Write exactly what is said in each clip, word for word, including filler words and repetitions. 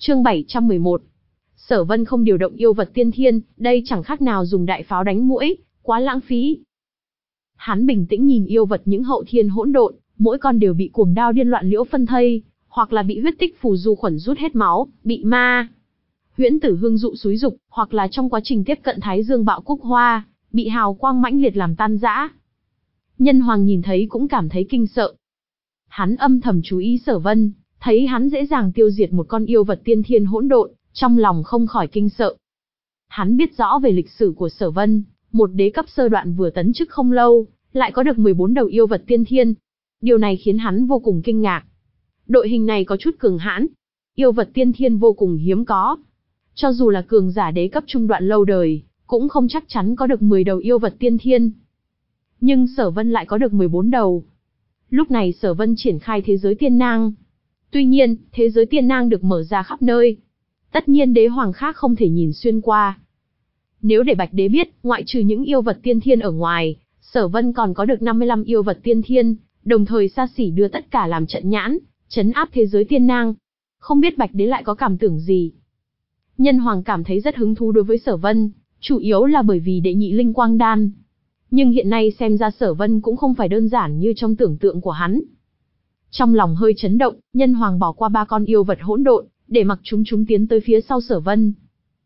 Chương bảy trăm mười một. Sở Vân không điều động yêu vật tiên thiên, đây chẳng khác nào dùng đại pháo đánh muỗi, quá lãng phí. Hắn bình tĩnh nhìn yêu vật những hậu thiên hỗn độn, mỗi con đều bị cuồng đao điên loạn liễu phân thây, hoặc là bị huyết tích phù du khuẩn rút hết máu, bị ma huyễn tử hương dụ xúi dục, hoặc là trong quá trình tiếp cận Thái Dương bạo cúc hoa, bị hào quang mãnh liệt làm tan rã. Nhân Hoàng nhìn thấy cũng cảm thấy kinh sợ. Hắn âm thầm chú ý Sở Vân, thấy hắn dễ dàng tiêu diệt một con yêu vật tiên thiên hỗn độn, trong lòng không khỏi kinh sợ. Hắn biết rõ về lịch sử của Sở Vân, một đế cấp sơ đoạn vừa tấn chức không lâu, lại có được mười bốn đầu yêu vật tiên thiên. Điều này khiến hắn vô cùng kinh ngạc. Đội hình này có chút cường hãn, yêu vật tiên thiên vô cùng hiếm có. Cho dù là cường giả đế cấp trung đoạn lâu đời, cũng không chắc chắn có được mười đầu yêu vật tiên thiên. Nhưng Sở Vân lại có được mười bốn đầu. Lúc này Sở Vân triển khai thế giới tiên nang. Tuy nhiên, thế giới tiên nang được mở ra khắp nơi. Tất nhiên đế hoàng khác không thể nhìn xuyên qua. Nếu để Bạch Đế biết, ngoại trừ những yêu vật tiên thiên ở ngoài, Sở Vân còn có được năm mươi lăm yêu vật tiên thiên, đồng thời xa xỉ đưa tất cả làm trận nhãn, trấn áp thế giới tiên nang. Không biết Bạch Đế lại có cảm tưởng gì. Nhân Hoàng cảm thấy rất hứng thú đối với Sở Vân, chủ yếu là bởi vì đệ nhị linh quang đan. Nhưng hiện nay xem ra Sở Vân cũng không phải đơn giản như trong tưởng tượng của hắn. Trong lòng hơi chấn động, Nhân Hoàng bỏ qua ba con yêu vật hỗn độn, để mặc chúng chúng tiến tới phía sau Sở Vân.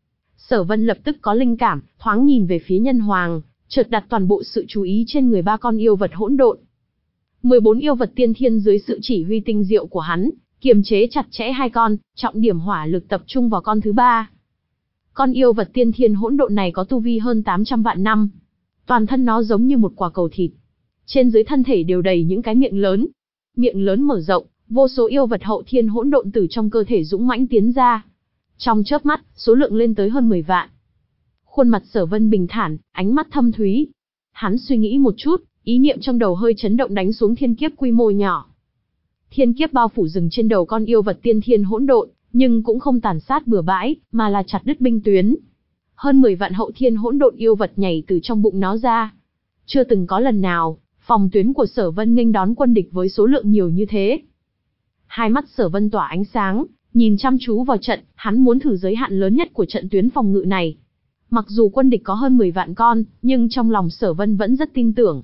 Sở Vân lập tức có linh cảm, thoáng nhìn về phía Nhân Hoàng, chợt đặt toàn bộ sự chú ý trên người ba con yêu vật hỗn độn. mười bốn yêu vật tiên thiên dưới sự chỉ huy tinh diệu của hắn, kiềm chế chặt chẽ hai con, trọng điểm hỏa lực tập trung vào con thứ ba. Con yêu vật tiên thiên hỗn độn này có tu vi hơn tám trăm vạn năm. Toàn thân nó giống như một quả cầu thịt. Trên dưới thân thể đều đầy những cái miệng lớn. Miệng lớn mở rộng, vô số yêu vật hậu thiên hỗn độn từ trong cơ thể dũng mãnh tiến ra. Trong chớp mắt, số lượng lên tới hơn mười vạn. Khuôn mặt Sở Vân bình thản, ánh mắt thâm thúy. Hắn suy nghĩ một chút, ý niệm trong đầu hơi chấn động đánh xuống thiên kiếp quy mô nhỏ. Thiên kiếp bao phủ rừng trên đầu con yêu vật tiên thiên hỗn độn, nhưng cũng không tàn sát bừa bãi, mà là chặt đứt binh tuyến. Hơn mười vạn hậu thiên hỗn độn yêu vật nhảy từ trong bụng nó ra. Chưa từng có lần nào, phòng tuyến của Sở Vân nghênh đón quân địch với số lượng nhiều như thế. Hai mắt Sở Vân tỏa ánh sáng, nhìn chăm chú vào trận, hắn muốn thử giới hạn lớn nhất của trận tuyến phòng ngự này. Mặc dù quân địch có hơn mười vạn con, nhưng trong lòng Sở Vân vẫn rất tin tưởng.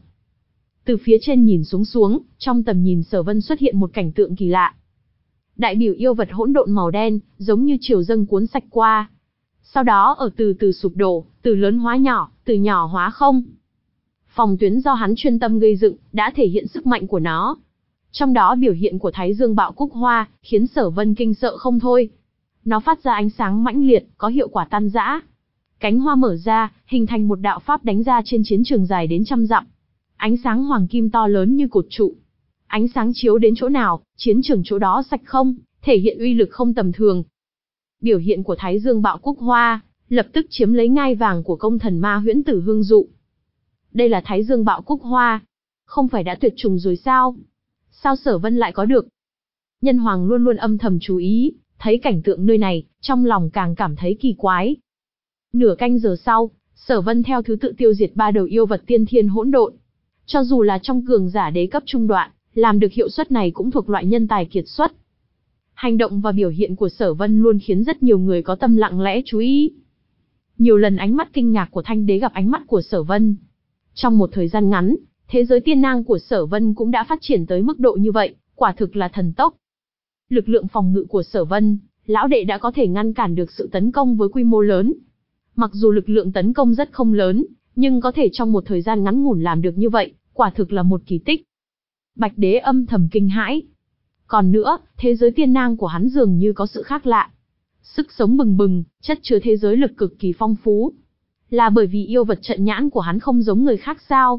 Từ phía trên nhìn xuống xuống, trong tầm nhìn Sở Vân xuất hiện một cảnh tượng kỳ lạ. Đại biểu yêu vật hỗn độn màu đen, giống như triều dâng cuốn sạch qua. Sau đó ở từ từ sụp đổ, từ lớn hóa nhỏ, từ nhỏ hóa không. Phòng tuyến do hắn chuyên tâm gây dựng, đã thể hiện sức mạnh của nó. Trong đó biểu hiện của Thái Dương bạo cúc hoa, khiến Sở Vân kinh sợ không thôi. Nó phát ra ánh sáng mãnh liệt, có hiệu quả tan rã. Cánh hoa mở ra, hình thành một đạo pháp đánh ra trên chiến trường dài đến trăm dặm. Ánh sáng hoàng kim to lớn như cột trụ. Ánh sáng chiếu đến chỗ nào, chiến trường chỗ đó sạch không, thể hiện uy lực không tầm thường. Biểu hiện của Thái Dương bạo cúc hoa, lập tức chiếm lấy ngai vàng của công thần ma huyễn tử hương dụ. Đây là Thái Dương bạo cúc hoa. Không phải đã tuyệt chủng rồi sao? Sao Sở Vân lại có được? Nhân Hoàng luôn luôn âm thầm chú ý, thấy cảnh tượng nơi này, trong lòng càng cảm thấy kỳ quái. Nửa canh giờ sau, Sở Vân theo thứ tự tiêu diệt ba đầu yêu vật tiên thiên hỗn độn. Cho dù là trong cường giả đế cấp trung đoạn, làm được hiệu suất này cũng thuộc loại nhân tài kiệt xuất. Hành động và biểu hiện của Sở Vân luôn khiến rất nhiều người có tâm lặng lẽ chú ý. Nhiều lần ánh mắt kinh ngạc của Thanh Đế gặp ánh mắt của Sở Vân. Trong một thời gian ngắn, thế giới tiên nang của Sở Vân cũng đã phát triển tới mức độ như vậy, quả thực là thần tốc. Lực lượng phòng ngự của Sở Vân, lão đệ đã có thể ngăn cản được sự tấn công với quy mô lớn. Mặc dù lực lượng tấn công rất không lớn, nhưng có thể trong một thời gian ngắn ngủn làm được như vậy, quả thực là một kỳ tích. Bạch Đế âm thầm kinh hãi. Còn nữa, thế giới tiên nang của hắn dường như có sự khác lạ. Sức sống bừng bừng, chất chứa thế giới lực cực kỳ phong phú. Là bởi vì yêu vật trận nhãn của hắn không giống người khác sao?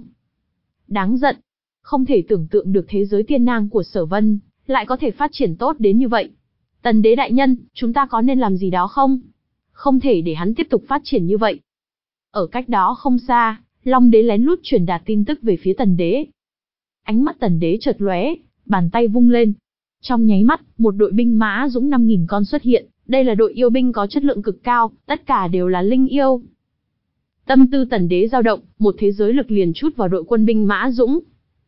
Đáng giận. Không thể tưởng tượng được thế giới tiên nang của Sở Vân, lại có thể phát triển tốt đến như vậy. Tần Đế đại nhân, chúng ta có nên làm gì đó không? Không thể để hắn tiếp tục phát triển như vậy. Ở cách đó không xa, Long Đế lén lút truyền đạt tin tức về phía Tần Đế. Ánh mắt Tần Đế chợt lóe, bàn tay vung lên. Trong nháy mắt, một đội binh mã dũng năm nghìn con xuất hiện, đây là đội yêu binh có chất lượng cực cao, tất cả đều là linh yêu. Tâm tư Tần Đế dao động, một thế giới lực liền trút vào đội quân binh mã dũng.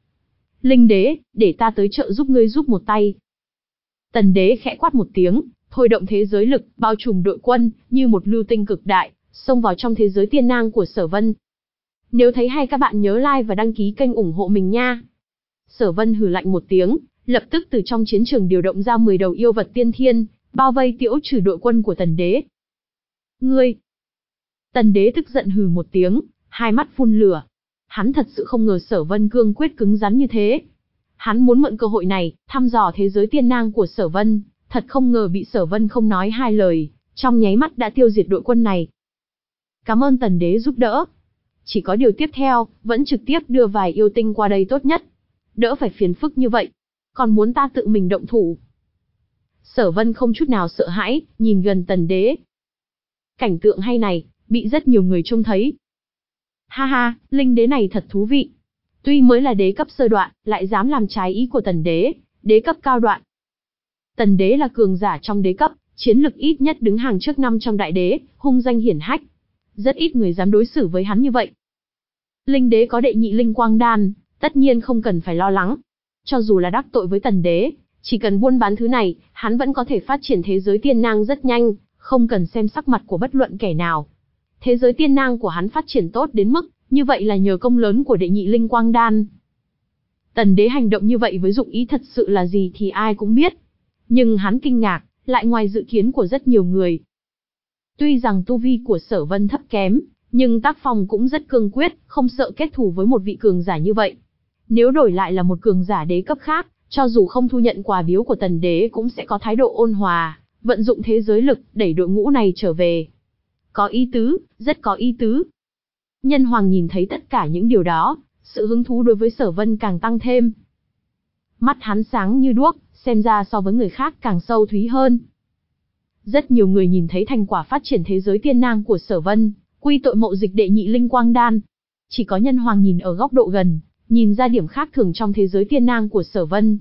Linh Đế, để ta tới trợ giúp ngươi giúp một tay. Tần Đế khẽ quát một tiếng, thôi động thế giới lực, bao trùm đội quân, như một lưu tinh cực đại, xông vào trong thế giới tiên nang của Sở Vân. Nếu thấy hay các bạn nhớ like và đăng ký kênh ủng hộ mình nha. Sở Vân hừ lạnh một tiếng, lập tức từ trong chiến trường điều động ra mười đầu yêu vật tiên thiên, bao vây tiễu trừ đội quân của Tần Đế. Ngươi! Tần Đế tức giận hừ một tiếng, hai mắt phun lửa. Hắn thật sự không ngờ Sở Vân cương quyết cứng rắn như thế. Hắn muốn mượn cơ hội này, thăm dò thế giới tiên nang của Sở Vân, thật không ngờ bị Sở Vân không nói hai lời, trong nháy mắt đã tiêu diệt đội quân này. Cảm ơn Tần Đế giúp đỡ. Chỉ có điều tiếp theo, vẫn trực tiếp đưa vài yêu tinh qua đây tốt nhất. Đỡ phải phiền phức như vậy. Còn muốn ta tự mình động thủ. Sở Vân không chút nào sợ hãi, nhìn gần Tần Đế. Cảnh tượng hay này, bị rất nhiều người trông thấy. Ha ha, linh đế này thật thú vị. Tuy mới là đế cấp sơ đoạn, lại dám làm trái ý của Tần Đế, đế cấp cao đoạn. Tần Đế là cường giả trong đế cấp, chiến lực ít nhất đứng hàng trước năm trong đại đế, hung danh hiển hách. Rất ít người dám đối xử với hắn như vậy. Linh đế có đệ nhị linh quang đan, tất nhiên không cần phải lo lắng. Cho dù là đắc tội với Tần Đế, chỉ cần buôn bán thứ này, hắn vẫn có thể phát triển thế giới tiên nang rất nhanh, không cần xem sắc mặt của bất luận kẻ nào. Thế giới tiên nang của hắn phát triển tốt đến mức, như vậy là nhờ công lớn của đệ nhị linh quang đan. Tần Đế hành động như vậy với dụng ý thật sự là gì thì ai cũng biết. Nhưng hắn kinh ngạc, lại ngoài dự kiến của rất nhiều người. Tuy rằng tu vi của Sở Vân thấp kém, nhưng tác phong cũng rất cương quyết, không sợ kết thù với một vị cường giả như vậy. Nếu đổi lại là một cường giả đế cấp khác, cho dù không thu nhận quà biếu của Tần Đế cũng sẽ có thái độ ôn hòa, vận dụng thế giới lực, đẩy đội ngũ này trở về. Có ý tứ, rất có ý tứ. Nhân Hoàng nhìn thấy tất cả những điều đó, sự hứng thú đối với Sở Vân càng tăng thêm. Mắt hắn sáng như đuốc, xem ra so với người khác càng sâu thúy hơn. Rất nhiều người nhìn thấy thành quả phát triển thế giới tiên nang của Sở Vân, quy tội mậu dịch đệ nhị linh quang đan. Chỉ có Nhân Hoàng nhìn ở góc độ gần, nhìn ra điểm khác thường trong thế giới tiên nang của Sở Vân.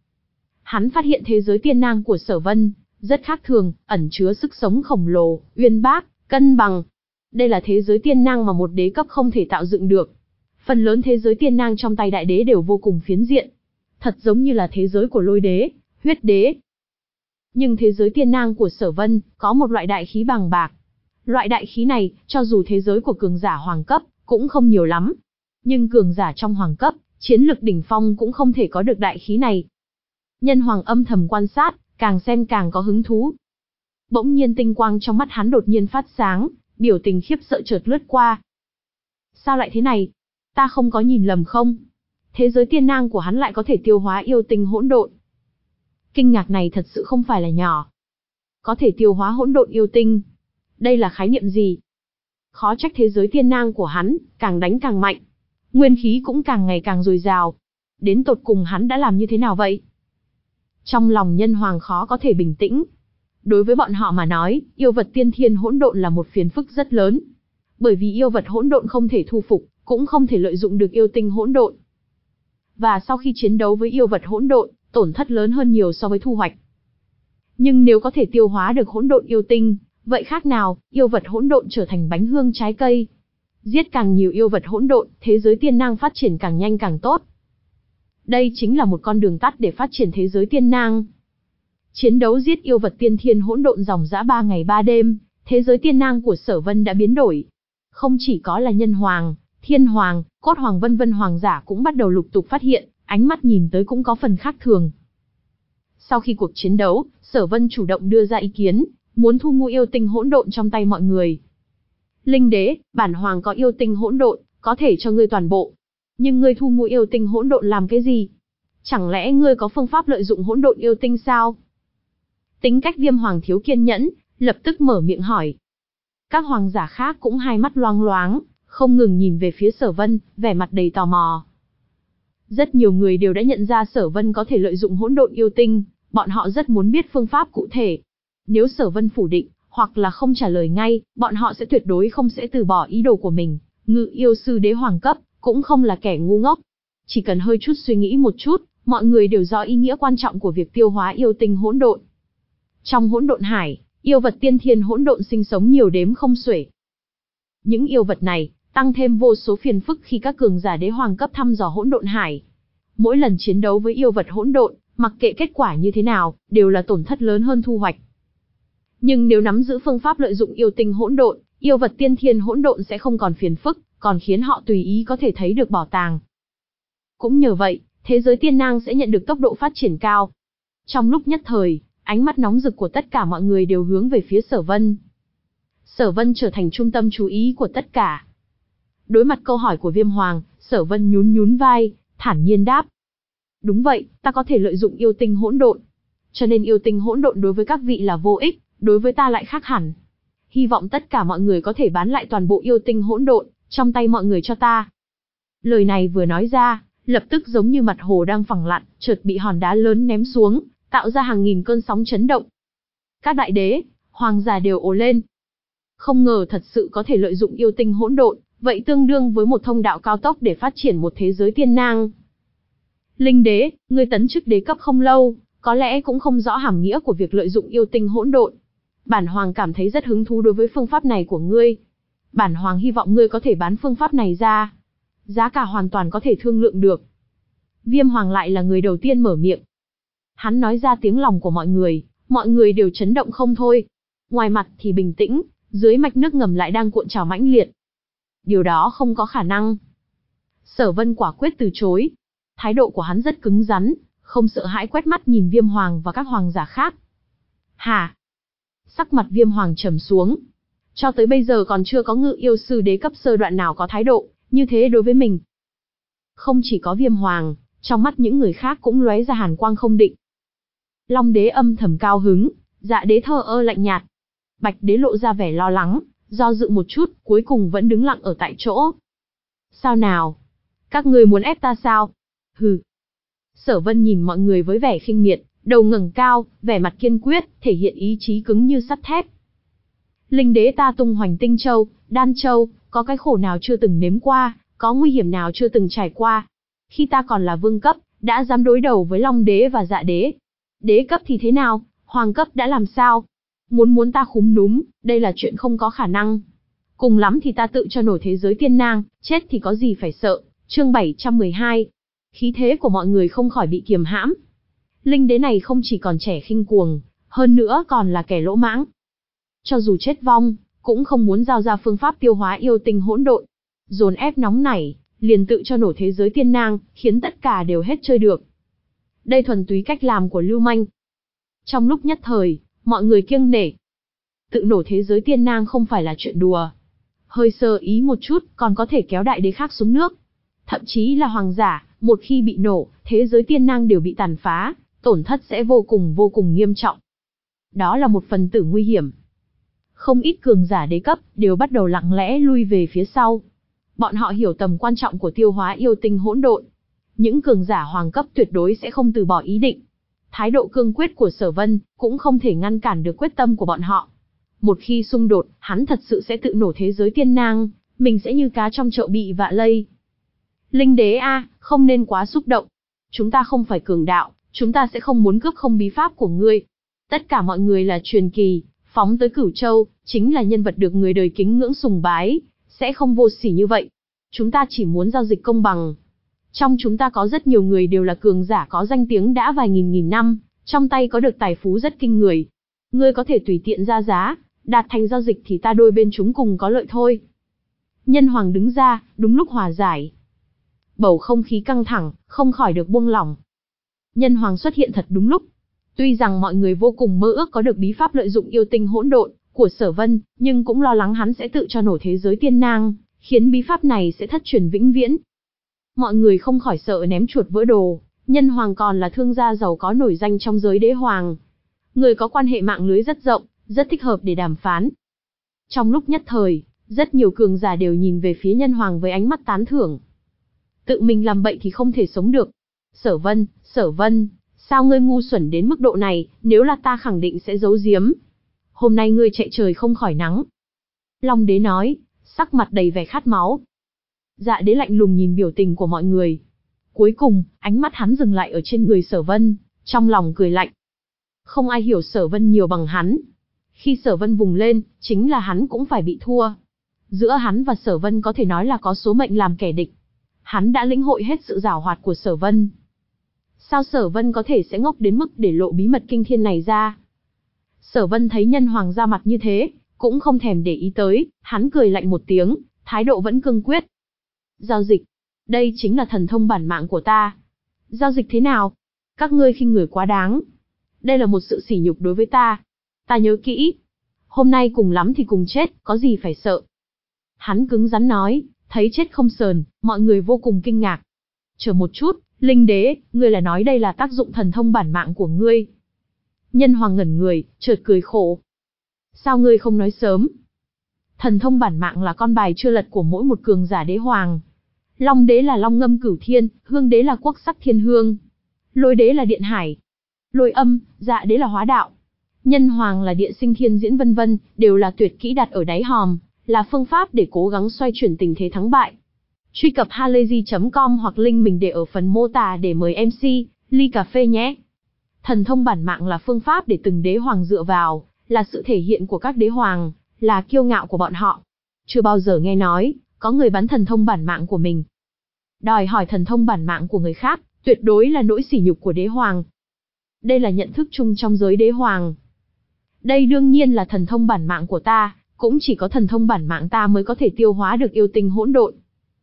Hắn phát hiện thế giới tiên nang của Sở Vân rất khác thường, ẩn chứa sức sống khổng lồ, uyên bác, cân bằng. Đây là thế giới tiên nang mà một đế cấp không thể tạo dựng được. Phần lớn thế giới tiên nang trong tay đại đế đều vô cùng phiến diện, thật giống như là thế giới của lôi đế, huyết đế. Nhưng thế giới tiên nang của Sở Vân có một loại đại khí bàng bạc. Loại đại khí này, cho dù thế giới của cường giả hoàng cấp cũng không nhiều lắm, nhưng cường giả trong hoàng cấp, chiến lực đỉnh phong cũng không thể có được đại khí này. Nhân Hoàng âm thầm quan sát, càng xem càng có hứng thú. Bỗng nhiên tinh quang trong mắt hắn đột nhiên phát sáng, biểu tình khiếp sợ chợt lướt qua. Sao lại thế này? Ta không có nhìn lầm không? Thế giới tiên nang của hắn lại có thể tiêu hóa yêu tinh hỗn độn. Kinh ngạc này thật sự không phải là nhỏ. Có thể tiêu hóa hỗn độn yêu tinh. Đây là khái niệm gì? Khó trách thế giới tiên nang của hắn, càng đánh càng mạnh. Nguyên khí cũng càng ngày càng dồi dào. Đến tột cùng hắn đã làm như thế nào vậy? Trong lòng Nhân Hoàng khó có thể bình tĩnh. Đối với bọn họ mà nói, yêu vật tiên thiên hỗn độn là một phiền phức rất lớn. Bởi vì yêu vật hỗn độn không thể thu phục, cũng không thể lợi dụng được yêu tinh hỗn độn. Và sau khi chiến đấu với yêu vật hỗn độn, tổn thất lớn hơn nhiều so với thu hoạch. Nhưng nếu có thể tiêu hóa được hỗn độn yêu tinh, vậy khác nào, yêu vật hỗn độn trở thành bánh hương trái cây. Giết càng nhiều yêu vật hỗn độn, thế giới tiên nang phát triển càng nhanh càng tốt. Đây chính là một con đường tắt để phát triển thế giới tiên nang. Chiến đấu giết yêu vật tiên thiên hỗn độn dòng dã ba ngày ba đêm, thế giới tiên nang của Sở Vân đã biến đổi. Không chỉ có là Nhân Hoàng, Thiên Hoàng, Cốt Hoàng vân vân hoàng giả cũng bắt đầu lục tục phát hiện, ánh mắt nhìn tới cũng có phần khác thường. Sau khi cuộc chiến đấu, Sở Vân chủ động đưa ra ý kiến, muốn thu mua yêu tinh hỗn độn trong tay mọi người. Linh đế, bản hoàng có yêu tinh hỗn độn, có thể cho ngươi toàn bộ. Nhưng ngươi thu mua yêu tinh hỗn độn làm cái gì? Chẳng lẽ ngươi có phương pháp lợi dụng hỗn độn yêu tinh sao? Tính cách Viêm Hoàng thiếu kiên nhẫn, lập tức mở miệng hỏi. Các hoàng giả khác cũng hai mắt loang loáng, không ngừng nhìn về phía Sở Vân, vẻ mặt đầy tò mò. Rất nhiều người đều đã nhận ra Sở Vân có thể lợi dụng hỗn độn yêu tinh, bọn họ rất muốn biết phương pháp cụ thể. Nếu Sở Vân phủ định, hoặc là không trả lời ngay, bọn họ sẽ tuyệt đối không sẽ từ bỏ ý đồ của mình. Ngự yêu sư đế hoàng cấp, cũng không là kẻ ngu ngốc. Chỉ cần hơi chút suy nghĩ một chút, mọi người đều rõ ý nghĩa quan trọng của việc tiêu hóa yêu tinh hỗn độn. Trong hỗn độn hải, yêu vật tiên thiên hỗn độn sinh sống nhiều đếm không xuể. Những yêu vật này, tăng thêm vô số phiền phức khi các cường giả đế hoàng cấp thăm dò hỗn độn hải. Mỗi lần chiến đấu với yêu vật hỗn độn, mặc kệ kết quả như thế nào, đều là tổn thất lớn hơn thu hoạch. Nhưng nếu nắm giữ phương pháp lợi dụng yêu tinh hỗn độn, yêu vật tiên thiên hỗn độn sẽ không còn phiền phức, còn khiến họ tùy ý có thể thấy được bảo tàng. Cũng nhờ vậy, thế giới tiên nang sẽ nhận được tốc độ phát triển cao. Trong lúc nhất thời, ánh mắt nóng rực của tất cả mọi người đều hướng về phía Sở Vân. Sở Vân trở thành trung tâm chú ý của tất cả. Đối mặt câu hỏi của Viêm Hoàng, Sở Vân nhún nhún vai, thản nhiên đáp. Đúng vậy, ta có thể lợi dụng yêu tinh hỗn độn. Cho nên yêu tinh hỗn độn đối với các vị là vô ích, đối với ta lại khác hẳn. Hy vọng tất cả mọi người có thể bán lại toàn bộ yêu tinh hỗn độn trong tay mọi người cho ta. Lời này vừa nói ra, lập tức giống như mặt hồ đang phẳng lặng, chợt bị hòn đá lớn ném xuống, tạo ra hàng nghìn cơn sóng chấn động. Các đại đế, hoàng giả đều ồ lên. Không ngờ thật sự có thể lợi dụng yêu tinh hỗn độn, vậy tương đương với một thông đạo cao tốc để phát triển một thế giới tiên nang. Linh đế, ngươi tấn chức đế cấp không lâu, có lẽ cũng không rõ hàm nghĩa của việc lợi dụng yêu tinh hỗn độn. Bản hoàng cảm thấy rất hứng thú đối với phương pháp này của ngươi. Bản hoàng hy vọng ngươi có thể bán phương pháp này ra. Giá cả hoàn toàn có thể thương lượng được. Viêm Hoàng lại là người đầu tiên mở miệng. Hắn nói ra tiếng lòng của mọi người, mọi người đều chấn động không thôi. Ngoài mặt thì bình tĩnh, dưới mạch nước ngầm lại đang cuộn trào mãnh liệt. Điều đó không có khả năng. Sở Vân quả quyết từ chối. Thái độ của hắn rất cứng rắn, không sợ hãi quét mắt nhìn Viêm Hoàng và các hoàng giả khác. Hả? Sắc mặt Viêm Hoàng trầm xuống. Cho tới bây giờ còn chưa có ngự yêu sư đế cấp sơ đoạn nào có thái độ như thế đối với mình. Không chỉ có Viêm Hoàng, trong mắt những người khác cũng lóe ra hàn quang không định. Long đế âm thầm cao hứng, Dạ đế thờ ơ lạnh nhạt. Bạch đế lộ ra vẻ lo lắng, do dự một chút, cuối cùng vẫn đứng lặng ở tại chỗ. Sao nào? Các người muốn ép ta sao? Hừ. Sở Vân nhìn mọi người với vẻ khinh miệt, đầu ngẩng cao, vẻ mặt kiên quyết, thể hiện ý chí cứng như sắt thép. Linh đế ta tung hoành Tinh Châu, Đan Châu, có cái khổ nào chưa từng nếm qua, có nguy hiểm nào chưa từng trải qua. Khi ta còn là vương cấp, đã dám đối đầu với Long đế và Dạ đế. Đế cấp thì thế nào, hoàng cấp đã làm sao? Muốn muốn ta khúm núm, đây là chuyện không có khả năng. Cùng lắm thì ta tự cho nổi thế giới tiên nang, chết thì có gì phải sợ. Chương bảy trăm mười hai. Khí thế của mọi người không khỏi bị kiềm hãm. Linh đế này không chỉ còn trẻ khinh cuồng, hơn nữa còn là kẻ lỗ mãng. Cho dù chết vong, cũng không muốn giao ra phương pháp tiêu hóa yêu tinh hỗn độn. Dồn ép nóng nảy, liền tự cho nổi thế giới tiên nang, khiến tất cả đều hết chơi được. Đây thuần túy cách làm của lưu manh. Trong lúc nhất thời, mọi người kiêng nể. Tự nổ thế giới tiên nang không phải là chuyện đùa. Hơi sơ ý một chút, còn có thể kéo đại đế khác xuống nước. Thậm chí là hoàng giả, một khi bị nổ, thế giới tiên nang đều bị tàn phá, tổn thất sẽ vô cùng vô cùng nghiêm trọng. Đó là một phần tử nguy hiểm. Không ít cường giả đế cấp, đều bắt đầu lặng lẽ lui về phía sau. Bọn họ hiểu tầm quan trọng của tiêu hóa yêu tinh hỗn độn. Những cường giả hoàng cấp tuyệt đối sẽ không từ bỏ ý định. Thái độ cương quyết của Sở Vân, cũng không thể ngăn cản được quyết tâm của bọn họ. Một khi xung đột, hắn thật sự sẽ tự nổ thế giới tiên nang, mình sẽ như cá trong chậu bị vạ lây. Linh đế a, không nên quá xúc động. Chúng ta không phải cường đạo, chúng ta sẽ không muốn cướp không bí pháp của ngươi. Tất cả mọi người là truyền kỳ, phóng tới Cửu Châu, chính là nhân vật được người đời kính ngưỡng sùng bái, sẽ không vô sỉ như vậy. Chúng ta chỉ muốn giao dịch công bằng. Trong chúng ta có rất nhiều người đều là cường giả có danh tiếng đã vài nghìn nghìn năm, trong tay có được tài phú rất kinh người. Ngươi có thể tùy tiện ra giá, đạt thành giao dịch thì ta đôi bên chúng cùng có lợi thôi. Nhân Hoàng đứng ra, đúng lúc hòa giải. Bầu không khí căng thẳng, không khỏi được buông lỏng. Nhân Hoàng xuất hiện thật đúng lúc. Tuy rằng mọi người vô cùng mơ ước có được bí pháp lợi dụng yêu tinh hỗn độn của Sở Vân, nhưng cũng lo lắng hắn sẽ tự cho nổ thế giới tiên nang, khiến bí pháp này sẽ thất truyền vĩnh viễn. Mọi người không khỏi sợ ném chuột vỡ đồ, Nhân Hoàng còn là thương gia giàu có nổi danh trong giới đế hoàng. Người có quan hệ mạng lưới rất rộng, rất thích hợp để đàm phán. Trong lúc nhất thời, rất nhiều cường giả đều nhìn về phía Nhân Hoàng với ánh mắt tán thưởng. Tự mình làm bậy thì không thể sống được. Sở Vân, Sở Vân, sao ngươi ngu xuẩn đến mức độ này, nếu là ta khẳng định sẽ giấu giếm. Hôm nay ngươi chạy trời không khỏi nắng. Long đế nói, sắc mặt đầy vẻ khát máu. Dạ đế lạnh lùng nhìn biểu tình của mọi người. Cuối cùng, ánh mắt hắn dừng lại ở trên người Sở Vân, trong lòng cười lạnh. Không ai hiểu Sở Vân nhiều bằng hắn. Khi Sở Vân vùng lên, chính là hắn cũng phải bị thua. Giữa hắn và Sở Vân có thể nói là có số mệnh làm kẻ địch. Hắn đã lĩnh hội hết sự giảo hoạt của Sở Vân. Sao Sở Vân có thể sẽ ngốc đến mức để lộ bí mật kinh thiên này ra? Sở Vân thấy Nhân Hoàng ra mặt như thế, cũng không thèm để ý tới, hắn cười lạnh một tiếng, thái độ vẫn cương quyết. Giao dịch, đây chính là thần thông bản mạng của ta. Giao dịch thế nào? Các ngươi khinh người quá đáng. Đây là một sự sỉ nhục đối với ta. Ta nhớ kỹ. Hôm nay cùng lắm thì cùng chết, có gì phải sợ. Hắn cứng rắn nói, thấy chết không sờn, mọi người vô cùng kinh ngạc. Chờ một chút, Linh Đế, ngươi là nói đây là tác dụng thần thông bản mạng của ngươi. Nhân Hoàng ngẩn người, chợt cười khổ. Sao ngươi không nói sớm? Thần thông bản mạng là con bài chưa lật của mỗi một cường giả đế hoàng. Long đế là long ngâm cửu thiên, hương đế là quốc sắc thiên hương. Lôi đế là điện hải. Lôi âm, dạ đế là hóa đạo. Nhân Hoàng là địa sinh thiên diễn vân vân, đều là tuyệt kỹ đặt ở đáy hòm, là phương pháp để cố gắng xoay chuyển tình thế thắng bại. Truy cập halayzi chấm com hoặc link mình để ở phần mô tả để mời em xê, ly cà phê nhé. Thần thông bản mạng là phương pháp để từng đế hoàng dựa vào, là sự thể hiện của các đế hoàng, là kiêu ngạo của bọn họ. Chưa bao giờ nghe nói, có người bắn thần thông bản mạng của mình. Đòi hỏi thần thông bản mạng của người khác, tuyệt đối là nỗi sỉ nhục của đế hoàng. Đây là nhận thức chung trong giới đế hoàng. Đây đương nhiên là thần thông bản mạng của ta, cũng chỉ có thần thông bản mạng ta mới có thể tiêu hóa được yêu tinh hỗn độn.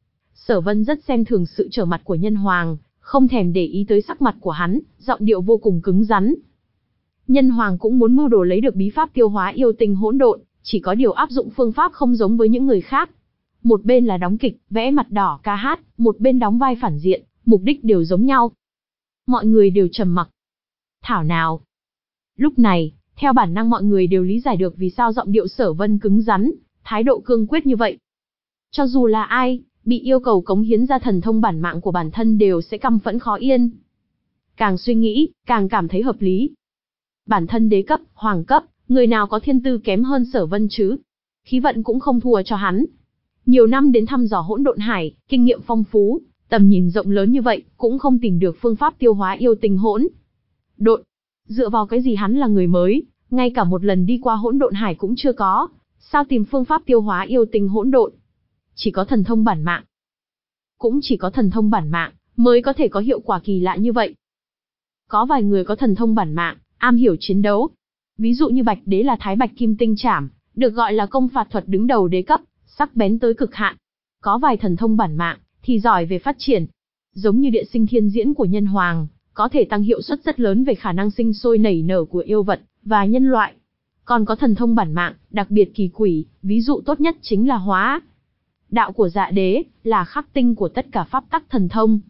Sở Vân rất xem thường sự trở mặt của Nhân Hoàng, không thèm để ý tới sắc mặt của hắn, giọng điệu vô cùng cứng rắn. Nhân Hoàng cũng muốn mưu đồ lấy được bí pháp tiêu hóa yêu tinh hỗn độn, chỉ có điều áp dụng phương pháp không giống với những người khác. Một bên là đóng kịch, vẽ mặt đỏ ca hát, một bên đóng vai phản diện, mục đích đều giống nhau. Mọi người đều trầm mặc. Thảo nào. Lúc này, theo bản năng mọi người đều lý giải được vì sao giọng điệu Sở Vân cứng rắn, thái độ cương quyết như vậy. Cho dù là ai, bị yêu cầu cống hiến ra thần thông bản mạng của bản thân đều sẽ căm phẫn khó yên. Càng suy nghĩ, càng cảm thấy hợp lý. Bản thân đế cấp, hoàng cấp, người nào có thiên tư kém hơn Sở Vân chứ? Khí vận cũng không thua cho hắn. Nhiều năm đến thăm dò hỗn độn hải, kinh nghiệm phong phú, tầm nhìn rộng lớn như vậy, cũng không tìm được phương pháp tiêu hóa yêu tinh hỗn độn. Dựa vào cái gì hắn là người mới, ngay cả một lần đi qua hỗn độn hải cũng chưa có, sao tìm phương pháp tiêu hóa yêu tinh hỗn độn? Chỉ có thần thông bản mạng. Cũng chỉ có thần thông bản mạng mới có thể có hiệu quả kỳ lạ như vậy. Có vài người có thần thông bản mạng, am hiểu chiến đấu. Ví dụ như Bạch Đế là Thái Bạch Kim Tinh Trảm, được gọi là công phạt thuật đứng đầu đế cấp, sắc bén tới cực hạn. Có vài thần thông bản mạng thì giỏi về phát triển, giống như địa sinh thiên diễn của Nhân Hoàng, có thể tăng hiệu suất rất lớn về khả năng sinh sôi nảy nở của yêu vật và nhân loại. Còn có thần thông bản mạng đặc biệt kỳ quỷ, ví dụ tốt nhất chính là hóa đạo của Dạ Đế, là khắc tinh của tất cả pháp tắc thần thông.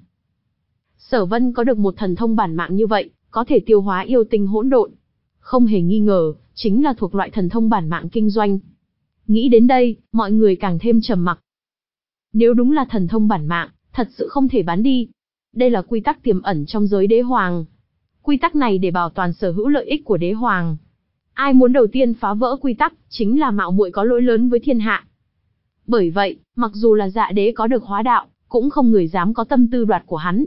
Sở Vân có được một thần thông bản mạng như vậy, có thể tiêu hóa yêu tinh hỗn độn, không hề nghi ngờ, chính là thuộc loại thần thông bản mạng kinh doanh. Nghĩ đến đây, mọi người càng thêm trầm mặc. Nếu đúng là thần thông bản mạng, thật sự không thể bán đi. Đây là quy tắc tiềm ẩn trong giới đế hoàng. Quy tắc này để bảo toàn sở hữu lợi ích của đế hoàng. Ai muốn đầu tiên phá vỡ quy tắc, chính là mạo muội có lỗi lớn với thiên hạ. Bởi vậy, mặc dù là Dạ Đế có được hóa đạo, cũng không người dám có tâm tư đoạt của hắn.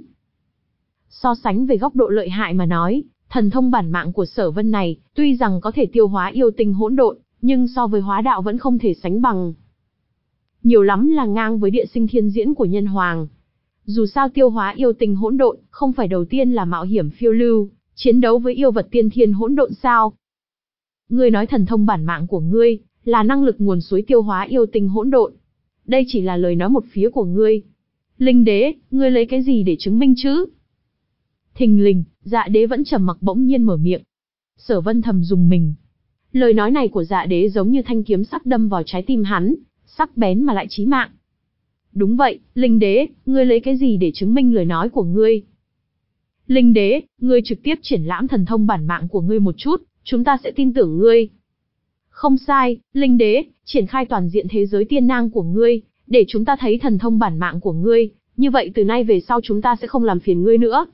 So sánh về góc độ lợi hại mà nói, thần thông bản mạng của Sở Vân này, tuy rằng có thể tiêu hóa yêu tinh hỗn độn, nhưng so với hóa đạo vẫn không thể sánh bằng. Nhiều lắm là ngang với địa sinh thiên diễn của Nhân Hoàng. Dù sao tiêu hóa yêu tinh hỗn độn, không phải đầu tiên là mạo hiểm phiêu lưu, chiến đấu với yêu vật tiên thiên hỗn độn sao? Ngươi nói thần thông bản mạng của ngươi, là năng lực nguồn suối tiêu hóa yêu tinh hỗn độn. Đây chỉ là lời nói một phía của ngươi. Linh Đế, ngươi lấy cái gì để chứng minh chứ? Thình lình, Dạ Đế vẫn trầm mặc bỗng nhiên mở miệng. Sở Vân thầm dùng mình. Lời nói này của Dạ Đế giống như thanh kiếm sắc đâm vào trái tim hắn, sắc bén mà lại chí mạng. Đúng vậy, Linh Đế, ngươi lấy cái gì để chứng minh lời nói của ngươi? Linh Đế, ngươi trực tiếp triển lãm thần thông bản mạng của ngươi một chút, chúng ta sẽ tin tưởng ngươi. Không sai, Linh Đế, triển khai toàn diện thế giới tiên nang của ngươi, để chúng ta thấy thần thông bản mạng của ngươi, như vậy từ nay về sau chúng ta sẽ không làm phiền ngươi nữa.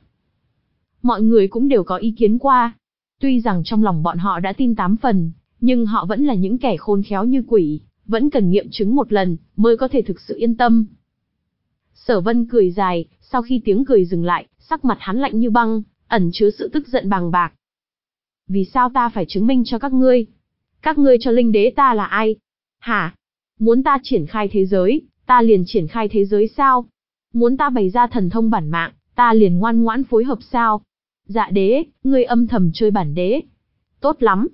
Mọi người cũng đều có ý kiến qua. Tuy rằng trong lòng bọn họ đã tin tám phần, nhưng họ vẫn là những kẻ khôn khéo như quỷ, vẫn cần nghiệm chứng một lần, mới có thể thực sự yên tâm. Sở Vân cười dài, sau khi tiếng cười dừng lại, sắc mặt hắn lạnh như băng, ẩn chứa sự tức giận bàng bạc. Vì sao ta phải chứng minh cho các ngươi? Các ngươi cho Linh Đế ta là ai? Hả? Muốn ta triển khai thế giới, ta liền triển khai thế giới sao? Muốn ta bày ra thần thông bản mạng, ta liền ngoan ngoãn phối hợp sao? Dạ Đế, ngươi âm thầm chơi bản đế. Tốt lắm.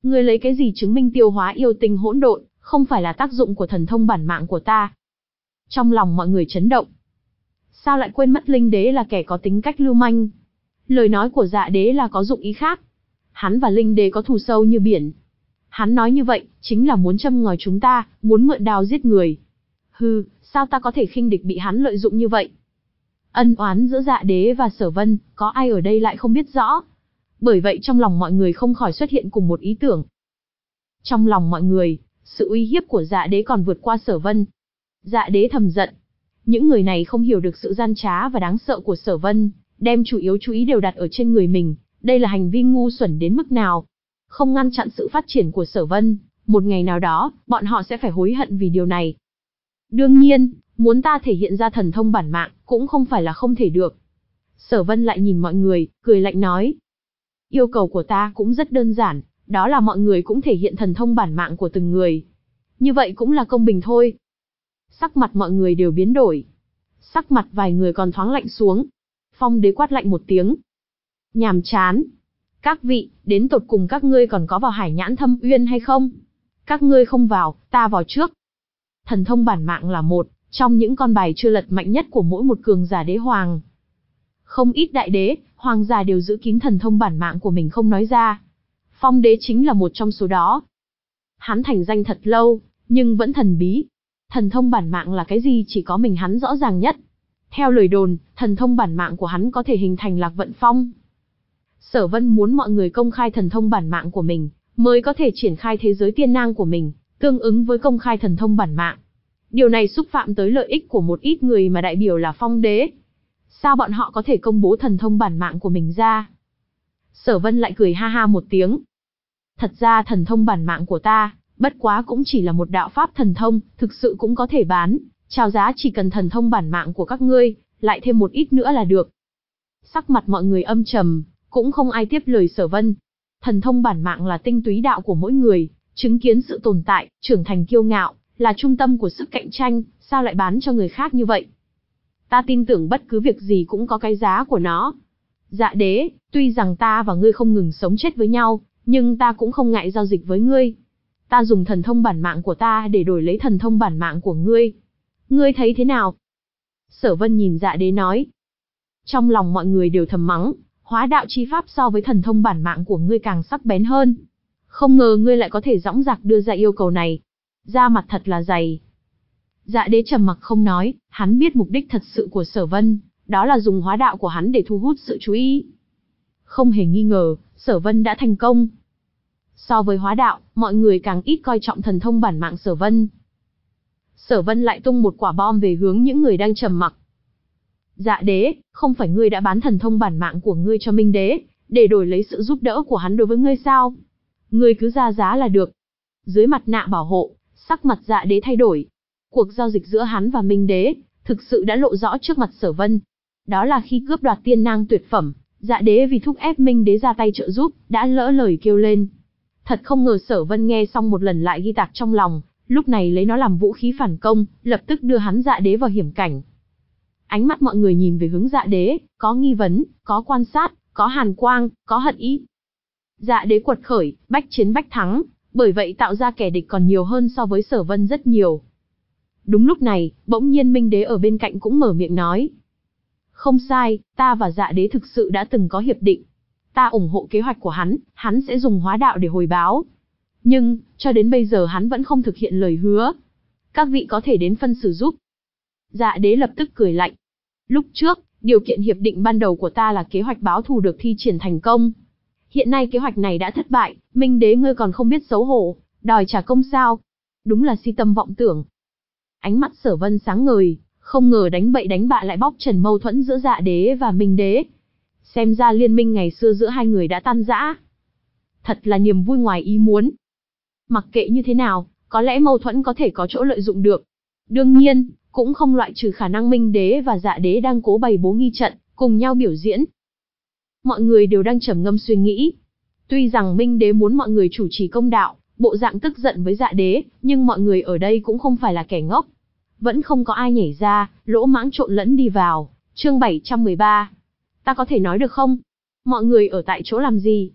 Ngươi lấy cái gì chứng minh tiêu hóa yêu tinh hỗn độn, không phải là tác dụng của thần thông bản mạng của ta? Trong lòng mọi người chấn động. Sao lại quên mất Linh Đế là kẻ có tính cách lưu manh? Lời nói của Dạ Đế là có dụng ý khác. Hắn và Linh Đế có thù sâu như biển. Hắn nói như vậy, chính là muốn châm ngòi chúng ta, muốn mượn đao giết người. Hừ, sao ta có thể khinh địch bị hắn lợi dụng như vậy? Ân oán giữa Dạ Đế và Sở Vân, có ai ở đây lại không biết rõ. Bởi vậy trong lòng mọi người không khỏi xuất hiện cùng một ý tưởng. Trong lòng mọi người, sự uy hiếp của Dạ Đế còn vượt qua Sở Vân. Dạ Đế thầm giận. Những người này không hiểu được sự gian trá và đáng sợ của Sở Vân, đem chủ yếu chú ý đều đặt ở trên người mình. Đây là hành vi ngu xuẩn đến mức nào? Không ngăn chặn sự phát triển của Sở Vân, một ngày nào đó, bọn họ sẽ phải hối hận vì điều này. Đương nhiên, muốn ta thể hiện ra thần thông bản mạng, cũng không phải là không thể được. Sở Vân lại nhìn mọi người, cười lạnh nói. Yêu cầu của ta cũng rất đơn giản, đó là mọi người cũng thể hiện thần thông bản mạng của từng người. Như vậy cũng là công bình thôi. Sắc mặt mọi người đều biến đổi. Sắc mặt vài người còn thoáng lạnh xuống. Phong Đế quát lạnh một tiếng. Nhàm chán. Các vị, đến tột cùng các ngươi còn có vào Hải Nhãn Thâm Uyên hay không? Các ngươi không vào, ta vào trước. Thần thông bản mạng là một trong những con bài chưa lật mạnh nhất của mỗi một cường giả đế hoàng. Không ít đại đế, hoàng giả đều giữ kín thần thông bản mạng của mình không nói ra. Phong Đế chính là một trong số đó. Hắn thành danh thật lâu, nhưng vẫn thần bí. Thần thông bản mạng là cái gì chỉ có mình hắn rõ ràng nhất. Theo lời đồn, thần thông bản mạng của hắn có thể hình thành Lạc Vận Phong. Sở Vân muốn mọi người công khai thần thông bản mạng của mình, mới có thể triển khai thế giới tiên nang của mình, tương ứng với công khai thần thông bản mạng. Điều này xúc phạm tới lợi ích của một ít người mà đại biểu là Phong Đế. Sao bọn họ có thể công bố thần thông bản mạng của mình ra? Sở Vân lại cười ha ha một tiếng. Thật ra thần thông bản mạng của ta, bất quá cũng chỉ là một đạo pháp thần thông, thực sự cũng có thể bán, chào giá chỉ cần thần thông bản mạng của các ngươi, lại thêm một ít nữa là được. Sắc mặt mọi người âm trầm, cũng không ai tiếp lời Sở Vân. Thần thông bản mạng là tinh túy đạo của mỗi người, chứng kiến sự tồn tại, trưởng thành kiêu ngạo, là trung tâm của sức cạnh tranh, sao lại bán cho người khác như vậy? Ta tin tưởng bất cứ việc gì cũng có cái giá của nó. Dạ Đế, tuy rằng ta và ngươi không ngừng sống chết với nhau, nhưng ta cũng không ngại giao dịch với ngươi. Ta dùng thần thông bản mạng của ta để đổi lấy thần thông bản mạng của ngươi. Ngươi thấy thế nào? Sở Vân nhìn Dạ Đế nói. Trong lòng mọi người đều thầm mắng, hóa đạo chi pháp so với thần thông bản mạng của ngươi càng sắc bén hơn. Không ngờ ngươi lại có thể dõng dạc đưa ra yêu cầu này. Da mặt thật là dày. Dạ Đế trầm mặc không nói, hắn biết mục đích thật sự của Sở Vân, đó là dùng hóa đạo của hắn để thu hút sự chú ý. Không hề nghi ngờ, Sở Vân đã thành công. So với hóa đạo, mọi người càng ít coi trọng thần thông bản mạng Sở Vân. Sở Vân lại tung một quả bom về hướng những người đang trầm mặc. Dạ Đế, không phải ngươi đã bán thần thông bản mạng của ngươi cho Minh Đế, để đổi lấy sự giúp đỡ của hắn đối với ngươi sao? Ngươi cứ ra giá là được. Dưới mặt nạ bảo hộ, sắc mặt Dạ Đế thay đổi. Cuộc giao dịch giữa hắn và Minh Đế, thực sự đã lộ rõ trước mặt Sở Vân. Đó là khi cướp đoạt tiên nang tuyệt phẩm, Dạ Đế vì thúc ép Minh Đế ra tay trợ giúp, đã lỡ lời kêu lên. Thật không ngờ Sở Vân nghe xong một lần lại ghi tạc trong lòng, lúc này lấy nó làm vũ khí phản công, lập tức đưa hắn Dạ Đế vào hiểm cảnh. Ánh mắt mọi người nhìn về hướng Dạ Đế, có nghi vấn, có quan sát, có hàn quang, có hận ý. Dạ Đế quật khởi, bách chiến bách thắng, bởi vậy tạo ra kẻ địch còn nhiều hơn so với Sở Vân rất nhiều. Đúng lúc này, bỗng nhiên Minh Đế ở bên cạnh cũng mở miệng nói. Không sai, ta và Dạ Đế thực sự đã từng có hiệp định. Ta ủng hộ kế hoạch của hắn, hắn sẽ dùng hóa đạo để hồi báo. Nhưng, cho đến bây giờ hắn vẫn không thực hiện lời hứa. Các vị có thể đến phân xử giúp. Dạ Đế lập tức cười lạnh. Lúc trước, điều kiện hiệp định ban đầu của ta là kế hoạch báo thù được thi triển thành công. Hiện nay kế hoạch này đã thất bại, Minh Đế ngươi còn không biết xấu hổ, đòi trả công sao? Đúng là si tâm vọng tưởng. Ánh mắt Sở Vân sáng ngời, không ngờ đánh bậy đánh bạ lại bóc trần mâu thuẫn giữa Dạ Đế và Minh Đế. Xem ra liên minh ngày xưa giữa hai người đã tan rã. Thật là niềm vui ngoài ý muốn. Mặc kệ như thế nào, có lẽ mâu thuẫn có thể có chỗ lợi dụng được. Đương nhiên, cũng không loại trừ khả năng Minh Đế và Dạ Đế đang cố bày bố nghi trận, cùng nhau biểu diễn. Mọi người đều đang trầm ngâm suy nghĩ. Tuy rằng Minh Đế muốn mọi người chủ trì công đạo, bộ dạng tức giận với Dạ Đế, nhưng mọi người ở đây cũng không phải là kẻ ngốc. Vẫn không có ai nhảy ra, lỗ mãng trộn lẫn đi vào. Chương bảy trăm mười ba. Ta có thể nói được không? Mọi người ở tại chỗ làm gì?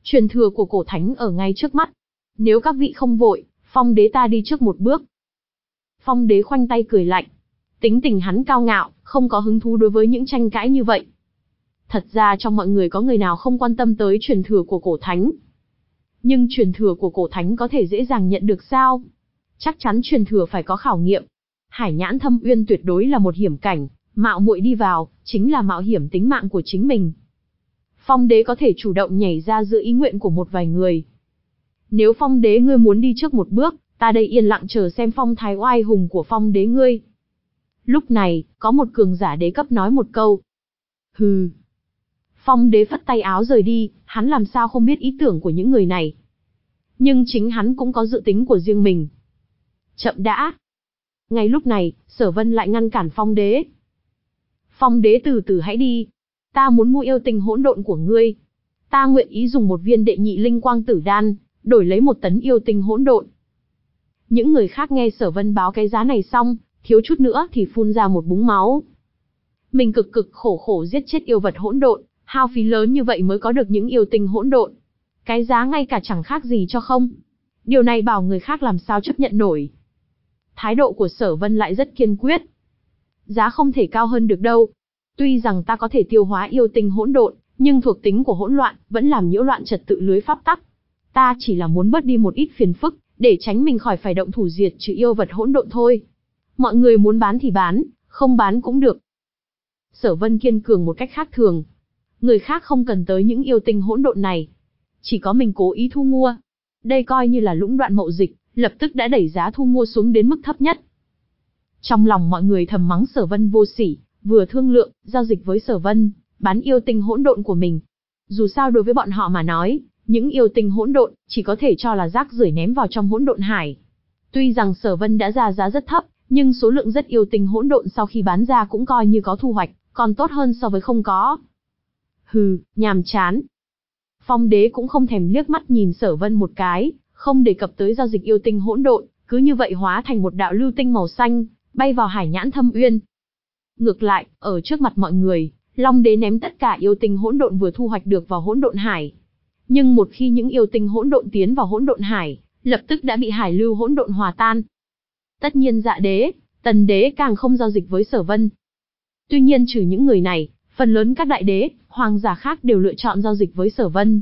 Truyền thừa của cổ thánh ở ngay trước mắt. Nếu các vị không vội, Phong đế ta đi trước một bước. Phong đế khoanh tay cười lạnh. Tính tình hắn cao ngạo, không có hứng thú đối với những tranh cãi như vậy. Thật ra trong mọi người có người nào không quan tâm tới truyền thừa của cổ thánh. Nhưng truyền thừa của cổ thánh có thể dễ dàng nhận được sao? Chắc chắn truyền thừa phải có khảo nghiệm. Hải nhãn thâm uyên tuyệt đối là một hiểm cảnh, mạo muội đi vào, chính là mạo hiểm tính mạng của chính mình. Phong đế có thể chủ động nhảy ra giữa ý nguyện của một vài người. Nếu Phong đế ngươi muốn đi trước một bước, ta đây yên lặng chờ xem phong thái oai hùng của Phong đế ngươi. Lúc này, có một cường giả đế cấp nói một câu. Hừ. Phong đế phất tay áo rời đi, hắn làm sao không biết ý tưởng của những người này. Nhưng chính hắn cũng có dự tính của riêng mình. Chậm đã. Ngay lúc này, Sở Vân lại ngăn cản Phong đế. Phong đế từ từ hãy đi. Ta muốn mua yêu tinh hỗn độn của ngươi. Ta nguyện ý dùng một viên đệ nhị linh quang tử đan, đổi lấy một tấn yêu tinh hỗn độn. Những người khác nghe Sở Vân báo cái giá này xong, thiếu chút nữa thì phun ra một búng máu. Mình cực cực khổ khổ giết chết yêu vật hỗn độn, hao phí lớn như vậy mới có được những yêu tinh hỗn độn. Cái giá ngay cả chẳng khác gì cho không. Điều này bảo người khác làm sao chấp nhận nổi. Thái độ của Sở Vân lại rất kiên quyết. Giá không thể cao hơn được đâu. Tuy rằng ta có thể tiêu hóa yêu tinh hỗn độn, nhưng thuộc tính của hỗn loạn vẫn làm nhiễu loạn trật tự lưới pháp tắc. Ta chỉ là muốn bớt đi một ít phiền phức, để tránh mình khỏi phải động thủ diệt trừ yêu vật hỗn độn thôi. Mọi người muốn bán thì bán, không bán cũng được. Sở Vân kiên cường một cách khác thường. Người khác không cần tới những yêu tinh hỗn độn này. Chỉ có mình cố ý thu mua. Đây coi như là lũng đoạn mậu dịch, lập tức đã đẩy giá thu mua xuống đến mức thấp nhất. Trong lòng mọi người thầm mắng Sở Vân vô sỉ, vừa thương lượng, giao dịch với Sở Vân, bán yêu tinh hỗn độn của mình. Dù sao đối với bọn họ mà nói, những yêu tinh hỗn độn chỉ có thể cho là rác rưởi ném vào trong hỗn độn hải. Tuy rằng Sở Vân đã ra giá rất thấp, nhưng số lượng rất yêu tinh hỗn độn sau khi bán ra cũng coi như có thu hoạch, còn tốt hơn so với không có. Hừ, nhàm chán. Phong đế cũng không thèm liếc mắt nhìn Sở Vân một cái, không đề cập tới giao dịch yêu tinh hỗn độn, cứ như vậy hóa thành một đạo lưu tinh màu xanh, bay vào hải nhãn thâm uyên. Ngược lại, ở trước mặt mọi người, Long đế ném tất cả yêu tinh hỗn độn vừa thu hoạch được vào hỗn độn hải. Nhưng một khi những yêu tinh hỗn độn tiến vào hỗn độn hải, lập tức đã bị hải lưu hỗn độn hòa tan. Tất nhiên Dạ đế, Tần đế càng không giao dịch với Sở Vân. Tuy nhiên trừ những người này, phần lớn các đại đế, hoàng giả khác đều lựa chọn giao dịch với Sở Vân.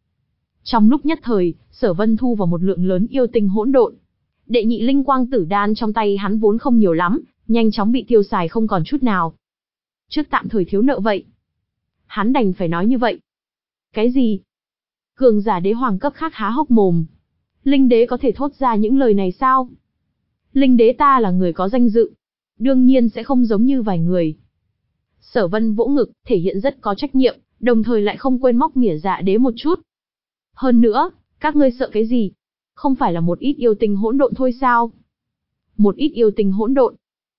Trong lúc nhất thời, Sở Vân thu vào một lượng lớn yêu tinh hỗn độn. Đệ nhị linh quang tử đan trong tay hắn vốn không nhiều lắm, nhanh chóng bị tiêu xài không còn chút nào. Trước tạm thời thiếu nợ vậy. Hắn đành phải nói như vậy. Cái gì? Cường giả đế hoàng cấp khác há hốc mồm. Linh đế có thể thốt ra những lời này sao? Linh đế ta là người có danh dự, đương nhiên sẽ không giống như vài người. Sở Vân vỗ ngực, thể hiện rất có trách nhiệm, đồng thời lại không quên móc mỉa Dạ đế một chút. Hơn nữa, các ngươi sợ cái gì? Không phải là một ít yêu tinh hỗn độn thôi sao? Một ít yêu tinh hỗn độn,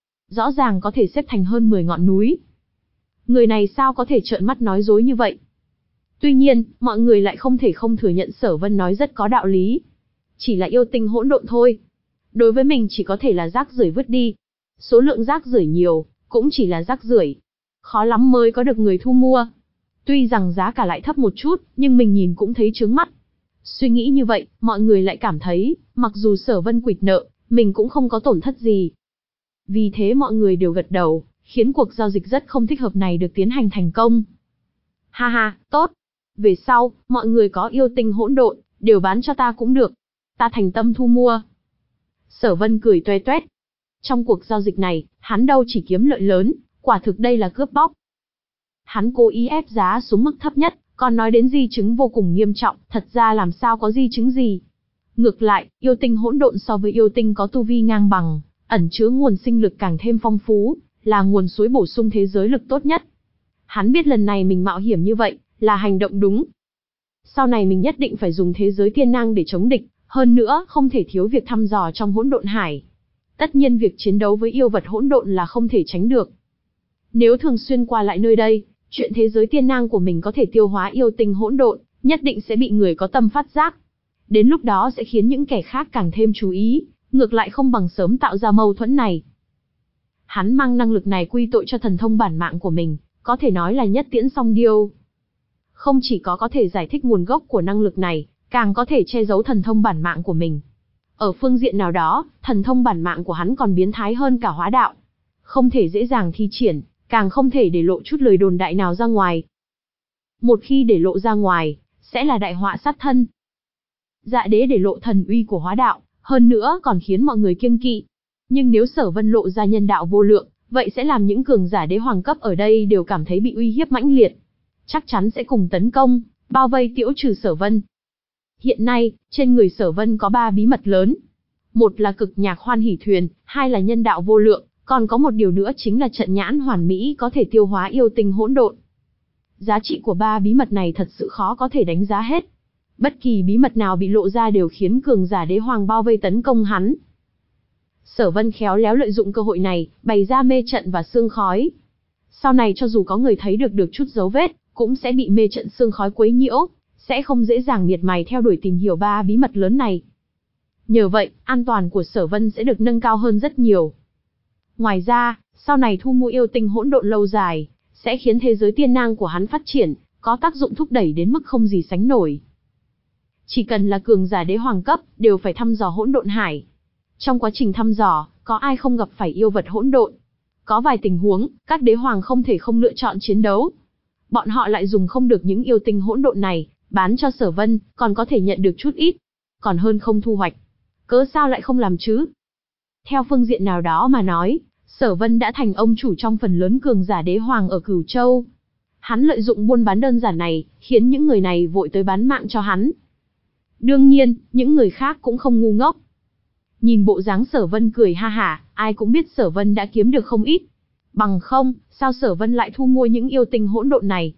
rõ ràng có thể xếp thành hơn mười ngọn núi. Người này sao có thể trợn mắt nói dối như vậy? Tuy nhiên, mọi người lại không thể không thừa nhận Sở Vân nói rất có đạo lý. Chỉ là yêu tinh hỗn độn thôi. Đối với mình chỉ có thể là rác rưởi vứt đi. Số lượng rác rưởi nhiều, cũng chỉ là rác rưởi. Khó lắm mới có được người thu mua. Tuy rằng giá cả lại thấp một chút, nhưng mình nhìn cũng thấy chướng mắt. Suy nghĩ như vậy, mọi người lại cảm thấy, mặc dù Sở Vân quỵt nợ, mình cũng không có tổn thất gì. Vì thế mọi người đều gật đầu, khiến cuộc giao dịch rất không thích hợp này được tiến hành thành công. Ha ha, tốt. Về sau, mọi người có yêu tinh hỗn độn, đều bán cho ta cũng được. Ta thành tâm thu mua. Sở Vân cười toe toét. Trong cuộc giao dịch này, hắn đâu chỉ kiếm lợi lớn, quả thực đây là cướp bóc. Hắn cố ý ép giá xuống mức thấp nhất, còn nói đến di chứng vô cùng nghiêm trọng, thật ra làm sao có di chứng gì. Ngược lại, yêu tinh hỗn độn so với yêu tinh có tu vi ngang bằng, ẩn chứa nguồn sinh lực càng thêm phong phú, là nguồn suối bổ sung thế giới lực tốt nhất. Hắn biết lần này mình mạo hiểm như vậy, là hành động đúng. Sau này mình nhất định phải dùng thế giới tiên năng để chống địch, hơn nữa không thể thiếu việc thăm dò trong hỗn độn hải. Tất nhiên việc chiến đấu với yêu vật hỗn độn là không thể tránh được. Nếu thường xuyên qua lại nơi đây, chuyện thế giới tiên năng của mình có thể tiêu hóa yêu tinh hỗn độn, nhất định sẽ bị người có tâm phát giác. Đến lúc đó sẽ khiến những kẻ khác càng thêm chú ý, ngược lại không bằng sớm tạo ra mâu thuẫn này. Hắn mang năng lực này quy tội cho thần thông bản mạng của mình, có thể nói là nhất tiễn song điêu. Không chỉ có có thể giải thích nguồn gốc của năng lực này, càng có thể che giấu thần thông bản mạng của mình. Ở phương diện nào đó, thần thông bản mạng của hắn còn biến thái hơn cả hóa đạo. Không thể dễ dàng thi triển, càng không thể để lộ chút lời đồn đại nào ra ngoài. Một khi để lộ ra ngoài, sẽ là đại họa sát thân. Dạ đế để lộ thần uy của hóa đạo, hơn nữa còn khiến mọi người kiêng kỵ. Nhưng nếu Sở Vân lộ ra nhân đạo vô lượng, vậy sẽ làm những cường giả đế hoàng cấp ở đây đều cảm thấy bị uy hiếp mãnh liệt. Chắc chắn sẽ cùng tấn công, bao vây tiễu trừ Sở Vân. Hiện nay, trên người Sở Vân có ba bí mật lớn. Một là cực nhạc hoan hỷ thuyền, hai là nhân đạo vô lượng, còn có một điều nữa chính là trận nhãn hoàn mỹ có thể tiêu hóa yêu tinh hỗn độn. Giá trị của ba bí mật này thật sự khó có thể đánh giá hết. Bất kỳ bí mật nào bị lộ ra đều khiến cường giả đế hoàng bao vây tấn công hắn. Sở Vân khéo léo lợi dụng cơ hội này, bày ra mê trận và sương khói. Sau này cho dù có người thấy được được chút dấu vết, cũng sẽ bị mê trận sương khói quấy nhiễu, sẽ không dễ dàng miệt mài theo đuổi tìm hiểu ba bí mật lớn này. Nhờ vậy, an toàn của Sở Vân sẽ được nâng cao hơn rất nhiều. Ngoài ra, sau này thu mua yêu tinh hỗn độn lâu dài, sẽ khiến thế giới tiên nang của hắn phát triển, có tác dụng thúc đẩy đến mức không gì sánh nổi. Chỉ cần là cường giả đế hoàng cấp, đều phải thăm dò hỗn độn hải. Trong quá trình thăm dò, có ai không gặp phải yêu vật hỗn độn? Có vài tình huống, các đế hoàng không thể không lựa chọn chiến đấu. Bọn họ lại dùng không được những yêu tinh hỗn độn này, bán cho Sở Vân, còn có thể nhận được chút ít. Còn hơn không thu hoạch. Cớ sao lại không làm chứ? Theo phương diện nào đó mà nói, Sở Vân đã thành ông chủ trong phần lớn cường giả đế hoàng ở Cửu Châu. Hắn lợi dụng buôn bán đơn giản này, khiến những người này vội tới bán mạng cho hắn. Đương nhiên, những người khác cũng không ngu ngốc. Nhìn bộ dáng Sở Vân cười ha hả, ai cũng biết Sở Vân đã kiếm được không ít. Bằng không, sao Sở Vân lại thu mua những yêu tinh hỗn độn này?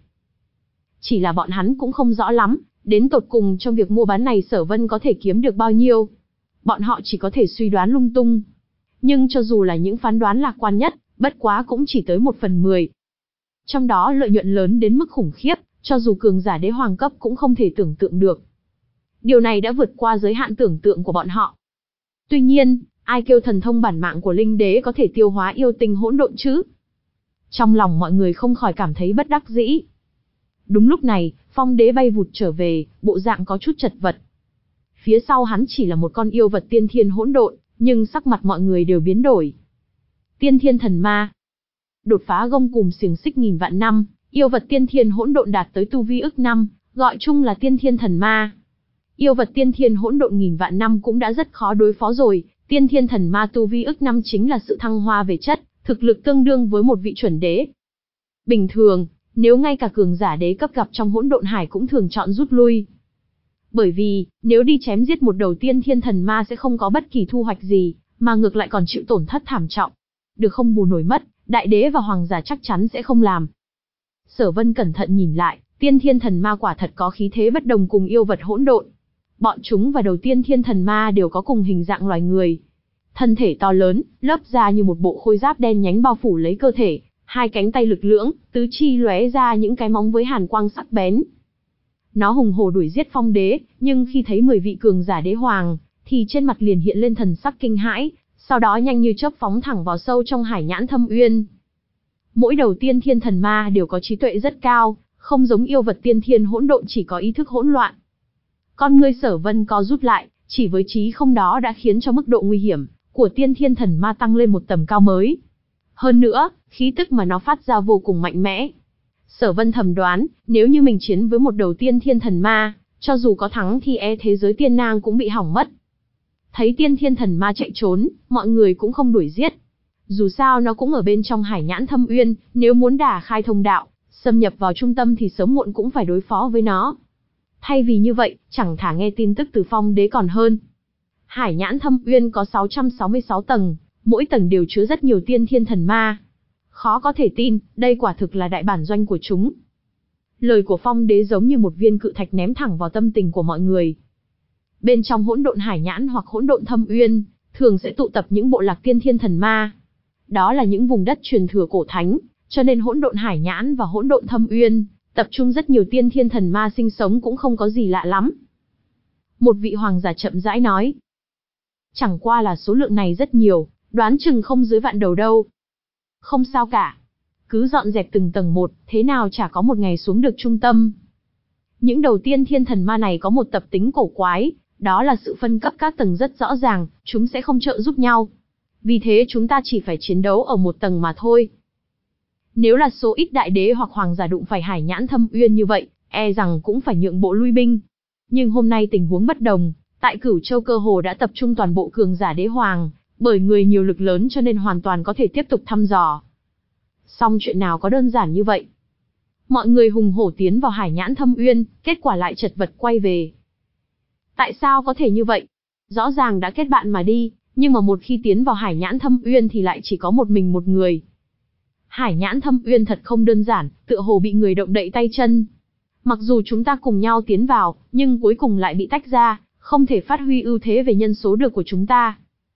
Chỉ là bọn hắn cũng không rõ lắm, đến tột cùng trong việc mua bán này Sở Vân có thể kiếm được bao nhiêu. Bọn họ chỉ có thể suy đoán lung tung. Nhưng cho dù là những phán đoán lạc quan nhất, bất quá cũng chỉ tới một phần mười. Trong đó lợi nhuận lớn đến mức khủng khiếp, cho dù cường giả đế hoàng cấp cũng không thể tưởng tượng được. Điều này đã vượt qua giới hạn tưởng tượng của bọn họ. Tuy nhiên, ai kêu thần thông bản mạng của linh đế có thể tiêu hóa yêu tinh hỗn độn chứ? Trong lòng mọi người không khỏi cảm thấy bất đắc dĩ. Đúng lúc này, Phong đế bay vụt trở về, bộ dạng có chút chật vật. Phía sau hắn chỉ là một con yêu vật tiên thiên hỗn độn, nhưng sắc mặt mọi người đều biến đổi. Tiên thiên thần ma. Đột phá gông cùm xiềng xích nghìn vạn năm, yêu vật tiên thiên hỗn độn đạt tới tu vi ức năm, gọi chung là tiên thiên thần ma. Yêu vật tiên thiên hỗn độn nghìn vạn năm cũng đã rất khó đối phó rồi, tiên thiên thần ma tu vi ức năm chính là sự thăng hoa về chất, thực lực tương đương với một vị chuẩn đế. Bình thường, nếu ngay cả cường giả đế cấp gặp trong hỗn độn hải cũng thường chọn rút lui. Bởi vì, nếu đi chém giết một đầu tiên thiên thần ma sẽ không có bất kỳ thu hoạch gì, mà ngược lại còn chịu tổn thất thảm trọng. Được không bù nổi mất, đại đế và hoàng giả chắc chắn sẽ không làm. Sở Vân cẩn thận nhìn lại, tiên thiên thần ma quả thật có khí thế bất đồng cùng yêu vật hỗn độn. Bọn chúng và đầu tiên thiên thần ma đều có cùng hình dạng loài người. Thân thể to lớn, lớp da như một bộ khôi giáp đen nhánh bao phủ lấy cơ thể, hai cánh tay lực lưỡng, tứ chi lóe ra những cái móng với hàn quang sắc bén. Nó hùng hổ đuổi giết Phong đế, nhưng khi thấy mười vị cường giả đế hoàng, thì trên mặt liền hiện lên thần sắc kinh hãi, sau đó nhanh như chớp phóng thẳng vào sâu trong hải nhãn thâm uyên. Mỗi đầu tiên thiên thần ma đều có trí tuệ rất cao, không giống yêu vật tiên thiên hỗn độn chỉ có ý thức hỗn loạn. Con ngươi Sở Vân co rút lại, chỉ với trí không đó đã khiến cho mức độ nguy hiểm của tiên thiên thần ma tăng lên một tầm cao mới. Hơn nữa, khí tức mà nó phát ra vô cùng mạnh mẽ. Sở Vân thầm đoán, nếu như mình chiến với một đầu tiên thiên thần ma, cho dù có thắng thì e thế giới tiên nang cũng bị hỏng mất. Thấy tiên thiên thần ma chạy trốn, mọi người cũng không đuổi giết. Dù sao nó cũng ở bên trong hải nhãn thâm uyên, nếu muốn đả khai thông đạo, xâm nhập vào trung tâm thì sớm muộn cũng phải đối phó với nó. Thay vì như vậy, chẳng thà nghe tin tức từ Phong đế còn hơn. Hải nhãn thâm uyên có sáu trăm sáu mươi sáu tầng, mỗi tầng đều chứa rất nhiều tiên thiên thần ma. Khó có thể tin, đây quả thực là đại bản doanh của chúng. Lời của Phong đế giống như một viên cự thạch ném thẳng vào tâm tình của mọi người. Bên trong hỗn độn hải nhãn hoặc hỗn độn thâm uyên, thường sẽ tụ tập những bộ lạc tiên thiên thần ma. Đó là những vùng đất truyền thừa cổ thánh, cho nên hỗn độn hải nhãn và hỗn độn thâm uyên, tập trung rất nhiều tiên thiên thần ma sinh sống cũng không có gì lạ lắm. Một vị hoàng giả chậm rãi nói. Chẳng qua là số lượng này rất nhiều, đoán chừng không dưới vạn đầu đâu. Không sao cả. Cứ dọn dẹp từng tầng một, thế nào chả có một ngày xuống được trung tâm. Những đầu tiên thiên thần ma này có một tập tính cổ quái, đó là sự phân cấp các tầng rất rõ ràng, chúng sẽ không trợ giúp nhau. Vì thế chúng ta chỉ phải chiến đấu ở một tầng mà thôi. Nếu là số ít đại đế hoặc hoàng giả đụng phải Hải Nhãn Thâm Uyên như vậy, e rằng cũng phải nhượng bộ lui binh. Nhưng hôm nay tình huống bất đồng, tại Cửu Châu cơ hồ đã tập trung toàn bộ cường giả đế hoàng, bởi người nhiều lực lớn cho nên hoàn toàn có thể tiếp tục thăm dò. Song chuyện nào có đơn giản như vậy? Mọi người hùng hổ tiến vào Hải Nhãn Thâm Uyên, kết quả lại chật vật quay về. Tại sao có thể như vậy? Rõ ràng đã kết bạn mà đi, nhưng mà một khi tiến vào Hải Nhãn Thâm Uyên thì lại chỉ có một mình một người. Hải Nhãn Thâm Uyên thật không đơn giản, tựa hồ bị người động đậy tay chân. Mặc dù chúng ta cùng nhau tiến vào, nhưng cuối cùng lại bị tách ra, không thể phát huy ưu thế về nhân số được của chúng ta.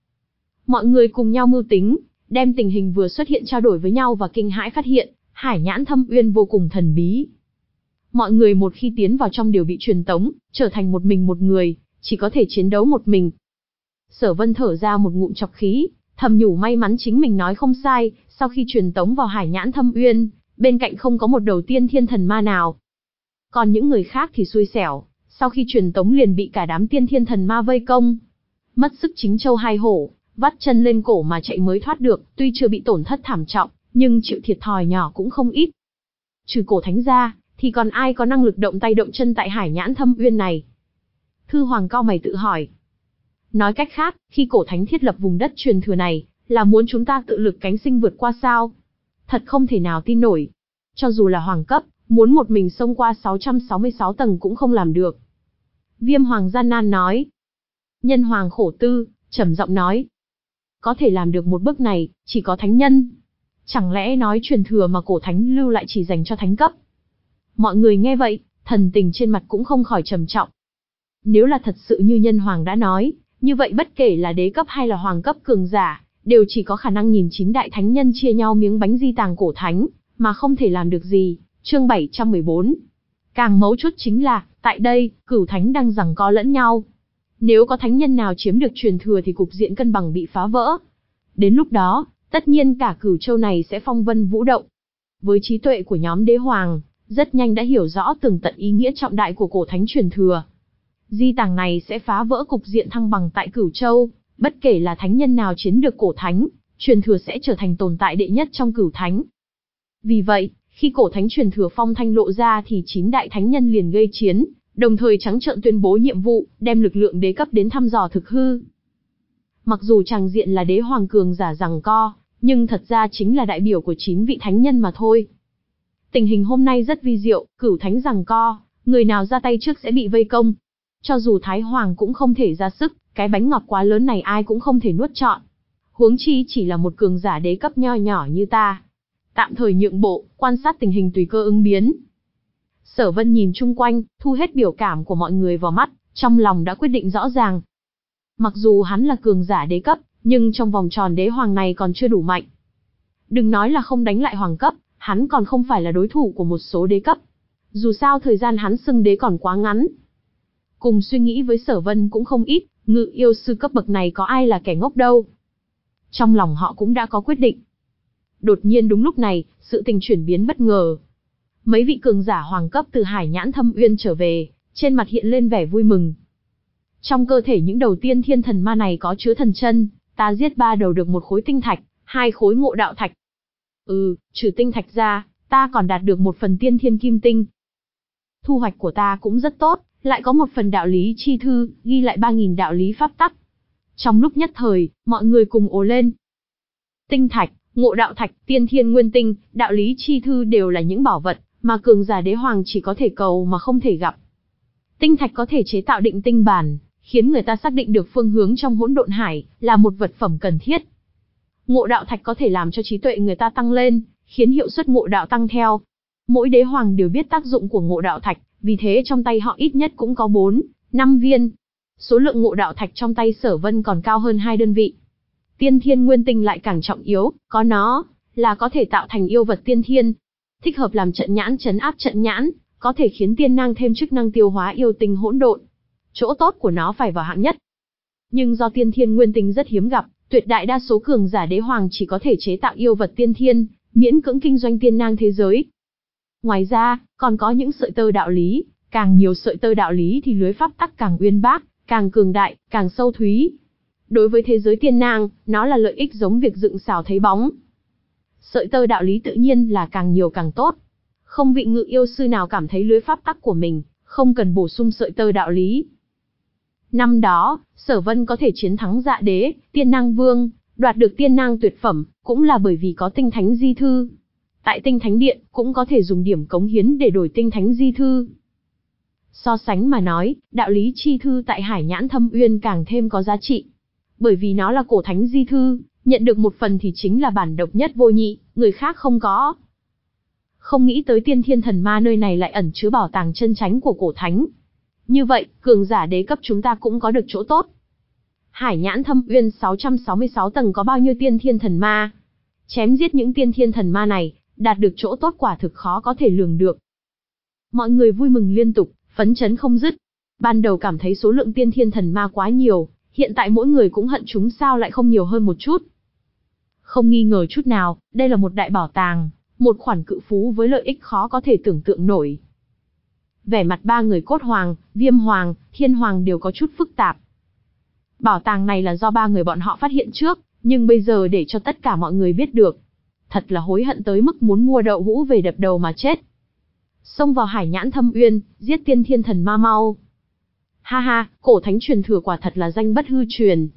Mọi người cùng nhau mưu tính, đem tình hình vừa xuất hiện trao đổi với nhau và kinh hãi phát hiện, Hải Nhãn Thâm Uyên vô cùng thần bí. Mọi người một khi tiến vào trong đều bị truyền tống, trở thành một mình một người, chỉ có thể chiến đấu một mình. Sở Vân thở ra một ngụm trọc khí, thầm nhủ may mắn chính mình nói không sai, sau khi truyền tống vào Hải Nhãn Thâm Uyên, bên cạnh không có một đầu tiên thiên thần ma nào. Còn những người khác thì xui xẻo, sau khi truyền tống liền bị cả đám tiên thiên thần ma vây công. Mất sức chính châu hai hổ, vắt chân lên cổ mà chạy mới thoát được, tuy chưa bị tổn thất thảm trọng, nhưng chịu thiệt thòi nhỏ cũng không ít. Trừ Cổ Thánh ra, thì còn ai có năng lực động tay động chân tại Hải Nhãn Thâm Uyên này? Thư Hoàng cao mày tự hỏi. Nói cách khác, khi Cổ Thánh thiết lập vùng đất truyền thừa này, là muốn chúng ta tự lực cánh sinh vượt qua sao? Thật không thể nào tin nổi. Cho dù là hoàng cấp, muốn một mình xông qua sáu trăm sáu mươi sáu tầng cũng không làm được. Viêm Hoàng gian nan nói. Nhân Hoàng khổ tư, trầm giọng nói. Có thể làm được một bước này, chỉ có thánh nhân. Chẳng lẽ nói truyền thừa mà Cổ Thánh lưu lại chỉ dành cho thánh cấp? Mọi người nghe vậy, thần tình trên mặt cũng không khỏi trầm trọng. Nếu là thật sự như Nhân Hoàng đã nói, như vậy bất kể là đế cấp hay là hoàng cấp cường giả, đều chỉ có khả năng nhìn chín đại thánh nhân chia nhau miếng bánh di tàng Cổ Thánh, mà không thể làm được gì. Chương bảy trăm mười bốn. Càng mấu chốt chính là, tại đây, cửu thánh đang giằng co lẫn nhau. Nếu có thánh nhân nào chiếm được truyền thừa thì cục diện cân bằng bị phá vỡ. Đến lúc đó, tất nhiên cả Cửu Châu này sẽ phong vân vũ động. Với trí tuệ của nhóm đế hoàng, rất nhanh đã hiểu rõ tường tận ý nghĩa trọng đại của Cổ Thánh truyền thừa. Di tàng này sẽ phá vỡ cục diện thăng bằng tại Cửu Châu, bất kể là thánh nhân nào chiếm được Cổ Thánh, truyền thừa sẽ trở thành tồn tại đệ nhất trong Cửu Thánh. Vì vậy, khi Cổ Thánh truyền thừa phong thanh lộ ra thì chín đại thánh nhân liền gây chiến, đồng thời trắng trợn tuyên bố nhiệm vụ, đem lực lượng đế cấp đến thăm dò thực hư. Mặc dù tràng diện là đế hoàng cường giả giằng co, nhưng thật ra chính là đại biểu của chín vị thánh nhân mà thôi. Tình hình hôm nay rất vi diệu, cửu thánh giằng co, người nào ra tay trước sẽ bị vây công. Cho dù Thái Hoàng cũng không thể ra sức, cái bánh ngọt quá lớn này ai cũng không thể nuốt trọn. Huống chi chỉ là một cường giả đế cấp nho nhỏ như ta. Tạm thời nhượng bộ, quan sát tình hình tùy cơ ứng biến. Sở Vân nhìn chung quanh, thu hết biểu cảm của mọi người vào mắt, trong lòng đã quyết định rõ ràng. Mặc dù hắn là cường giả đế cấp, nhưng trong vòng tròn đế hoàng này còn chưa đủ mạnh. Đừng nói là không đánh lại hoàng cấp, hắn còn không phải là đối thủ của một số đế cấp. Dù sao thời gian hắn xưng đế còn quá ngắn. Cùng suy nghĩ với Sở Vân cũng không ít, ngự yêu sư cấp bậc này có ai là kẻ ngốc đâu. Trong lòng họ cũng đã có quyết định. Đột nhiên đúng lúc này, sự tình chuyển biến bất ngờ. Mấy vị cường giả hoàng cấp từ Hải Nhãn Thâm Uyên trở về, trên mặt hiện lên vẻ vui mừng. Trong cơ thể những đầu tiên thiên thần ma này có chứa thần chân, ta giết ba đầu được một khối tinh thạch, hai khối ngộ đạo thạch. Ừ, trừ tinh thạch ra, ta còn đạt được một phần tiên thiên kim tinh. Thu hoạch của ta cũng rất tốt, lại có một phần đạo lý chi thư, ghi lại ba nghìn đạo lý pháp tắc. Trong lúc nhất thời, mọi người cùng ồ lên. Tinh thạch, ngộ đạo thạch, tiên thiên nguyên tinh, đạo lý chi thư đều là những bảo vật mà cường giả đế hoàng chỉ có thể cầu mà không thể gặp. Tinh thạch có thể chế tạo định tinh bản, khiến người ta xác định được phương hướng trong hỗn độn hải, là một vật phẩm cần thiết. Ngộ đạo thạch có thể làm cho trí tuệ người ta tăng lên, khiến hiệu suất ngộ đạo tăng theo. Mỗi đế hoàng đều biết tác dụng của ngộ đạo thạch, vì thế trong tay họ ít nhất cũng có bốn, năm viên. Số lượng ngộ đạo thạch trong tay Sở Vân còn cao hơn hai đơn vị. Tiên thiên nguyên tinh lại càng trọng yếu, có nó là có thể tạo thành yêu vật tiên thiên, thích hợp làm trận nhãn trấn áp trận nhãn, có thể khiến tiên năng thêm chức năng tiêu hóa yêu tinh hỗn độn. Chỗ tốt của nó phải vào hạng nhất. Nhưng do tiên thiên nguyên tinh rất hiếm gặp, tuyệt đại đa số cường giả đế hoàng chỉ có thể chế tạo yêu vật tiên thiên, miễn cưỡng kinh doanh tiên năng thế giới. Ngoài ra, còn có những sợi tơ đạo lý, Càng nhiều sợi tơ đạo lý thì lưới pháp tắc càng uyên bác, càng cường đại, càng sâu thúy. Đối với thế giới tiên nang, nó là lợi ích giống việc dựng xào thấy bóng. Sợi tơ đạo lý tự nhiên là càng nhiều càng tốt. Không vị ngự yêu sư nào cảm thấy lưới pháp tắc của mình không cần bổ sung sợi tơ đạo lý. Năm đó, Sở Vân có thể chiến thắng Dạ Đế, Tiên Nang Vương, đoạt được Tiên Nang tuyệt phẩm, cũng là bởi vì có Tinh Thánh Di Thư. Tại Tinh Thánh Điện cũng có thể dùng điểm cống hiến để đổi Tinh Thánh Di Thư. So sánh mà nói, đạo lý chi thư tại Hải Nhãn Thâm Uyên càng thêm có giá trị. Bởi vì nó là cổ thánh di thư, nhận được một phần thì chính là bản độc nhất vô nhị, người khác không có. Không nghĩ tới Tiên Thiên Thần Ma nơi này lại ẩn chứa bảo tàng chân chánh của cổ thánh. Như vậy, cường giả đế cấp chúng ta cũng có được chỗ tốt. Hải Nhãn Thâm Uyên sáu trăm sáu mươi sáu tầng có bao nhiêu Tiên Thiên Thần Ma? Chém giết những Tiên Thiên Thần Ma này, đạt được chỗ tốt quả thực khó có thể lường được. Mọi người vui mừng liên tục, phấn chấn không dứt. Ban đầu cảm thấy số lượng Tiên Thiên Thần Ma quá nhiều, hiện tại mỗi người cũng hận chúng sao lại không nhiều hơn một chút. Không nghi ngờ chút nào, đây là một đại bảo tàng, một khoản cự phú với lợi ích khó có thể tưởng tượng nổi. Vẻ mặt ba người Cốt Hoàng, Viêm Hoàng, Thiên Hoàng đều có chút phức tạp. Bảo tàng này là do ba người bọn họ phát hiện trước, nhưng bây giờ để cho tất cả mọi người biết được. Thật là hối hận tới mức muốn mua đậu hũ về đập đầu mà chết. Xông vào Hải Nhãn Thâm Uyên, giết Tiên Thiên Thần Ma mau. Ha ha, cổ thánh truyền thừa quả thật là danh bất hư truyền.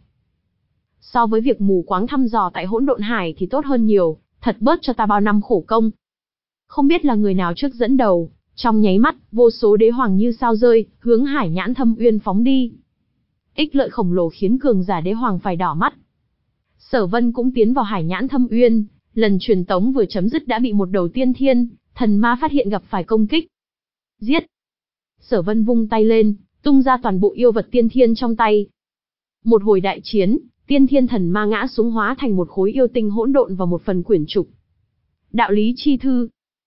So với việc mù quáng thăm dò tại Hỗn Độn Hải thì tốt hơn nhiều, thật bớt cho ta bao năm khổ công. Không biết là người nào trước dẫn đầu, trong nháy mắt, vô số đế hoàng như sao rơi, hướng Hải Nhãn Thâm Uyên phóng đi. Ích lợi khổng lồ khiến cường giả đế hoàng phải đỏ mắt. Sở Vân cũng tiến vào Hải Nhãn Thâm Uyên, lần truyền tống vừa chấm dứt đã bị một đầu tiên thiên thần ma phát hiện gặp phải công kích. Giết! Sở Vân vung tay lên, tung ra toàn bộ yêu vật tiên thiên trong tay. Một hồi đại chiến, tiên thiên thần ma ngã xuống hóa thành một khối yêu tinh hỗn độn và một phần quyển trục. Đạo lý chi thư.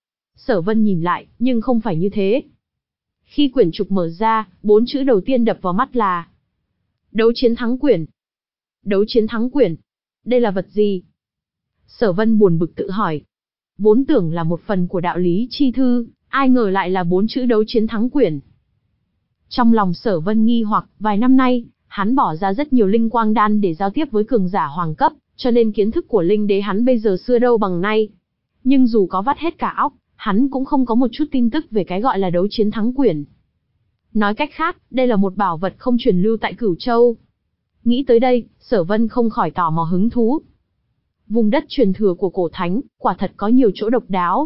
Sở Vân nhìn lại, nhưng không phải như thế. Khi quyển trục mở ra, bốn chữ đầu tiên đập vào mắt là Đấu chiến thắng quyển. Đấu chiến thắng quyển. Đây là vật gì? Sở Vân buồn bực tự hỏi. Vốn tưởng là một phần của đạo lý chi thư, ai ngờ lại là bốn chữ đấu chiến thắng quyển. Trong lòng Sở Vân nghi hoặc, vài năm nay, hắn bỏ ra rất nhiều linh quang đan để giao tiếp với cường giả hoàng cấp, cho nên kiến thức của linh đế hắn bây giờ xưa đâu bằng nay. Nhưng dù có vắt hết cả óc, hắn cũng không có một chút tin tức về cái gọi là đấu chiến thắng quyển. Nói cách khác, đây là một bảo vật không truyền lưu tại Cửu Châu. Nghĩ tới đây, Sở Vân không khỏi tò mò hứng thú. Vùng đất truyền thừa của cổ thánh, quả thật có nhiều chỗ độc đáo.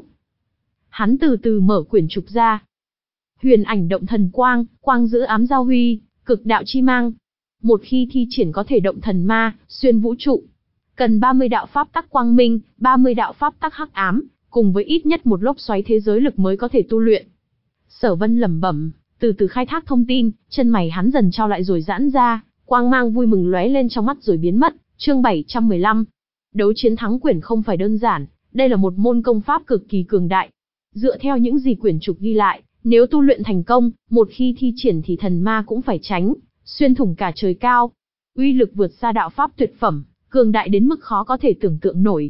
Hắn từ từ mở quyển trục ra. Huyền ảnh động thần quang, quang giữ ám giao huy, cực đạo chi mang. Một khi thi triển có thể động thần ma, xuyên vũ trụ. Cần ba mươi đạo pháp tắc quang minh, ba mươi đạo pháp tắc hắc ám, cùng với ít nhất một lốc xoáy thế giới lực mới có thể tu luyện. Sở Vân lẩm bẩm, từ từ khai thác thông tin, chân mày hắn dần trao lại rồi giãn ra, quang mang vui mừng lóe lên trong mắt rồi biến mất. Chương bảy trăm mười lăm. Đấu chiến thắng quyển không phải đơn giản, đây là một môn công pháp cực kỳ cường đại. Dựa theo những gì quyển trục ghi lại, nếu tu luyện thành công, một khi thi triển thì thần ma cũng phải tránh, xuyên thủng cả trời cao. Uy lực vượt xa đạo pháp tuyệt phẩm, cường đại đến mức khó có thể tưởng tượng nổi.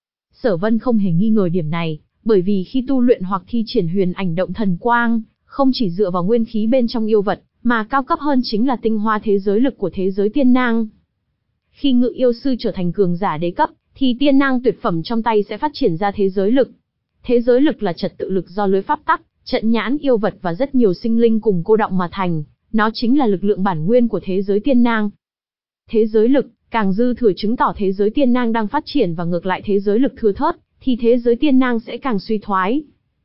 Sở Vân không hề nghi ngờ điểm này, bởi vì khi tu luyện hoặc thi triển huyền ảnh động thần quang, không chỉ dựa vào nguyên khí bên trong yêu vật, mà cao cấp hơn chính là tinh hoa thế giới lực của thế giới tiên nang. Khi ngự yêu sư trở thành cường giả đế cấp, thì tiên nang tuyệt phẩm trong tay sẽ phát triển ra thế giới lực. Thế giới lực là trật tự lực do lưới pháp tắc, trận nhãn yêu vật và rất nhiều sinh linh cùng cô đọng mà thành, nó chính là lực lượng bản nguyên của thế giới tiên nang. Thế giới lực càng dư thừa chứng tỏ thế giới tiên nang đang phát triển và ngược lại thế giới lực thưa thớt, thì thế giới tiên nang sẽ càng suy thoái.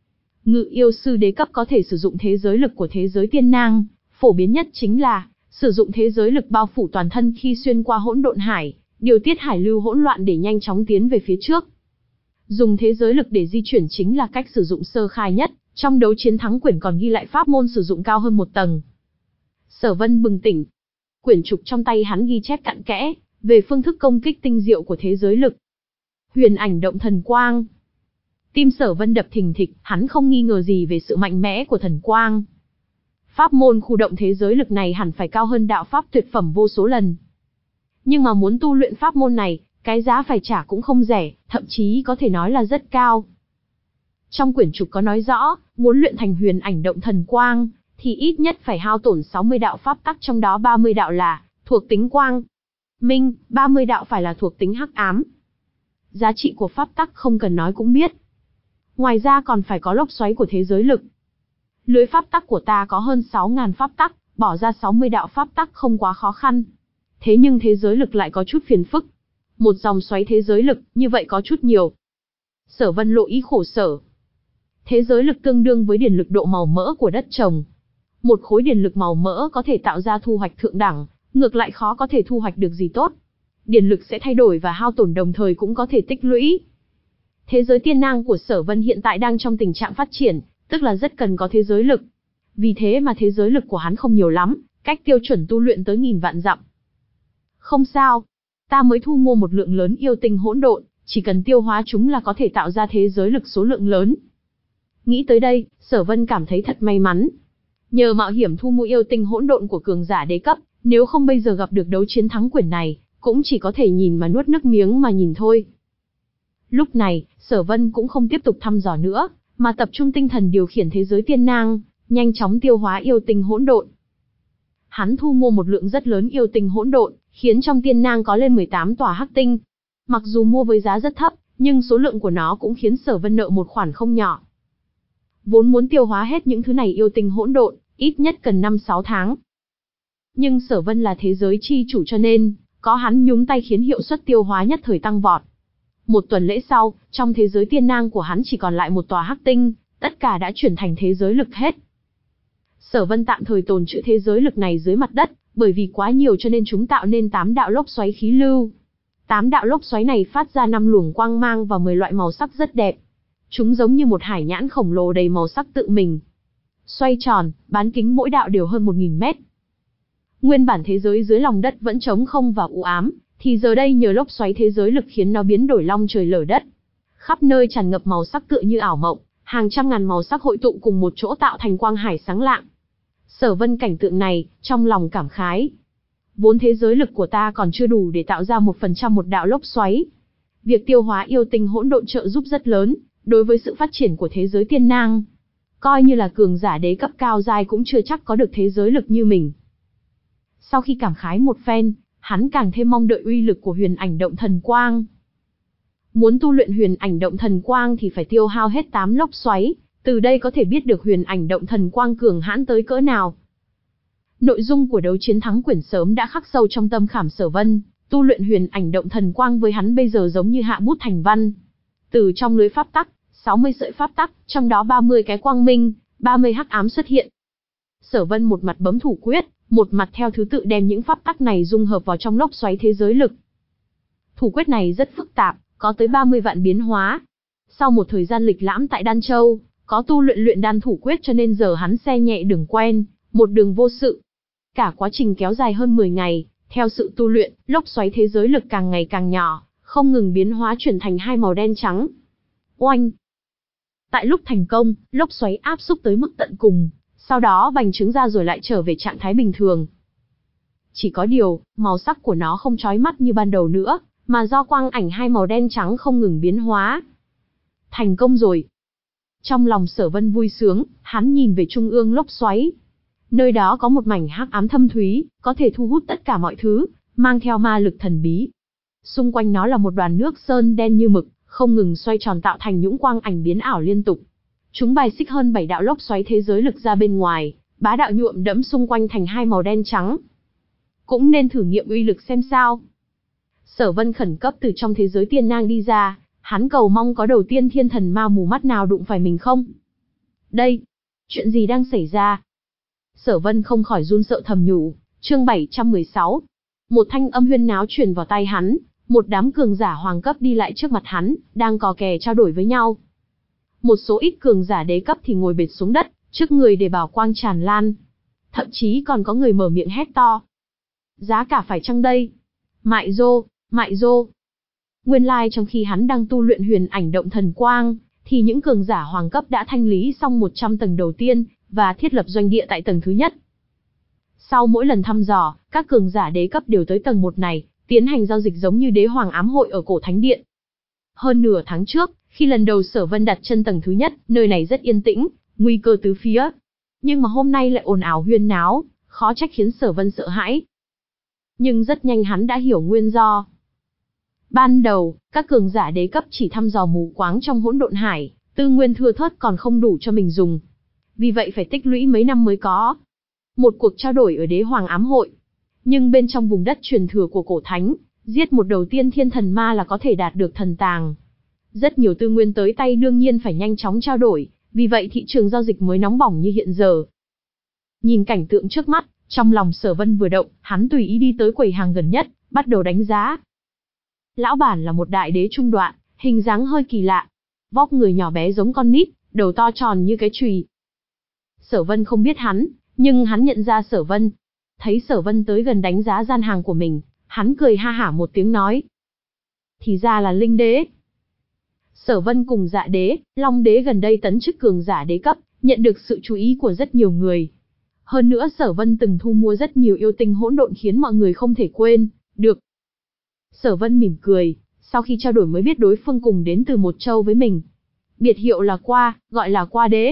Ngự yêu sư đế cấp có thể sử dụng thế giới lực của thế giới tiên nang, phổ biến nhất chính là sử dụng thế giới lực bao phủ toàn thân khi xuyên qua hỗn độn hải, điều tiết hải lưu hỗn loạn để nhanh chóng tiến về phía trước. Dùng thế giới lực để di chuyển chính là cách sử dụng sơ khai nhất, trong đấu chiến thắng quyển còn ghi lại pháp môn sử dụng cao hơn một tầng. Sở Vân bừng tỉnh. Quyển trục trong tay hắn ghi chép cặn kẽ về phương thức công kích tinh diệu của thế giới lực. Huyền ảnh động thần quang. Tim Sở Vân đập thình thịch, hắn không nghi ngờ gì về sự mạnh mẽ của thần quang. Pháp môn khu động thế giới lực này hẳn phải cao hơn đạo pháp tuyệt phẩm vô số lần. Nhưng mà muốn tu luyện pháp môn này, cái giá phải trả cũng không rẻ, thậm chí có thể nói là rất cao. Trong quyển trục có nói rõ, muốn luyện thành huyền ảnh động thần quang, thì ít nhất phải hao tổn sáu mươi đạo pháp tắc, trong đó ba mươi đạo là thuộc tính quang minh, ba mươi đạo phải là thuộc tính hắc ám. Giá trị của pháp tắc không cần nói cũng biết. Ngoài ra còn phải có lốc xoáy của thế giới lực. Lưới pháp tắc của ta có hơn sáu nghìn pháp tắc, bỏ ra sáu mươi đạo pháp tắc không quá khó khăn. Thế nhưng thế giới lực lại có chút phiền phức. Một dòng xoáy thế giới lực, như vậy có chút nhiều. Sở Vân lộ ý khổ sở. Thế giới lực tương đương với điển lực độ màu mỡ của đất trồng. Một khối điển lực màu mỡ có thể tạo ra thu hoạch thượng đẳng, ngược lại khó có thể thu hoạch được gì tốt. Điển lực sẽ thay đổi và hao tổn, đồng thời cũng có thể tích lũy. Thế giới tiên năng của Sở Vân hiện tại đang trong tình trạng phát triển, tức là rất cần có thế giới lực. Vì thế mà thế giới lực của hắn không nhiều lắm, cách tiêu chuẩn tu luyện tới nghìn vạn dặm. Không sao, ta mới thu mua một lượng lớn yêu tinh hỗn độn, chỉ cần tiêu hóa chúng là có thể tạo ra thế giới lực số lượng lớn. Nghĩ tới đây, Sở Vân cảm thấy thật may mắn. Nhờ mạo hiểm thu mua yêu tinh hỗn độn của cường giả đế cấp, nếu không bây giờ gặp được đấu chiến thắng quyển này, cũng chỉ có thể nhìn mà nuốt nước miếng mà nhìn thôi. Lúc này, Sở Vân cũng không tiếp tục thăm dò nữa, mà tập trung tinh thần điều khiển thế giới tiên nang, nhanh chóng tiêu hóa yêu tinh hỗn độn. Hắn thu mua một lượng rất lớn yêu tinh hỗn độn, khiến trong tiên nang có lên mười tám tòa hắc tinh. Mặc dù mua với giá rất thấp, nhưng số lượng của nó cũng khiến Sở Vân nợ một khoản không nhỏ. Vốn muốn tiêu hóa hết những thứ này yêu tinh hỗn độn, ít nhất cần năm sáu tháng. Nhưng Sở Vân là thế giới chi chủ cho nên, có hắn nhúng tay khiến hiệu suất tiêu hóa nhất thời tăng vọt. Một tuần lễ sau, trong thế giới tiên nang của hắn chỉ còn lại một tòa hắc tinh, tất cả đã chuyển thành thế giới lực hết. Sở Vân tạm thời tồn trữ thế giới lực này dưới mặt đất, bởi vì quá nhiều cho nên chúng tạo nên tám đạo lốc xoáy khí lưu. Tám đạo lốc xoáy này phát ra năm luồng quang mang và mười loại màu sắc rất đẹp. Chúng giống như một hải nhãn khổng lồ đầy màu sắc tự mình. Xoay tròn, bán kính mỗi đạo đều hơn một nghìn mét. Nguyên bản thế giới dưới lòng đất vẫn trống không và u ám, thì giờ đây nhờ lốc xoáy thế giới lực khiến nó biến đổi long trời lở đất. Khắp nơi tràn ngập màu sắc tựa như ảo mộng, hàng trăm ngàn màu sắc hội tụ cùng một chỗ tạo thành quang hải sáng lạng. Sở Vân cảnh tượng này, trong lòng cảm khái. Vốn thế giới lực của ta còn chưa đủ để tạo ra một phần trăm một đạo lốc xoáy. Việc tiêu hóa yêu tinh hỗn độn trợ giúp rất lớn, đối với sự phát triển của thế giới tiên nang. Coi như là cường giả đế cấp cao giai cũng chưa chắc có được thế giới lực như mình. Sau khi cảm khái một phen, hắn càng thêm mong đợi uy lực của huyền ảnh động thần quang. Muốn tu luyện huyền ảnh động thần quang thì phải tiêu hao hết tám lốc xoáy, từ đây có thể biết được huyền ảnh động thần quang cường hãn tới cỡ nào. Nội dung của đấu chiến thắng quyển sớm đã khắc sâu trong tâm khảm Sở Vân, tu luyện huyền ảnh động thần quang với hắn bây giờ giống như hạ bút thành văn. Từ trong lưới pháp tắc, sáu mươi sợi pháp tắc, trong đó ba mươi cái quang minh, ba mươi hắc ám xuất hiện. Sở Vân một mặt bấm thủ quyết, một mặt theo thứ tự đem những pháp tắc này dung hợp vào trong lốc xoáy thế giới lực. Thủ quyết này rất phức tạp, có tới ba mươi vạn biến hóa. Sau một thời gian lịch lãm tại Đan Châu, có tu luyện luyện đan thủ quyết cho nên giờ hắn xe nhẹ đường quen, một đường vô sự. Cả quá trình kéo dài hơn mười ngày, theo sự tu luyện, lốc xoáy thế giới lực càng ngày càng nhỏ, không ngừng biến hóa chuyển thành hai màu đen trắng. Oanh! Tại lúc thành công, lốc xoáy áp xúc tới mức tận cùng, sau đó bành trướng ra rồi lại trở về trạng thái bình thường. Chỉ có điều, màu sắc của nó không chói mắt như ban đầu nữa, mà do quang ảnh hai màu đen trắng không ngừng biến hóa. Thành công rồi! Trong lòng Sở Vân vui sướng, hắn nhìn về trung ương lốc xoáy. Nơi đó có một mảnh hắc ám thâm thúy, có thể thu hút tất cả mọi thứ, mang theo ma lực thần bí. Xung quanh nó là một đoàn nước sơn đen như mực, không ngừng xoay tròn tạo thành những quang ảnh biến ảo liên tục. Chúng bài xích hơn bảy đạo lốc xoáy thế giới lực ra bên ngoài, bá đạo nhuộm đẫm xung quanh thành hai màu đen trắng. Cũng nên thử nghiệm uy lực xem sao. Sở Vân khẩn cấp từ trong thế giới tiên nang đi ra, hắn cầu mong có đầu tiên thiên thần ma mù mắt nào đụng phải mình không. Đây, chuyện gì đang xảy ra? Sở Vân không khỏi run sợ thầm nhủ. Chương bảy trăm mười sáu. Một thanh âm huyên náo truyền vào tai hắn, một đám cường giả hoàng cấp đi lại trước mặt hắn, đang cò kè trao đổi với nhau. Một số ít cường giả đế cấp thì ngồi bệt xuống đất, trước người để bảo quang tràn lan. Thậm chí còn có người mở miệng hét to. Giá cả phải chăng đây? Mại rô, mại rô. Nguyên lai trong khi hắn đang tu luyện huyền ảnh động thần quang, thì những cường giả hoàng cấp đã thanh lý xong một trăm tầng đầu tiên, và thiết lập doanh địa tại tầng thứ nhất. Sau mỗi lần thăm dò, các cường giả đế cấp đều tới tầng một này, tiến hành giao dịch giống như đế hoàng ám hội ở cổ thánh điện. Hơn nửa tháng trước, khi lần đầu Sở Vân đặt chân tầng thứ nhất, nơi này rất yên tĩnh, nguy cơ tứ phía. Nhưng mà hôm nay lại ồn ào huyên náo, khó trách khiến Sở Vân sợ hãi. Nhưng rất nhanh hắn đã hiểu nguyên do. Ban đầu, các cường giả đế cấp chỉ thăm dò mù quáng trong hỗn độn hải, tư nguyên thưa thớt còn không đủ cho mình dùng. Vì vậy phải tích lũy mấy năm mới có một cuộc trao đổi ở Đế Hoàng Ám Hội. Nhưng bên trong vùng đất truyền thừa của cổ thánh, giết một đầu tiên thiên thần ma là có thể đạt được thần tàng. Rất nhiều tư nguyên tới tay đương nhiên phải nhanh chóng trao đổi, vì vậy thị trường giao dịch mới nóng bỏng như hiện giờ. Nhìn cảnh tượng trước mắt, trong lòng Sở Vân vừa động, hắn tùy ý đi tới quầy hàng gần nhất, bắt đầu đánh giá. Lão bản là một đại đế trung đoạn, hình dáng hơi kỳ lạ. Vóc người nhỏ bé giống con nít, đầu to tròn như cái chùy. Sở Vân không biết hắn, nhưng hắn nhận ra Sở Vân. Thấy Sở Vân tới gần đánh giá gian hàng của mình, hắn cười ha hả một tiếng nói. Thì ra là Linh Đế. Sở Vân cùng Dạ Đế, Long Đế gần đây tấn chức cường giả đế cấp, nhận được sự chú ý của rất nhiều người. Hơn nữa Sở Vân từng thu mua rất nhiều yêu tinh hỗn độn khiến mọi người không thể quên được. Sở Vân mỉm cười, sau khi trao đổi mới biết đối phương cùng đến từ một châu với mình. Biệt hiệu là Qua, gọi là Qua Đế.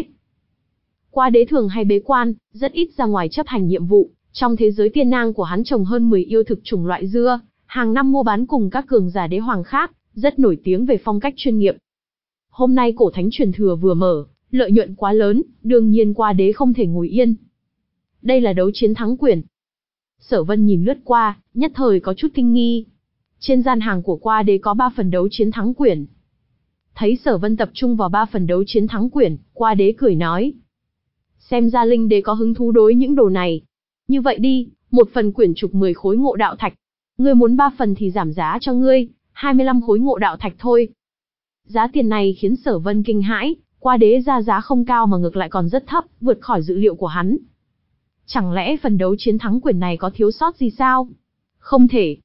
Qua Đế thường hay bế quan, rất ít ra ngoài chấp hành nhiệm vụ. Trong thế giới tiên nang của hắn trồng hơn mười yêu thực chủng loại dưa, hàng năm mua bán cùng các cường giả đế hoàng khác, rất nổi tiếng về phong cách chuyên nghiệp. Hôm nay cổ thánh truyền thừa vừa mở, lợi nhuận quá lớn, đương nhiên Qua Đế không thể ngồi yên. Đây là đấu chiến thắng quyển. Sở Vân nhìn lướt qua, nhất thời có chút kinh nghi. Trên gian hàng của Qua Đế có ba phần đấu chiến thắng quyển. Thấy Sở Vân tập trung vào ba phần đấu chiến thắng quyển, Qua Đế cười nói. Xem ra Linh Đế có hứng thú đối những đồ này. Như vậy đi, một phần quyển trục mười khối ngộ đạo thạch. Ngươi muốn ba phần thì giảm giá cho ngươi, hai mươi lăm khối ngộ đạo thạch thôi. Giá tiền này khiến Sở Vân kinh hãi, Qua Đế ra giá không cao mà ngược lại còn rất thấp, vượt khỏi dự liệu của hắn. Chẳng lẽ phần đấu chiến thắng quyển này có thiếu sót gì sao? Không thể.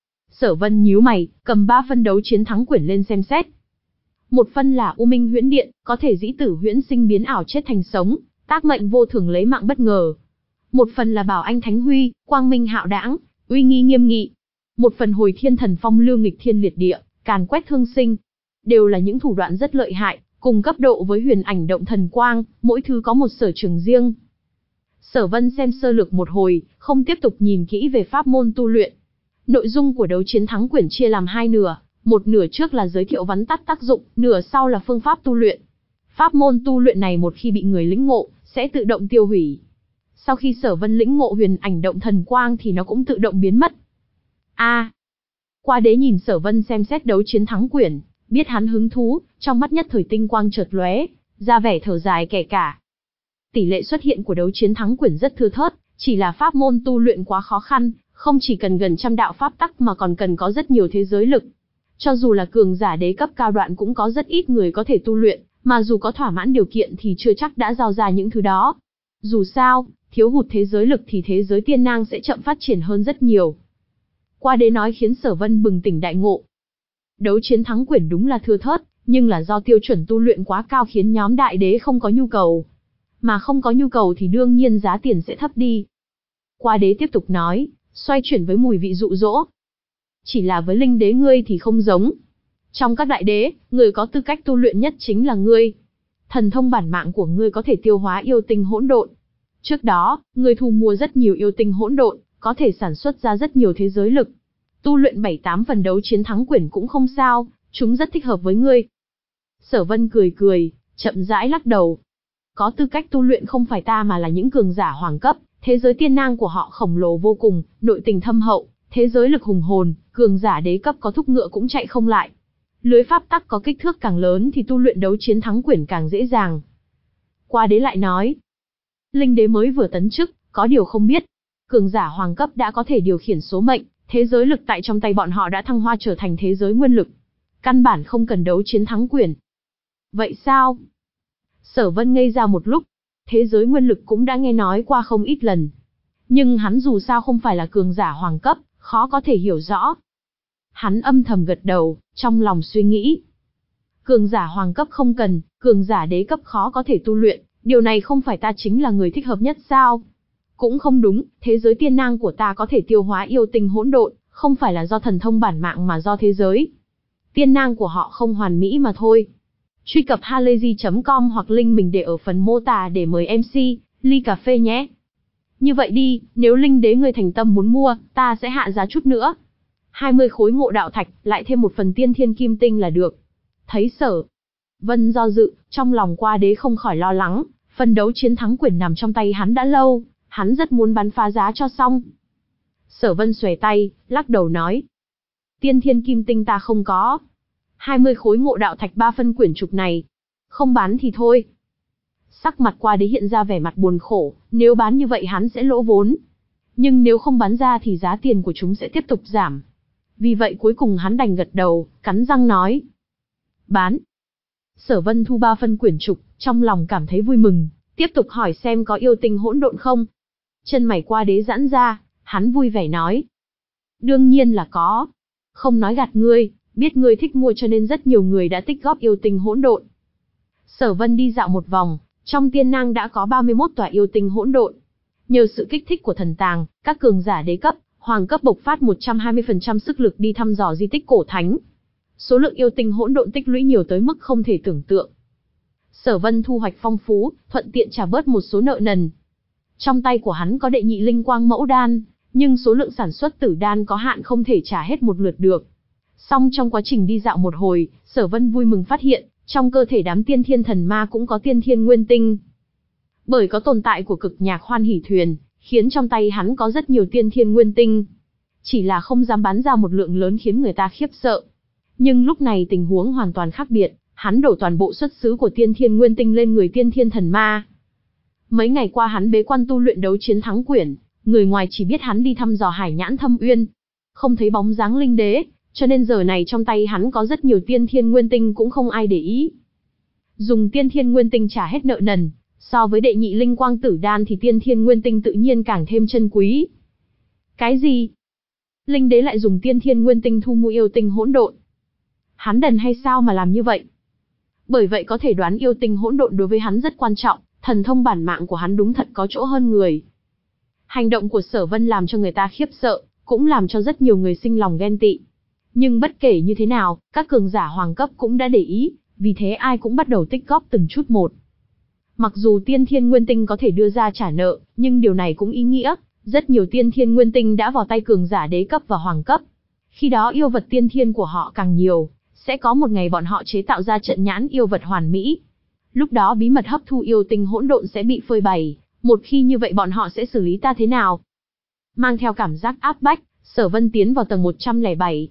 Sở Vân nhíu mày, cầm ba phân đấu chiến thắng quyển lên xem xét. Một phân là U Minh Huyễn Điện, có thể dĩ tử huyễn sinh biến ảo chết thành sống, tác mệnh vô thường lấy mạng bất ngờ. Một phần là Bảo Anh Thánh Huy, quang minh hạo đãng, uy nghi nghiêm nghị. Một phần Hồi Thiên Thần Phong lưu nghịch thiên liệt địa, càn quét thương sinh. Đều là những thủ đoạn rất lợi hại, cùng cấp độ với Huyền Ảnh Động Thần Quang, mỗi thứ có một sở trường riêng. Sở Vân xem sơ lược một hồi, không tiếp tục nhìn kỹ về pháp môn tu luyện. Nội dung của đấu chiến thắng quyển chia làm hai nửa, một nửa trước là giới thiệu vắn tắt tác dụng, nửa sau là phương pháp tu luyện. Pháp môn tu luyện này một khi bị người lĩnh ngộ, sẽ tự động tiêu hủy. Sau khi Sở Vân lĩnh ngộ Huyền Ảnh Động Thần Quang thì nó cũng tự động biến mất. A. À, Qua Đế nhìn Sở Vân xem xét đấu chiến thắng quyển, biết hắn hứng thú, trong mắt nhất thời tinh quang chợt lóe, ra vẻ thở dài kể cả. Tỷ lệ xuất hiện của đấu chiến thắng quyển rất thưa thớt, chỉ là pháp môn tu luyện quá khó khăn, không chỉ cần gần trăm đạo pháp tắc mà còn cần có rất nhiều thế giới lực. Cho dù là cường giả đế cấp cao đoạn cũng có rất ít người có thể tu luyện, mà dù có thỏa mãn điều kiện thì chưa chắc đã giao ra những thứ đó. Dù sao, thiếu hụt thế giới lực thì thế giới tiên nang sẽ chậm phát triển hơn rất nhiều. Qua Đế nói khiến Sở Vân bừng tỉnh đại ngộ. Đấu chiến thắng quyển đúng là thưa thớt, nhưng là do tiêu chuẩn tu luyện quá cao khiến nhóm đại đế không có nhu cầu. Mà không có nhu cầu thì đương nhiên giá tiền sẽ thấp đi. Qua Đế tiếp tục nói, xoay chuyển với mùi vị dụ dỗ. Chỉ là với Linh Đế ngươi thì không giống. Trong các đại đế, người có tư cách tu luyện nhất chính là ngươi. Thần thông bản mạng của ngươi có thể tiêu hóa yêu tinh hỗn độn. Trước đó, ngươi thu mua rất nhiều yêu tinh hỗn độn, có thể sản xuất ra rất nhiều thế giới lực. Tu luyện bảy tám phần đấu chiến thắng quyển cũng không sao, chúng rất thích hợp với ngươi. Sở Vân cười cười, chậm rãi lắc đầu. Có tư cách tu luyện không phải ta mà là những cường giả hoàng cấp, thế giới tiên nang của họ khổng lồ vô cùng, nội tình thâm hậu, thế giới lực hùng hồn, cường giả đế cấp có thúc ngựa cũng chạy không lại. Lưới pháp tắc có kích thước càng lớn thì tu luyện đấu chiến thắng quyển càng dễ dàng. Qua Đế lại nói, Linh Đế mới vừa tấn chức, có điều không biết, cường giả hoàng cấp đã có thể điều khiển số mệnh, thế giới lực tại trong tay bọn họ đã thăng hoa trở thành thế giới nguyên lực. Căn bản không cần đấu chiến thắng quyển. Vậy sao? Sở Vân ngây ra một lúc, thế giới nguyên lực cũng đã nghe nói qua không ít lần. Nhưng hắn dù sao không phải là cường giả hoàng cấp, khó có thể hiểu rõ. Hắn âm thầm gật đầu, trong lòng suy nghĩ. Cường giả hoàng cấp không cần, cường giả đế cấp khó có thể tu luyện, điều này không phải ta chính là người thích hợp nhất sao? Cũng không đúng, thế giới tiên nang của ta có thể tiêu hóa yêu tinh hỗn độn, không phải là do thần thông bản mạng mà do thế giới tiên nang của họ không hoàn mỹ mà thôi. Truy cập halayzi chấm com hoặc link mình để ở phần mô tả để mời em xê, Ly cà phê nhé. Như vậy đi, nếu linh đế ngươi thành tâm muốn mua, ta sẽ hạ giá chút nữa. hai mươi khối ngộ đạo thạch, lại thêm một phần tiên thiên kim tinh là được. Thấy Sở Vân do dự, trong lòng qua đế không khỏi lo lắng, phần đấu chiến thắng quyền nằm trong tay hắn đã lâu, hắn rất muốn bắn phá giá cho xong. Sở Vân xòe tay, lắc đầu nói. Tiên thiên kim tinh ta không có. hai mươi khối ngộ đạo thạch ba phân quyển trục này. Không bán thì thôi. Sắc mặt qua đế hiện ra vẻ mặt buồn khổ, nếu bán như vậy hắn sẽ lỗ vốn. Nhưng nếu không bán ra thì giá tiền của chúng sẽ tiếp tục giảm. Vì vậy cuối cùng hắn đành gật đầu, cắn răng nói. Bán. Sở Vân thu ba phân quyển trục, trong lòng cảm thấy vui mừng, tiếp tục hỏi xem có yêu tinh hỗn độn không. Chân mày qua đế giãn ra, hắn vui vẻ nói. Đương nhiên là có. Không nói gạt ngươi, biết ngươi thích mua cho nên rất nhiều người đã tích góp yêu tinh hỗn độn. Sở Vân đi dạo một vòng, trong tiên nang đã có ba mươi mốt tòa yêu tinh hỗn độn. Nhờ sự kích thích của thần tàng, các cường giả đế cấp, hoàng cấp bộc phát một trăm hai mươi phần trăm sức lực đi thăm dò di tích cổ thánh. Số lượng yêu tinh hỗn độn tích lũy nhiều tới mức không thể tưởng tượng. Sở Vân thu hoạch phong phú, thuận tiện trả bớt một số nợ nần. Trong tay của hắn có đệ nhị linh quang mẫu đan, nhưng số lượng sản xuất tử đan có hạn không thể trả hết một lượt được. Song trong quá trình đi dạo một hồi, Sở Vân vui mừng phát hiện, trong cơ thể đám tiên thiên thần ma cũng có tiên thiên nguyên tinh. Bởi có tồn tại của cực nhạc hoan hỷ thuyền, khiến trong tay hắn có rất nhiều tiên thiên nguyên tinh. Chỉ là không dám bán ra một lượng lớn khiến người ta khiếp sợ. Nhưng lúc này tình huống hoàn toàn khác biệt, hắn đổ toàn bộ xuất xứ của tiên thiên nguyên tinh lên người tiên thiên thần ma. Mấy ngày qua hắn bế quan tu luyện đấu chiến thắng quyển, người ngoài chỉ biết hắn đi thăm dò Hải Nhãn Thâm Uyên. Không thấy bóng dáng linh đế, cho nên giờ này trong tay hắn có rất nhiều tiên thiên nguyên tinh cũng không ai để ý. Dùng tiên thiên nguyên tinh trả hết nợ nần, so với đệ nhị linh quang tử đan thì tiên thiên nguyên tinh tự nhiên càng thêm chân quý. Cái gì? Linh đế lại dùng tiên thiên nguyên tinh thu mua yêu tinh hỗn độn. Hắn đần hay sao mà làm như vậy? Bởi vậy có thể đoán yêu tinh hỗn độn đối với hắn rất quan trọng, thần thông bản mạng của hắn đúng thật có chỗ hơn người. Hành động của Sở Vân làm cho người ta khiếp sợ, cũng làm cho rất nhiều người sinh lòng ghen tị. Nhưng bất kể như thế nào, các cường giả hoàng cấp cũng đã để ý, vì thế ai cũng bắt đầu tích góp từng chút một. Mặc dù tiên thiên nguyên tinh có thể đưa ra trả nợ, nhưng điều này cũng ý nghĩa, rất nhiều tiên thiên nguyên tinh đã vào tay cường giả đế cấp và hoàng cấp. Khi đó yêu vật tiên thiên của họ càng nhiều, sẽ có một ngày bọn họ chế tạo ra trận nhãn yêu vật hoàn mỹ. Lúc đó bí mật hấp thu yêu tinh hỗn độn sẽ bị phơi bày, một khi như vậy bọn họ sẽ xử lý ta thế nào? Mang theo cảm giác áp bách, Sở Vân tiến vào tầng một trăm lẻ bảy.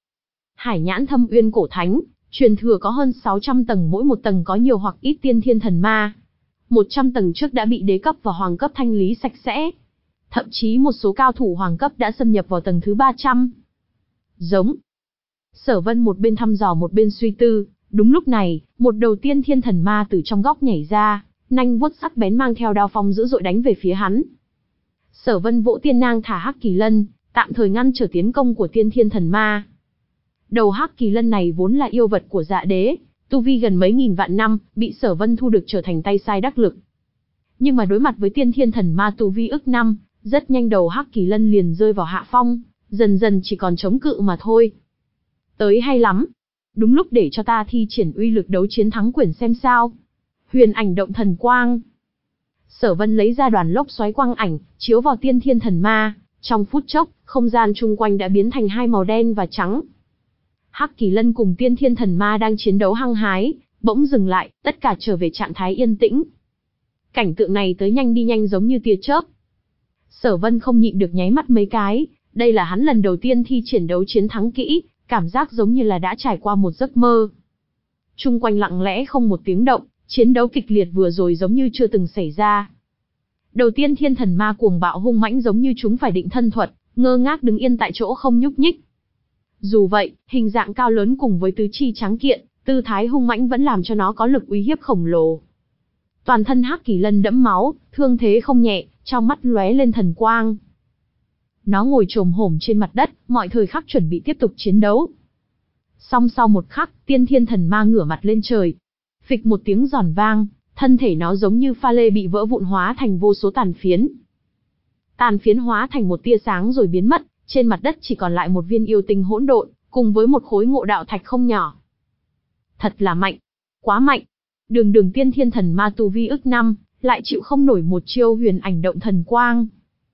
Hải Nhãn Thâm Uyên cổ thánh, truyền thừa có hơn sáu trăm tầng, mỗi một tầng có nhiều hoặc ít tiên thiên thần ma. một trăm tầng trước đã bị đế cấp và hoàng cấp thanh lý sạch sẽ. Thậm chí một số cao thủ hoàng cấp đã xâm nhập vào tầng thứ ba trăm. Giống. Sở Vân một bên thăm dò một bên suy tư, đúng lúc này, một đầu tiên thiên thần ma từ trong góc nhảy ra, nanh vuốt sắc bén mang theo đao phong dữ dội đánh về phía hắn. Sở Vân vỗ tiên nang thả Hắc Kỳ Lân, tạm thời ngăn trở tiến công của tiên thiên thần ma. Đầu Hắc Kỳ Lân này vốn là yêu vật của Dạ Đế, tu vi gần mấy nghìn vạn năm, bị Sở Vân thu được trở thành tay sai đắc lực. Nhưng mà đối mặt với tiên thiên thần ma tu vi ức năm, rất nhanh đầu Hắc Kỳ Lân liền rơi vào hạ phong, dần dần chỉ còn chống cự mà thôi. Tới hay lắm. Đúng lúc để cho ta thi triển uy lực đấu chiến thắng quyển xem sao. Huyền ảnh động thần quang. Sở Vân lấy ra đoàn lốc xoáy quang ảnh, chiếu vào tiên thiên thần ma, trong phút chốc, không gian chung quanh đã biến thành hai màu đen và trắng. Hắc Kỳ Lân cùng tiên thiên thần ma đang chiến đấu hăng hái, bỗng dừng lại, tất cả trở về trạng thái yên tĩnh. Cảnh tượng này tới nhanh đi nhanh giống như tia chớp. Sở Vân không nhịn được nháy mắt mấy cái, đây là hắn lần đầu tiên thi triển đấu chiến thắng kỹ, cảm giác giống như là đã trải qua một giấc mơ. Chung quanh lặng lẽ không một tiếng động, chiến đấu kịch liệt vừa rồi giống như chưa từng xảy ra. Đầu tiên thiên thần ma cuồng bạo hung mãnh giống như chúng phải định thân thuật, ngơ ngác đứng yên tại chỗ không nhúc nhích. Dù vậy, hình dạng cao lớn cùng với tứ chi trắng kiện, tư thái hung mãnh vẫn làm cho nó có lực uy hiếp khổng lồ. Toàn thân Hắc Kỳ Lân đẫm máu, thương thế không nhẹ, trong mắt lóe lên thần quang. Nó ngồi chồm hổm trên mặt đất, mọi thời khắc chuẩn bị tiếp tục chiến đấu. Song sau một khắc, tiên thiên thần ma ngửa mặt lên trời. Phịch một tiếng giòn vang, thân thể nó giống như pha lê bị vỡ vụn hóa thành vô số tàn phiến. Tàn phiến hóa thành một tia sáng rồi biến mất, trên mặt đất chỉ còn lại một viên yêu tinh hỗn độn, cùng với một khối ngộ đạo thạch không nhỏ. Thật là mạnh, quá mạnh. Đường đường tiên thiên thần ma tu vi ức năm, lại chịu không nổi một chiêu huyền ảnh động thần quang.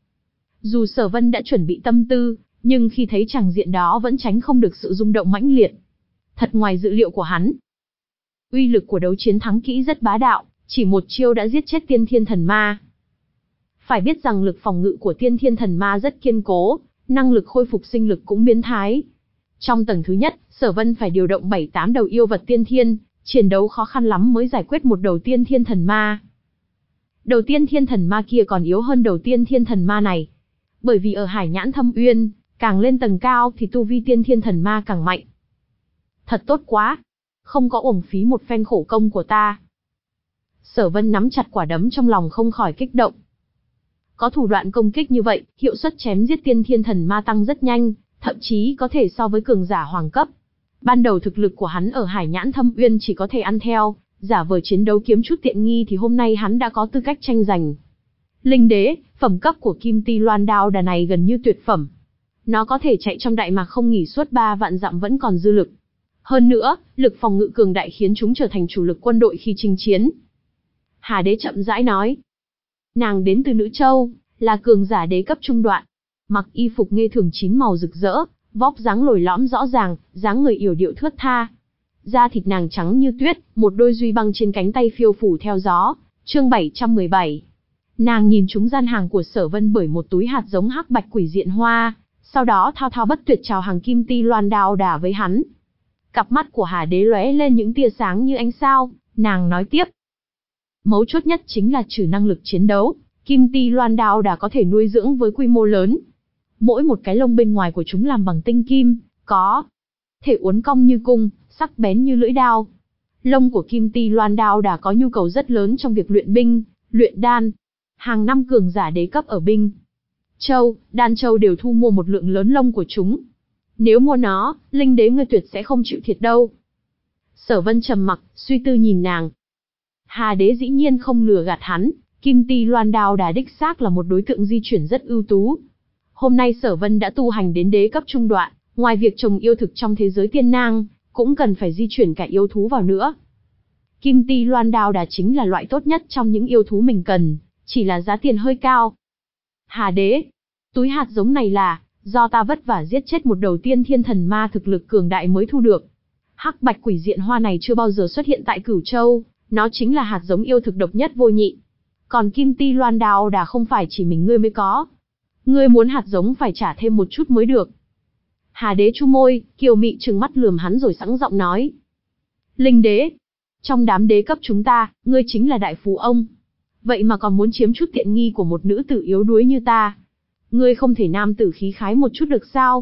Dù Sở Vân đã chuẩn bị tâm tư, nhưng khi thấy tràng diện đó vẫn tránh không được sự rung động mãnh liệt. Thật ngoài dự liệu của hắn. Uy lực của đấu chiến thắng kỹ rất bá đạo, chỉ một chiêu đã giết chết tiên thiên thần ma. Phải biết rằng lực phòng ngự của tiên thiên thần ma rất kiên cố, năng lực khôi phục sinh lực cũng biến thái. Trong tầng thứ nhất, Sở Vân phải điều động bảy tám đầu yêu vật tiên thiên, chiến đấu khó khăn lắm mới giải quyết một đầu tiên thiên thần ma. Đầu tiên thiên thần ma kia còn yếu hơn đầu tiên thiên thần ma này. Bởi vì ở Hải Nhãn Thâm Uyên, càng lên tầng cao thì tu vi tiên thiên thần ma càng mạnh. Thật tốt quá, không có uổng phí một phen khổ công của ta. Sở Vân nắm chặt quả đấm trong lòng không khỏi kích động. Có thủ đoạn công kích như vậy, hiệu suất chém giết tiên thiên thần ma tăng rất nhanh, thậm chí có thể so với cường giả hoàng cấp. Ban đầu thực lực của hắn ở Hải Nhãn Thâm Uyên chỉ có thể ăn theo, giả vờ chiến đấu kiếm chút tiện nghi thì hôm nay hắn đã có tư cách tranh giành. Linh đế, phẩm cấp của Kim Ti Loan đao đà này gần như tuyệt phẩm. Nó có thể chạy trong đại mạc không nghỉ suốt ba vạn dặm vẫn còn dư lực. Hơn nữa, lực phòng ngự cường đại khiến chúng trở thành chủ lực quân đội khi chinh chiến. Hà đế chậm rãi nói. Nàng đến từ Nữ Châu, là cường giả đế cấp trung đoạn. Mặc y phục nghe thường chín màu rực rỡ, vóc dáng lồi lõm rõ ràng, dáng người yểu điệu thướt tha. Da thịt nàng trắng như tuyết, một đôi duy băng trên cánh tay phiêu phủ theo gió. Chương bảy trăm mười bảy. Nàng nhìn trúng gian hàng của Sở Vân bởi một túi hạt giống hắc bạch quỷ diện hoa, sau đó thao thao bất tuyệt chào hàng Kim Ti Loan đao đả với hắn. Cặp mắt của Hà đế lóe lên những tia sáng như ánh sao, nàng nói tiếp. Mấu chốt nhất chính là trừ năng lực chiến đấu, Kim Ti Loan đao đả có thể nuôi dưỡng với quy mô lớn. Mỗi một cái lông bên ngoài của chúng làm bằng tinh kim, có thể uốn cong như cung, sắc bén như lưỡi đao. Lông của Kim Ti Loan đao đả có nhu cầu rất lớn trong việc luyện binh, luyện đan. Hàng năm cường giả đế cấp ở binh Châu, Đan Châu đều thu mua một lượng lớn lông của chúng. Nếu mua nó, linh đế ngươi tuyệt sẽ không chịu thiệt đâu. Sở Vân trầm mặc, suy tư nhìn nàng. Hà đế dĩ nhiên không lừa gạt hắn, Kim Ti Loan đao đà đích xác là một đối tượng di chuyển rất ưu tú. Hôm nay Sở Vân đã tu hành đến đế cấp trung đoạn, ngoài việc trồng yêu thực trong thế giới tiên nang, cũng cần phải di chuyển cả yêu thú vào nữa. Kim Ti Loan đao đà chính là loại tốt nhất trong những yêu thú mình cần, chỉ là giá tiền hơi cao. Hà đế, túi hạt giống này là do ta vất vả giết chết một đầu tiên thiên thần ma thực lực cường đại mới thu được. Hắc bạch quỷ diện hoa này chưa bao giờ xuất hiện tại Cửu Châu, nó chính là hạt giống yêu thực độc nhất vô nhị. Còn Kim Ti Loan đao đà không phải chỉ mình ngươi mới có. Ngươi muốn hạt giống phải trả thêm một chút mới được. Hà đế chu môi, kiều mị trừng mắt lườm hắn rồi sẵn giọng nói. Linh đế, trong đám đế cấp chúng ta, ngươi chính là đại phú ông. Vậy mà còn muốn chiếm chút tiện nghi của một nữ tử yếu đuối như ta. Ngươi không thể nam tử khí khái một chút được sao?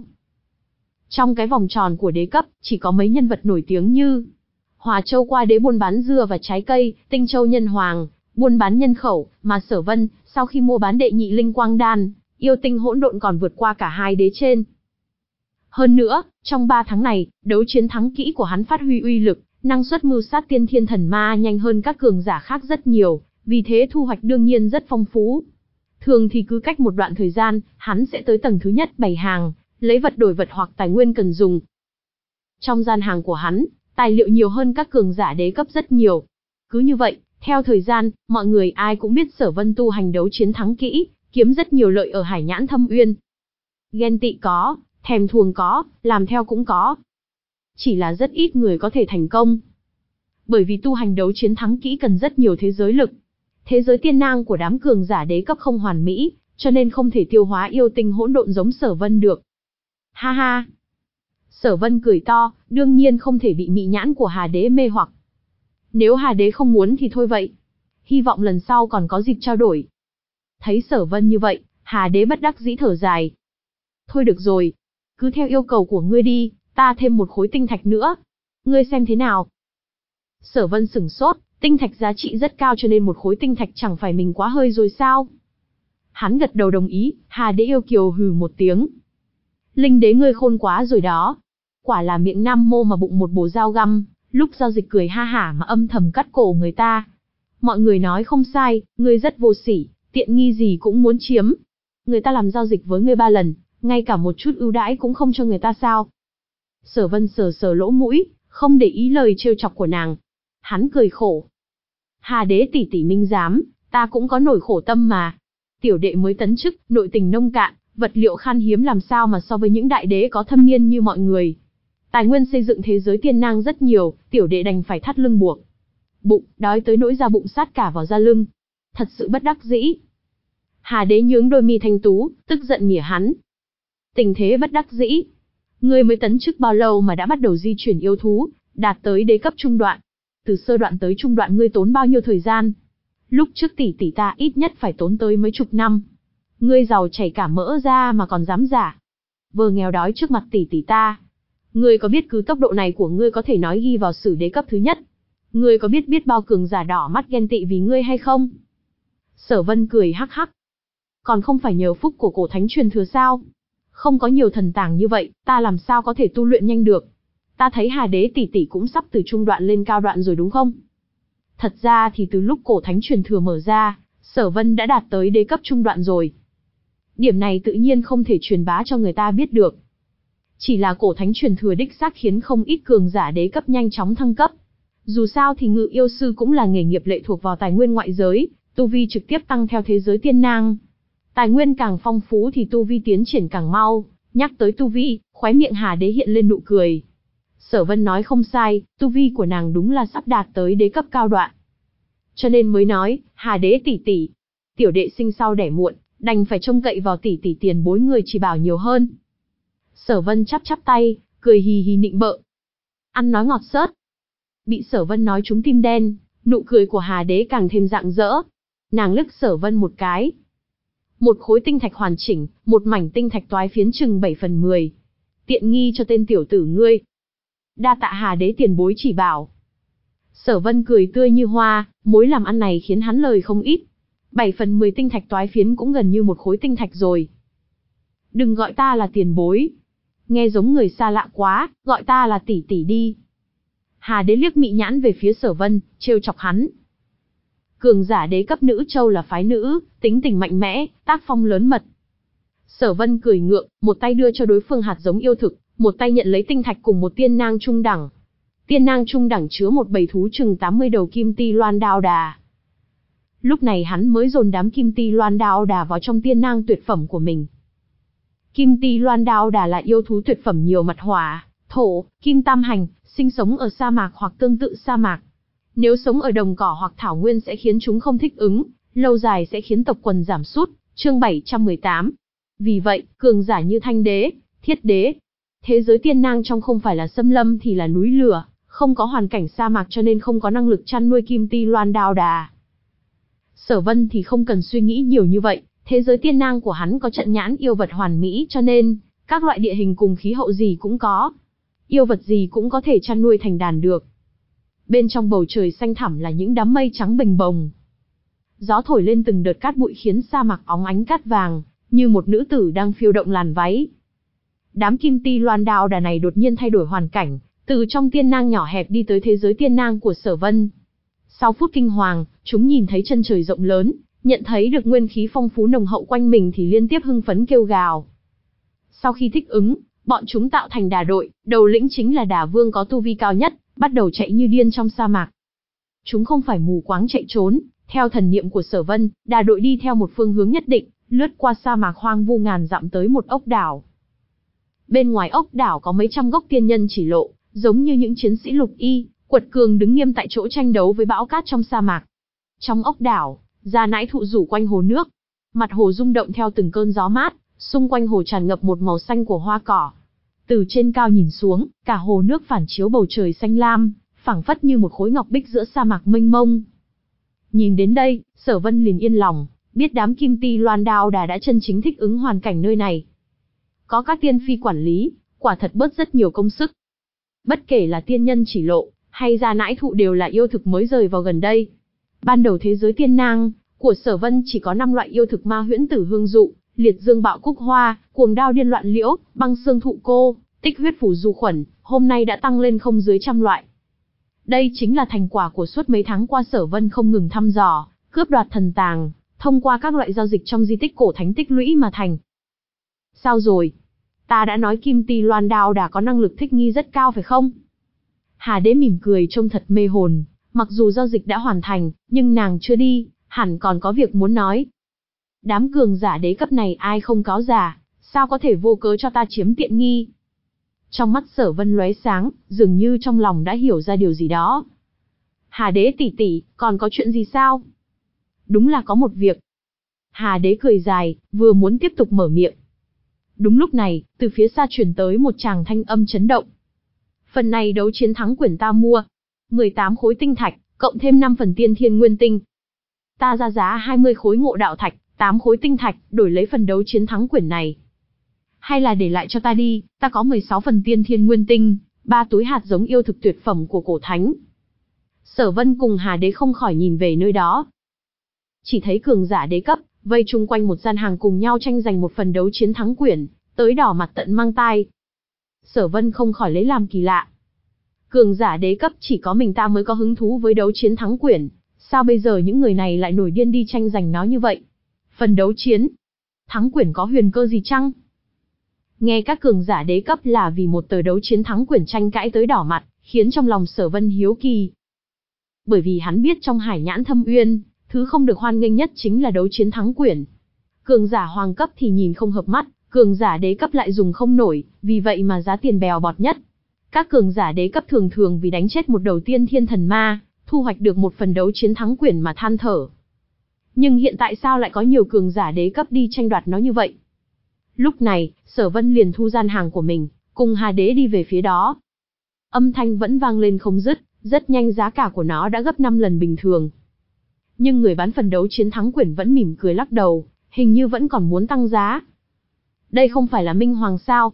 Trong cái vòng tròn của đế cấp, chỉ có mấy nhân vật nổi tiếng như Hòa Châu qua đế buôn bán dưa và trái cây, Tinh Châu nhân hoàng, buôn bán nhân khẩu, mà Sở Vân, sau khi mua bán đệ nhị linh quang đan, yêu tinh hỗn độn còn vượt qua cả hai đế trên. Hơn nữa, trong ba tháng này, đấu chiến thắng kỹ của hắn phát huy uy lực, năng suất mưu sát tiên thiên thần ma nhanh hơn các cường giả khác rất nhiều, vì thế thu hoạch đương nhiên rất phong phú. Thường thì cứ cách một đoạn thời gian, hắn sẽ tới tầng thứ nhất bày hàng, lấy vật đổi vật hoặc tài nguyên cần dùng. Trong gian hàng của hắn, tài liệu nhiều hơn các cường giả đế cấp rất nhiều. Cứ như vậy, theo thời gian, mọi người ai cũng biết Sở Vân tu hành đấu chiến thắng kỹ, kiếm rất nhiều lợi ở Hải Nhãn Thâm Uyên. Ghen tị có, thèm thuồng có, làm theo cũng có. Chỉ là rất ít người có thể thành công. Bởi vì tu hành đấu chiến thắng kỹ cần rất nhiều thế giới lực. Thế giới tiên nang của đám cường giả đế cấp không hoàn mỹ, cho nên không thể tiêu hóa yêu tinh hỗn độn giống Sở Vân được. Ha ha! Sở Vân cười to, đương nhiên không thể bị mị nhãn của Hà đế mê hoặc. Nếu Hà đế không muốn thì thôi vậy. Hy vọng lần sau còn có dịp trao đổi. Thấy Sở Vân như vậy, Hà đế bất đắc dĩ thở dài. Thôi được rồi, cứ theo yêu cầu của ngươi đi, ta thêm một khối tinh thạch nữa. Ngươi xem thế nào? Sở Vân sửng sốt, tinh thạch giá trị rất cao cho nên một khối tinh thạch chẳng phải mình quá hơi rồi sao? Hắn gật đầu đồng ý, Hà đế yêu kiều hừ một tiếng. Linh đế ngươi khôn quá rồi đó. Quả là miệng nam mô mà bụng một bồ dao găm, lúc giao dịch cười ha hả mà âm thầm cắt cổ người ta. Mọi người nói không sai, ngươi rất vô sỉ, tiện nghi gì cũng muốn chiếm. Người ta làm giao dịch với ngươi ba lần, ngay cả một chút ưu đãi cũng không cho người ta sao? Sở Vân sờ sờ lỗ mũi, không để ý lời trêu chọc của nàng. Hắn cười khổ. Hà đế tỷ tỷ minh giám, Ta cũng có nỗi khổ tâm mà. Tiểu đệ mới tấn chức, nội tình nông cạn, vật liệu khan hiếm làm sao mà so với những đại đế có thâm niên như mọi người. Tài nguyên xây dựng thế giới tiên nang rất nhiều, tiểu đệ đành phải thắt lưng buộc bụng, đói tới nỗi ra bụng sát cả vào da lưng. Thật sự bất đắc dĩ. Hà đế nhướng đôi mi thanh tú, tức giận mỉa hắn. Tình thế bất đắc dĩ. Ngươi mới tấn chức bao lâu mà đã bắt đầu di chuyển yêu thú, đạt tới đế cấp trung đoạn. Từ sơ đoạn tới trung đoạn ngươi tốn bao nhiêu thời gian? Lúc trước tỷ tỷ ta ít nhất phải tốn tới mấy chục năm. Ngươi giàu chảy cả mỡ ra mà còn dám giả. Vờ nghèo đói trước mặt tỷ tỷ ta. Ngươi có biết cứ tốc độ này của ngươi có thể nói ghi vào sử đế cấp thứ nhất. Ngươi có biết biết bao cường giả đỏ mắt ghen tị vì ngươi hay không? Sở Vân cười hắc hắc. Còn không phải nhờ phúc của cổ thánh truyền thừa sao? Không có nhiều thần tàng như vậy, ta làm sao có thể tu luyện nhanh được? Ta thấy Hà đế tỷ tỷ cũng sắp từ trung đoạn lên cao đoạn rồi đúng không? Thật ra thì từ lúc cổ thánh truyền thừa mở ra, Sở Vân đã đạt tới đế cấp trung đoạn rồi. Điểm này tự nhiên không thể truyền bá cho người ta biết được. Chỉ là cổ thánh truyền thừa đích xác khiến không ít cường giả đế cấp nhanh chóng thăng cấp. Dù sao thì ngự yêu sư cũng là nghề nghiệp lệ thuộc vào tài nguyên ngoại giới, tu vi trực tiếp tăng theo thế giới tiên nang. Tài nguyên càng phong phú thì tu vi tiến triển càng mau. Nhắc tới tu vi, khóe miệng Hà đế hiện lên nụ cười. Sở Vân nói không sai, tu vi của nàng đúng là sắp đạt tới đế cấp cao đoạn. Cho nên mới nói, Hà đế tỷ tỷ, tiểu đệ sinh sau đẻ muộn, đành phải trông cậy vào tỷ tỷ tiền bối người chỉ bảo nhiều hơn. Sở Vân chắp chắp tay, cười hì hì nịnh bợ. Ăn nói ngọt xớt. Bị Sở Vân nói trúng tim đen, nụ cười của Hà đế càng thêm rạng rỡ. Nàng liếc Sở Vân một cái. Một khối tinh thạch hoàn chỉnh, một mảnh tinh thạch toái phiến chừng bảy phần mười. Tiện nghi cho tên tiểu tử ngươi. Đa tạ Hà đế tiền bối chỉ bảo. Sở Vân cười tươi như hoa, mối làm ăn này khiến hắn lời không ít. bảy phần mười tinh thạch toái phiến cũng gần như một khối tinh thạch rồi. Đừng gọi ta là tiền bối. Nghe giống người xa lạ quá, gọi ta là tỷ tỷ đi. Hà đế liếc mị nhãn về phía Sở Vân, trêu chọc hắn. Cường giả đế cấp nữ châu là phái nữ, tính tình mạnh mẽ, tác phong lớn mật. Sở Vân cười ngượng, một tay đưa cho đối phương hạt giống yêu thực, một tay nhận lấy tinh thạch cùng một tiên nang trung đẳng. Tiên nang trung đẳng chứa một bầy thú chừng tám mươi đầu kim ti loan đao đà. Lúc này hắn mới dồn đám kim ti loan đao đà vào trong tiên nang tuyệt phẩm của mình. Kim ti loan đao đà là yêu thú tuyệt phẩm nhiều mặt hỏa, thổ, kim tam hành, sinh sống ở sa mạc hoặc tương tự sa mạc. Nếu sống ở đồng cỏ hoặc thảo nguyên sẽ khiến chúng không thích ứng, lâu dài sẽ khiến tộc quần giảm sút. Chương bảy trăm mười tám. Vì vậy, cường giả như Thanh đế, Thiết đế, thế giới tiên nang trong không phải là xâm lâm thì là núi lửa, không có hoàn cảnh sa mạc cho nên không có năng lực chăn nuôi kim ti loan đao đà. Sở Vân thì không cần suy nghĩ nhiều như vậy, thế giới tiên nang của hắn có trận nhãn yêu vật hoàn mỹ cho nên, các loại địa hình cùng khí hậu gì cũng có. Yêu vật gì cũng có thể chăn nuôi thành đàn được. Bên trong bầu trời xanh thẳm là những đám mây trắng bềnh bồng. Gió thổi lên từng đợt cát bụi khiến sa mạc óng ánh cát vàng, như một nữ tử đang phiêu động làn váy. Đám kim ti loan đao đà này đột nhiên thay đổi hoàn cảnh, từ trong tiên nang nhỏ hẹp đi tới thế giới tiên nang của Sở Vân. Sau phút kinh hoàng, chúng nhìn thấy chân trời rộng lớn, nhận thấy được nguyên khí phong phú nồng hậu quanh mình thì liên tiếp hưng phấn kêu gào. Sau khi thích ứng, bọn chúng tạo thành đà đội, đầu lĩnh chính là đà vương có tu vi cao nhất, bắt đầu chạy như điên trong sa mạc. Chúng không phải mù quáng chạy trốn, theo thần niệm của Sở Vân, đà đội đi theo một phương hướng nhất định, lướt qua sa mạc hoang vu ngàn dặm tới một ốc đảo. Bên ngoài ốc đảo có mấy trăm gốc tiên nhân chỉ lộ, giống như những chiến sĩ lục y, quật cường đứng nghiêm tại chỗ tranh đấu với bão cát trong sa mạc. Trong ốc đảo, già nãi thụ rủ quanh hồ nước, mặt hồ rung động theo từng cơn gió mát, xung quanh hồ tràn ngập một màu xanh của hoa cỏ. Từ trên cao nhìn xuống, cả hồ nước phản chiếu bầu trời xanh lam, phảng phất như một khối ngọc bích giữa sa mạc mênh mông. Nhìn đến đây, Sở Vân liền yên lòng, biết đám kim ti loan đao đà đã chân chính thích ứng hoàn cảnh nơi này. Có các tiên phi quản lý, quả thật bớt rất nhiều công sức. Bất kể là tiên nhân chỉ lộ, hay gia nãi thụ đều là yêu thực mới rời vào gần đây. Ban đầu thế giới tiên nang của Sở Vân chỉ có năm loại yêu thực ma huyễn tử hương dụ, liệt dương bạo cúc hoa, cuồng đao điên loạn liễu, băng xương thụ cô, tích huyết phủ du khuẩn, hôm nay đã tăng lên không dưới trăm loại. Đây chính là thành quả của suốt mấy tháng qua Sở Vân không ngừng thăm dò, cướp đoạt thần tàng, thông qua các loại giao dịch trong di tích cổ thánh tích lũy mà thành. Sao rồi? Ta đã nói kim ti loan đao đà có năng lực thích nghi rất cao phải không? Hà đế mỉm cười trông thật mê hồn, mặc dù giao dịch đã hoàn thành, nhưng nàng chưa đi, hẳn còn có việc muốn nói. Đám cường giả đế cấp này ai không cáo giả, sao có thể vô cớ cho ta chiếm tiện nghi? Trong mắt Sở Vân lóe sáng, dường như trong lòng đã hiểu ra điều gì đó. Hà đế tỷ tỷ, còn có chuyện gì sao? Đúng là có một việc. Hà đế cười dài, vừa muốn tiếp tục mở miệng. Đúng lúc này, từ phía xa truyền tới một tràng thanh âm chấn động. Phần này đấu chiến thắng quyển ta mua. mười tám khối tinh thạch, cộng thêm năm phần tiên thiên nguyên tinh. Ta ra giá hai mươi khối ngộ đạo thạch, tám khối tinh thạch, đổi lấy phần đấu chiến thắng quyển này. Hay là để lại cho ta đi, ta có mười sáu phần tiên thiên nguyên tinh, ba túi hạt giống yêu thực tuyệt phẩm của cổ thánh. Sở Vân cùng Hà đế không khỏi nhìn về nơi đó. Chỉ thấy cường giả đế cấp, vây chung quanh một gian hàng cùng nhau tranh giành một phần đấu chiến thắng quyển, tới đỏ mặt tận mang tai. Sở Vân không khỏi lấy làm kỳ lạ. Cường giả đế cấp chỉ có mình ta mới có hứng thú với đấu chiến thắng quyển, sao bây giờ những người này lại nổi điên đi tranh giành nó như vậy? Phần đấu chiến thắng quyển có huyền cơ gì chăng? Nghe các cường giả đế cấp là vì một tờ đấu chiến thắng quyển tranh cãi tới đỏ mặt, khiến trong lòng Sở Vân hiếu kỳ. Bởi vì hắn biết trong Hải Nhãn Thâm Uyên, thứ không được hoan nghênh nhất chính là đấu chiến thắng quyển. Cường giả hoàng cấp thì nhìn không hợp mắt, cường giả đế cấp lại dùng không nổi, vì vậy mà giá tiền bèo bọt nhất. Các cường giả đế cấp thường thường vì đánh chết một đầu tiên thiên thần ma, thu hoạch được một phần đấu chiến thắng quyển mà than thở. Nhưng hiện tại sao lại có nhiều cường giả đế cấp đi tranh đoạt nó như vậy? Lúc này, Sở Vân liền thu gian hàng của mình, cùng Hà đế đi về phía đó. Âm thanh vẫn vang lên không dứt, rất nhanh giá cả của nó đã gấp năm lần bình thường. Nhưng người bán phần đấu chiến thắng quyển vẫn mỉm cười lắc đầu, hình như vẫn còn muốn tăng giá. Đây không phải là Minh Hoàng sao?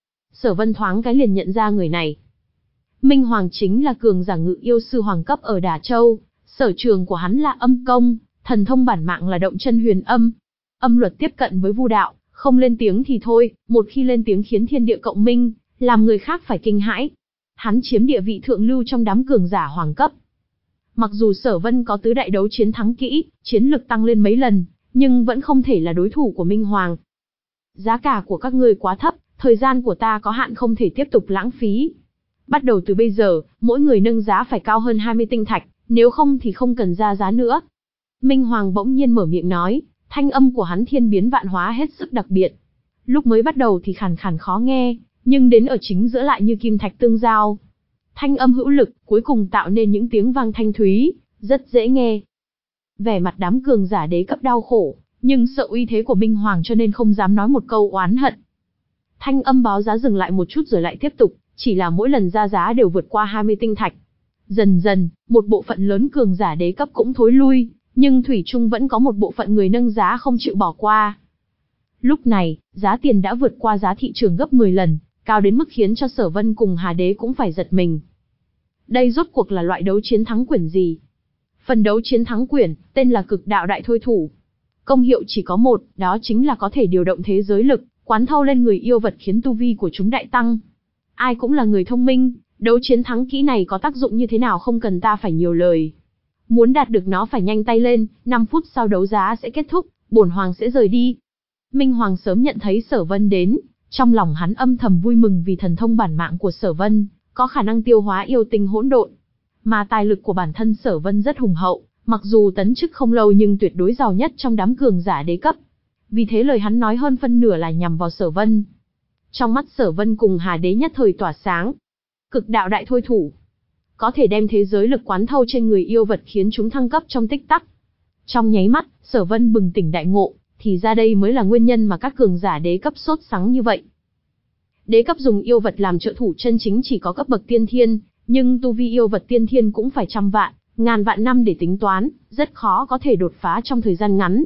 Sở Vân thoáng cái liền nhận ra người này. Minh Hoàng chính là cường giả ngự yêu sư hoàng cấp ở Đà Châu, sở trường của hắn là âm công, thần thông bản mạng là động chân huyền âm. Âm luật tiếp cận với vu đạo, không lên tiếng thì thôi, một khi lên tiếng khiến thiên địa cộng minh, làm người khác phải kinh hãi. Hắn chiếm địa vị thượng lưu trong đám cường giả hoàng cấp. Mặc dù Sở Vân có tứ đại đấu chiến thắng kỹ, chiến lực tăng lên mấy lần, nhưng vẫn không thể là đối thủ của Minh Hoàng. Giá cả của các ngươi quá thấp, thời gian của ta có hạn không thể tiếp tục lãng phí. Bắt đầu từ bây giờ, mỗi người nâng giá phải cao hơn hai mươi tinh thạch, nếu không thì không cần ra giá nữa. Minh Hoàng bỗng nhiên mở miệng nói, thanh âm của hắn thiên biến vạn hóa hết sức đặc biệt. Lúc mới bắt đầu thì khàn khàn khó nghe, nhưng đến ở chính giữa lại như kim thạch tương giao. Thanh âm hữu lực, cuối cùng tạo nên những tiếng vang thanh thúy, rất dễ nghe. Vẻ mặt đám cường giả đế cấp đau khổ, nhưng sợ uy thế của Minh Hoàng cho nên không dám nói một câu oán hận. Thanh âm báo giá dừng lại một chút rồi lại tiếp tục, chỉ là mỗi lần ra giá đều vượt qua hai mươi tinh thạch. Dần dần, một bộ phận lớn cường giả đế cấp cũng thối lui, nhưng thủy chung vẫn có một bộ phận người nâng giá không chịu bỏ qua. Lúc này, giá tiền đã vượt qua giá thị trường gấp mười lần, cao đến mức khiến cho Sở Vân cùng Hà đế cũng phải giật mình. Đây rốt cuộc là loại đấu chiến thắng quyển gì? Phần đấu chiến thắng quyển, tên là Cực Đạo Đại Thôi Thủ. Công hiệu chỉ có một, đó chính là có thể điều động thế giới lực, quán thâu lên người yêu vật khiến tu vi của chúng đại tăng. Ai cũng là người thông minh, đấu chiến thắng kỹ này có tác dụng như thế nào không cần ta phải nhiều lời. Muốn đạt được nó phải nhanh tay lên, năm phút sau đấu giá sẽ kết thúc, bổn hoàng sẽ rời đi. Minh Hoàng sớm nhận thấy Sở Vân đến, trong lòng hắn âm thầm vui mừng vì thần thông bản mạng của Sở Vân có khả năng tiêu hóa yêu tinh hỗn độn, mà tài lực của bản thân Sở Vân rất hùng hậu, mặc dù tấn chức không lâu nhưng tuyệt đối giàu nhất trong đám cường giả đế cấp. Vì thế lời hắn nói hơn phân nửa là nhằm vào Sở Vân. Trong mắt Sở Vân cùng Hà đế nhất thời tỏa sáng. Cực đạo đại thôi thủ, có thể đem thế giới lực quán thâu trên người yêu vật khiến chúng thăng cấp trong tích tắc. Trong nháy mắt, Sở Vân bừng tỉnh đại ngộ, thì ra đây mới là nguyên nhân mà các cường giả đế cấp sốt sắng như vậy. Đế cấp dùng yêu vật làm trợ thủ chân chính chỉ có cấp bậc tiên thiên, nhưng tu vi yêu vật tiên thiên cũng phải trăm vạn, ngàn vạn năm để tính toán, rất khó có thể đột phá trong thời gian ngắn.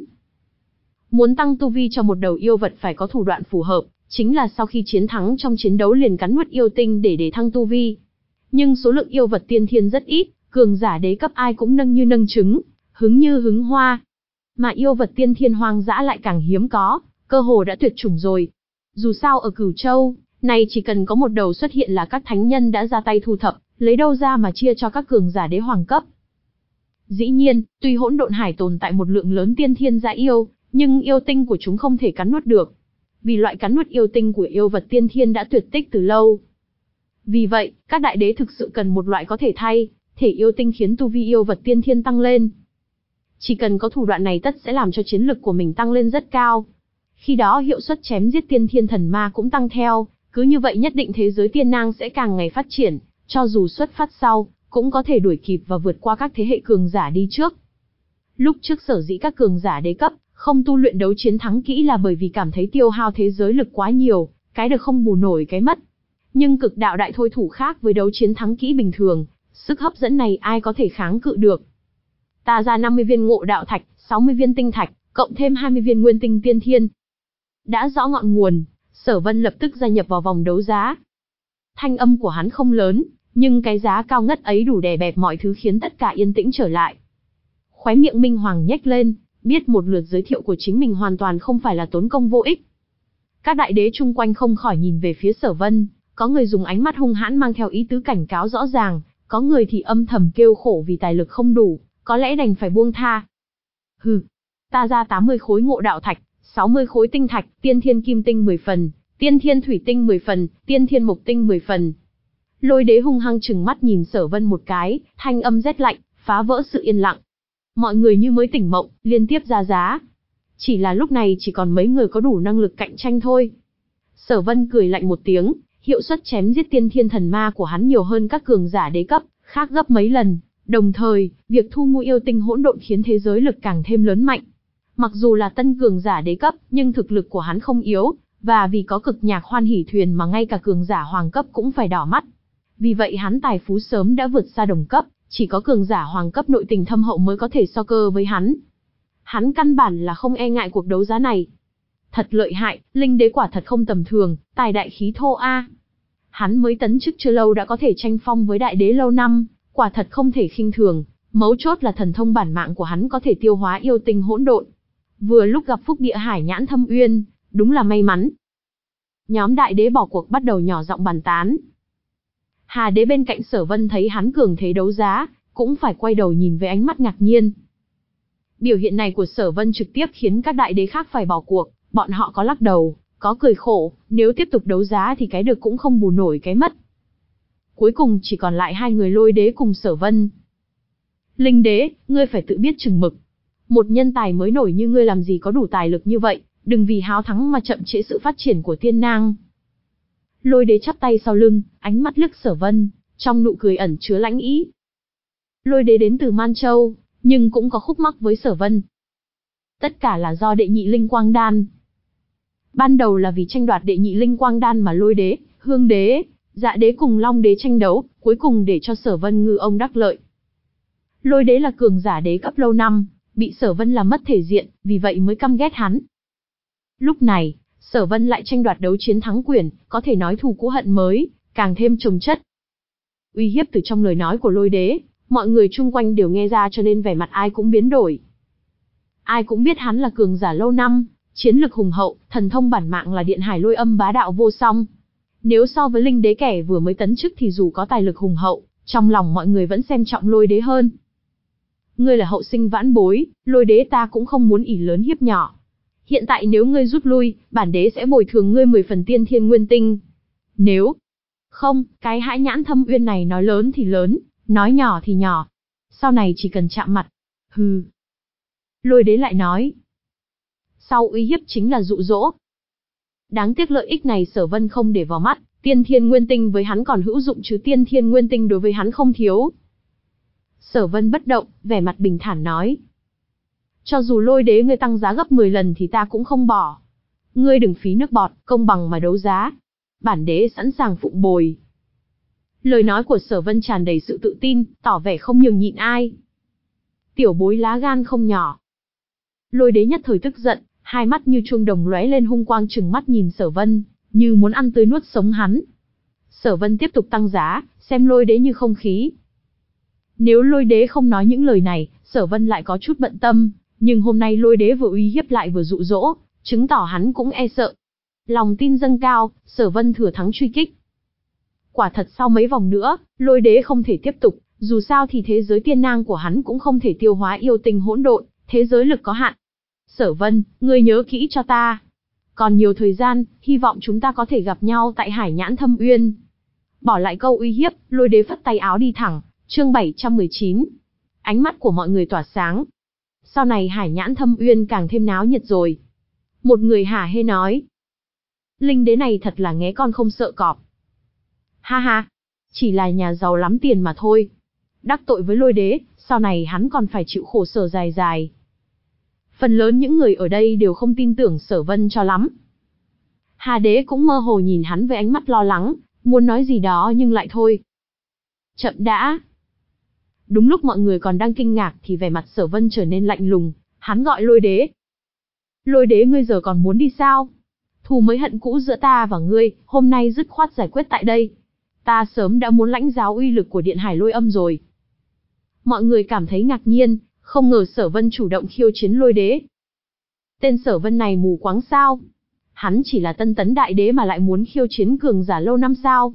Muốn tăng tu vi cho một đầu yêu vật phải có thủ đoạn phù hợp, chính là sau khi chiến thắng trong chiến đấu liền cắn nuốt yêu tinh để để thăng tu vi. Nhưng số lượng yêu vật tiên thiên rất ít, cường giả đế cấp ai cũng nâng như nâng trứng, hứng như hứng hoa. Mà yêu vật tiên thiên hoang dã lại càng hiếm có, cơ hồ đã tuyệt chủng rồi. Dù sao ở Cửu Châu, này chỉ cần có một đầu xuất hiện là các thánh nhân đã ra tay thu thập, lấy đâu ra mà chia cho các cường giả đế hoàng cấp. Dĩ nhiên, tuy hỗn độn hải tồn tại một lượng lớn tiên thiên dã yêu, nhưng yêu tinh của chúng không thể cắn nuốt được. Vì loại cắn nuốt yêu tinh của yêu vật tiên thiên đã tuyệt tích từ lâu. Vì vậy, các đại đế thực sự cần một loại có thể thay thể yêu tinh khiến tu vi yêu vật tiên thiên tăng lên. Chỉ cần có thủ đoạn này tất sẽ làm cho chiến lực của mình tăng lên rất cao. Khi đó hiệu suất chém giết tiên thiên thần ma cũng tăng theo, cứ như vậy nhất định thế giới tiên nang sẽ càng ngày phát triển, cho dù xuất phát sau, cũng có thể đuổi kịp và vượt qua các thế hệ cường giả đi trước. Lúc trước sở dĩ các cường giả đế cấp không tu luyện đấu chiến thắng kỹ là bởi vì cảm thấy tiêu hao thế giới lực quá nhiều, cái được không bù nổi cái mất. Nhưng cực đạo đại thôi thủ khác với đấu chiến thắng kỹ bình thường, sức hấp dẫn này ai có thể kháng cự được. Ta ra năm mươi viên ngộ đạo thạch, sáu mươi viên tinh thạch, cộng thêm hai mươi viên nguyên tinh tiên thiên. Đã rõ ngọn nguồn, Sở Vân lập tức gia nhập vào vòng đấu giá. Thanh âm của hắn không lớn, nhưng cái giá cao ngất ấy đủ đè bẹp mọi thứ khiến tất cả yên tĩnh trở lại. Khóe miệng Minh Hoàng nhếch lên, biết một lượt giới thiệu của chính mình hoàn toàn không phải là tốn công vô ích. Các đại đế chung quanh không khỏi nhìn về phía Sở Vân, có người dùng ánh mắt hung hãn mang theo ý tứ cảnh cáo rõ ràng, có người thì âm thầm kêu khổ vì tài lực không đủ, có lẽ đành phải buông tha. Hừ, ta ra tám mươi khối ngộ đạo thạch, sáu mươi khối tinh thạch, tiên thiên kim tinh mười phần, tiên thiên thủy tinh mười phần, tiên thiên mộc tinh mười phần. Lôi đế hung hăng trừng mắt nhìn Sở Vân một cái, thanh âm rét lạnh, phá vỡ sự yên lặng. Mọi người như mới tỉnh mộng, liên tiếp ra giá. Chỉ là lúc này chỉ còn mấy người có đủ năng lực cạnh tranh thôi. Sở Vân cười lạnh một tiếng, hiệu suất chém giết tiên thiên thần ma của hắn nhiều hơn các cường giả đế cấp khác gấp mấy lần. Đồng thời, việc thu mua yêu tinh hỗn độn khiến thế giới lực càng thêm lớn mạnh. Mặc dù là tân cường giả đế cấp, nhưng thực lực của hắn không yếu, và vì có cực nhạc hoan hỷ thuyền mà ngay cả cường giả hoàng cấp cũng phải đỏ mắt. Vì vậy hắn tài phú sớm đã vượt xa đồng cấp, chỉ có cường giả hoàng cấp nội tình thâm hậu mới có thể so cơ với hắn. Hắn căn bản là không e ngại cuộc đấu giá này. Thật lợi hại, linh đế quả thật không tầm thường, tài đại khí thô a. Hắn mới tấn chức chưa lâu đã có thể tranh phong với đại đế lâu năm, quả thật không thể khinh thường, mấu chốt là thần thông bản mạng của hắn có thể tiêu hóa yêu tinh hỗn độn. Vừa lúc gặp phúc địa hải nhãn thâm uyên, đúng là may mắn. Nhóm đại đế bỏ cuộc bắt đầu nhỏ giọng bàn tán. Hà đế bên cạnh Sở Vân thấy hắn cường thế đấu giá, cũng phải quay đầu nhìn với ánh mắt ngạc nhiên. Biểu hiện này của Sở Vân trực tiếp khiến các đại đế khác phải bỏ cuộc, bọn họ có lắc đầu, có cười khổ, nếu tiếp tục đấu giá thì cái được cũng không bù nổi cái mất. Cuối cùng chỉ còn lại hai người Lôi đế cùng Sở Vân. Linh đế, ngươi phải tự biết chừng mực. Một nhân tài mới nổi như ngươi làm gì có đủ tài lực như vậy, đừng vì háo thắng mà chậm trễ sự phát triển của tiên nang. Lôi đế chắp tay sau lưng, ánh mắt liếc Sở Vân, trong nụ cười ẩn chứa lãnh ý. Lôi đế đến từ Man Châu, nhưng cũng có khúc mắc với Sở Vân. Tất cả là do đệ nhị linh quang đan. Ban đầu là vì tranh đoạt đệ nhị linh quang đan mà Lôi đế, Hương đế, Dạ đế cùng Long đế tranh đấu, cuối cùng để cho Sở Vân ngư ông đắc lợi. Lôi đế là cường giả đế cấp lâu năm, bị Sở Vân làm mất thể diện, vì vậy mới căm ghét hắn. Lúc này, Sở Vân lại tranh đoạt đấu chiến thắng quyền, có thể nói thù cũ hận mới, càng thêm chồng chất. Uy hiếp từ trong lời nói của Lôi đế, mọi người chung quanh đều nghe ra cho nên vẻ mặt ai cũng biến đổi. Ai cũng biết hắn là cường giả lâu năm, chiến lực hùng hậu, thần thông bản mạng là điện hải lôi âm bá đạo vô song. Nếu so với linh đế kẻ vừa mới tấn chức thì dù có tài lực hùng hậu, trong lòng mọi người vẫn xem trọng Lôi đế hơn. Ngươi là hậu sinh vãn bối, Lôi đế ta cũng không muốn ỷ lớn hiếp nhỏ. Hiện tại nếu ngươi rút lui, bản đế sẽ bồi thường ngươi mười phần tiên thiên nguyên tinh. Nếu không, cái hãi nhãn thâm uyên này nói lớn thì lớn, nói nhỏ thì nhỏ. Sau này chỉ cần chạm mặt. Hừ. Lôi đế lại nói. Sau uy hiếp chính là dụ dỗ. Đáng tiếc lợi ích này Sở Vân không để vào mắt, tiên thiên nguyên tinh với hắn còn hữu dụng chứ tiên thiên nguyên tinh đối với hắn không thiếu. Sở Vân bất động, vẻ mặt bình thản nói. Cho dù Lôi đế ngươi tăng giá gấp mười lần thì ta cũng không bỏ. Ngươi đừng phí nước bọt, công bằng mà đấu giá. Bản đế sẵn sàng phụng bồi. Lời nói của Sở Vân tràn đầy sự tự tin, tỏ vẻ không nhường nhịn ai. Tiểu bối lá gan không nhỏ. Lôi đế nhất thời tức giận, hai mắt như chuông đồng lóe lên hung quang trừng mắt nhìn Sở Vân, như muốn ăn tươi nuốt sống hắn. Sở Vân tiếp tục tăng giá, xem Lôi đế như không khí. Nếu Lôi đế không nói những lời này, Sở Vân lại có chút bận tâm, nhưng hôm nay Lôi đế vừa uy hiếp lại vừa dụ dỗ, chứng tỏ hắn cũng e sợ. Lòng tin dâng cao, Sở Vân thừa thắng truy kích. Quả thật sau mấy vòng nữa, Lôi đế không thể tiếp tục, dù sao thì thế giới tiên nang của hắn cũng không thể tiêu hóa yêu tinh hỗn độn, thế giới lực có hạn. Sở Vân, ngươi nhớ kỹ cho ta. Còn nhiều thời gian, hy vọng chúng ta có thể gặp nhau tại Hải Nhãn Thâm Uyên. Bỏ lại câu uy hiếp, Lôi đế phất tay áo đi thẳng, chương bảy trăm mười chín. Ánh mắt của mọi người tỏa sáng. Sau này Hải Nhãn Thâm Uyên càng thêm náo nhiệt rồi. Một người hả hê nói. Linh đế này thật là nghé con không sợ cọp. Ha ha, chỉ là nhà giàu lắm tiền mà thôi. Đắc tội với Lôi đế, sau này hắn còn phải chịu khổ sở dài dài. Phần lớn những người ở đây đều không tin tưởng Sở Vân cho lắm. Hà đế cũng mơ hồ nhìn hắn với ánh mắt lo lắng, muốn nói gì đó nhưng lại thôi. Chậm đã. Đúng lúc mọi người còn đang kinh ngạc thì vẻ mặt Sở Vân trở nên lạnh lùng, hắn gọi Lôi đế. Lôi đế, ngươi giờ còn muốn đi sao? Thù mới hận cũ giữa ta và ngươi, hôm nay dứt khoát giải quyết tại đây. Ta sớm đã muốn lãnh giáo uy lực của Điện Hải Lôi Âm rồi. Mọi người cảm thấy ngạc nhiên, không ngờ Sở Vân chủ động khiêu chiến Lôi đế. Tên Sở Vân này mù quáng sao? Hắn chỉ là tân tấn đại đế mà lại muốn khiêu chiến cường giả lâu năm sao?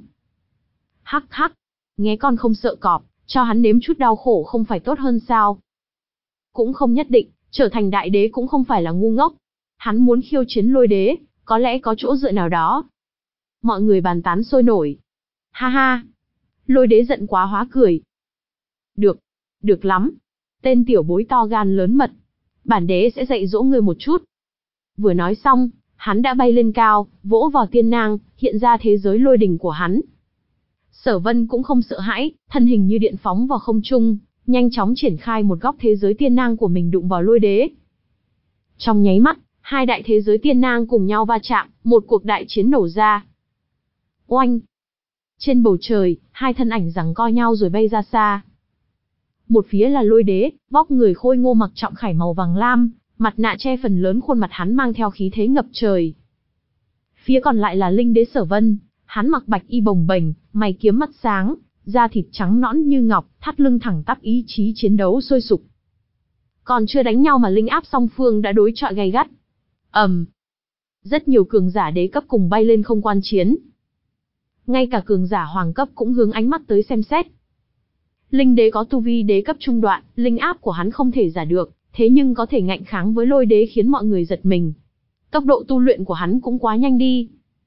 Hắc hắc, nghe con không sợ cọp, cho hắn nếm chút đau khổ không phải tốt hơn sao? Cũng không nhất định, trở thành đại đế cũng không phải là ngu ngốc. Hắn muốn khiêu chiến Lôi đế, có lẽ có chỗ dựa nào đó. Mọi người bàn tán sôi nổi. Ha ha, Lôi đế giận quá hóa cười. Được, được lắm. Tên tiểu bối to gan lớn mật. Bản đế sẽ dạy dỗ ngươi một chút. Vừa nói xong, hắn đã bay lên cao, vỗ vào tiên nang, hiện ra thế giới lôi đình của hắn. Sở Vân cũng không sợ hãi, thân hình như điện phóng vào không trung, nhanh chóng triển khai một góc thế giới tiên nang của mình đụng vào Lôi đế. Trong nháy mắt, hai đại thế giới tiên nang cùng nhau va chạm, một cuộc đại chiến nổ ra. Oanh! Trên bầu trời, hai thân ảnh giằng co nhau rồi bay ra xa. Một phía là Lôi đế, vóc người khôi ngô mặc trọng khải màu vàng lam, mặt nạ che phần lớn khuôn mặt hắn mang theo khí thế ngập trời. Phía còn lại là Linh đế Sở Vân, hắn mặc bạch y bồng bềnh, mày kiếm mắt sáng, da thịt trắng nõn như ngọc, thắt lưng thẳng tắp, ý chí chiến đấu sôi sục. Còn chưa đánh nhau mà linh áp song phương đã đối chọi gay gắt. ầm, um, rất nhiều cường giả đế cấp cùng bay lên không quan chiến. Ngay cả cường giả hoàng cấp cũng hướng ánh mắt tới xem xét. Linh đế có tu vi đế cấp trung đoạn, linh áp của hắn không thể giả được, thế nhưng có thể ngạnh kháng với Lôi đế khiến mọi người giật mình. Tốc độ tu luyện của hắn cũng quá nhanh đi.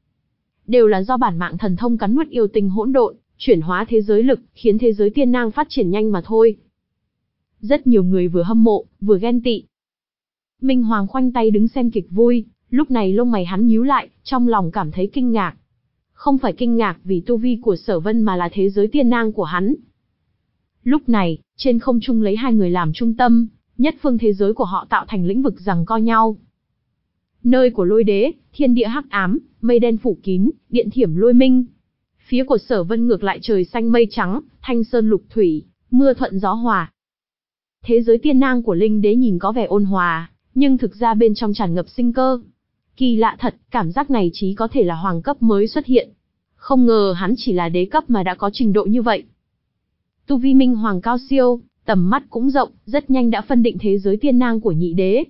Đều là do bản mạng thần thông cắn nuốt yêu tinh hỗn độn, chuyển hóa thế giới lực, khiến thế giới tiên nang phát triển nhanh mà thôi. Rất nhiều người vừa hâm mộ, vừa ghen tị. Minh Hoàng khoanh tay đứng xem kịch vui, lúc này lông mày hắn nhíu lại, trong lòng cảm thấy kinh ngạc. Không phải kinh ngạc vì tu vi của Sở Vân mà là thế giới tiên nang của hắn. Lúc này, trên không trung lấy hai người làm trung tâm, nhất phương thế giới của họ tạo thành lĩnh vực giằng co nhau. Nơi của Lôi đế, thiên địa hắc ám, mây đen phủ kín, điện thiểm lôi minh. Phía của Sở Vân ngược lại trời xanh mây trắng, thanh sơn lục thủy, mưa thuận gió hòa. Thế giới tiên nang của Linh đế nhìn có vẻ ôn hòa, nhưng thực ra bên trong tràn ngập sinh cơ. Kỳ lạ thật, cảm giác này chỉ có thể là hoàng cấp mới xuất hiện. Không ngờ hắn chỉ là đế cấp mà đã có trình độ như vậy. Tu vi Minh Hoàng cao siêu, tầm mắt cũng rộng, rất nhanh đã phân định thế giới tiên nang của nhị đế.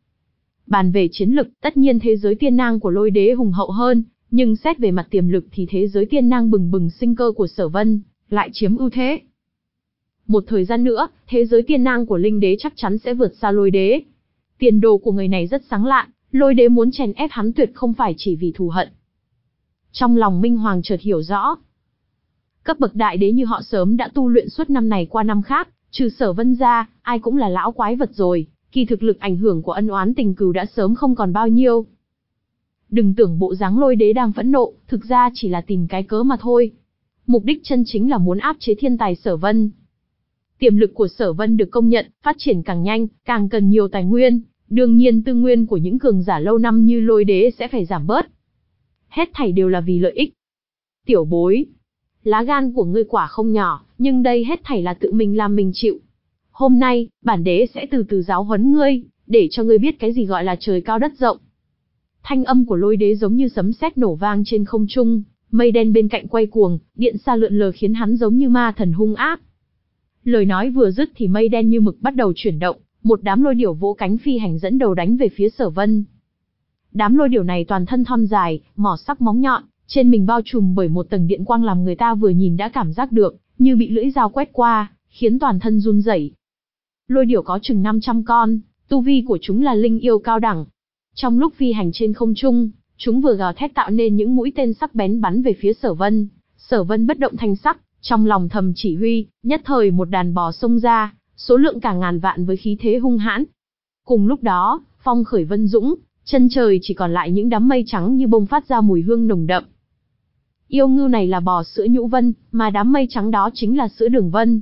Bàn về chiến lực, tất nhiên thế giới tiên nang của Lôi đế hùng hậu hơn, nhưng xét về mặt tiềm lực thì thế giới tiên nang bừng bừng sinh cơ của Sở Vân lại chiếm ưu thế. Một thời gian nữa, thế giới tiên nang của Linh đế chắc chắn sẽ vượt xa Lôi đế. Tiền đồ của người này rất sáng lạn, Lôi đế muốn chèn ép hắn tuyệt không phải chỉ vì thù hận. Trong lòng Minh Hoàng chợt hiểu rõ. Cấp bậc đại đế như họ sớm đã tu luyện suốt năm này qua năm khác, trừ Sở Vân ra, ai cũng là lão quái vật rồi, kỳ thực lực ảnh hưởng của ân oán tình cừu đã sớm không còn bao nhiêu. Đừng tưởng bộ dáng Lôi đế đang phẫn nộ, thực ra chỉ là tìm cái cớ mà thôi. Mục đích chân chính là muốn áp chế thiên tài Sở Vân. Tiềm lực của Sở Vân được công nhận, phát triển càng nhanh, càng cần nhiều tài nguyên, đương nhiên tư nguyên của những cường giả lâu năm như Lôi đế sẽ phải giảm bớt. Hết thảy đều là vì lợi ích. Tiểu bối, lá gan của ngươi quả không nhỏ, nhưng đây hết thảy là tự mình làm mình chịu. Hôm nay, bản đế sẽ từ từ giáo huấn ngươi, để cho ngươi biết cái gì gọi là trời cao đất rộng. Thanh âm của Lôi đế giống như sấm sét nổ vang trên không trung, mây đen bên cạnh quay cuồng, điện xa lượn lờ khiến hắn giống như ma thần hung ác. Lời nói vừa dứt thì mây đen như mực bắt đầu chuyển động, một đám lôi điểu vỗ cánh phi hành dẫn đầu đánh về phía Sở Vân. Đám lôi điểu này toàn thân thon dài, mỏ sắc móng nhọn, trên mình bao trùm bởi một tầng điện quang làm người ta vừa nhìn đã cảm giác được, như bị lưỡi dao quét qua, khiến toàn thân run rẩy. Lôi điểu có chừng năm trăm con, tu vi của chúng là linh yêu cao đẳng. Trong lúc phi hành trên không trung, chúng vừa gào thét tạo nên những mũi tên sắc bén bắn về phía Sở Vân. Sở Vân bất động thanh sắc, trong lòng thầm chỉ huy, nhất thời một đàn bò xông ra, số lượng cả ngàn vạn với khí thế hung hãn. Cùng lúc đó, phong khởi vân dũng, chân trời chỉ còn lại những đám mây trắng như bông phát ra mùi hương nồng đậm. Yêu ngưu này là bò sữa nhũ vân, mà đám mây trắng đó chính là sữa đường vân.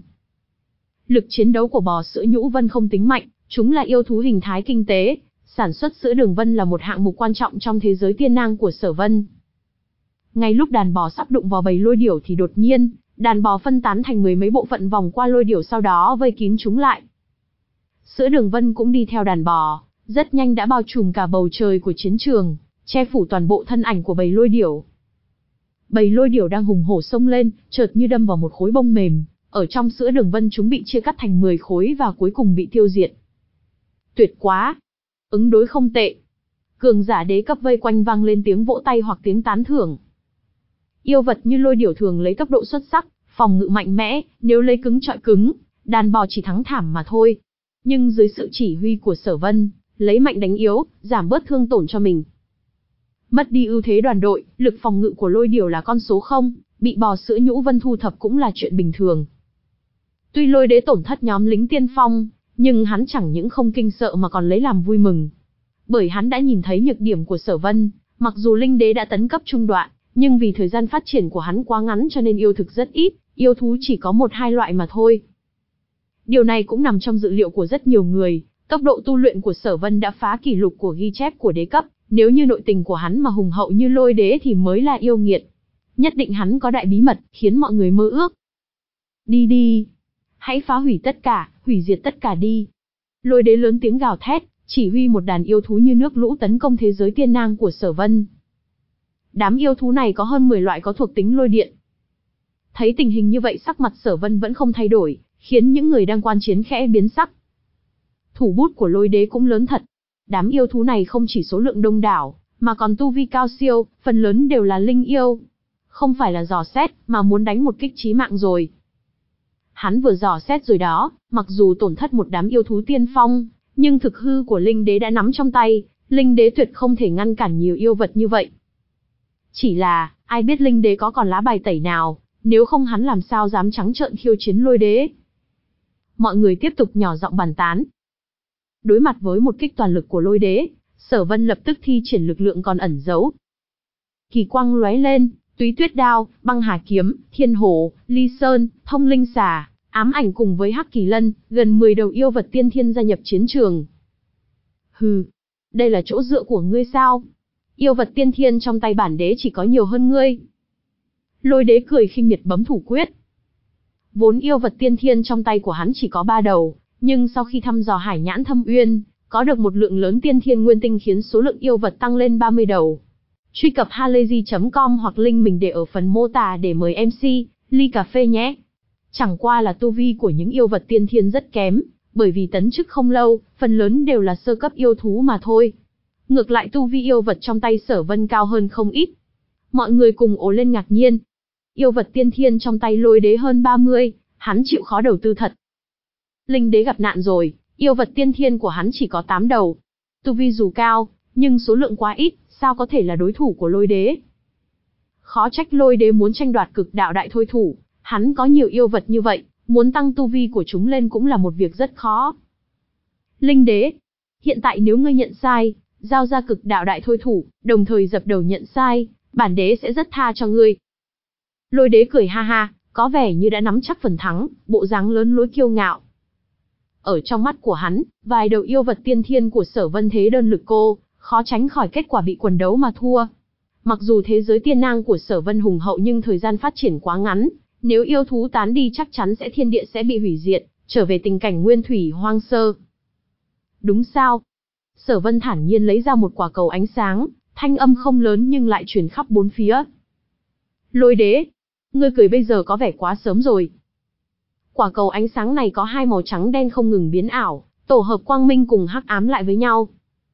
Lực chiến đấu của bò sữa nhũ vân không tính mạnh, chúng là yêu thú hình thái kinh tế, sản xuất sữa đường vân là một hạng mục quan trọng trong thế giới tiên nang của Sở Vân. Ngay lúc đàn bò sắp đụng vào bầy lôi điểu thì đột nhiên, đàn bò phân tán thành mười mấy bộ phận vòng qua lôi điểu, sau đó vây kín chúng lại. Sữa đường vân cũng đi theo đàn bò, rất nhanh đã bao trùm cả bầu trời của chiến trường, che phủ toàn bộ thân ảnh của bầy lôi điểu. Bầy lôi điểu đang hùng hổ xông lên, chợt như đâm vào một khối bông mềm, ở trong sữa đường vân chúng bị chia cắt thành mười khối và cuối cùng bị tiêu diệt. Tuyệt quá! Ứng đối không tệ. Cường giả đế cấp vây quanh vang lên tiếng vỗ tay hoặc tiếng tán thưởng. Yêu vật như lôi điểu thường lấy tốc độ xuất sắc, phòng ngự mạnh mẽ, nếu lấy cứng chọi cứng, đàn bò chỉ thắng thảm mà thôi. Nhưng dưới sự chỉ huy của Sở Vân, lấy mạnh đánh yếu, giảm bớt thương tổn cho mình. Mất đi ưu thế đoàn đội, lực phòng ngự của lôi điểu là con số không, bị bò sữa nhũ vân thu thập cũng là chuyện bình thường. Tuy lôi đế tổn thất nhóm lính tiên phong, nhưng hắn chẳng những không kinh sợ mà còn lấy làm vui mừng. Bởi hắn đã nhìn thấy nhược điểm của Sở Vân, mặc dù linh đế đã tấn cấp trung đoạn, nhưng vì thời gian phát triển của hắn quá ngắn cho nên yêu thực rất ít, yêu thú chỉ có một hai loại mà thôi. Điều này cũng nằm trong dự liệu của rất nhiều người, tốc độ tu luyện của Sở Vân đã phá kỷ lục của ghi chép của đế cấp, nếu như nội tình của hắn mà hùng hậu như lôi đế thì mới là yêu nghiệt. Nhất định hắn có đại bí mật, khiến mọi người mơ ước. Đi đi! Hãy phá hủy tất cả, hủy diệt tất cả đi! Lôi đế lớn tiếng gào thét, chỉ huy một đàn yêu thú như nước lũ tấn công thế giới tiên nang của Sở Vân. Đám yêu thú này có hơn mười loại có thuộc tính lôi điện. Thấy tình hình như vậy sắc mặt Sở Vân vẫn không thay đổi, khiến những người đang quan chiến khẽ biến sắc. Thủ bút của lôi đế cũng lớn thật. Đám yêu thú này không chỉ số lượng đông đảo, mà còn tu vi cao siêu, phần lớn đều là linh yêu. Không phải là dò xét, mà muốn đánh một kích chí mạng rồi. Hắn vừa dò xét rồi đó, mặc dù tổn thất một đám yêu thú tiên phong, nhưng thực hư của linh đế đã nắm trong tay, linh đế tuyệt không thể ngăn cản nhiều yêu vật như vậy. Chỉ là, ai biết linh đế có còn lá bài tẩy nào, nếu không hắn làm sao dám trắng trợn khiêu chiến lôi đế. Mọi người tiếp tục nhỏ giọng bàn tán. Đối mặt với một kích toàn lực của lôi đế, Sở Vân lập tức thi triển lực lượng còn ẩn giấu. Kỳ quang lóe lên, túy tuyết đao, băng hà kiếm, thiên hổ, ly sơn, thông linh xà, ám ảnh cùng với hắc kỳ lân, gần mười đầu yêu vật tiên thiên gia nhập chiến trường. Hừ, đây là chỗ dựa của ngươi sao? Yêu vật tiên thiên trong tay bản đế chỉ có nhiều hơn ngươi. Lôi đế cười khinh miệt bấm thủ quyết. Vốn yêu vật tiên thiên trong tay của hắn chỉ có ba đầu, nhưng sau khi thăm dò hải nhãn thâm uyên, có được một lượng lớn tiên thiên nguyên tinh khiến số lượng yêu vật tăng lên ba mươi đầu. Truy cập halayzi chấm com hoặc link mình để ở phần mô tả để mời em xê, ly cà phê nhé. Chẳng qua là tu vi của những yêu vật tiên thiên rất kém, bởi vì tấn chức không lâu, phần lớn đều là sơ cấp yêu thú mà thôi. Ngược lại tu vi yêu vật trong tay Sở Vân cao hơn không ít. Mọi người cùng ồ lên ngạc nhiên. Yêu vật tiên thiên trong tay lôi đế hơn ba mươi, hắn chịu khó đầu tư thật. Linh đế gặp nạn rồi, yêu vật tiên thiên của hắn chỉ có tám đầu. Tu vi dù cao, nhưng số lượng quá ít, sao có thể là đối thủ của lôi đế. Khó trách lôi đế muốn tranh đoạt cực đạo đại thôi thủ, hắn có nhiều yêu vật như vậy, muốn tăng tu vi của chúng lên cũng là một việc rất khó. Linh đế, hiện tại nếu ngươi nhận sai, giao ra cực đạo đại thôi thủ, đồng thời dập đầu nhận sai, bản đế sẽ rất tha cho ngươi. Lôi đế cười ha ha, có vẻ như đã nắm chắc phần thắng, bộ dáng lớn lối kiêu ngạo. Ở trong mắt của hắn, vài đầu yêu vật tiên thiên của Sở Vân thế đơn lực cô, khó tránh khỏi kết quả bị quần đấu mà thua. Mặc dù thế giới tiên nang của Sở Vân hùng hậu nhưng thời gian phát triển quá ngắn, nếu yêu thú tán đi chắc chắn sẽ thiên địa sẽ bị hủy diệt, trở về tình cảnh nguyên thủy hoang sơ. Đúng sao? Sở Vân thản nhiên lấy ra một quả cầu ánh sáng, thanh âm không lớn nhưng lại truyền khắp bốn phía. Lôi đế, ngươi cười bây giờ có vẻ quá sớm rồi. Quả cầu ánh sáng này có hai màu trắng đen không ngừng biến ảo, tổ hợp quang minh cùng hắc ám lại với nhau.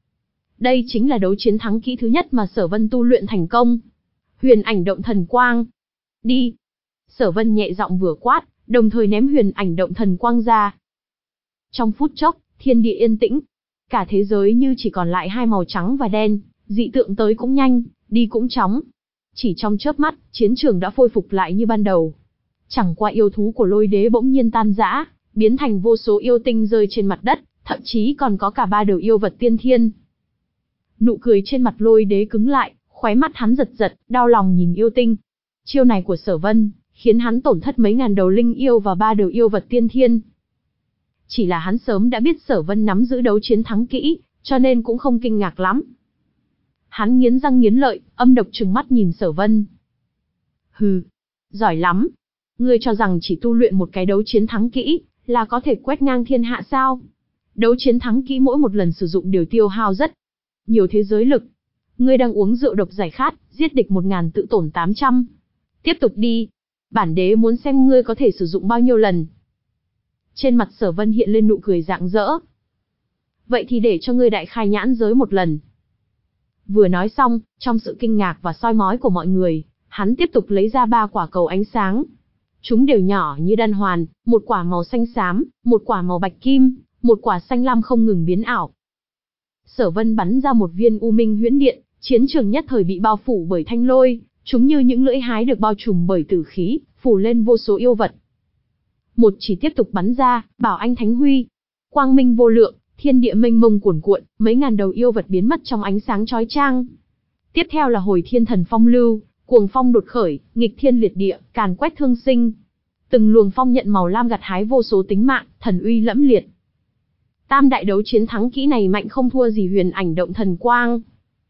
Đây chính là đấu chiến thắng kỹ thứ nhất mà Sở Vân tu luyện thành công. Huyền ảnh động thần quang. Đi. Sở Vân nhẹ giọng vừa quát, đồng thời ném huyền ảnh động thần quang ra. Trong phút chốc, thiên địa yên tĩnh. Cả thế giới như chỉ còn lại hai màu trắng và đen, dị tượng tới cũng nhanh, đi cũng chóng. Chỉ trong chớp mắt, chiến trường đã khôi phục lại như ban đầu. Chẳng qua yêu thú của lôi đế bỗng nhiên tan rã, biến thành vô số yêu tinh rơi trên mặt đất, thậm chí còn có cả ba đầu yêu vật tiên thiên. Nụ cười trên mặt Lôi Đế cứng lại, khóe mắt hắn giật giật, đau lòng nhìn yêu tinh. Chiêu này của Sở Vân, khiến hắn tổn thất mấy ngàn đầu linh yêu và ba đầu yêu vật tiên thiên. Chỉ là hắn sớm đã biết Sở Vân nắm giữ đấu chiến thắng kỹ, cho nên cũng không kinh ngạc lắm. Hắn nghiến răng nghiến lợi, âm độc trừng mắt nhìn Sở Vân. Hừ, giỏi lắm. Ngươi cho rằng chỉ tu luyện một cái đấu chiến thắng kỹ, là có thể quét ngang thiên hạ sao? Đấu chiến thắng kỹ mỗi một lần sử dụng đều tiêu hao rất nhiều thế giới lực. Ngươi đang uống rượu độc giải khát, giết địch một ngàn tự tổn tám trăm. Tiếp tục đi. Bản đế muốn xem ngươi có thể sử dụng bao nhiêu lần. Trên mặt Sở Vân hiện lên nụ cười rạng rỡ. Vậy thì để cho ngươi đại khai nhãn giới một lần. Vừa nói xong, trong sự kinh ngạc và soi mói của mọi người, hắn tiếp tục lấy ra ba quả cầu ánh sáng. Chúng đều nhỏ như đan hoàn, một quả màu xanh xám, một quả màu bạch kim, một quả xanh lam không ngừng biến ảo. Sở Vân bắn ra một viên U Minh Huyễn Điện, chiến trường nhất thời bị bao phủ bởi thanh lôi, chúng như những lưỡi hái được bao trùm bởi tử khí, phủ lên vô số yêu vật. Một chỉ tiếp tục bắn ra, Bảo Anh Thánh Huy, quang minh vô lượng, thiên địa mênh mông cuồn cuộn, mấy ngàn đầu yêu vật biến mất trong ánh sáng chói chang. Tiếp theo là Hồi Thiên Thần Phong lưu, cuồng phong đột khởi, nghịch thiên liệt địa, càn quét thương sinh. Từng luồng phong nhận màu lam gặt hái vô số tính mạng, thần uy lẫm liệt. Tam đại đấu chiến thắng kỹ này mạnh không thua gì Huyền Ảnh Động Thần Quang.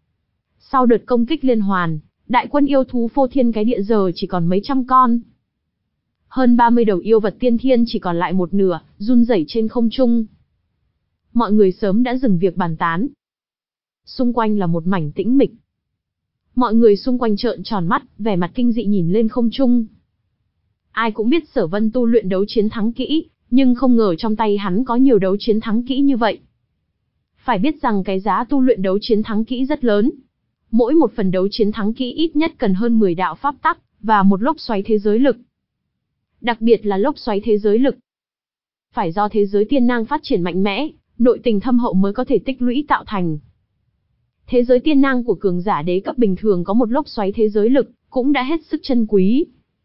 Sau đợt công kích liên hoàn, đại quân yêu thú phô thiên cái địa giờ chỉ còn mấy trăm con. Hơn ba mươi đầu yêu vật tiên thiên chỉ còn lại một nửa, run rẩy trên không trung. Mọi người sớm đã dừng việc bàn tán. Xung quanh là một mảnh tĩnh mịch. Mọi người xung quanh trợn tròn mắt, vẻ mặt kinh dị nhìn lên không trung. Ai cũng biết Sở Vân tu luyện đấu chiến thắng kỹ, nhưng không ngờ trong tay hắn có nhiều đấu chiến thắng kỹ như vậy. Phải biết rằng cái giá tu luyện đấu chiến thắng kỹ rất lớn. Mỗi một phần đấu chiến thắng kỹ ít nhất cần hơn mười đạo pháp tắc, và một lốc xoáy thế giới lực. Đặc biệt là lốc xoáy thế giới lực. Phải do thế giới tiên năng phát triển mạnh mẽ, nội tình thâm hậu mới có thể tích lũy tạo thành. Thế giới tiên năng của cường giả đế cấp bình thường có một lốc xoáy thế giới lực, cũng đã hết sức chân quý.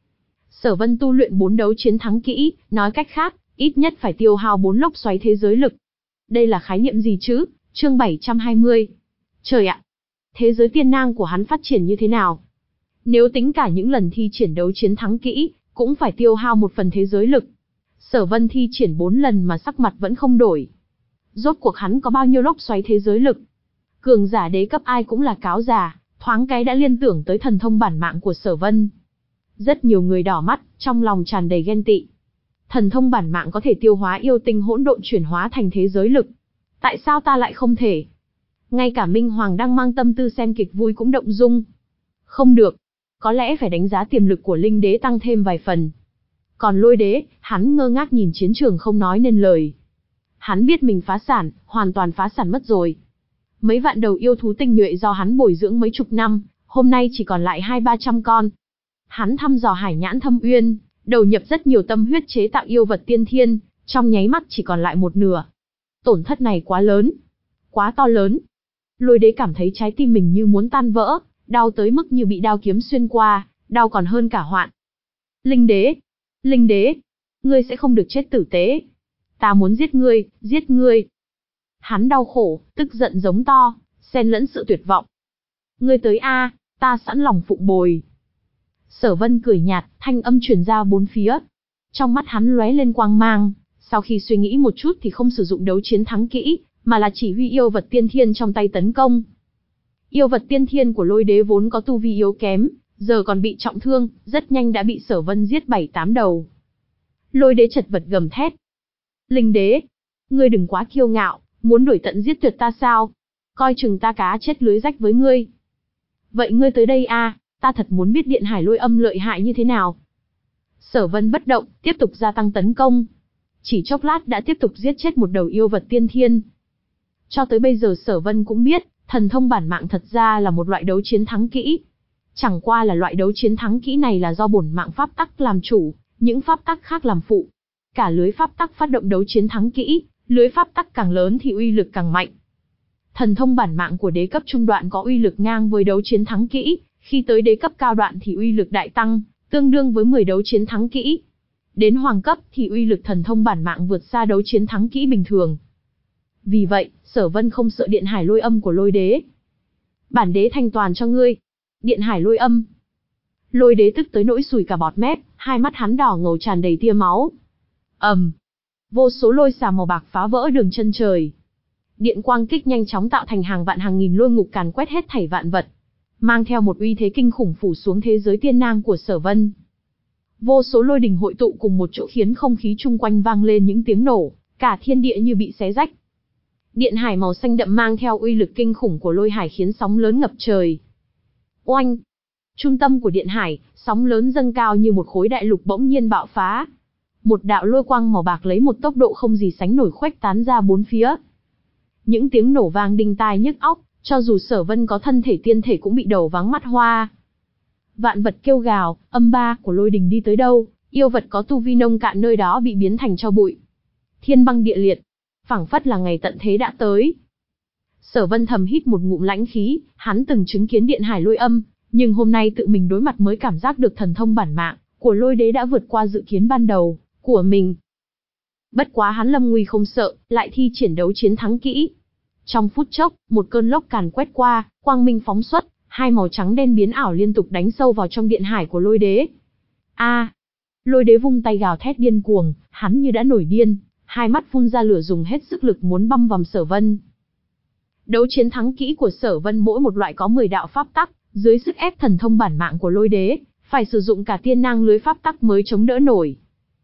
Sở Vân tu luyện bốn đấu chiến thắng kỹ, nói cách khác, ít nhất phải tiêu hao bốn lốc xoáy thế giới lực. Đây là khái niệm gì chứ? Chương bảy trăm hai mươi. Trời ạ! Thế giới tiên năng của hắn phát triển như thế nào? Nếu tính cả những lần thi triển đấu chiến thắng kỹ, cũng phải tiêu hao một phần thế giới lực. Sở Vân thi triển bốn lần mà sắc mặt vẫn không đổi. Rốt cuộc hắn có bao nhiêu lốc xoáy thế giới lực? Cường giả đế cấp ai cũng là cáo già, thoáng cái đã liên tưởng tới thần thông bản mạng của Sở Vân. Rất nhiều người đỏ mắt, trong lòng tràn đầy ghen tị. Thần thông bản mạng có thể tiêu hóa yêu tinh hỗn độn chuyển hóa thành thế giới lực. Tại sao ta lại không thể? Ngay cả Minh Hoàng đang mang tâm tư xem kịch vui cũng động dung. Không được, có lẽ phải đánh giá tiềm lực của Linh Đế tăng thêm vài phần. Còn Lôi Đế, hắn ngơ ngác nhìn chiến trường không nói nên lời. Hắn biết mình phá sản, hoàn toàn phá sản mất rồi. Mấy vạn đầu yêu thú tinh nhuệ do hắn bồi dưỡng mấy chục năm, hôm nay chỉ còn lại hai ba trăm con. Hắn thăm dò Hải Nhãn Thâm Uyên, đầu nhập rất nhiều tâm huyết chế tạo yêu vật tiên thiên, trong nháy mắt chỉ còn lại một nửa. Tổn thất này quá lớn, quá to lớn. Lôi Đế cảm thấy trái tim mình như muốn tan vỡ, đau tới mức như bị đao kiếm xuyên qua, đau còn hơn cả hoạn. Linh Đế, Linh Đế, ngươi sẽ không được chết tử tế. Ta muốn giết ngươi, giết ngươi. Hắn đau khổ, tức giận giống to, xen lẫn sự tuyệt vọng. Ngươi tới a, ta sẵn lòng phụng bồi. Sở Vân cười nhạt, thanh âm truyền ra bốn phía. Trong mắt hắn lóe lên quang mang, sau khi suy nghĩ một chút thì không sử dụng đấu chiến thắng kỹ, mà là chỉ huy yêu vật tiên thiên trong tay tấn công. Yêu vật tiên thiên của Lôi Đế vốn có tu vi yếu kém, giờ còn bị trọng thương, rất nhanh đã bị Sở Vân giết bảy tám đầu. Lôi Đế chật vật gầm thét. Linh Đế, ngươi đừng quá kiêu ngạo, muốn đuổi tận giết tuyệt ta sao? Coi chừng ta cá chết lưới rách với ngươi. Vậy ngươi tới đây a, ta thật muốn biết Điện Hải Lôi Âm lợi hại như thế nào. Sở Vân bất động, tiếp tục gia tăng tấn công. Chỉ chốc lát đã tiếp tục giết chết một đầu yêu vật tiên thiên. Cho tới bây giờ Sở Vân cũng biết, thần thông bản mạng thật ra là một loại đấu chiến thắng kỹ. Chẳng qua là loại đấu chiến thắng kỹ này là do bổn mạng pháp tắc làm chủ, những pháp tắc khác làm phụ. Cả lưới pháp tắc phát động đấu chiến thắng kỹ, lưới pháp tắc càng lớn thì uy lực càng mạnh. Thần thông bản mạng của đế cấp trung đoạn có uy lực ngang với đấu chiến thắng kỹ, khi tới đế cấp cao đoạn thì uy lực đại tăng, tương đương với mười đấu chiến thắng kỹ. Đến hoàng cấp thì uy lực thần thông bản mạng vượt xa đấu chiến thắng kỹ bình thường. Vì vậy, Sở Vân không sợ điện hải lôi âm của lôi đế. Bản đế thanh toàn cho ngươi. Điện hải lôi âm. Lôi đế tức tới nỗi sùi cả bọt mép, hai mắt hắn đỏ ngầu tràn đầy tia máu. ầm, um, vô số lôi xà màu bạc phá vỡ đường chân trời. Điện quang kích nhanh chóng tạo thành hàng vạn hàng nghìn lôi ngục càn quét hết thảy vạn vật, mang theo một uy thế kinh khủng phủ xuống thế giới tiên nang của Sở Vân. Vô số lôi đình hội tụ cùng một chỗ khiến không khí chung quanh vang lên những tiếng nổ, cả thiên địa như bị xé rách. Điện hải màu xanh đậm mang theo uy lực kinh khủng của lôi hải khiến sóng lớn ngập trời. Oanh! Trung tâm của điện hải, sóng lớn dâng cao như một khối đại lục bỗng nhiên bạo phá. Một đạo lôi quang màu bạc lấy một tốc độ không gì sánh nổi khuếch tán ra bốn phía. Những tiếng nổ vang đinh tai nhức óc, cho dù Sở Vân có thân thể tiên thể cũng bị đầu váng mắt hoa. Vạn vật kêu gào, âm ba của lôi đình đi tới đâu, yêu vật có tu vi nông cạn nơi đó bị biến thành tro bụi. Thiên băng địa liệt, phảng phất là ngày tận thế đã tới. Sở Vân thầm hít một ngụm lãnh khí, hắn từng chứng kiến điện hải lôi âm, nhưng hôm nay tự mình đối mặt mới cảm giác được thần thông bản mạng của lôi đế đã vượt qua dự kiến ban đầu của mình. Bất quá hắn lâm nguy không sợ, lại thi triển đấu chiến thắng kỹ. Trong phút chốc, một cơn lốc càn quét qua, quang minh phóng xuất, hai màu trắng đen biến ảo liên tục đánh sâu vào trong điện hải của lôi đế. A! À, lôi đế vung tay gào thét điên cuồng, hắn như đã nổi điên, hai mắt phun ra lửa dùng hết sức lực muốn băm vằm Sở Vân. Đấu chiến thắng kỹ của Sở Vân mỗi một loại có mười đạo pháp tắc, dưới sức ép thần thông bản mạng của lôi đế, phải sử dụng cả tiên nang lưới pháp tắc mới chống đỡ nổi.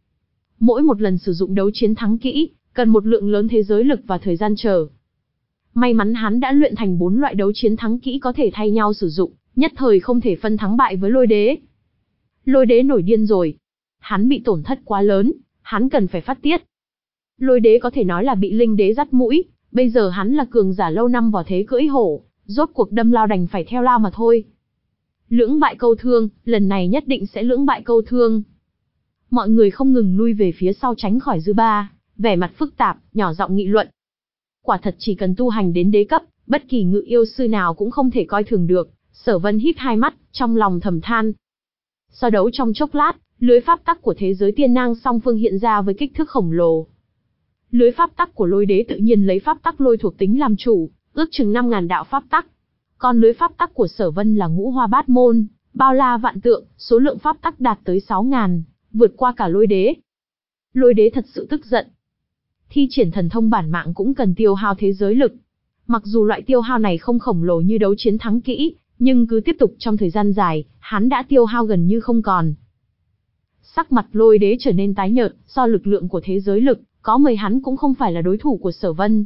Mỗi một lần sử dụng đấu chiến thắng kỹ, cần một lượng lớn thế giới lực và thời gian chờ. May mắn hắn đã luyện thành bốn loại đấu chiến thắng kỹ có thể thay nhau sử dụng, nhất thời không thể phân thắng bại với lôi đế. Lôi đế nổi điên rồi. Hắn bị tổn thất quá lớn, hắn cần phải phát tiết. Lôi đế có thể nói là bị linh đế dắt mũi, bây giờ hắn là cường giả lâu năm vào thế cưỡi hổ, rốt cuộc đâm lao đành phải theo lao mà thôi. Lưỡng bại câu thương, lần này nhất định sẽ lưỡng bại câu thương. Mọi người không ngừng lui về phía sau tránh khỏi dư ba, vẻ mặt phức tạp, nhỏ giọng nghị luận. Quả thật chỉ cần tu hành đến đế cấp, bất kỳ ngự yêu sư nào cũng không thể coi thường được. Sở Vân híp hai mắt, trong lòng thầm than. So đấu trong chốc lát, lưới pháp tắc của thế giới tiên nang song phương hiện ra với kích thước khổng lồ. Lưới pháp tắc của lôi đế tự nhiên lấy pháp tắc lôi thuộc tính làm chủ, ước chừng năm ngàn đạo pháp tắc. Còn lưới pháp tắc của Sở Vân là ngũ hoa bát môn, bao la vạn tượng, số lượng pháp tắc đạt tới sáu ngàn, vượt qua cả lôi đế. Lôi đế thật sự tức giận. Thi triển thần thông bản mạng cũng cần tiêu hao thế giới lực. Mặc dù loại tiêu hao này không khổng lồ như đấu chiến thắng kỹ, nhưng cứ tiếp tục trong thời gian dài, hắn đã tiêu hao gần như không còn. Sắc mặt lôi đế trở nên tái nhợt, so lực lượng của thế giới lực, có mời hắn cũng không phải là đối thủ của Sở Vân.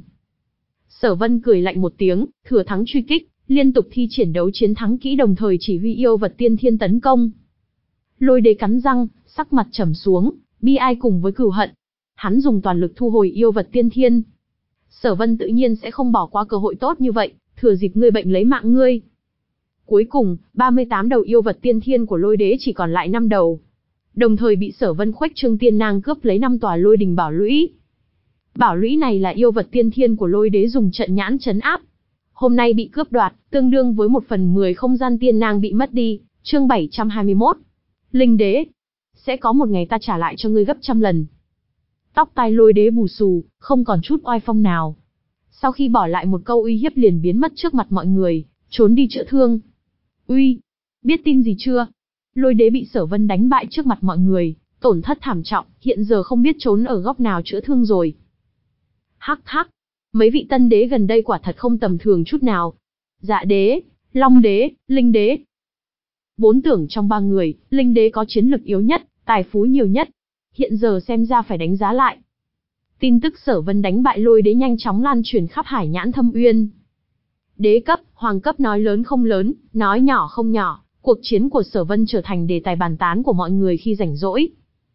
Sở Vân cười lạnh một tiếng, thừa thắng truy kích, liên tục thi triển đấu chiến thắng kỹ đồng thời chỉ huy yêu vật tiên thiên tấn công. Lôi đế cắn răng, sắc mặt trầm xuống, bi ai cùng với cừu hận. Hắn dùng toàn lực thu hồi yêu vật tiên thiên. Sở Vân tự nhiên sẽ không bỏ qua cơ hội tốt như vậy, thừa dịp ngươi bệnh lấy mạng ngươi. Cuối cùng, ba mươi tám đầu yêu vật tiên thiên của lôi đế chỉ còn lại năm đầu. Đồng thời bị Sở Vân khuếch trương tiên nang cướp lấy năm tòa lôi đình bảo lũy. Bảo lũy này là yêu vật tiên thiên của lôi đế dùng trận nhãn trấn áp. Hôm nay bị cướp đoạt, tương đương với một phần mười không gian tiên nang bị mất đi. Chương bảy trăm hai mươi mốt. Linh đế. Sẽ có một ngày ta trả lại cho ngươi gấp trăm lần. Tóc tai lôi đế bù xù, không còn chút oai phong nào. Sau khi bỏ lại một câu uy hiếp liền biến mất trước mặt mọi người, trốn đi chữa thương. Uy, biết tin gì chưa? Lôi đế bị Sở Vân đánh bại trước mặt mọi người, tổn thất thảm trọng, hiện giờ không biết trốn ở góc nào chữa thương rồi. Hắc hắc, mấy vị tân đế gần đây quả thật không tầm thường chút nào. Dạ đế, Long đế, Linh đế. Vốn tưởng trong ba người, Linh đế có chiến lực yếu nhất, tài phú nhiều nhất. Hiện giờ xem ra phải đánh giá lại. Tin tức Sở Vân đánh bại lôi đế nhanh chóng lan truyền khắp Hải Nhãn Thâm Uyên. Đế cấp, hoàng cấp nói lớn không lớn, nói nhỏ không nhỏ, cuộc chiến của Sở Vân trở thành đề tài bàn tán của mọi người khi rảnh rỗi.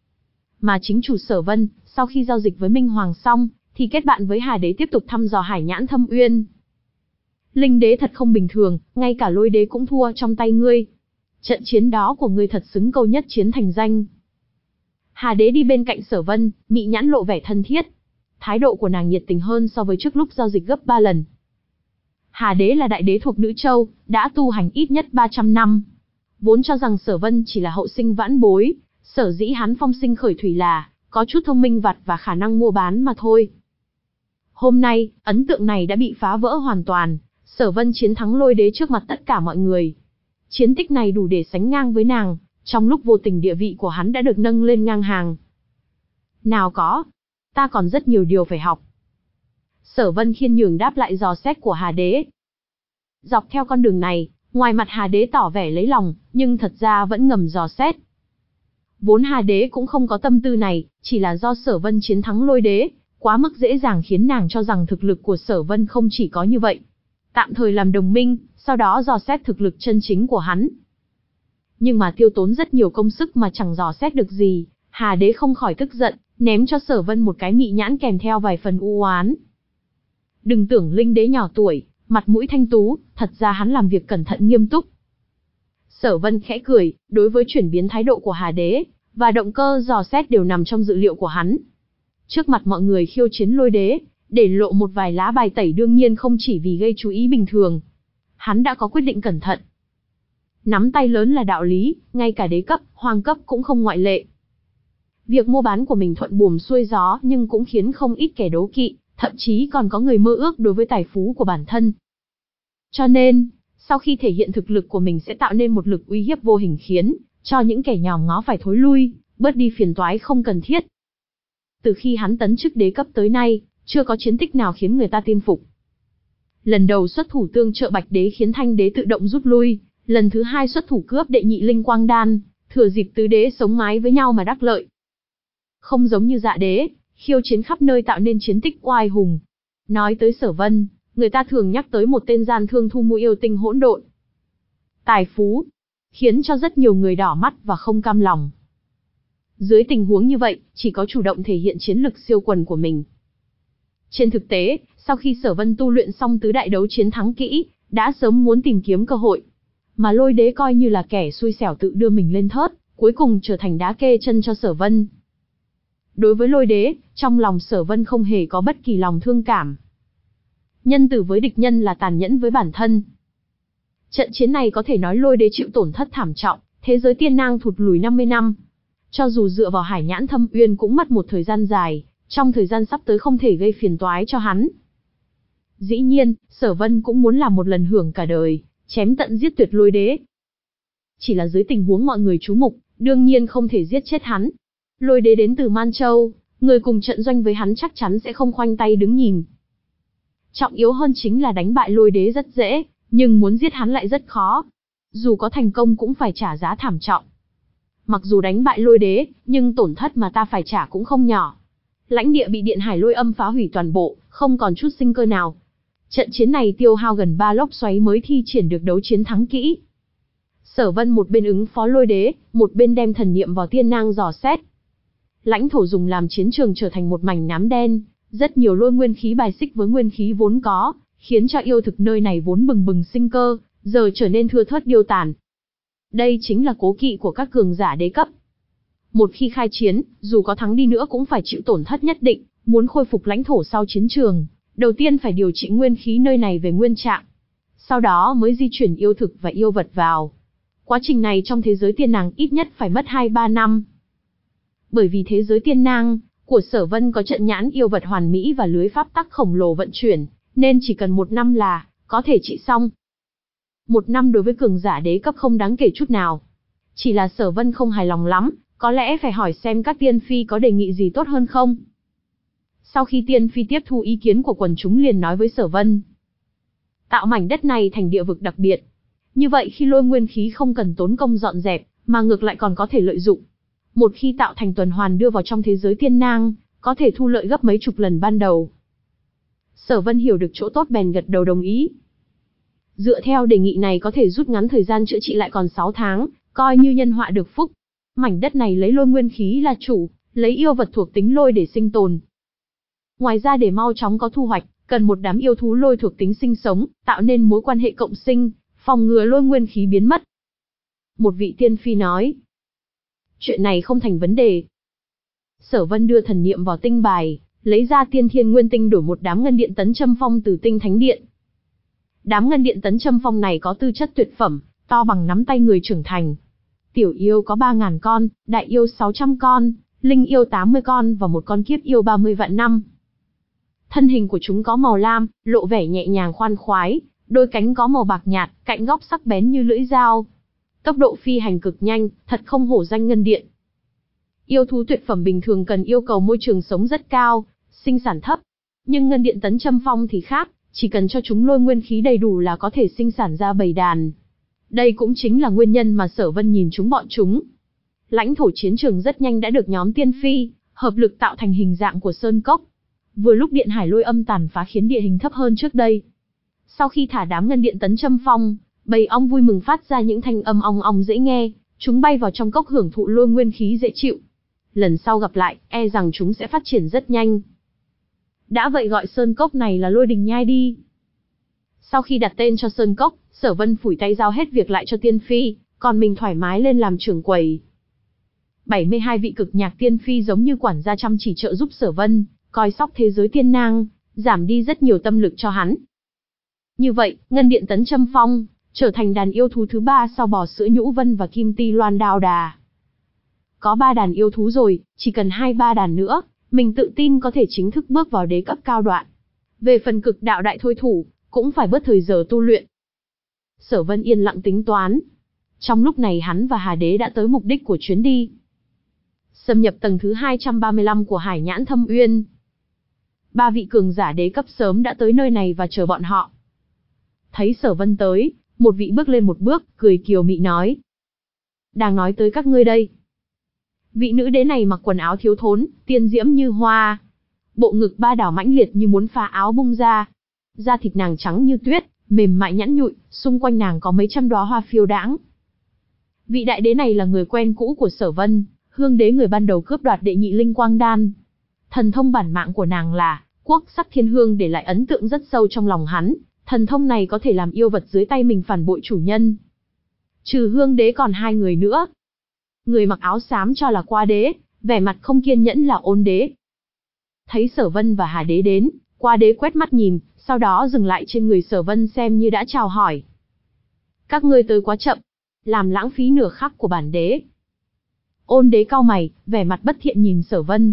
Mà chính chủ Sở Vân, sau khi giao dịch với Minh Hoàng xong, thì kết bạn với Hà đế tiếp tục thăm dò Hải Nhãn Thâm Uyên. Linh đế thật không bình thường, ngay cả lôi đế cũng thua trong tay ngươi. Trận chiến đó của ngươi thật xứng câu nhất chiến thành danh. Hà đế đi bên cạnh Sở Vân, mị nhãn lộ vẻ thân thiết. Thái độ của nàng nhiệt tình hơn so với trước lúc giao dịch gấp ba lần. Hà đế là đại đế thuộc Nữ Châu, đã tu hành ít nhất ba trăm năm. Vốn cho rằng Sở Vân chỉ là hậu sinh vãn bối, sở dĩ hắn phong sinh khởi thủy là có chút thông minh vặt và khả năng mua bán mà thôi. Hôm nay, ấn tượng này đã bị phá vỡ hoàn toàn, Sở Vân chiến thắng lôi đế trước mặt tất cả mọi người. Chiến tích này đủ để sánh ngang với nàng, trong lúc vô tình địa vị của hắn đã được nâng lên ngang hàng. Nào có, ta còn rất nhiều điều phải học. Sở Vân khiêm nhường đáp lại dò xét của Hà Đế. Dọc theo con đường này, ngoài mặt Hà Đế tỏ vẻ lấy lòng, nhưng thật ra vẫn ngầm dò xét. Vốn Hà Đế cũng không có tâm tư này, chỉ là do Sở Vân chiến thắng lôi đế, quá mức dễ dàng khiến nàng cho rằng thực lực của Sở Vân không chỉ có như vậy. Tạm thời làm đồng minh, sau đó dò xét thực lực chân chính của hắn. Nhưng mà tiêu tốn rất nhiều công sức mà chẳng dò xét được gì, Hà Đế không khỏi tức giận, ném cho Sở Vân một cái mị nhãn kèm theo vài phần u oán. Đừng tưởng Linh Đế nhỏ tuổi, mặt mũi thanh tú, thật ra hắn làm việc cẩn thận nghiêm túc. Sở Vân khẽ cười, đối với chuyển biến thái độ của Hà Đế, và động cơ dò xét đều nằm trong dự liệu của hắn. Trước mặt mọi người khiêu chiến lôi đế, để lộ một vài lá bài tẩy đương nhiên không chỉ vì gây chú ý bình thường. Hắn đã có quyết định cẩn thận. Nắm tay lớn là đạo lý, ngay cả đế cấp, hoàng cấp cũng không ngoại lệ. Việc mua bán của mình thuận buồm xuôi gió nhưng cũng khiến không ít kẻ đố kỵ, thậm chí còn có người mơ ước đối với tài phú của bản thân. Cho nên, sau khi thể hiện thực lực của mình sẽ tạo nên một lực uy hiếp vô hình khiến cho những kẻ nhòm ngó phải thối lui, bớt đi phiền toái không cần thiết. Từ khi hắn tấn chức đế cấp tới nay, chưa có chiến tích nào khiến người ta tin phục. Lần đầu xuất thủ tương trợ Bạch Đế khiến Thanh Đế tự động rút lui, lần thứ hai xuất thủ cướp đệ nhị linh quang đan, thừa dịp tứ đế sống mái với nhau mà đắc lợi. Không giống như Dạ Đế, khiêu chiến khắp nơi tạo nên chiến tích oai hùng. Nói tới Sở Vân, người ta thường nhắc tới một tên gian thương thu mua yêu tinh hỗn độn. Tài phú, khiến cho rất nhiều người đỏ mắt và không cam lòng. Dưới tình huống như vậy, chỉ có chủ động thể hiện chiến lực siêu quần của mình. Trên thực tế, sau khi Sở Vân tu luyện xong tứ đại đấu chiến thắng kỹ, đã sớm muốn tìm kiếm cơ hội. Mà lôi đế coi như là kẻ xui xẻo tự đưa mình lên thớt, cuối cùng trở thành đá kê chân cho Sở Vân. Đối với lôi đế, trong lòng Sở Vân không hề có bất kỳ lòng thương cảm. Nhân từ với địch nhân là tàn nhẫn với bản thân. Trận chiến này có thể nói lôi đế chịu tổn thất thảm trọng, thế giới tiên nang thụt lùi năm mươi năm. Cho dù dựa vào Hải Nhãn Thâm Uyên cũng mất một thời gian dài, trong thời gian sắp tới không thể gây phiền toái cho hắn. Dĩ nhiên, Sở Vân cũng muốn làm một lần hưởng cả đời, chém tận giết tuyệt lôi đế. Chỉ là dưới tình huống mọi người chú mục, đương nhiên không thể giết chết hắn. Lôi đế đến từ Man Châu, người cùng trận doanh với hắn chắc chắn sẽ không khoanh tay đứng nhìn. Trọng yếu hơn chính là đánh bại lôi đế rất dễ, nhưng muốn giết hắn lại rất khó. Dù có thành công cũng phải trả giá thảm trọng. Mặc dù đánh bại lôi đế, nhưng tổn thất mà ta phải trả cũng không nhỏ. Lãnh địa bị điện hải lôi âm phá hủy toàn bộ, không còn chút sinh cơ nào. Trận chiến này tiêu hao gần ba lốc xoáy mới thi triển được đấu chiến thắng kỹ. Sở Vân một bên ứng phó lôi đế, một bên đem thần niệm vào tiên nang dò xét. Lãnh thổ dùng làm chiến trường trở thành một mảnh nám đen, rất nhiều lôi nguyên khí bài xích với nguyên khí vốn có, khiến cho yêu thực nơi này vốn bừng bừng sinh cơ, giờ trở nên thưa thớt điêu tàn. Đây chính là cố kỵ của các cường giả đế cấp. Một khi khai chiến, dù có thắng đi nữa cũng phải chịu tổn thất nhất định, muốn khôi phục lãnh thổ sau chiến trường, đầu tiên phải điều trị nguyên khí nơi này về nguyên trạng. Sau đó mới di chuyển yêu thực và yêu vật vào. Quá trình này trong thế giới tiên nàng ít nhất phải mất hai ba năm. Bởi vì thế giới tiên nang của Sở Vân có trận nhãn yêu vật hoàn mỹ và lưới pháp tắc khổng lồ vận chuyển, nên chỉ cần một năm là có thể trị xong. Một năm đối với cường giả đế cấp không đáng kể chút nào. Chỉ là Sở Vân không hài lòng lắm, có lẽ phải hỏi xem các tiên phi có đề nghị gì tốt hơn không. Sau khi tiên phi tiếp thu ý kiến của quần chúng liền nói với Sở Vân, tạo mảnh đất này thành địa vực đặc biệt. Như vậy khi lôi nguyên khí không cần tốn công dọn dẹp, mà ngược lại còn có thể lợi dụng. Một khi tạo thành tuần hoàn đưa vào trong thế giới tiên nang, có thể thu lợi gấp mấy chục lần ban đầu. Sở Vân hiểu được chỗ tốt bèn gật đầu đồng ý. Dựa theo đề nghị này có thể rút ngắn thời gian chữa trị lại còn sáu tháng, coi như nhân họa được phúc. Mảnh đất này lấy lôi nguyên khí là chủ, lấy yêu vật thuộc tính lôi để sinh tồn. Ngoài ra để mau chóng có thu hoạch, cần một đám yêu thú lôi thuộc tính sinh sống, tạo nên mối quan hệ cộng sinh, phòng ngừa lôi nguyên khí biến mất. Một vị tiên phi nói, chuyện này không thành vấn đề. Sở Vân đưa thần niệm vào tinh bài, lấy ra tiên thiên nguyên tinh đổi một đám ngân điện tấn châm phong từ tinh thánh điện. Đám ngân điện tấn châm phong này có tư chất tuyệt phẩm, to bằng nắm tay người trưởng thành. Tiểu yêu có ba ngàn con, đại yêu sáu trăm con, linh yêu tám mươi con và một con kiếp yêu ba mươi vạn năm. Thân hình của chúng có màu lam, lộ vẻ nhẹ nhàng khoan khoái, đôi cánh có màu bạc nhạt, cạnh góc sắc bén như lưỡi dao. Tốc độ phi hành cực nhanh, thật không hổ danh ngân điện. Yêu thú tuyệt phẩm bình thường cần yêu cầu môi trường sống rất cao, sinh sản thấp. Nhưng ngân điện tấn châm phong thì khác, chỉ cần cho chúng lôi nguyên khí đầy đủ là có thể sinh sản ra bầy đàn. Đây cũng chính là nguyên nhân mà Sở Vân nhìn chúng bọn chúng. Lãnh thổ chiến trường rất nhanh đã được nhóm tiên phi hợp lực tạo thành hình dạng của sơn cốc. Vừa lúc điện hải lôi âm tàn phá khiến địa hình thấp hơn trước đây. Sau khi thả đám ngân điện tấn châm phong, bầy ong vui mừng phát ra những thanh âm ong ong dễ nghe, chúng bay vào trong cốc hưởng thụ lôi nguyên khí dễ chịu. Lần sau gặp lại, e rằng chúng sẽ phát triển rất nhanh. Đã vậy gọi sơn cốc này là Lôi Đình Nhai đi. Sau khi đặt tên cho sơn cốc, Sở Vân phủi tay giao hết việc lại cho tiên phi, còn mình thoải mái lên làm trưởng quầy. bảy mươi hai vị cực nhạc tiên phi giống như quản gia chăm chỉ trợ giúp Sở Vân, coi sóc thế giới tiên nang, giảm đi rất nhiều tâm lực cho hắn. Như vậy, ngân điện tấn châm phong trở thành đàn yêu thú thứ ba sau bò sữa nhũ vân và kim ti loan đao đà. Có ba đàn yêu thú rồi, chỉ cần hai ba đàn nữa, mình tự tin có thể chính thức bước vào đế cấp cao đoạn. Về phần cực đạo đại thôi thủ, cũng phải bớt thời giờ tu luyện. Sở Vân yên lặng tính toán. Trong lúc này hắn và Hà Đế đã tới mục đích của chuyến đi. Xâm nhập tầng thứ hai trăm ba mươi lăm của Hải Nhãn Thâm Uyên. Ba vị cường giả đế cấp sớm đã tới nơi này và chờ bọn họ. Thấy Sở Vân tới, một vị bước lên một bước, cười kiều mị nói. Đang nói tới các ngươi đây. Vị nữ đế này mặc quần áo thiếu thốn, tiên diễm như hoa. Bộ ngực ba đảo mãnh liệt như muốn phá áo bung ra. Da thịt nàng trắng như tuyết, mềm mại nhẵn nhụi, xung quanh nàng có mấy trăm đóa hoa phiêu đãng. Vị đại đế này là người quen cũ của Sở Vân, Hương đế người ban đầu cướp đoạt đệ nhị linh quang đan. Thần thông bản mạng của nàng là Quốc sắc thiên hương, để lại ấn tượng rất sâu trong lòng hắn. Thần thông này có thể làm yêu vật dưới tay mình phản bội chủ nhân. Trừ Hương đế còn hai người nữa. Người mặc áo xám cho là Qua đế, vẻ mặt không kiên nhẫn là Ôn đế. Thấy Sở Vân và Hà đế đến, Qua đế quét mắt nhìn, sau đó dừng lại trên người Sở Vân xem như đã chào hỏi. Các ngươi tới quá chậm, làm lãng phí nửa khắc của bản đế. Ôn đế cau mày, vẻ mặt bất thiện nhìn Sở Vân.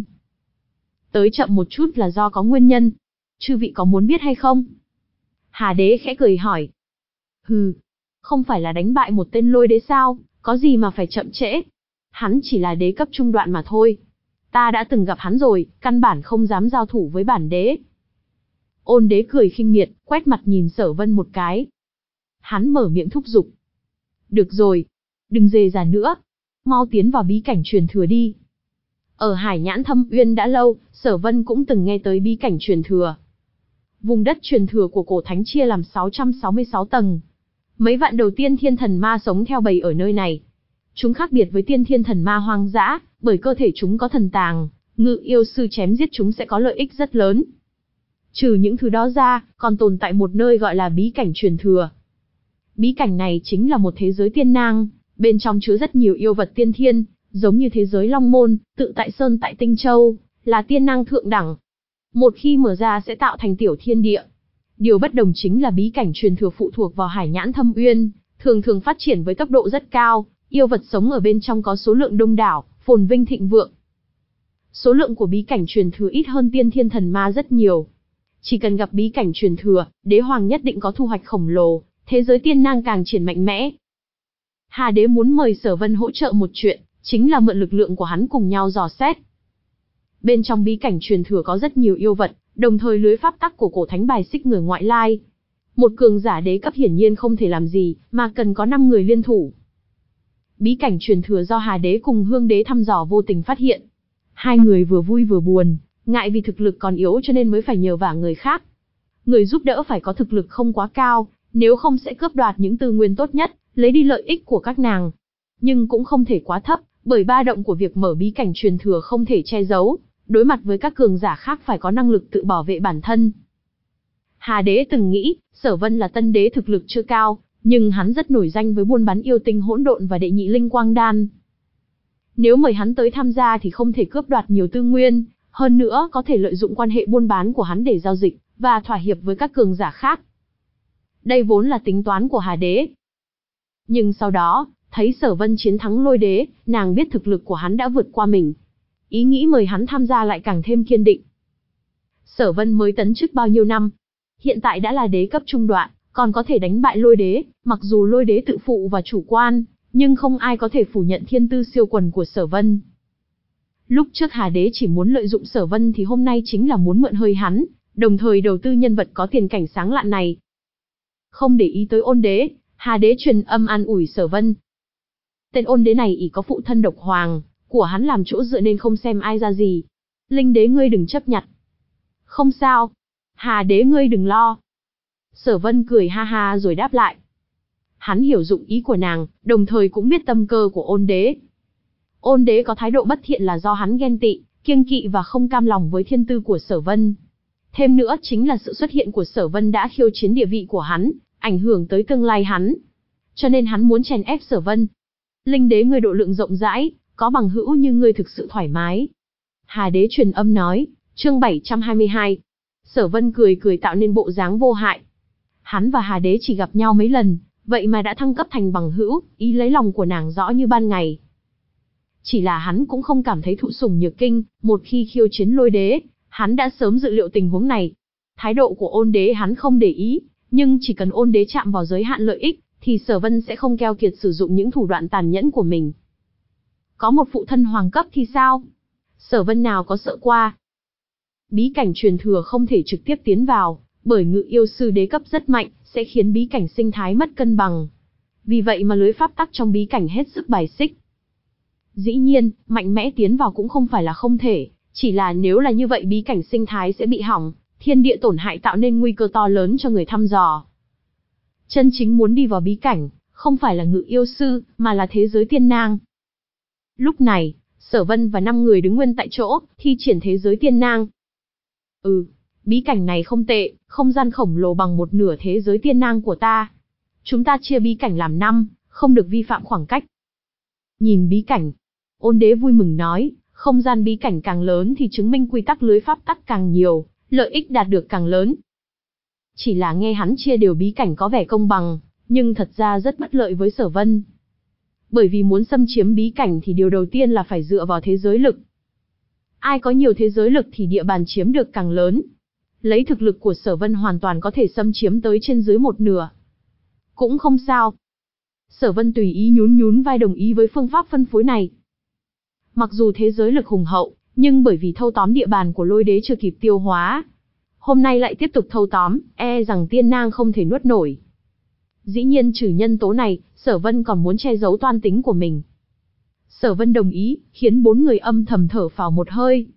Tới chậm một chút là do có nguyên nhân. Chư vị có muốn biết hay không? Hà đế khẽ cười hỏi. Hừ, không phải là đánh bại một tên lôi đế sao, có gì mà phải chậm trễ. Hắn chỉ là đế cấp trung đoạn mà thôi. Ta đã từng gặp hắn rồi, căn bản không dám giao thủ với bản đế. Ôn đế cười khinh miệt, quét mặt nhìn Sở Vân một cái. Hắn mở miệng thúc giục. Được rồi, đừng dề dà nữa. Mau tiến vào bí cảnh truyền thừa đi. Ở Hải Nhãn Thâm Uyên đã lâu, Sở Vân cũng từng nghe tới bí cảnh truyền thừa. Vùng đất truyền thừa của cổ thánh chia làm sáu trăm sáu mươi sáu tầng. Mấy vạn đầu tiên thiên thần ma sống theo bầy ở nơi này. Chúng khác biệt với tiên thiên thần ma hoang dã, bởi cơ thể chúng có thần tàng, ngự yêu sư chém giết chúng sẽ có lợi ích rất lớn. Trừ những thứ đó ra, còn tồn tại một nơi gọi là bí cảnh truyền thừa. Bí cảnh này chính là một thế giới tiên nang, bên trong chứa rất nhiều yêu vật tiên thiên, giống như thế giới Long Môn, Tự Tại Sơn tại Tinh Châu, là tiên nang thượng đẳng. Một khi mở ra sẽ tạo thành tiểu thiên địa. Điều bất đồng chính là bí cảnh truyền thừa phụ thuộc vào Hải Nhãn Thâm Uyên, thường thường phát triển với tốc độ rất cao, yêu vật sống ở bên trong có số lượng đông đảo, phồn vinh thịnh vượng. Số lượng của bí cảnh truyền thừa ít hơn tiên thiên thần ma rất nhiều. Chỉ cần gặp bí cảnh truyền thừa, đế hoàng nhất định có thu hoạch khổng lồ, thế giới tiên nang càng triển mạnh mẽ. Hà đế muốn mời Sở Vân hỗ trợ một chuyện, chính là mượn lực lượng của hắn cùng nhau dò xét. Bên trong bí cảnh truyền thừa có rất nhiều yêu vật, đồng thời lưới pháp tắc của cổ thánh bài xích người ngoại lai. Một cường giả đế cấp hiển nhiên không thể làm gì, mà cần có năm người liên thủ. Bí cảnh truyền thừa do Hà đế cùng Hương đế thăm dò vô tình phát hiện. Hai người vừa vui vừa buồn, ngại vì thực lực còn yếu cho nên mới phải nhờ vả người khác. Người giúp đỡ phải có thực lực không quá cao, nếu không sẽ cướp đoạt những tư nguyên tốt nhất, lấy đi lợi ích của các nàng. Nhưng cũng không thể quá thấp, bởi ba động của việc mở bí cảnh truyền thừa không thể che giấu, đối mặt với các cường giả khác phải có năng lực tự bảo vệ bản thân. Hà đế từng nghĩ, Sở Vân là tân đế thực lực chưa cao, nhưng hắn rất nổi danh với buôn bán yêu tinh hỗn độn và đệ nhị linh quang đan. Nếu mời hắn tới tham gia thì không thể cướp đoạt nhiều tư nguyên, hơn nữa có thể lợi dụng quan hệ buôn bán của hắn để giao dịch, và thỏa hiệp với các cường giả khác. Đây vốn là tính toán của Hà đế. Nhưng sau đó, thấy Sở Vân chiến thắng lôi đế, nàng biết thực lực của hắn đã vượt qua mình. Ý nghĩ mời hắn tham gia lại càng thêm kiên định. Sở Vân mới tấn chức bao nhiêu năm, hiện tại đã là đế cấp trung đoạn, còn có thể đánh bại Lôi Đế, mặc dù Lôi Đế tự phụ và chủ quan, nhưng không ai có thể phủ nhận thiên tư siêu quần của Sở Vân. Lúc trước Hà Đế chỉ muốn lợi dụng Sở Vân thì hôm nay chính là muốn mượn hơi hắn, đồng thời đầu tư nhân vật có tiền cảnh sáng lạn này. Không để ý tới Ôn Đế, Hà Đế truyền âm an ủi Sở Vân. Tên Ôn Đế này ỷ có phụ thân độc hoàng của hắn làm chỗ dựa nên không xem ai ra gì. Linh Đế ngươi đừng chấp nhặt. Không sao. Hà Đế ngươi đừng lo. Sở Vân cười ha ha rồi đáp lại. Hắn hiểu dụng ý của nàng, đồng thời cũng biết tâm cơ của Ôn Đế. Ôn Đế có thái độ bất thiện là do hắn ghen tị, kiêng kỵ và không cam lòng với thiên tư của Sở Vân. Thêm nữa chính là sự xuất hiện của Sở Vân đã khiêu chiến địa vị của hắn, ảnh hưởng tới tương lai hắn. Cho nên hắn muốn chèn ép Sở Vân. Linh Đế ngươi độ lượng rộng rãi, có bằng hữu như ngươi thực sự thoải mái. Hà Đế truyền âm nói, chương bảy trăm hai mươi hai. Sở Vân cười cười tạo nên bộ dáng vô hại. Hắn và Hà Đế chỉ gặp nhau mấy lần, vậy mà đã thăng cấp thành bằng hữu, ý lấy lòng của nàng rõ như ban ngày. Chỉ là hắn cũng không cảm thấy thụ sủng nhược kinh, một khi khiêu chiến Lôi Đế, hắn đã sớm dự liệu tình huống này. Thái độ của Ôn Đế hắn không để ý, nhưng chỉ cần Ôn Đế chạm vào giới hạn lợi ích, thì Sở Vân sẽ không keo kiệt sử dụng những thủ đoạn tàn nhẫn của mình. Có một phụ thân hoàng cấp thì sao? Sở Vân nào có sợ qua. Bí cảnh truyền thừa không thể trực tiếp tiến vào, bởi ngự yêu sư đế cấp rất mạnh, sẽ khiến bí cảnh sinh thái mất cân bằng. Vì vậy mà lưới pháp tắc trong bí cảnh hết sức bài xích. Dĩ nhiên, mạnh mẽ tiến vào cũng không phải là không thể, chỉ là nếu là như vậy bí cảnh sinh thái sẽ bị hỏng, thiên địa tổn hại tạo nên nguy cơ to lớn cho người thăm dò. Chân chính muốn đi vào bí cảnh, không phải là ngự yêu sư, mà là thế giới tiên nang. Lúc này, Sở Vân và năm người đứng nguyên tại chỗ, thi triển thế giới tiên nang. Ừ, bí cảnh này không tệ, không gian khổng lồ bằng một nửa thế giới tiên nang của ta. Chúng ta chia bí cảnh làm năm, không được vi phạm khoảng cách. Nhìn bí cảnh, Ôn Đế vui mừng nói, không gian bí cảnh càng lớn thì chứng minh quy tắc lưới pháp tắc càng nhiều, lợi ích đạt được càng lớn. Chỉ là nghe hắn chia đều bí cảnh có vẻ công bằng, nhưng thật ra rất bất lợi với Sở Vân. Bởi vì muốn xâm chiếm bí cảnh thì điều đầu tiên là phải dựa vào thế giới lực. Ai có nhiều thế giới lực thì địa bàn chiếm được càng lớn. Lấy thực lực của Sở Vân hoàn toàn có thể xâm chiếm tới trên dưới một nửa. Cũng không sao. Sở Vân tùy ý nhún nhún vai đồng ý với phương pháp phân phối này. Mặc dù thế giới lực hùng hậu, nhưng bởi vì thâu tóm địa bàn của Lôi Đế chưa kịp tiêu hóa, hôm nay lại tiếp tục thâu tóm, e rằng tiên nang không thể nuốt nổi. Dĩ nhiên trừ nhân tố này, Sở Vân còn muốn che giấu toan tính của mình. Sở Vân đồng ý, khiến bốn người âm thầm thở phào một hơi.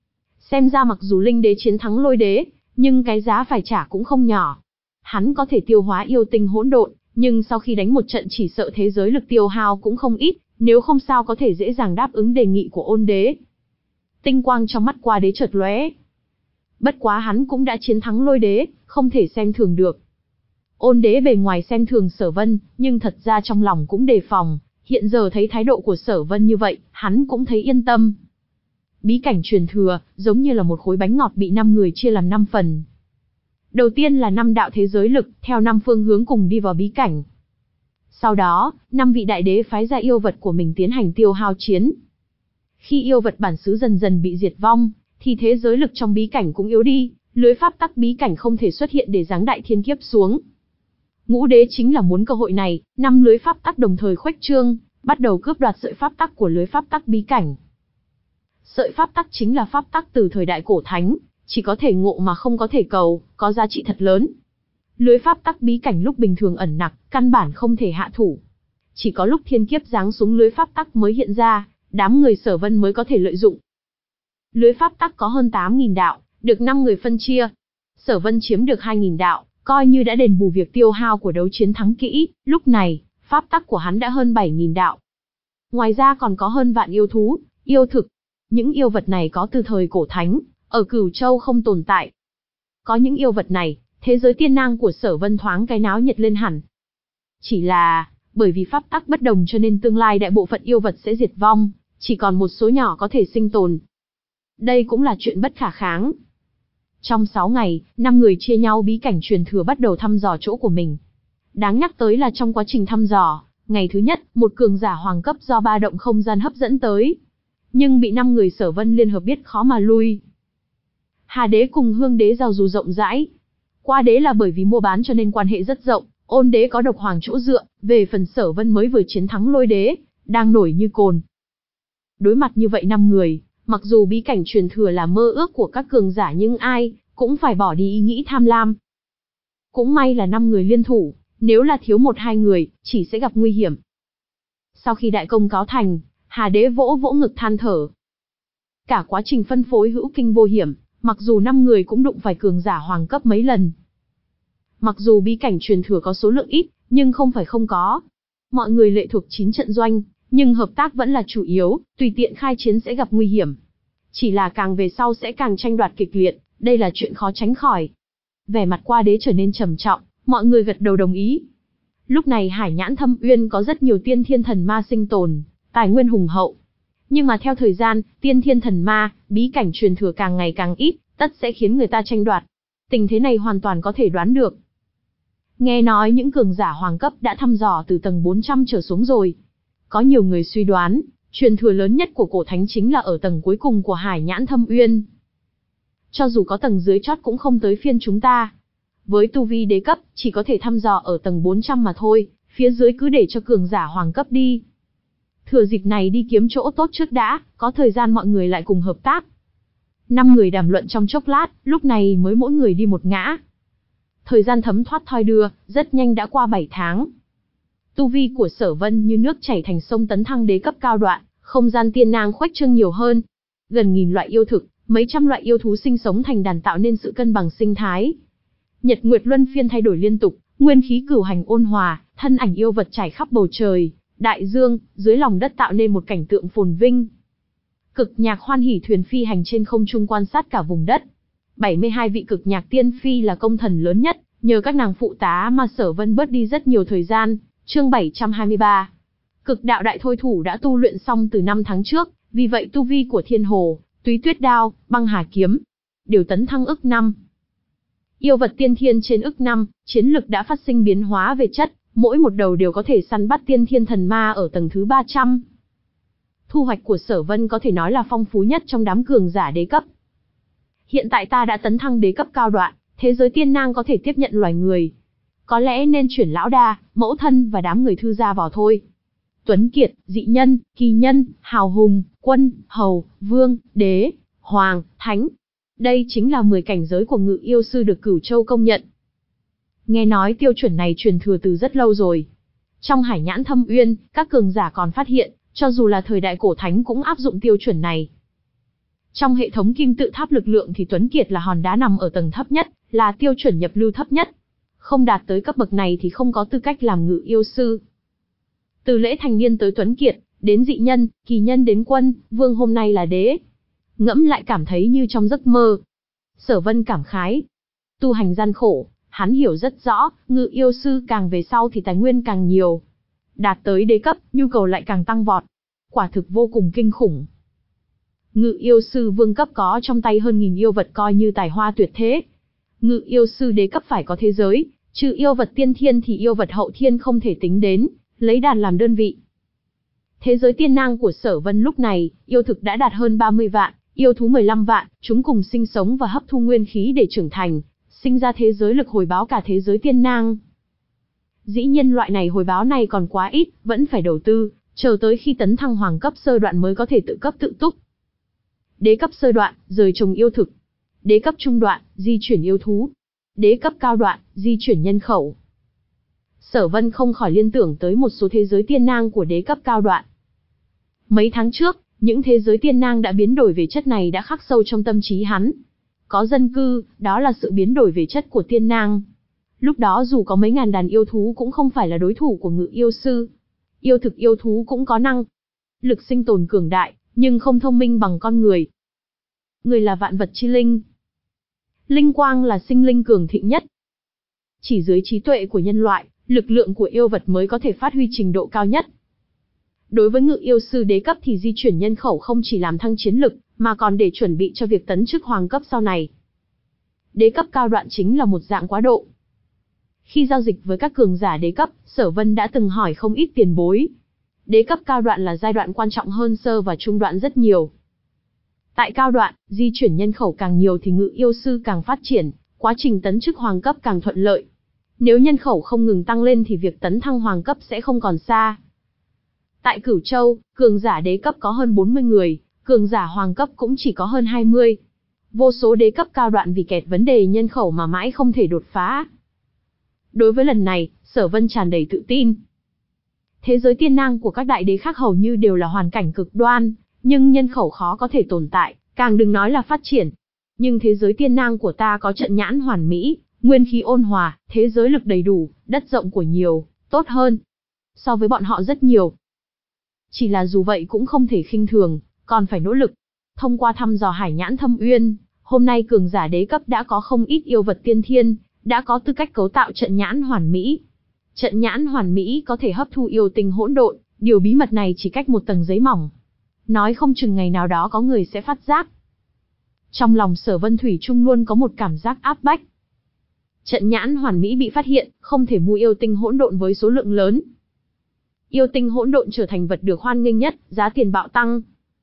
Xem ra mặc dù Linh Đế chiến thắng Lôi Đế, nhưng cái giá phải trả cũng không nhỏ. Hắn có thể tiêu hóa yêu tinh hỗn độn, nhưng sau khi đánh một trận chỉ sợ thế giới lực tiêu hao cũng không ít, nếu không sao có thể dễ dàng đáp ứng đề nghị của Ôn Đế. Tinh quang trong mắt Qua Đế chợt lóe. Bất quá hắn cũng đã chiến thắng Lôi Đế, không thể xem thường được. Ôn Đế bề ngoài xem thường Sở Vân, nhưng thật ra trong lòng cũng đề phòng, hiện giờ thấy thái độ của Sở Vân như vậy, hắn cũng thấy yên tâm. Bí cảnh truyền thừa, giống như là một khối bánh ngọt bị năm người chia làm năm phần. Đầu tiên là năm đạo thế giới lực, theo năm phương hướng cùng đi vào bí cảnh. Sau đó, năm vị đại đế phái ra yêu vật của mình tiến hành tiêu hao chiến. Khi yêu vật bản xứ dần dần bị diệt vong, thì thế giới lực trong bí cảnh cũng yếu đi, lưới pháp tắc bí cảnh không thể xuất hiện để giáng đại thiên kiếp xuống. Ngũ đế chính là muốn cơ hội này, năm lưới pháp tắc đồng thời khuếch trương, bắt đầu cướp đoạt sợi pháp tắc của lưới pháp tắc bí cảnh. Sợi pháp tắc chính là pháp tắc từ thời đại cổ thánh, chỉ có thể ngộ mà không có thể cầu, có giá trị thật lớn. Lưới pháp tắc bí cảnh lúc bình thường ẩn nặc, căn bản không thể hạ thủ. Chỉ có lúc thiên kiếp giáng xuống lưới pháp tắc mới hiện ra, đám người Sở Vân mới có thể lợi dụng. Lưới pháp tắc có hơn tám nghìn đạo, được năm người phân chia. Sở Vân chiếm được hai nghìn đạo, coi như đã đền bù việc tiêu hao của đấu chiến thắng kỹ, lúc này, pháp tắc của hắn đã hơn bảy nghìn đạo. Ngoài ra còn có hơn vạn yêu thú, yêu thực. Những yêu vật này có từ thời cổ thánh, ở Cửu Châu không tồn tại. Có những yêu vật này, thế giới tiên nang của Sở Vân thoáng cái náo nhiệt lên hẳn. Chỉ là, bởi vì pháp tắc bất đồng cho nên tương lai đại bộ phận yêu vật sẽ diệt vong, chỉ còn một số nhỏ có thể sinh tồn. Đây cũng là chuyện bất khả kháng. Trong sáu ngày, năm người chia nhau bí cảnh truyền thừa bắt đầu thăm dò chỗ của mình. Đáng nhắc tới là trong quá trình thăm dò, ngày thứ nhất, một cường giả hoàng cấp do ba động không gian hấp dẫn tới. Nhưng bị năm người Sở Vân liên hợp biết khó mà lui. Hà đế cùng Hương đế giao du rộng rãi. Qua đế là bởi vì mua bán cho nên quan hệ rất rộng, Ôn đế có độc hoàng chỗ dựa, về phần Sở Vân mới vừa chiến thắng Lôi đế, đang nổi như cồn. Đối mặt như vậy năm người, mặc dù bí cảnh truyền thừa là mơ ước của các cường giả nhưng ai cũng phải bỏ đi ý nghĩ tham lam. Cũng may là năm người liên thủ, nếu là thiếu một hai người, chỉ sẽ gặp nguy hiểm. Sau khi đại công cáo thành, Hà đế vỗ vỗ ngực than thở. Cả quá trình phân phối hữu kinh vô hiểm, mặc dù năm người cũng đụng phải cường giả hoàng cấp mấy lần. Mặc dù bí cảnh truyền thừa có số lượng ít, nhưng không phải không có. Mọi người lệ thuộc chín trận doanh, nhưng hợp tác vẫn là chủ yếu, tùy tiện khai chiến sẽ gặp nguy hiểm. Chỉ là càng về sau sẽ càng tranh đoạt kịch liệt, đây là chuyện khó tránh khỏi. Vẻ mặt Qua đế trở nên trầm trọng, mọi người gật đầu đồng ý. Lúc này Hải Nhãn Thâm Uyên có rất nhiều tiên thiên thần ma sinh tồn, tài nguyên hùng hậu. Nhưng mà theo thời gian, tiên thiên thần ma, bí cảnh truyền thừa càng ngày càng ít, tất sẽ khiến người ta tranh đoạt. Tình thế này hoàn toàn có thể đoán được. Nghe nói những cường giả hoàng cấp đã thăm dò từ tầng bốn trăm trở xuống rồi. Có nhiều người suy đoán, truyền thừa lớn nhất của cổ thánh chính là ở tầng cuối cùng của Hải Nhãn Thâm Uyên. Cho dù có tầng dưới chót cũng không tới phiên chúng ta. Với tu vi đế cấp, chỉ có thể thăm dò ở tầng bốn trăm mà thôi, phía dưới cứ để cho cường giả hoàng cấp đi. Thừa dịp này đi kiếm chỗ tốt trước đã, có thời gian mọi người lại cùng hợp tác. Năm người đàm luận trong chốc lát, lúc này mới mỗi người đi một ngã. Thời gian thấm thoát thoi đưa, rất nhanh đã qua bảy tháng. Tu vi của Sở Vân như nước chảy thành sông tấn thăng đế cấp cao đoạn, không gian tiên nang khuếch trương nhiều hơn. Gần nghìn loại yêu thực, mấy trăm loại yêu thú sinh sống thành đàn tạo nên sự cân bằng sinh thái. Nhật nguyệt luân phiên thay đổi liên tục, nguyên khí cửu hành ôn hòa, thân ảnh yêu vật trải khắp bầu trời, đại dương, dưới lòng đất tạo nên một cảnh tượng phồn vinh. Cực nhạc hoan hỉ thuyền phi hành trên không trung quan sát cả vùng đất. bảy mươi hai vị cực nhạc tiên phi là công thần lớn nhất, nhờ các nàng phụ tá mà Sở Vân bớt đi rất nhiều thời gian. Chương bảy trăm hai mươi ba. Cực đạo đại thôi thủ đã tu luyện xong từ năm tháng trước, vì vậy tu vi của Thiên Hồ, Túy Tuyết Đao, Băng Hà kiếm đều tấn thăng ức năm. Yêu vật tiên thiên trên ức năm, chiến lực đã phát sinh biến hóa về chất, mỗi một đầu đều có thể săn bắt tiên thiên thần ma ở tầng thứ ba trăm. Thu hoạch của Sở Vân có thể nói là phong phú nhất trong đám cường giả đế cấp. Hiện tại ta đã tấn thăng đế cấp cao đoạn, thế giới tiên nang có thể tiếp nhận loài người. Có lẽ nên chuyển lão đa, mẫu thân và đám người thư gia vào thôi. Tuấn Kiệt, dị nhân, kỳ nhân, hào hùng, quân, hầu, vương, đế, hoàng, thánh. Đây chính là mười cảnh giới của ngự yêu sư được Cửu Châu công nhận. Nghe nói tiêu chuẩn này truyền thừa từ rất lâu rồi. Trong Hải Nhãn Thâm Uyên, các cường giả còn phát hiện, cho dù là thời đại cổ thánh cũng áp dụng tiêu chuẩn này. Trong hệ thống kim tự tháp lực lượng thì Tuấn Kiệt là hòn đá nằm ở tầng thấp nhất, là tiêu chuẩn nhập lưu thấp nhất. Không đạt tới cấp bậc này thì không có tư cách làm ngự yêu sư. Từ lễ thành niên tới Tuấn Kiệt, đến dị nhân, kỳ nhân đến quân, vương hôm nay là đế. Ngẫm lại cảm thấy như trong giấc mơ. Sở Vân cảm khái. Tu hành gian khổ, hắn hiểu rất rõ, ngự yêu sư càng về sau thì tài nguyên càng nhiều. Đạt tới đế cấp, nhu cầu lại càng tăng vọt. Quả thực vô cùng kinh khủng. Ngự yêu sư vương cấp có trong tay hơn nghìn yêu vật coi như tài hoa tuyệt thế. Ngự yêu sư đế cấp phải có thế giới, trừ yêu vật tiên thiên thì yêu vật hậu thiên không thể tính đến, lấy đàn làm đơn vị. Thế giới tiên nang của Sở Vân lúc này, yêu thực đã đạt hơn ba mươi vạn, yêu thú mười lăm vạn, chúng cùng sinh sống và hấp thu nguyên khí để trưởng thành, sinh ra thế giới lực hồi báo cả thế giới tiên nang. Dĩ nhiên loại này hồi báo này còn quá ít, vẫn phải đầu tư, chờ tới khi tấn thăng hoàng cấp sơ đoạn mới có thể tự cấp tự túc. Đế cấp sơ đoạn, rời trồng yêu thực. Đế cấp trung đoạn, di chuyển yêu thú. Đế cấp cao đoạn, di chuyển nhân khẩu. Sở Vân không khỏi liên tưởng tới một số thế giới tiên nang của đế cấp cao đoạn. Mấy tháng trước, những thế giới tiên nang đã biến đổi về chất này đã khắc sâu trong tâm trí hắn. Có dân cư, đó là sự biến đổi về chất của tiên nang. Lúc đó dù có mấy ngàn đàn yêu thú cũng không phải là đối thủ của ngự yêu sư. Yêu thực yêu thú cũng có năng lực sinh tồn cường đại, nhưng không thông minh bằng con người. Người là vạn vật chi linh. Linh quang là sinh linh cường thịnh nhất. Chỉ dưới trí tuệ của nhân loại, lực lượng của yêu vật mới có thể phát huy trình độ cao nhất. Đối với ngự yêu sư đế cấp thì di chuyển nhân khẩu không chỉ làm thăng chiến lực, mà còn để chuẩn bị cho việc tấn chức hoàng cấp sau này. Đế cấp cao đoạn chính là một dạng quá độ. Khi giao dịch với các cường giả đế cấp, Sở Vân đã từng hỏi không ít tiền bối. Đế cấp cao đoạn là giai đoạn quan trọng hơn sơ và trung đoạn rất nhiều. Tại cao đoạn, di chuyển nhân khẩu càng nhiều thì ngự yêu sư càng phát triển, quá trình tấn chức hoàng cấp càng thuận lợi. Nếu nhân khẩu không ngừng tăng lên thì việc tấn thăng hoàng cấp sẽ không còn xa. Tại Cửu Châu, cường giả đế cấp có hơn bốn mươi người, cường giả hoàng cấp cũng chỉ có hơn hai mươi. Vô số đế cấp cao đoạn vì kẹt vấn đề nhân khẩu mà mãi không thể đột phá. Đối với lần này, Sở Vân tràn đầy tự tin. Thế giới tiên năng của các đại đế khác hầu như đều là hoàn cảnh cực đoan, nhưng nhân khẩu khó có thể tồn tại, càng đừng nói là phát triển. Nhưng thế giới tiên năng của ta có trận nhãn hoàn mỹ, nguyên khí ôn hòa, thế giới lực đầy đủ, đất rộng của nhiều, tốt hơn so với bọn họ rất nhiều. Chỉ là dù vậy cũng không thể khinh thường, còn phải nỗ lực. Thông qua thăm dò Hải Nhãn Thâm Uyên, hôm nay cường giả đế cấp đã có không ít yêu vật tiên thiên, đã có tư cách cấu tạo trận nhãn hoàn mỹ. Trận nhãn hoàn mỹ có thể hấp thu yêu tinh hỗn độn, điều bí mật này chỉ cách một tầng giấy mỏng. Nói không chừng ngày nào đó có người sẽ phát giác. Trong lòng Sở Vân thủy chung luôn có một cảm giác áp bách. Trận nhãn hoàn mỹ bị phát hiện, không thể mua yêu tinh hỗn độn với số lượng lớn. Yêu tinh hỗn độn trở thành vật được hoan nghênh nhất, giá tiền bạo tăng.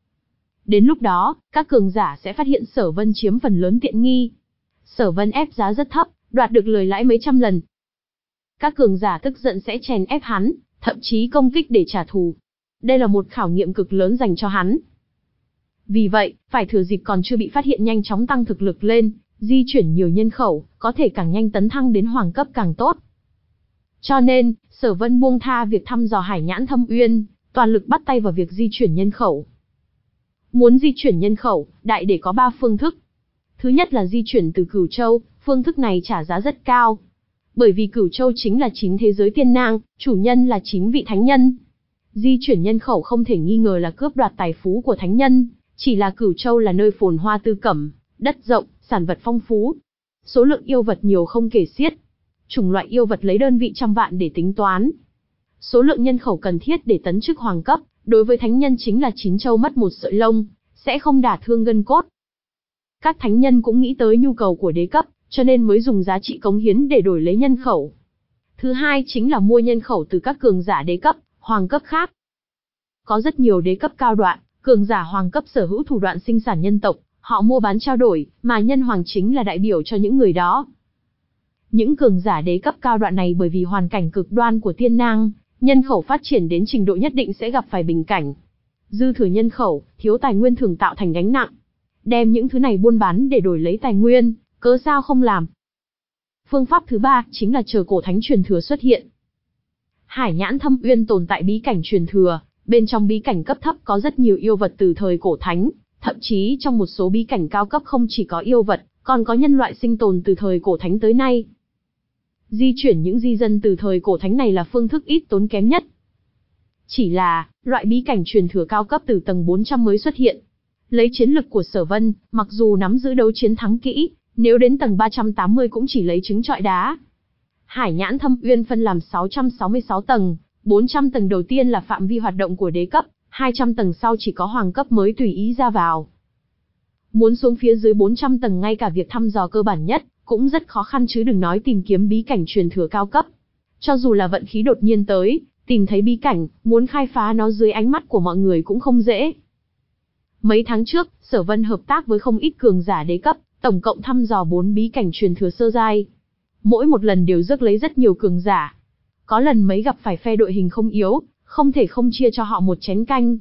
Đến lúc đó, các cường giả sẽ phát hiện Sở Vân chiếm phần lớn tiện nghi. Sở Vân ép giá rất thấp, đoạt được lời lãi mấy trăm lần. Các cường giả tức giận sẽ chèn ép hắn, thậm chí công kích để trả thù. Đây là một khảo nghiệm cực lớn dành cho hắn. Vì vậy, phải thừa dịp còn chưa bị phát hiện nhanh chóng tăng thực lực lên, di chuyển nhiều nhân khẩu, có thể càng nhanh tấn thăng đến hoàng cấp càng tốt. Cho nên, Sở Vân buông tha việc thăm dò Hải Nhãn Thâm Uyên, toàn lực bắt tay vào việc di chuyển nhân khẩu. Muốn di chuyển nhân khẩu, đại để có ba phương thức. Thứ nhất là di chuyển từ Cửu Châu, phương thức này trả giá rất cao. Bởi vì Cửu Châu chính là chín thế giới tiên nang, chủ nhân là chín vị thánh nhân. Di chuyển nhân khẩu không thể nghi ngờ là cướp đoạt tài phú của thánh nhân, chỉ là Cửu Châu là nơi phồn hoa tư cẩm, đất rộng, sản vật phong phú. Số lượng yêu vật nhiều không kể xiết. Chủng loại yêu vật lấy đơn vị trăm vạn để tính toán. Số lượng nhân khẩu cần thiết để tấn chức hoàng cấp, đối với thánh nhân chính là chín châu mất một sợi lông, sẽ không đả thương gân cốt. Các thánh nhân cũng nghĩ tới nhu cầu của đế cấp, cho nên mới dùng giá trị cống hiến để đổi lấy nhân khẩu. Thứ hai chính là mua nhân khẩu từ các cường giả đế cấp, hoàng cấp khác. Có rất nhiều đế cấp cao đoạn, cường giả hoàng cấp sở hữu thủ đoạn sinh sản nhân tộc, họ mua bán trao đổi, mà nhân hoàng chính là đại biểu cho những người đó. Những cường giả đế cấp cao đoạn này bởi vì hoàn cảnh cực đoan của tiên nang, nhân khẩu phát triển đến trình độ nhất định sẽ gặp phải bình cảnh. Dư thừa nhân khẩu, thiếu tài nguyên thường tạo thành gánh nặng. Đem những thứ này buôn bán để đổi lấy tài nguyên, cớ sao không làm. Phương pháp thứ ba chính là chờ cổ thánh truyền thừa xuất hiện. Hải Nhãn Thâm Uyên tồn tại bí cảnh truyền thừa, bên trong bí cảnh cấp thấp có rất nhiều yêu vật từ thời cổ thánh, thậm chí trong một số bí cảnh cao cấp không chỉ có yêu vật, còn có nhân loại sinh tồn từ thời cổ thánh tới nay. Di chuyển những di dân từ thời cổ thánh này là phương thức ít tốn kém nhất. Chỉ là, loại bí cảnh truyền thừa cao cấp từ tầng bốn trăm mới xuất hiện. Lấy chiến lực của Sở Vân, mặc dù nắm giữ đấu chiến thắng kỹ, nếu đến tầng ba trăm tám mươi cũng chỉ lấy trứng trọi đá. Hải Nhãn Thâm Uyên phân làm sáu trăm sáu mươi sáu tầng, bốn trăm tầng đầu tiên là phạm vi hoạt động của đế cấp, hai trăm tầng sau chỉ có hoàng cấp mới tùy ý ra vào. Muốn xuống phía dưới bốn trăm tầng ngay cả việc thăm dò cơ bản nhất, cũng rất khó khăn chứ đừng nói tìm kiếm bí cảnh truyền thừa cao cấp. Cho dù là vận khí đột nhiên tới, tìm thấy bí cảnh, muốn khai phá nó dưới ánh mắt của mọi người cũng không dễ. Mấy tháng trước, Sở Vân hợp tác với không ít cường giả đế cấp, tổng cộng thăm dò bốn bí cảnh truyền thừa sơ giai. Mỗi một lần đều rước lấy rất nhiều cường giả. Có lần mấy gặp phải phe đội hình không yếu, không thể không chia cho họ một chén canh.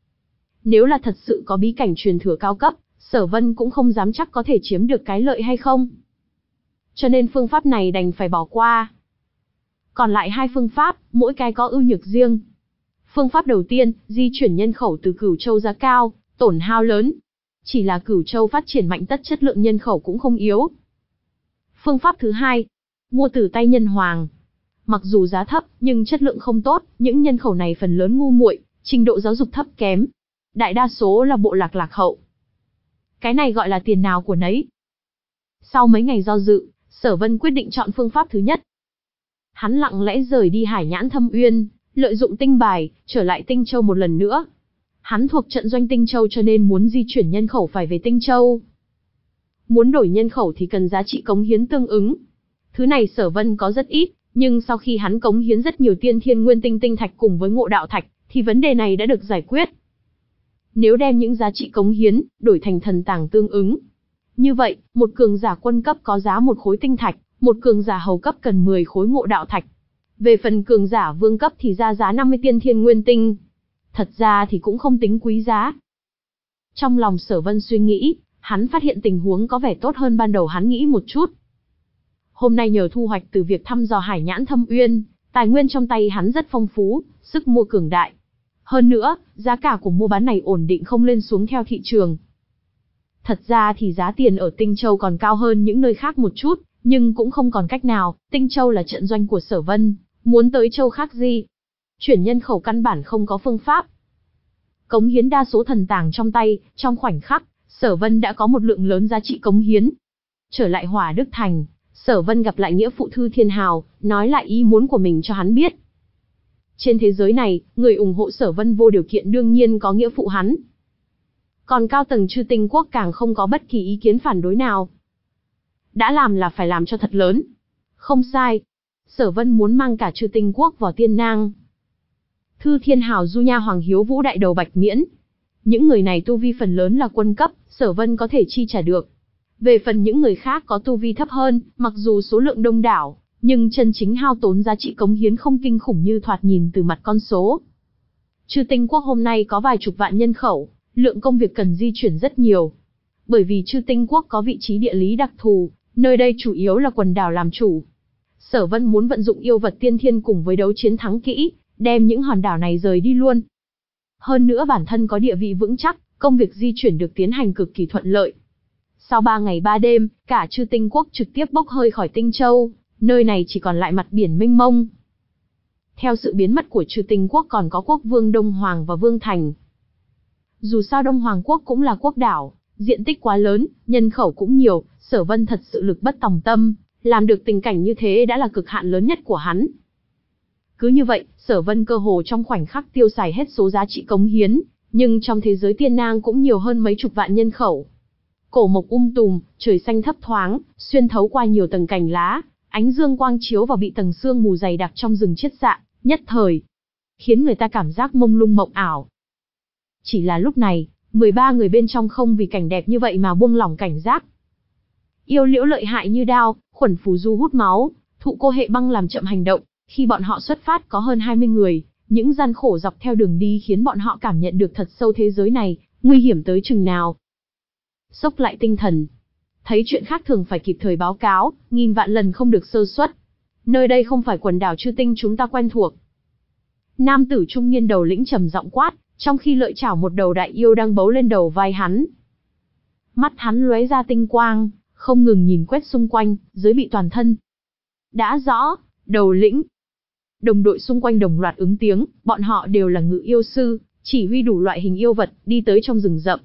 Nếu là thật sự có bí cảnh truyền thừa cao cấp, Sở Vân cũng không dám chắc có thể chiếm được cái lợi hay không. Cho nên phương pháp này đành phải bỏ qua. Còn lại hai phương pháp, mỗi cái có ưu nhược riêng. Phương pháp đầu tiên, di chuyển nhân khẩu từ Cửu Châu giá cao, tổn hao lớn. Chỉ là Cửu Châu phát triển mạnh tất chất lượng nhân khẩu cũng không yếu. Phương pháp thứ hai, mua từ tay nhân hoàng. Mặc dù giá thấp, nhưng chất lượng không tốt, những nhân khẩu này phần lớn ngu muội, trình độ giáo dục thấp kém. Đại đa số là bộ lạc lạc hậu. Cái này gọi là tiền nào của nấy. Sau mấy ngày do dự, Sở Vân quyết định chọn phương pháp thứ nhất. Hắn lặng lẽ rời đi Hải Nhãn Thâm Uyên, lợi dụng tinh bài, trở lại Tinh Châu một lần nữa. Hắn thuộc trận doanh Tinh Châu cho nên muốn di chuyển nhân khẩu phải về Tinh Châu. Muốn đổi nhân khẩu thì cần giá trị cống hiến tương ứng. Thứ này Sở Vân có rất ít, nhưng sau khi hắn cống hiến rất nhiều tiên thiên nguyên tinh tinh thạch cùng với ngộ đạo thạch, thì vấn đề này đã được giải quyết. Nếu đem những giá trị cống hiến, đổi thành thần tàng tương ứng. Như vậy, một cường giả quân cấp có giá một khối tinh thạch, một cường giả hầu cấp cần mười khối ngộ đạo thạch. Về phần cường giả vương cấp thì ra giá năm mươi tiên thiên nguyên tinh. Thật ra thì cũng không tính quý giá. Trong lòng Sở Vân suy nghĩ, hắn phát hiện tình huống có vẻ tốt hơn ban đầu hắn nghĩ một chút. Hôm nay nhờ thu hoạch từ việc thăm dò Hải Nhãn Thâm Uyên, tài nguyên trong tay hắn rất phong phú, sức mua cường đại. Hơn nữa, giá cả của mua bán này ổn định không lên xuống theo thị trường. Thật ra thì giá tiền ở Tinh Châu còn cao hơn những nơi khác một chút, nhưng cũng không còn cách nào, Tinh Châu là trận doanh của Sở Vân, muốn tới châu khác gì. Chuyển nhân khẩu căn bản không có phương pháp. Cống hiến đa số thần tàng trong tay, trong khoảnh khắc, Sở Vân đã có một lượng lớn giá trị cống hiến. Trở lại Hỏa Đức Thành, Sở Vân gặp lại nghĩa phụ Thư Thiên Hào, nói lại ý muốn của mình cho hắn biết. Trên thế giới này, người ủng hộ Sở Vân vô điều kiện đương nhiên có nghĩa phụ hắn. Còn cao tầng Chư Tinh Quốc càng không có bất kỳ ý kiến phản đối nào. Đã làm là phải làm cho thật lớn. Không sai. Sở Vân muốn mang cả Chư Tinh Quốc vào Tiên Nang. Thư Thiên Hào, Du Nha Hoàng Hiếu Vũ Đại Đầu Bạch Miễn. Những người này tu vi phần lớn là quân cấp, Sở Vân có thể chi trả được. Về phần những người khác có tu vi thấp hơn, mặc dù số lượng đông đảo, nhưng chân chính hao tốn giá trị cống hiến không kinh khủng như thoạt nhìn từ mặt con số. Chư Tinh Quốc hôm nay có vài chục vạn nhân khẩu, lượng công việc cần di chuyển rất nhiều. Bởi vì Chư Tinh Quốc có vị trí địa lý đặc thù, nơi đây chủ yếu là quần đảo làm chủ. Sở Vân muốn vận dụng yêu vật tiên thiên cùng với đấu chiến thắng kỹ, đem những hòn đảo này rời đi luôn. Hơn nữa bản thân có địa vị vững chắc, công việc di chuyển được tiến hành cực kỳ thuận lợi. Sau ba ngày ba đêm, cả Chư Tinh Quốc trực tiếp bốc hơi khỏi Tinh Châu, nơi này chỉ còn lại mặt biển mênh mông. Theo sự biến mất của Chư Tinh Quốc còn có quốc vương Đông Hoàng và Vương Thành. Dù sao Đông Hoàng Quốc cũng là quốc đảo, diện tích quá lớn, nhân khẩu cũng nhiều, Sở Vân thật sự lực bất tòng tâm, làm được tình cảnh như thế đã là cực hạn lớn nhất của hắn. Cứ như vậy, Sở Vân cơ hồ trong khoảnh khắc tiêu xài hết số giá trị cống hiến, nhưng trong thế giới Tiên Nang cũng nhiều hơn mấy chục vạn nhân khẩu. Cổ mộc um tùm, trời xanh thấp thoáng, xuyên thấu qua nhiều tầng cành lá, ánh dương quang chiếu vào bị tầng sương mù dày đặc trong rừng chiết xạ, nhất thời khiến người ta cảm giác mông lung mộng ảo. Chỉ là lúc này, mười ba người bên trong không vì cảnh đẹp như vậy mà buông lỏng cảnh giác. Yêu liễu lợi hại như đao, khuẩn phù du hút máu, thụ cô hệ băng làm chậm hành động. Khi bọn họ xuất phát có hơn hai mươi người, những gian khổ dọc theo đường đi khiến bọn họ cảm nhận được thật sâu thế giới này, nguy hiểm tới chừng nào. Sốc lại tinh thần. Thấy chuyện khác thường phải kịp thời báo cáo, nghìn vạn lần không được sơ suất. Nơi đây không phải quần đảo Chư Tinh chúng ta quen thuộc. Nam tử trung niên đầu lĩnh trầm giọng quát, trong khi lợi chảo một đầu đại yêu đang bấu lên đầu vai hắn. Mắt hắn lóe ra tinh quang, không ngừng nhìn quét xung quanh, dưới bị toàn thân. Đã rõ, đầu lĩnh. Đồng đội xung quanh đồng loạt ứng tiếng, bọn họ đều là ngự yêu sư, chỉ huy đủ loại hình yêu vật, đi tới trong rừng rậm.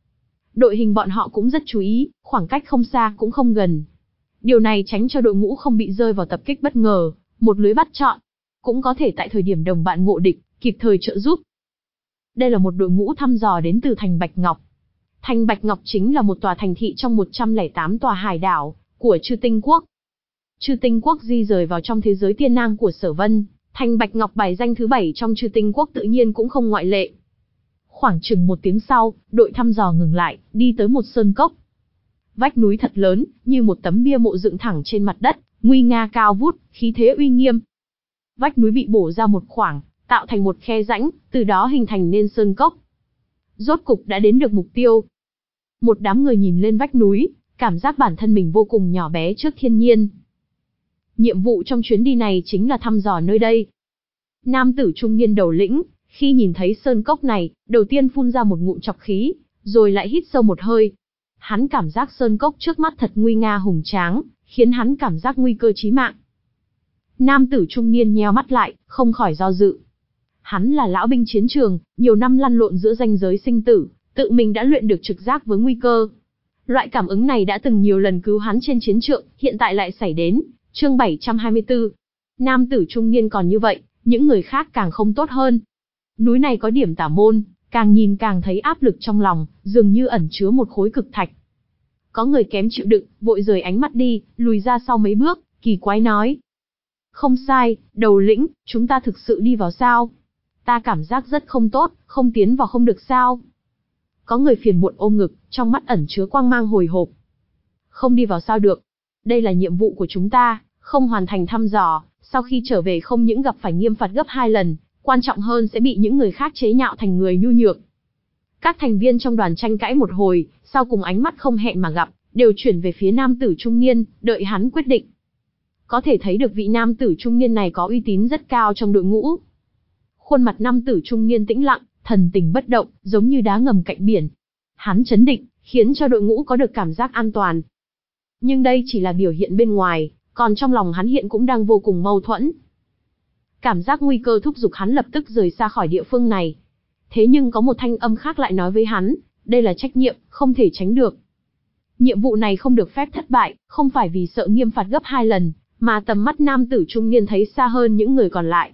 Đội hình bọn họ cũng rất chú ý, khoảng cách không xa cũng không gần. Điều này tránh cho đội ngũ không bị rơi vào tập kích bất ngờ, một lưới bắt trọn. Cũng có thể tại thời điểm đồng bạn ngộ địch, kịp thời trợ giúp. Đây là một đội ngũ thăm dò đến từ thành Bạch Ngọc. Thành Bạch Ngọc chính là một tòa thành thị trong một trăm lẻ tám tòa hải đảo của Chư Tinh Quốc. Chư Tinh Quốc di rời vào trong thế giới Tiên Nang của Sở Vân, thành Bạch Ngọc bài danh thứ bảy trong Chư Tinh Quốc tự nhiên cũng không ngoại lệ. Khoảng chừng một tiếng sau, đội thăm dò ngừng lại, đi tới một sơn cốc. Vách núi thật lớn, như một tấm bia mộ dựng thẳng trên mặt đất, nguy nga cao vút, khí thế uy nghiêm. Vách núi bị bổ ra một khoảng, tạo thành một khe rãnh, từ đó hình thành nên sơn cốc. Rốt cục đã đến được mục tiêu. Một đám người nhìn lên vách núi, cảm giác bản thân mình vô cùng nhỏ bé trước thiên nhiên. Nhiệm vụ trong chuyến đi này chính là thăm dò nơi đây. Nam tử trung niên đầu lĩnh, khi nhìn thấy sơn cốc này, đầu tiên phun ra một ngụm trọc khí, rồi lại hít sâu một hơi. Hắn cảm giác sơn cốc trước mắt thật nguy nga hùng tráng, khiến hắn cảm giác nguy cơ chí mạng. Nam tử trung niên nheo mắt lại, không khỏi do dự. Hắn là lão binh chiến trường, nhiều năm lăn lộn giữa ranh giới sinh tử, tự mình đã luyện được trực giác với nguy cơ. Loại cảm ứng này đã từng nhiều lần cứu hắn trên chiến trường, hiện tại lại xảy đến. Chương bảy trăm hai mươi tư. Nam tử trung niên còn như vậy, những người khác càng không tốt hơn. Núi này có điểm tả môn, càng nhìn càng thấy áp lực trong lòng, dường như ẩn chứa một khối cực thạch. Có người kém chịu đựng, vội rời ánh mắt đi, lùi ra sau mấy bước, kỳ quái nói. Không sai, đầu lĩnh, chúng ta thực sự đi vào sao? Ta cảm giác rất không tốt, không tiến vào không được sao? Có người phiền muộn ôm ngực, trong mắt ẩn chứa quang mang hồi hộp. Không đi vào sao được? Đây là nhiệm vụ của chúng ta, không hoàn thành thăm dò, sau khi trở về không những gặp phải nghiêm phạt gấp hai lần, quan trọng hơn sẽ bị những người khác chế nhạo thành người nhu nhược. Các thành viên trong đoàn tranh cãi một hồi, sau cùng ánh mắt không hẹn mà gặp, đều chuyển về phía nam tử trung niên, đợi hắn quyết định. Có thể thấy được vị nam tử trung niên này có uy tín rất cao trong đội ngũ. Khuôn mặt nam tử trung niên tĩnh lặng, thần tình bất động, giống như đá ngầm cạnh biển. Hắn trấn định, khiến cho đội ngũ có được cảm giác an toàn. Nhưng đây chỉ là biểu hiện bên ngoài, còn trong lòng hắn hiện cũng đang vô cùng mâu thuẫn. Cảm giác nguy cơ thúc giục hắn lập tức rời xa khỏi địa phương này. Thế nhưng có một thanh âm khác lại nói với hắn, đây là trách nhiệm, không thể tránh được. Nhiệm vụ này không được phép thất bại, không phải vì sợ nghiêm phạt gấp hai lần, mà tầm mắt nam tử trung niên thấy xa hơn những người còn lại.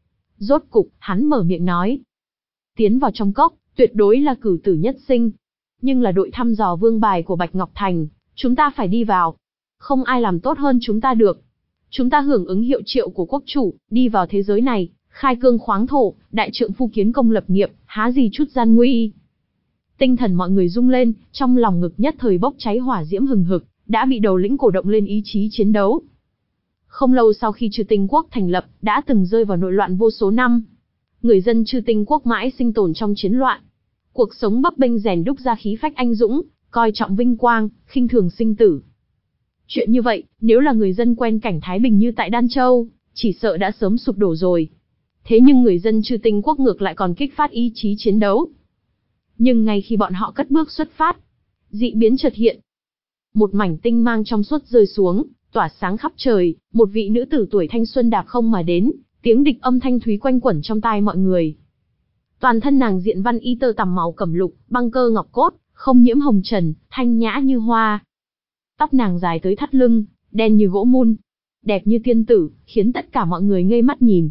Rốt cục, hắn mở miệng nói. Tiến vào trong cốc, tuyệt đối là cử tử nhất sinh. Nhưng là đội thăm dò vương bài của Bạch Ngọc Thành, chúng ta phải đi vào. Không ai làm tốt hơn chúng ta được. Chúng ta hưởng ứng hiệu triệu của quốc chủ, đi vào thế giới này, khai cương khoáng thổ, đại trượng phu kiến công lập nghiệp, há gì chút gian nguy. Tinh thần mọi người rung lên, trong lòng ngực nhất thời bốc cháy hỏa diễm hừng hực, đã bị đầu lĩnh cổ động lên ý chí chiến đấu. Không lâu sau khi Chư Tinh Quốc thành lập, đã từng rơi vào nội loạn vô số năm. Người dân Chư Tinh Quốc mãi sinh tồn trong chiến loạn. Cuộc sống bấp bênh rèn đúc ra khí phách anh dũng, coi trọng vinh quang, khinh thường sinh tử. Chuyện như vậy, nếu là người dân quen cảnh thái bình như tại Đan Châu, chỉ sợ đã sớm sụp đổ rồi. Thế nhưng người dân Chư Tinh Quốc ngược lại còn kích phát ý chí chiến đấu. Nhưng ngay khi bọn họ cất bước xuất phát, dị biến chợt hiện. Một mảnh tinh mang trong suốt rơi xuống, tỏa sáng khắp trời, một vị nữ tử tuổi thanh xuân đạp không mà đến, tiếng địch âm thanh thúy quanh quẩn trong tai mọi người. Toàn thân nàng diện văn y tơ tằm màu cẩm lục, băng cơ ngọc cốt, không nhiễm hồng trần, thanh nhã như hoa. Tóc nàng dài tới thắt lưng, đen như gỗ mun, đẹp như tiên tử, khiến tất cả mọi người ngây mắt nhìn.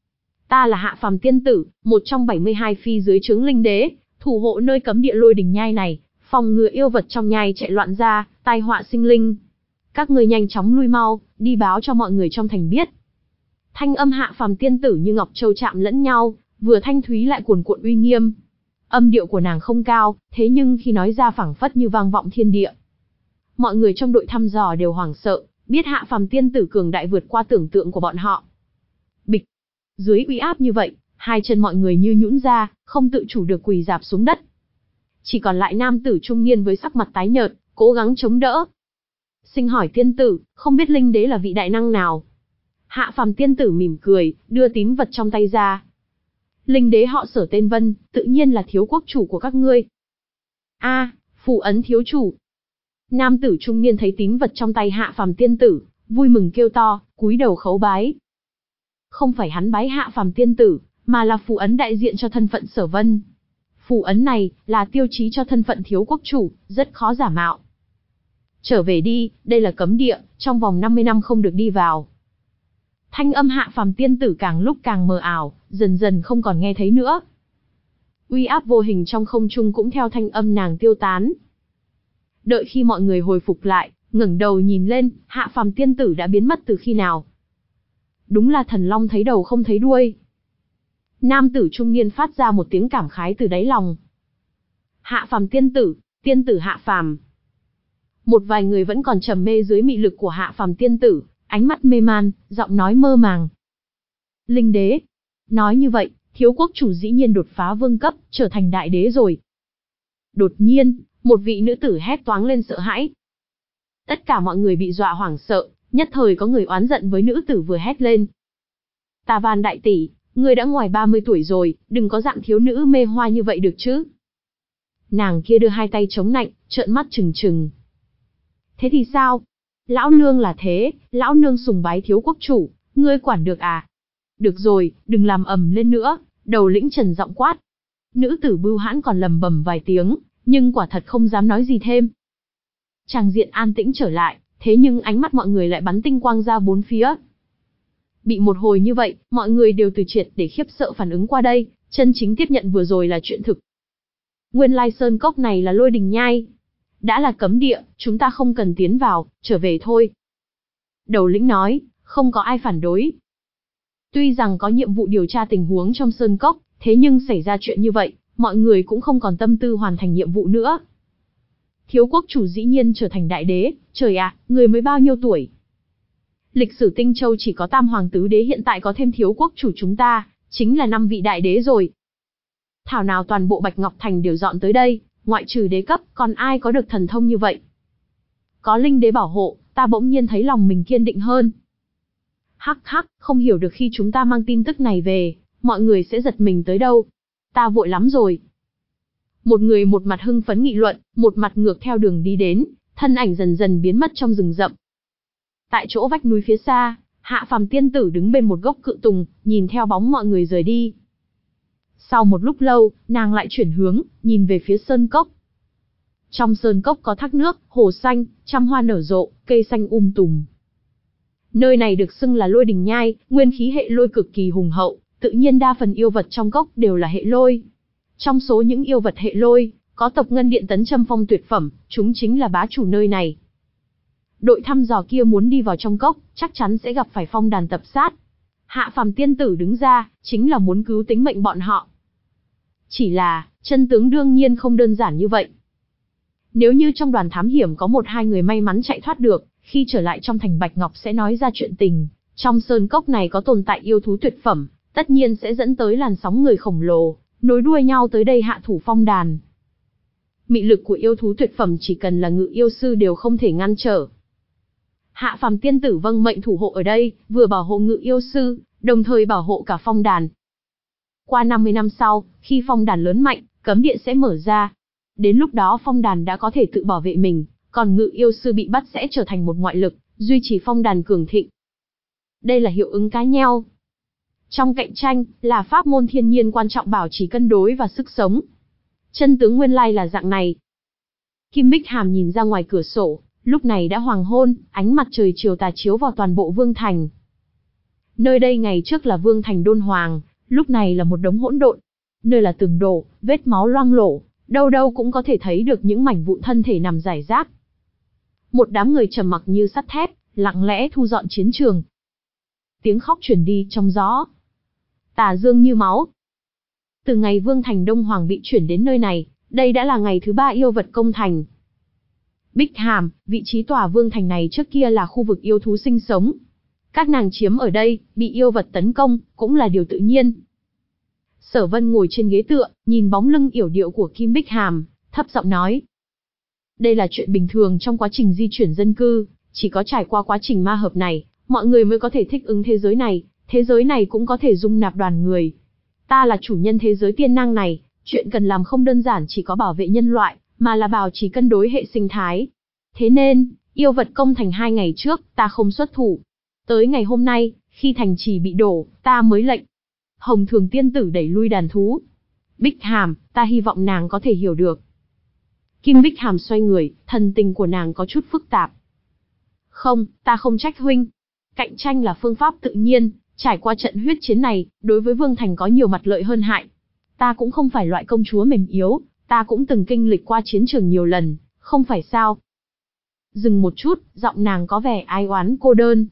Ta là Hạ Phàm tiên tử, một trong bảy mươi hai phi dưới trướng linh đế, thủ hộ nơi cấm địa Lôi Đình Nhai này, phòng ngừa yêu vật trong nhai chạy loạn ra, tai họa sinh linh. Các ngươi nhanh chóng lui mau, đi báo cho mọi người trong thành biết. Thanh âm Hạ Phàm tiên tử như ngọc châu chạm lẫn nhau, vừa thanh thúy lại cuồn cuộn uy nghiêm. Âm điệu của nàng không cao, thế nhưng khi nói ra phảng phất như vang vọng thiên địa. Mọi người trong đội thăm dò đều hoảng sợ, biết Hạ Phàm tiên tử cường đại vượt qua tưởng tượng của bọn họ. Bịch, dưới uy áp như vậy, hai chân mọi người như nhũn ra, không tự chủ được quỳ rạp xuống đất. Chỉ còn lại nam tử trung niên với sắc mặt tái nhợt, cố gắng chống đỡ. Xin hỏi tiên tử, không biết linh đế là vị đại năng nào? Hạ Phàm tiên tử mỉm cười, đưa tín vật trong tay ra. Linh đế họ Sở tên Vân, tự nhiên là thiếu quốc chủ của các ngươi. A, phù ấn thiếu chủ. Nam tử trung niên thấy tín vật trong tay Hạ Phàm tiên tử, vui mừng kêu to, cúi đầu khấu bái. Không phải hắn bái Hạ Phàm tiên tử, mà là phù ấn đại diện cho thân phận Sở Vân. Phù ấn này là tiêu chí cho thân phận thiếu quốc chủ, rất khó giả mạo. Trở về đi, đây là cấm địa, trong vòng năm mươi năm không được đi vào. Thanh âm Hạ Phàm tiên tử càng lúc càng mờ ảo, dần dần không còn nghe thấy nữa. Uy áp vô hình trong không trung cũng theo thanh âm nàng tiêu tán. Đợi khi mọi người hồi phục lại, ngẩng đầu nhìn lên, Hạ Phàm tiên tử đã biến mất từ khi nào. Đúng là thần long thấy đầu không thấy đuôi. Nam tử trung niên phát ra một tiếng cảm khái từ đáy lòng. Hạ Phàm tiên tử, tiên tử Hạ Phàm. Một vài người vẫn còn trầm mê dưới mị lực của Hạ Phàm tiên tử, ánh mắt mê man, giọng nói mơ màng. Linh đế. Nói như vậy, thiếu quốc chủ dĩ nhiên đột phá vương cấp, trở thành đại đế rồi. Đột nhiên, một vị nữ tử hét toáng lên sợ hãi. Tất cả mọi người bị dọa hoảng sợ, nhất thời có người oán giận với nữ tử vừa hét lên. Ta van đại tỷ, ngươi đã ngoài ba mươi tuổi rồi, đừng có dạng thiếu nữ mê hoa như vậy được chứ. Nàng kia đưa hai tay chống nạnh, trợn mắt trừng trừng. Thế thì sao? Lão nương là thế, lão nương sùng bái thiếu quốc chủ, ngươi quản được à? Được rồi, đừng làm ầm lên nữa, đầu lĩnh trần giọng quát. Nữ tử bưu hãn còn lầm bầm vài tiếng, nhưng quả thật không dám nói gì thêm. Tràng diện an tĩnh trở lại, thế nhưng ánh mắt mọi người lại bắn tinh quang ra bốn phía. Bị một hồi như vậy, mọi người đều từ triệt để khiếp sợ phản ứng qua đây, chân chính tiếp nhận vừa rồi là chuyện thực. Nguyên lai sơn cốc này là Lôi Đình Nhai. Đã là cấm địa, chúng ta không cần tiến vào, trở về thôi. Đầu lĩnh nói, không có ai phản đối. Tuy rằng có nhiệm vụ điều tra tình huống trong sơn cốc, thế nhưng xảy ra chuyện như vậy, mọi người cũng không còn tâm tư hoàn thành nhiệm vụ nữa. Thiếu quốc chủ dĩ nhiên trở thành đại đế, trời ạ, người mới bao nhiêu tuổi? Lịch sử Tinh Châu chỉ có tam hoàng tứ đế, hiện tại có thêm thiếu quốc chủ chúng ta, chính là năm vị đại đế rồi. Thảo nào toàn bộ Bạch Ngọc Thành đều dọn tới đây, ngoại trừ đế cấp, còn ai có được thần thông như vậy? Có linh đế bảo hộ, ta bỗng nhiên thấy lòng mình kiên định hơn. Hắc hắc, không hiểu được khi chúng ta mang tin tức này về, mọi người sẽ giật mình tới đâu. Ta vội lắm rồi. Một người một mặt hưng phấn nghị luận, một mặt ngược theo đường đi đến, thân ảnh dần dần biến mất trong rừng rậm. Tại chỗ vách núi phía xa, Hạ Phàm tiên tử đứng bên một gốc cự tùng, nhìn theo bóng mọi người rời đi. Sau một lúc lâu, nàng lại chuyển hướng, nhìn về phía sơn cốc. Trong sơn cốc có thác nước, hồ xanh, trăm hoa nở rộ, cây xanh um tùm. Nơi này được xưng là Lôi Đình Nhai, nguyên khí hệ lôi cực kỳ hùng hậu, tự nhiên đa phần yêu vật trong cốc đều là hệ lôi. Trong số những yêu vật hệ lôi, có tộc Ngân Điện Tấn Châm Phong tuyệt phẩm, chúng chính là bá chủ nơi này. Đội thăm dò kia muốn đi vào trong cốc, chắc chắn sẽ gặp phải phong đàn tập sát. Hạ Phàm tiên tử đứng ra, chính là muốn cứu tính mệnh bọn họ. Chỉ là, chân tướng đương nhiên không đơn giản như vậy. Nếu như trong đoàn thám hiểm có một hai người may mắn chạy thoát được, khi trở lại trong thành Bạch Ngọc sẽ nói ra chuyện tình. Trong sơn cốc này có tồn tại yêu thú tuyệt phẩm, tất nhiên sẽ dẫn tới làn sóng người khổng lồ, nối đuôi nhau tới đây hạ thủ phong đàn. Mị lực của yêu thú tuyệt phẩm chỉ cần là ngự yêu sư đều không thể ngăn trở. Hạ Phàm tiên tử vâng mệnh thủ hộ ở đây, vừa bảo hộ ngự yêu sư, đồng thời bảo hộ cả phong đàn. Qua năm mươi năm sau, khi phong đàn lớn mạnh, cấm địa sẽ mở ra. Đến lúc đó phong đàn đã có thể tự bảo vệ mình, còn ngự yêu sư bị bắt sẽ trở thành một ngoại lực, duy trì phong đàn cường thịnh. Đây là hiệu ứng cá nheo. Trong cạnh tranh, là pháp môn thiên nhiên quan trọng bảo trì cân đối và sức sống. Chân tướng nguyên lai là dạng này. Kim Bích Hàm nhìn ra ngoài cửa sổ, lúc này đã hoàng hôn, ánh mặt trời chiều tà chiếu vào toàn bộ Vương Thành. Nơi đây ngày trước là Vương Thành Đôn Hoàng, lúc này là một đống hỗn độn. Nơi là tường đổ, vết máu loang lổ, đâu đâu cũng có thể thấy được những mảnh vụn thân thể nằm rải rác. Một đám người trầm mặc như sắt thép, lặng lẽ thu dọn chiến trường. Tiếng khóc truyền đi trong gió. Tà dương như máu. Từ ngày Vương Thành Đông Hoàng bị chuyển đến nơi này, đây đã là ngày thứ ba yêu vật công thành. Bích Hàm, vị trí tòa Vương Thành này trước kia là khu vực yêu thú sinh sống. Các nàng chiếm ở đây, bị yêu vật tấn công, cũng là điều tự nhiên. Sở Vân ngồi trên ghế tựa, nhìn bóng lưng yểu điệu của Kim Bích Hàm, thấp giọng nói. Đây là chuyện bình thường trong quá trình di chuyển dân cư, chỉ có trải qua quá trình ma hợp này, mọi người mới có thể thích ứng thế giới này, thế giới này cũng có thể dung nạp đoàn người. Ta là chủ nhân thế giới tiên năng này, chuyện cần làm không đơn giản chỉ có bảo vệ nhân loại, mà là bảo trì cân đối hệ sinh thái. Thế nên, yêu vật công thành hai ngày trước, ta không xuất thủ. Tới ngày hôm nay, khi thành trì bị đổ, ta mới lệnh Hồng Thường tiên tử đẩy lui đàn thú. Bích Hàm, ta hy vọng nàng có thể hiểu được. Kim Bích Hàm xoay người, thần tình của nàng có chút phức tạp. Không, ta không trách huynh. Cạnh tranh là phương pháp tự nhiên, trải qua trận huyết chiến này, đối với Vương Thành có nhiều mặt lợi hơn hại. Ta cũng không phải loại công chúa mềm yếu, ta cũng từng kinh lịch qua chiến trường nhiều lần, không phải sao? Dừng một chút, giọng nàng có vẻ ai oán cô đơn.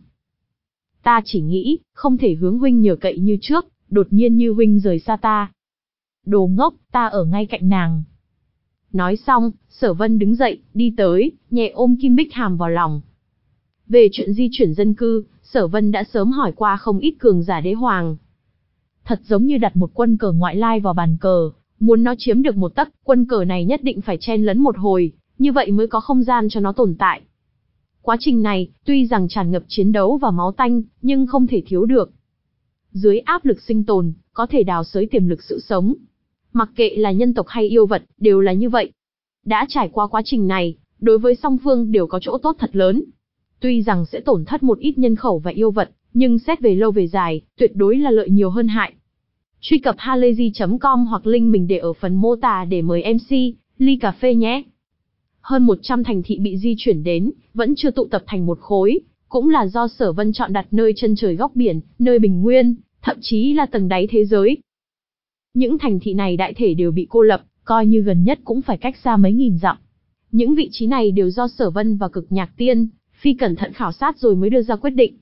Ta chỉ nghĩ, không thể hướng huynh nhờ cậy như trước, đột nhiên như huynh rời xa ta. Đồ ngốc, ta ở ngay cạnh nàng. Nói xong, Sở Vân đứng dậy, đi tới, nhẹ ôm Kim Bích Hàm vào lòng. Về chuyện di chuyển dân cư, Sở Vân đã sớm hỏi qua không ít cường giả đế hoàng. Thật giống như đặt một quân cờ ngoại lai vào bàn cờ, muốn nó chiếm được một tấc, quân cờ này nhất định phải chen lấn một hồi, như vậy mới có không gian cho nó tồn tại. Quá trình này, tuy rằng tràn ngập chiến đấu và máu tanh, nhưng không thể thiếu được. Dưới áp lực sinh tồn, có thể đào xới tiềm lực sự sống. Mặc kệ là nhân tộc hay yêu vật, đều là như vậy. Đã trải qua quá trình này, đối với song phương đều có chỗ tốt thật lớn. Tuy rằng sẽ tổn thất một ít nhân khẩu và yêu vật, nhưng xét về lâu về dài, tuyệt đối là lợi nhiều hơn hại. Truy cập halayzi chấm com hoặc link mình để ở phần mô tả để mời em xê, ly cà phê nhé. Hơn một trăm thành thị bị di chuyển đến, vẫn chưa tụ tập thành một khối, cũng là do Sở Vân chọn đặt nơi chân trời góc biển, nơi bình nguyên, thậm chí là tầng đáy thế giới. Những thành thị này đại thể đều bị cô lập, coi như gần nhất cũng phải cách xa mấy nghìn dặm. Những vị trí này đều do Sở Vân và Cực Nhạc Tiên, Phi cẩn thận khảo sát rồi mới đưa ra quyết định.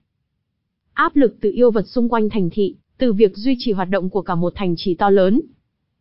Áp lực từ yêu vật xung quanh thành thị, từ việc duy trì hoạt động của cả một thành trì to lớn.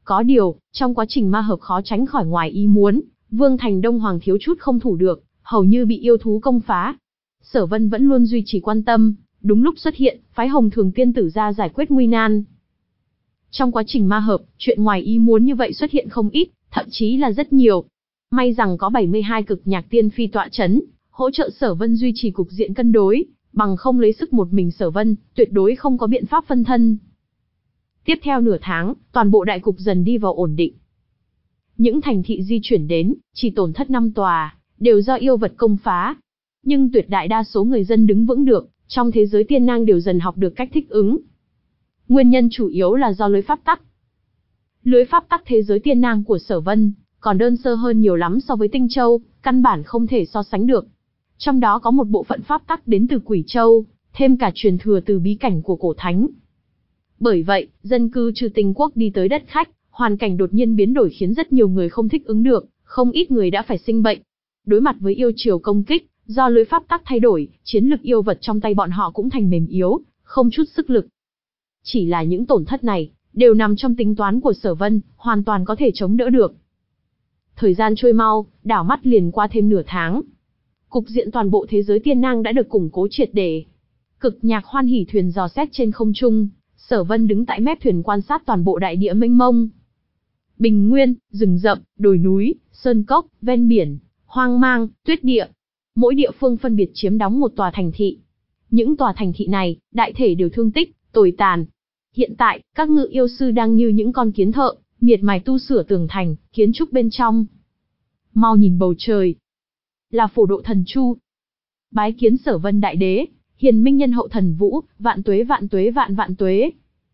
Có điều, trong quá trình ma hợp khó tránh khỏi ngoài ý muốn, Vương Thành Đông Hoàng thiếu chút không thủ được, hầu như bị yêu thú công phá. Sở Vân vẫn luôn duy trì quan tâm, đúng lúc xuất hiện, phái Hồng Thường tiên tử ra giải quyết nguy nan. Trong quá trình ma hợp, chuyện ngoài ý muốn như vậy xuất hiện không ít, thậm chí là rất nhiều. May rằng có bảy mươi hai cực nhạc tiên phi tọa chấn, hỗ trợ Sở Vân duy trì cục diện cân đối, bằng không lấy sức một mình Sở Vân, tuyệt đối không có biện pháp phân thân. Tiếp theo nửa tháng, toàn bộ đại cục dần đi vào ổn định. Những thành thị di chuyển đến, chỉ tổn thất năm tòa, đều do yêu vật công phá. Nhưng tuyệt đại đa số người dân đứng vững được, trong thế giới tiên năng đều dần học được cách thích ứng. Nguyên nhân chủ yếu là do lưới pháp tắc. Lưới pháp tắc thế giới tiên năng của Sở Vân còn đơn sơ hơn nhiều lắm so với Tinh Châu, căn bản không thể so sánh được. Trong đó có một bộ phận pháp tắc đến từ Quỷ Châu, thêm cả truyền thừa từ bí cảnh của cổ thánh. Bởi vậy, dân cư Trừ Tinh Quốc đi tới đất khách, hoàn cảnh đột nhiên biến đổi khiến rất nhiều người không thích ứng được, không ít người đã phải sinh bệnh. Đối mặt với yêu triều công kích, do lưới pháp tắc thay đổi, chiến lực yêu vật trong tay bọn họ cũng thành mềm yếu, không chút sức lực. Chỉ là những tổn thất này, đều nằm trong tính toán của Sở Vân, hoàn toàn có thể chống đỡ được. Thời gian trôi mau, đảo mắt liền qua thêm nửa tháng. Cục diện toàn bộ thế giới tiên năng đã được củng cố triệt để. Cực nhạc hoan hỉ thuyền dò xét trên không trung, Sở Vân đứng tại mép thuyền quan sát toàn bộ đại địa mênh mông. Bình nguyên, rừng rậm, đồi núi, sơn cốc, ven biển, hoang mang, tuyết địa. Mỗi địa phương phân biệt chiếm đóng một tòa thành thị. Những tòa thành thị này, đại thể đều thương tích, tồi tàn. Hiện tại, các ngự yêu sư đang như những con kiến thợ, miệt mài tu sửa tường thành, kiến trúc bên trong. Mau nhìn bầu trời. Là phổ độ thần chu. Bái kiến Sở Vân đại đế, hiền minh nhân hậu thần vũ, vạn tuế vạn tuế vạn vạn tuế.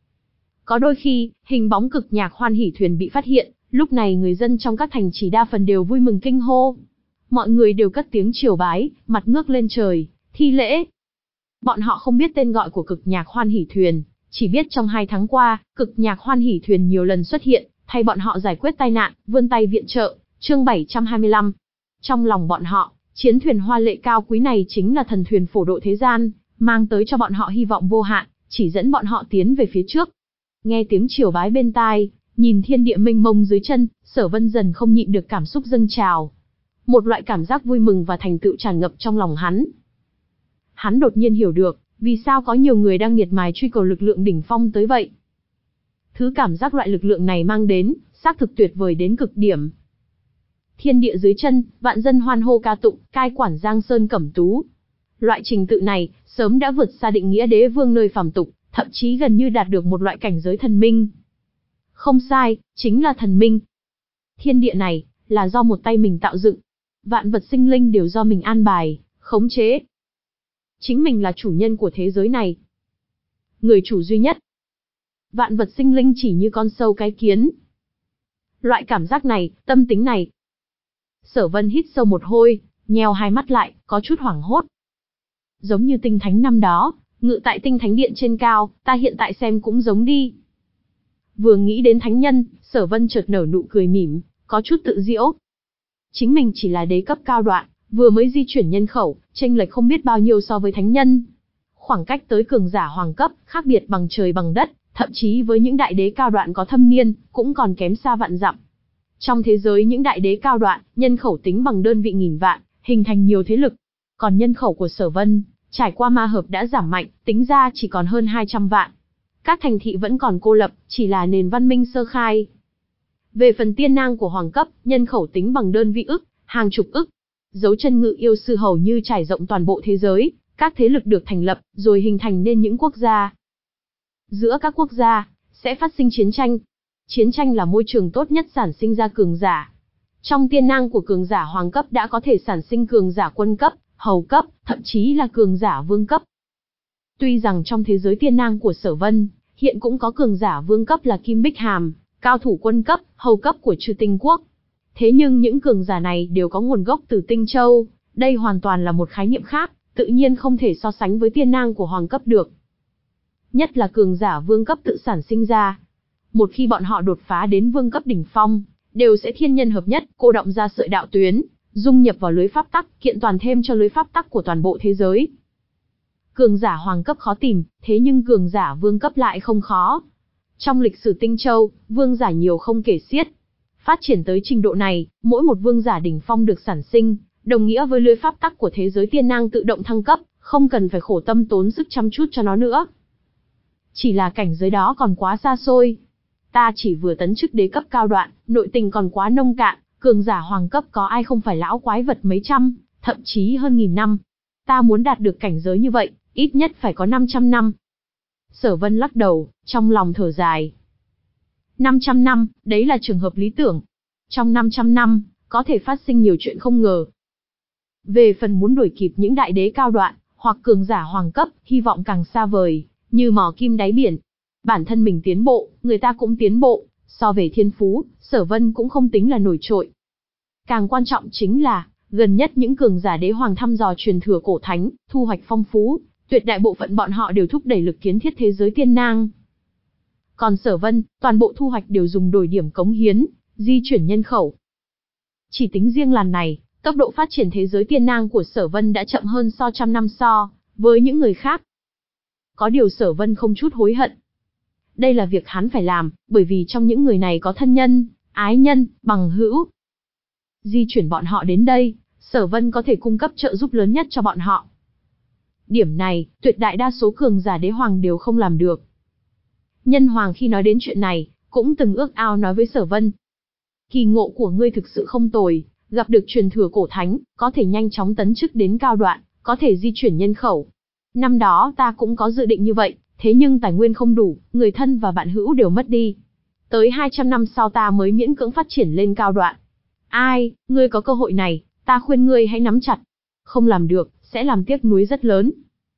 Có đôi khi, hình bóng cực nhạc hoan hỉ thuyền bị phát hiện, lúc này người dân trong các thành trì đa phần đều vui mừng kinh hô. Mọi người đều cất tiếng triều bái, mặt ngước lên trời, thi lễ. Bọn họ không biết tên gọi của cực nhạc hoan hỉ thuyền, chỉ biết trong hai tháng qua, cực nhạc hoan hỉ thuyền nhiều lần xuất hiện, thay bọn họ giải quyết tai nạn, vươn tay viện trợ, chương bảy trăm hai mươi lăm. Trong lòng bọn họ, chiến thuyền hoa lệ cao quý này chính là thần thuyền phổ độ thế gian, mang tới cho bọn họ hy vọng vô hạn, chỉ dẫn bọn họ tiến về phía trước. Nghe tiếng triều bái bên tai, nhìn thiên địa mênh mông dưới chân, Sở Vân dần không nhịn được cảm xúc dâng trào. Một loại cảm giác vui mừng và thành tựu tràn ngập trong lòng hắn. Hắn đột nhiên hiểu được, vì sao có nhiều người đang miệt mài truy cầu lực lượng đỉnh phong tới vậy. Thứ cảm giác loại lực lượng này mang đến, xác thực tuyệt vời đến cực điểm. Thiên địa dưới chân, vạn dân hoan hô ca tụng, cai quản Giang Sơn Cẩm Tú. Loại trình tự này, sớm đã vượt xa định nghĩa đế vương nơi phàm tục, thậm chí gần như đạt được một loại cảnh giới thần minh. Không sai, chính là thần minh. Thiên địa này, là do một tay mình tạo dựng. Vạn vật sinh linh đều do mình an bài, khống chế. Chính mình là chủ nhân của thế giới này. Người chủ duy nhất. Vạn vật sinh linh chỉ như con sâu cái kiến. Loại cảm giác này, tâm tính này. Sở Vân hít sâu một hơi, nheo hai mắt lại, có chút hoảng hốt. Giống như tinh thánh năm đó, ngự tại tinh thánh điện trên cao, ta hiện tại xem cũng giống đi. Vừa nghĩ đến thánh nhân, Sở Vân chợt nở nụ cười mỉm, có chút tự giễu. Chính mình chỉ là đế cấp cao đoạn, vừa mới di chuyển nhân khẩu, chênh lệch không biết bao nhiêu so với thánh nhân. Khoảng cách tới cường giả hoàng cấp, khác biệt bằng trời bằng đất, thậm chí với những đại đế cao đoạn có thâm niên, cũng còn kém xa vạn dặm. Trong thế giới những đại đế cao đoạn, nhân khẩu tính bằng đơn vị nghìn vạn, hình thành nhiều thế lực. Còn nhân khẩu của Sở Vân, trải qua ma hợp đã giảm mạnh, tính ra chỉ còn hơn hai trăm vạn. Các thành thị vẫn còn cô lập, chỉ là nền văn minh sơ khai. Về phần tiên nang của hoàng cấp, nhân khẩu tính bằng đơn vị ức, hàng chục ức. Dấu chân ngự yêu sư hầu như trải rộng toàn bộ thế giới, các thế lực được thành lập, rồi hình thành nên những quốc gia. Giữa các quốc gia, sẽ phát sinh chiến tranh. Chiến tranh là môi trường tốt nhất sản sinh ra cường giả. Trong tiên năng của cường giả hoàng cấp đã có thể sản sinh cường giả quân cấp, hầu cấp, thậm chí là cường giả vương cấp. Tuy rằng trong thế giới tiên năng của Sở Vân, hiện cũng có cường giả vương cấp là Kim Bích Hàm, cao thủ quân cấp, hầu cấp của Trừ Tinh Quốc. Thế nhưng những cường giả này đều có nguồn gốc từ Tinh Châu, đây hoàn toàn là một khái niệm khác, tự nhiên không thể so sánh với tiên năng của hoàng cấp được. Nhất là cường giả vương cấp tự sản sinh ra. Một khi bọn họ đột phá đến vương cấp đỉnh phong, đều sẽ thiên nhân hợp nhất, cô động ra sợi đạo tuyến, dung nhập vào lưới pháp tắc, kiện toàn thêm cho lưới pháp tắc của toàn bộ thế giới. Cường giả hoàng cấp khó tìm, thế nhưng cường giả vương cấp lại không khó. Trong lịch sử Tinh Châu, vương giả nhiều không kể xiết. Phát triển tới trình độ này, mỗi một vương giả đỉnh phong được sản sinh, đồng nghĩa với lưới pháp tắc của thế giới tiên năng tự động thăng cấp, không cần phải khổ tâm tốn sức chăm chút cho nó nữa. Chỉ là cảnh giới đó còn quá xa xôi. Ta chỉ vừa tấn chức đế cấp cao đoạn, nội tình còn quá nông cạn, cường giả hoàng cấp có ai không phải lão quái vật mấy trăm, thậm chí hơn nghìn năm. Ta muốn đạt được cảnh giới như vậy, ít nhất phải có năm trăm năm. Sở Vân lắc đầu, trong lòng thở dài. năm trăm năm, đấy là trường hợp lý tưởng. Trong năm trăm năm, có thể phát sinh nhiều chuyện không ngờ. Về phần muốn đuổi kịp những đại đế cao đoạn, hoặc cường giả hoàng cấp, hy vọng càng xa vời, như mò kim đáy biển. Bản thân mình tiến bộ, người ta cũng tiến bộ, so về thiên phú, Sở Vân cũng không tính là nổi trội. Càng quan trọng chính là, gần nhất những cường giả đế hoàng thăm dò truyền thừa cổ thánh, thu hoạch phong phú, tuyệt đại bộ phận bọn họ đều thúc đẩy lực kiến thiết thế giới tiên nang. Còn Sở Vân, toàn bộ thu hoạch đều dùng đổi điểm cống hiến, di chuyển nhân khẩu. Chỉ tính riêng lần này, tốc độ phát triển thế giới tiên nang của Sở Vân đã chậm hơn so trăm năm so với những người khác. Có điều Sở Vân không chút hối hận. Đây là việc hắn phải làm, bởi vì trong những người này có thân nhân, ái nhân, bằng hữu. Di chuyển bọn họ đến đây, Sở Vân có thể cung cấp trợ giúp lớn nhất cho bọn họ. Điểm này, tuyệt đại đa số cường giả đế hoàng đều không làm được. Nhân hoàng khi nói đến chuyện này, cũng từng ước ao nói với Sở Vân. Kỳ ngộ của ngươi thực sự không tồi, gặp được truyền thừa cổ thánh, có thể nhanh chóng tấn chức đến cao đoạn, có thể di chuyển nhân khẩu. Năm đó ta cũng có dự định như vậy, thế nhưng tài nguyên không đủ, người thân và bạn hữu đều mất đi. Tới hai trăm năm sau ta mới miễn cưỡng phát triển lên cao đoạn. Ai, ngươi có cơ hội này, ta khuyên ngươi hãy nắm chặt. Không làm được, sẽ làm tiếc nuối rất lớn.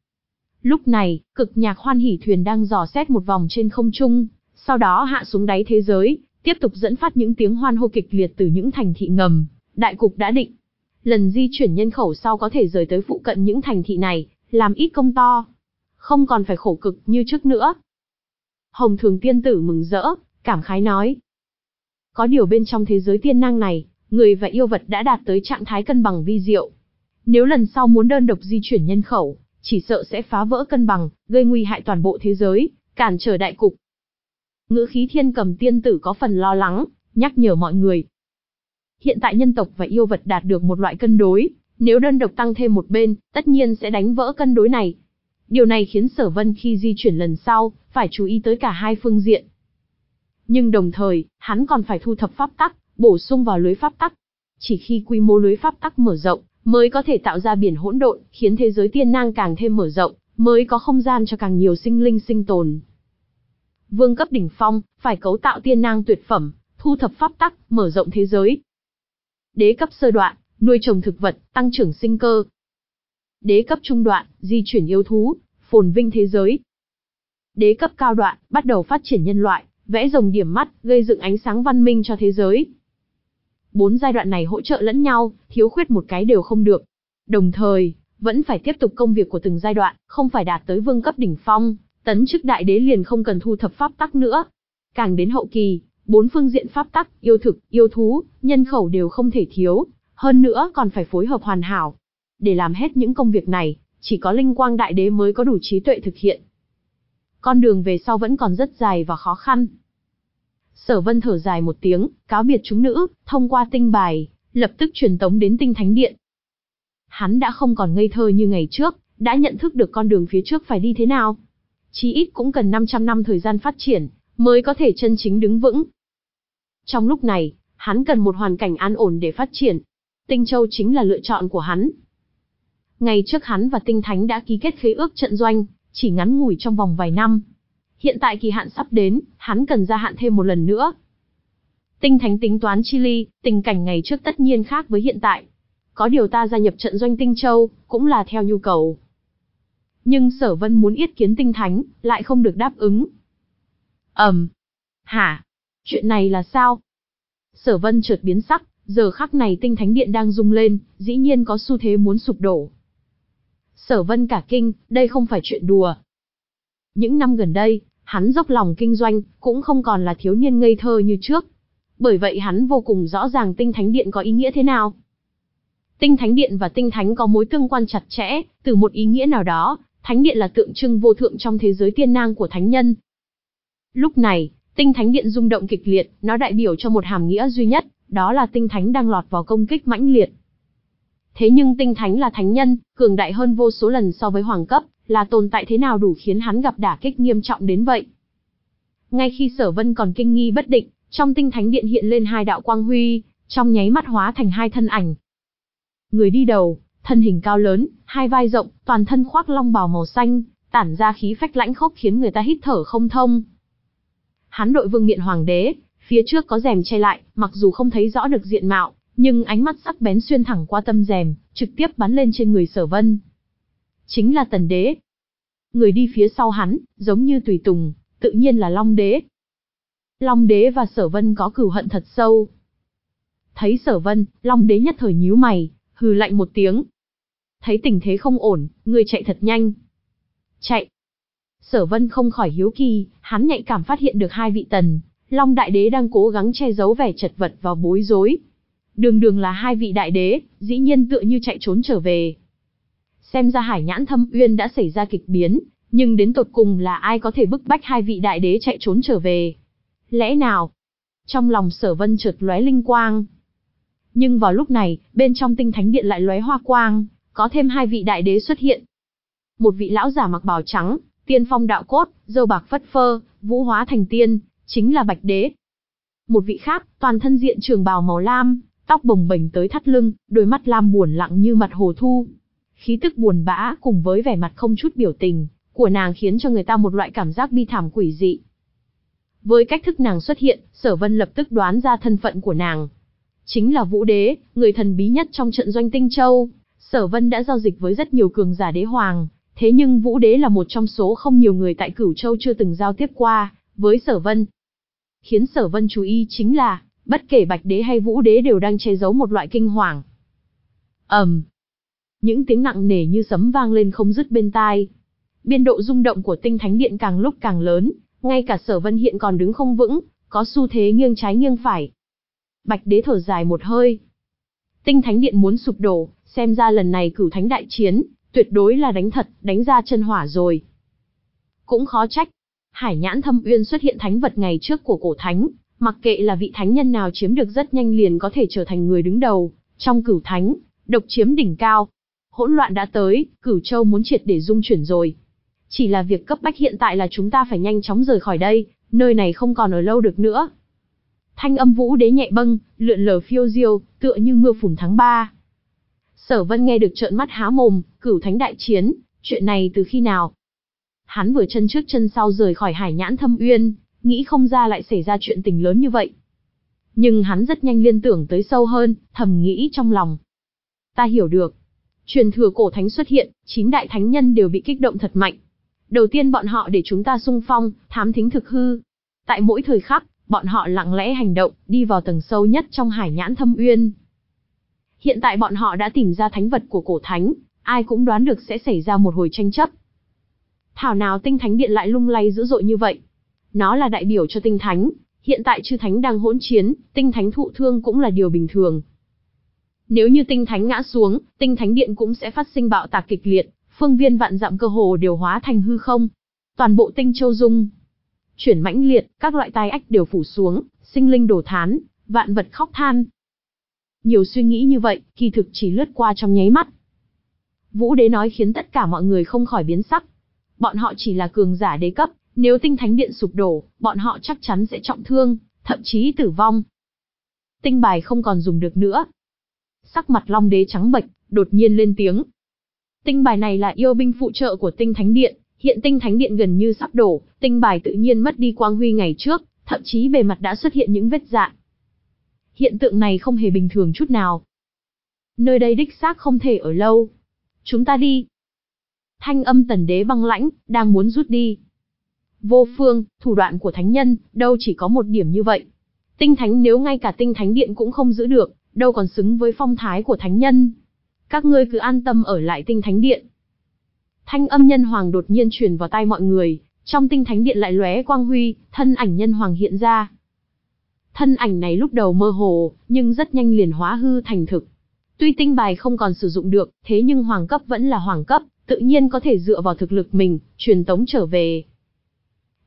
Lúc này, cực nhạc hoan hỉ thuyền đang dò xét một vòng trên không trung, sau đó hạ xuống đáy thế giới, tiếp tục dẫn phát những tiếng hoan hô kịch liệt từ những thành thị ngầm. Đại cục đã định. Lần di chuyển nhân khẩu sau có thể rời tới phụ cận những thành thị này, làm ít công to. Không còn phải khổ cực như trước nữa. Hồng Thường tiên tử mừng rỡ, cảm khái nói. Có điều bên trong thế giới tiên năng này, người và yêu vật đã đạt tới trạng thái cân bằng vi diệu. Nếu lần sau muốn đơn độc di chuyển nhân khẩu, chỉ sợ sẽ phá vỡ cân bằng, gây nguy hại toàn bộ thế giới, cản trở đại cục. Ngữ khí Thiên Cầm tiên tử có phần lo lắng, nhắc nhở mọi người. Hiện tại nhân tộc và yêu vật đạt được một loại cân đối, nếu đơn độc tăng thêm một bên, tất nhiên sẽ đánh vỡ cân đối này. Điều này khiến Sở Vân khi di chuyển lần sau, phải chú ý tới cả hai phương diện. Nhưng đồng thời, hắn còn phải thu thập pháp tắc, bổ sung vào lưới pháp tắc. Chỉ khi quy mô lưới pháp tắc mở rộng, mới có thể tạo ra biển hỗn độn, khiến thế giới tiên năng càng thêm mở rộng, mới có không gian cho càng nhiều sinh linh sinh tồn. Vương cấp đỉnh phong, phải cấu tạo tiên năng tuyệt phẩm, thu thập pháp tắc, mở rộng thế giới. Đế cấp sơ đoạn, nuôi trồng thực vật, tăng trưởng sinh cơ. Đế cấp trung đoạn, di chuyển yêu thú, phồn vinh thế giới. Đế cấp cao đoạn, bắt đầu phát triển nhân loại, vẽ rồng điểm mắt, gây dựng ánh sáng văn minh cho thế giới. Bốn giai đoạn này hỗ trợ lẫn nhau, thiếu khuyết một cái đều không được. Đồng thời, vẫn phải tiếp tục công việc của từng giai đoạn, không phải đạt tới vương cấp đỉnh phong, tấn chức đại đế liền không cần thu thập pháp tắc nữa. Càng đến hậu kỳ, bốn phương diện pháp tắc, yêu thực, yêu thú, nhân khẩu đều không thể thiếu, hơn nữa còn phải phối hợp hoàn hảo. Để làm hết những công việc này, chỉ có Linh Quang Đại Đế mới có đủ trí tuệ thực hiện. Con đường về sau vẫn còn rất dài và khó khăn. Sở Vân thở dài một tiếng, cáo biệt chúng nữ, thông qua tinh bài, lập tức truyền tống đến Tinh Thánh Điện. Hắn đã không còn ngây thơ như ngày trước, đã nhận thức được con đường phía trước phải đi thế nào. Chí ít cũng cần năm trăm năm thời gian phát triển, mới có thể chân chính đứng vững. Trong lúc này, hắn cần một hoàn cảnh an ổn để phát triển. Tinh Châu chính là lựa chọn của hắn. Ngày trước hắn và Tinh Thánh đã ký kết khế ước trận doanh, chỉ ngắn ngủi trong vòng vài năm. Hiện tại kỳ hạn sắp đến, hắn cần gia hạn thêm một lần nữa. Tinh Thánh tính toán chi ly, tình cảnh ngày trước tất nhiên khác với hiện tại. Có điều ta gia nhập trận doanh Tinh Châu, cũng là theo nhu cầu. Nhưng Sở Vân muốn yết kiến Tinh Thánh, lại không được đáp ứng. Ầm. Um. Hả? Chuyện này là sao? Sở Vân chợt biến sắc, giờ khắc này Tinh Thánh Điện đang rung lên, dĩ nhiên có xu thế muốn sụp đổ. Sở Vân cả kinh, đây không phải chuyện đùa. Những năm gần đây, hắn dốc lòng kinh doanh, cũng không còn là thiếu niên ngây thơ như trước. Bởi vậy hắn vô cùng rõ ràng Tinh Thánh Điện có ý nghĩa thế nào. Tinh Thánh Điện và Tinh Thánh có mối tương quan chặt chẽ, từ một ý nghĩa nào đó, Thánh Điện là tượng trưng vô thượng trong thế giới tiên năng của thánh nhân. Lúc này, tinh thánh điện rung động kịch liệt, nó đại biểu cho một hàm nghĩa duy nhất, đó là tinh thánh đang lọt vào công kích mãnh liệt. Thế nhưng tinh thánh là thánh nhân, cường đại hơn vô số lần so với hoàng cấp, là tồn tại thế nào đủ khiến hắn gặp đả kích nghiêm trọng đến vậy. Ngay khi Sở Vân còn kinh nghi bất định, trong tinh thánh điện hiện lên hai đạo quang huy, trong nháy mắt hóa thành hai thân ảnh. Người đi đầu, thân hình cao lớn, hai vai rộng, toàn thân khoác long bào màu xanh, tản ra khí phách lãnh khốc khiến người ta hít thở không thông. Hắn đội vương miện hoàng đế, phía trước có rèm che lại, mặc dù không thấy rõ được diện mạo, nhưng ánh mắt sắc bén xuyên thẳng qua tâm rèm, trực tiếp bắn lên trên người Sở Vân. Chính là Tần Đế. Người đi phía sau hắn, giống như tùy tùng, tự nhiên là Long Đế. Long Đế và Sở Vân có cừu hận thật sâu. Thấy Sở Vân, Long Đế nhất thời nhíu mày, hừ lạnh một tiếng. Thấy tình thế không ổn, người chạy thật nhanh. Chạy. Sở Vân không khỏi hiếu kỳ, hắn nhạy cảm phát hiện được hai vị Tần, Long Đại Đế đang cố gắng che giấu vẻ chật vật và bối rối. Đường đường là hai vị đại đế, dĩ nhiên tựa như chạy trốn trở về. Xem ra Hải Nhãn Thâm Uyên đã xảy ra kịch biến, nhưng đến tột cùng là ai có thể bức bách hai vị đại đế chạy trốn trở về? Lẽ nào? Trong lòng Sở Vân chợt lóe linh quang. Nhưng vào lúc này, bên trong tinh thánh điện lại lóe hoa quang, có thêm hai vị đại đế xuất hiện. Một vị lão giả mặc bào trắng, tiên phong đạo cốt, râu bạc phất phơ, vũ hóa thành tiên, chính là Bạch Đế. Một vị khác, toàn thân diện trường bào màu lam, tóc bồng bềnh tới thắt lưng, đôi mắt lam buồn lặng như mặt hồ thu. Khí tức buồn bã cùng với vẻ mặt không chút biểu tình của nàng khiến cho người ta một loại cảm giác bi thảm quỷ dị. Với cách thức nàng xuất hiện, Sở Vân lập tức đoán ra thân phận của nàng. Chính là Vũ Đế, người thần bí nhất trong trận doanh Tinh Châu. Sở Vân đã giao dịch với rất nhiều cường giả đế hoàng, thế nhưng Vũ Đế là một trong số không nhiều người tại Cửu Châu chưa từng giao tiếp qua với Sở Vân. Khiến Sở Vân chú ý chính là, bất kể Bạch Đế hay Vũ Đế đều đang che giấu một loại kinh hoàng. ầm, um, những tiếng nặng nề như sấm vang lên không dứt bên tai. Biên độ rung động của tinh thánh điện càng lúc càng lớn, ngay cả Sở Vân hiện còn đứng không vững, có xu thế nghiêng trái nghiêng phải. Bạch Đế thở dài một hơi. Tinh thánh điện muốn sụp đổ, xem ra lần này cửu thánh đại chiến, tuyệt đối là đánh thật, đánh ra chân hỏa rồi. Cũng khó trách, Hải Nhãn Thâm Uyên xuất hiện thánh vật ngày trước của cổ thánh, mặc kệ là vị thánh nhân nào chiếm được rất nhanh liền có thể trở thành người đứng đầu, trong cửu thánh, độc chiếm đỉnh cao. Hỗn loạn đã tới, Cửu Châu muốn triệt để dung chuyển rồi. Chỉ là việc cấp bách hiện tại là chúng ta phải nhanh chóng rời khỏi đây, nơi này không còn ở lâu được nữa. Thanh âm Vũ Đế nhẹ bâng, lượn lờ phiêu diêu, tựa như mưa phùn tháng ba. Sở Vân nghe được trợn mắt há mồm, cửu thánh đại chiến, chuyện này từ khi nào? Hắn vừa chân trước chân sau rời khỏi Hải Nhãn Thâm Uyên, nghĩ không ra lại xảy ra chuyện tình lớn như vậy. Nhưng hắn rất nhanh liên tưởng tới sâu hơn, thầm nghĩ trong lòng. Ta hiểu được. Truyền thừa cổ thánh xuất hiện, chín đại thánh nhân đều bị kích động thật mạnh. Đầu tiên bọn họ để chúng ta xung phong, thám thính thực hư. Tại mỗi thời khắc, bọn họ lặng lẽ hành động, đi vào tầng sâu nhất trong Hải Nhãn Thâm Uyên. Hiện tại bọn họ đã tìm ra thánh vật của cổ thánh, ai cũng đoán được sẽ xảy ra một hồi tranh chấp. Thảo nào tinh thánh điện lại lung lay dữ dội như vậy? Nó là đại biểu cho tinh thánh, hiện tại chư thánh đang hỗn chiến, tinh thánh thụ thương cũng là điều bình thường. Nếu như tinh thánh ngã xuống, tinh thánh điện cũng sẽ phát sinh bạo tạc kịch liệt, phương viên vạn dặm cơ hồ đều hóa thành hư không. Toàn bộ tinh châu rung chuyển mãnh liệt, các loại tai ách đều phủ xuống, sinh linh đổ thán, vạn vật khóc than. Nhiều suy nghĩ như vậy, kỳ thực chỉ lướt qua trong nháy mắt. Vũ Đế nói khiến tất cả mọi người không khỏi biến sắc. Bọn họ chỉ là cường giả đế cấp, nếu tinh thánh điện sụp đổ, bọn họ chắc chắn sẽ trọng thương, thậm chí tử vong. Tinh bài không còn dùng được nữa. Sắc mặt Long Đế trắng bệch, đột nhiên lên tiếng. Tinh bài này là yêu binh phụ trợ của tinh thánh điện, hiện tinh thánh điện gần như sắp đổ, tinh bài tự nhiên mất đi quang huy ngày trước, thậm chí bề mặt đã xuất hiện những vết rạn. Hiện tượng này không hề bình thường chút nào. Nơi đây đích xác không thể ở lâu. Chúng ta đi. Thanh âm Tần Đế băng lãnh, đang muốn rút đi. Vô phương, thủ đoạn của thánh nhân, đâu chỉ có một điểm như vậy. Tinh thánh nếu ngay cả tinh thánh điện cũng không giữ được, đâu còn xứng với phong thái của thánh nhân. Các ngươi cứ an tâm ở lại tinh thánh điện. Thanh âm nhân hoàng đột nhiên truyền vào tai mọi người, trong tinh thánh điện lại lóe quang huy, thân ảnh nhân hoàng hiện ra. Thân ảnh này lúc đầu mơ hồ, nhưng rất nhanh liền hóa hư thành thực. Tuy tinh bài không còn sử dụng được, thế nhưng hoàng cấp vẫn là hoàng cấp, tự nhiên có thể dựa vào thực lực mình, truyền tống trở về.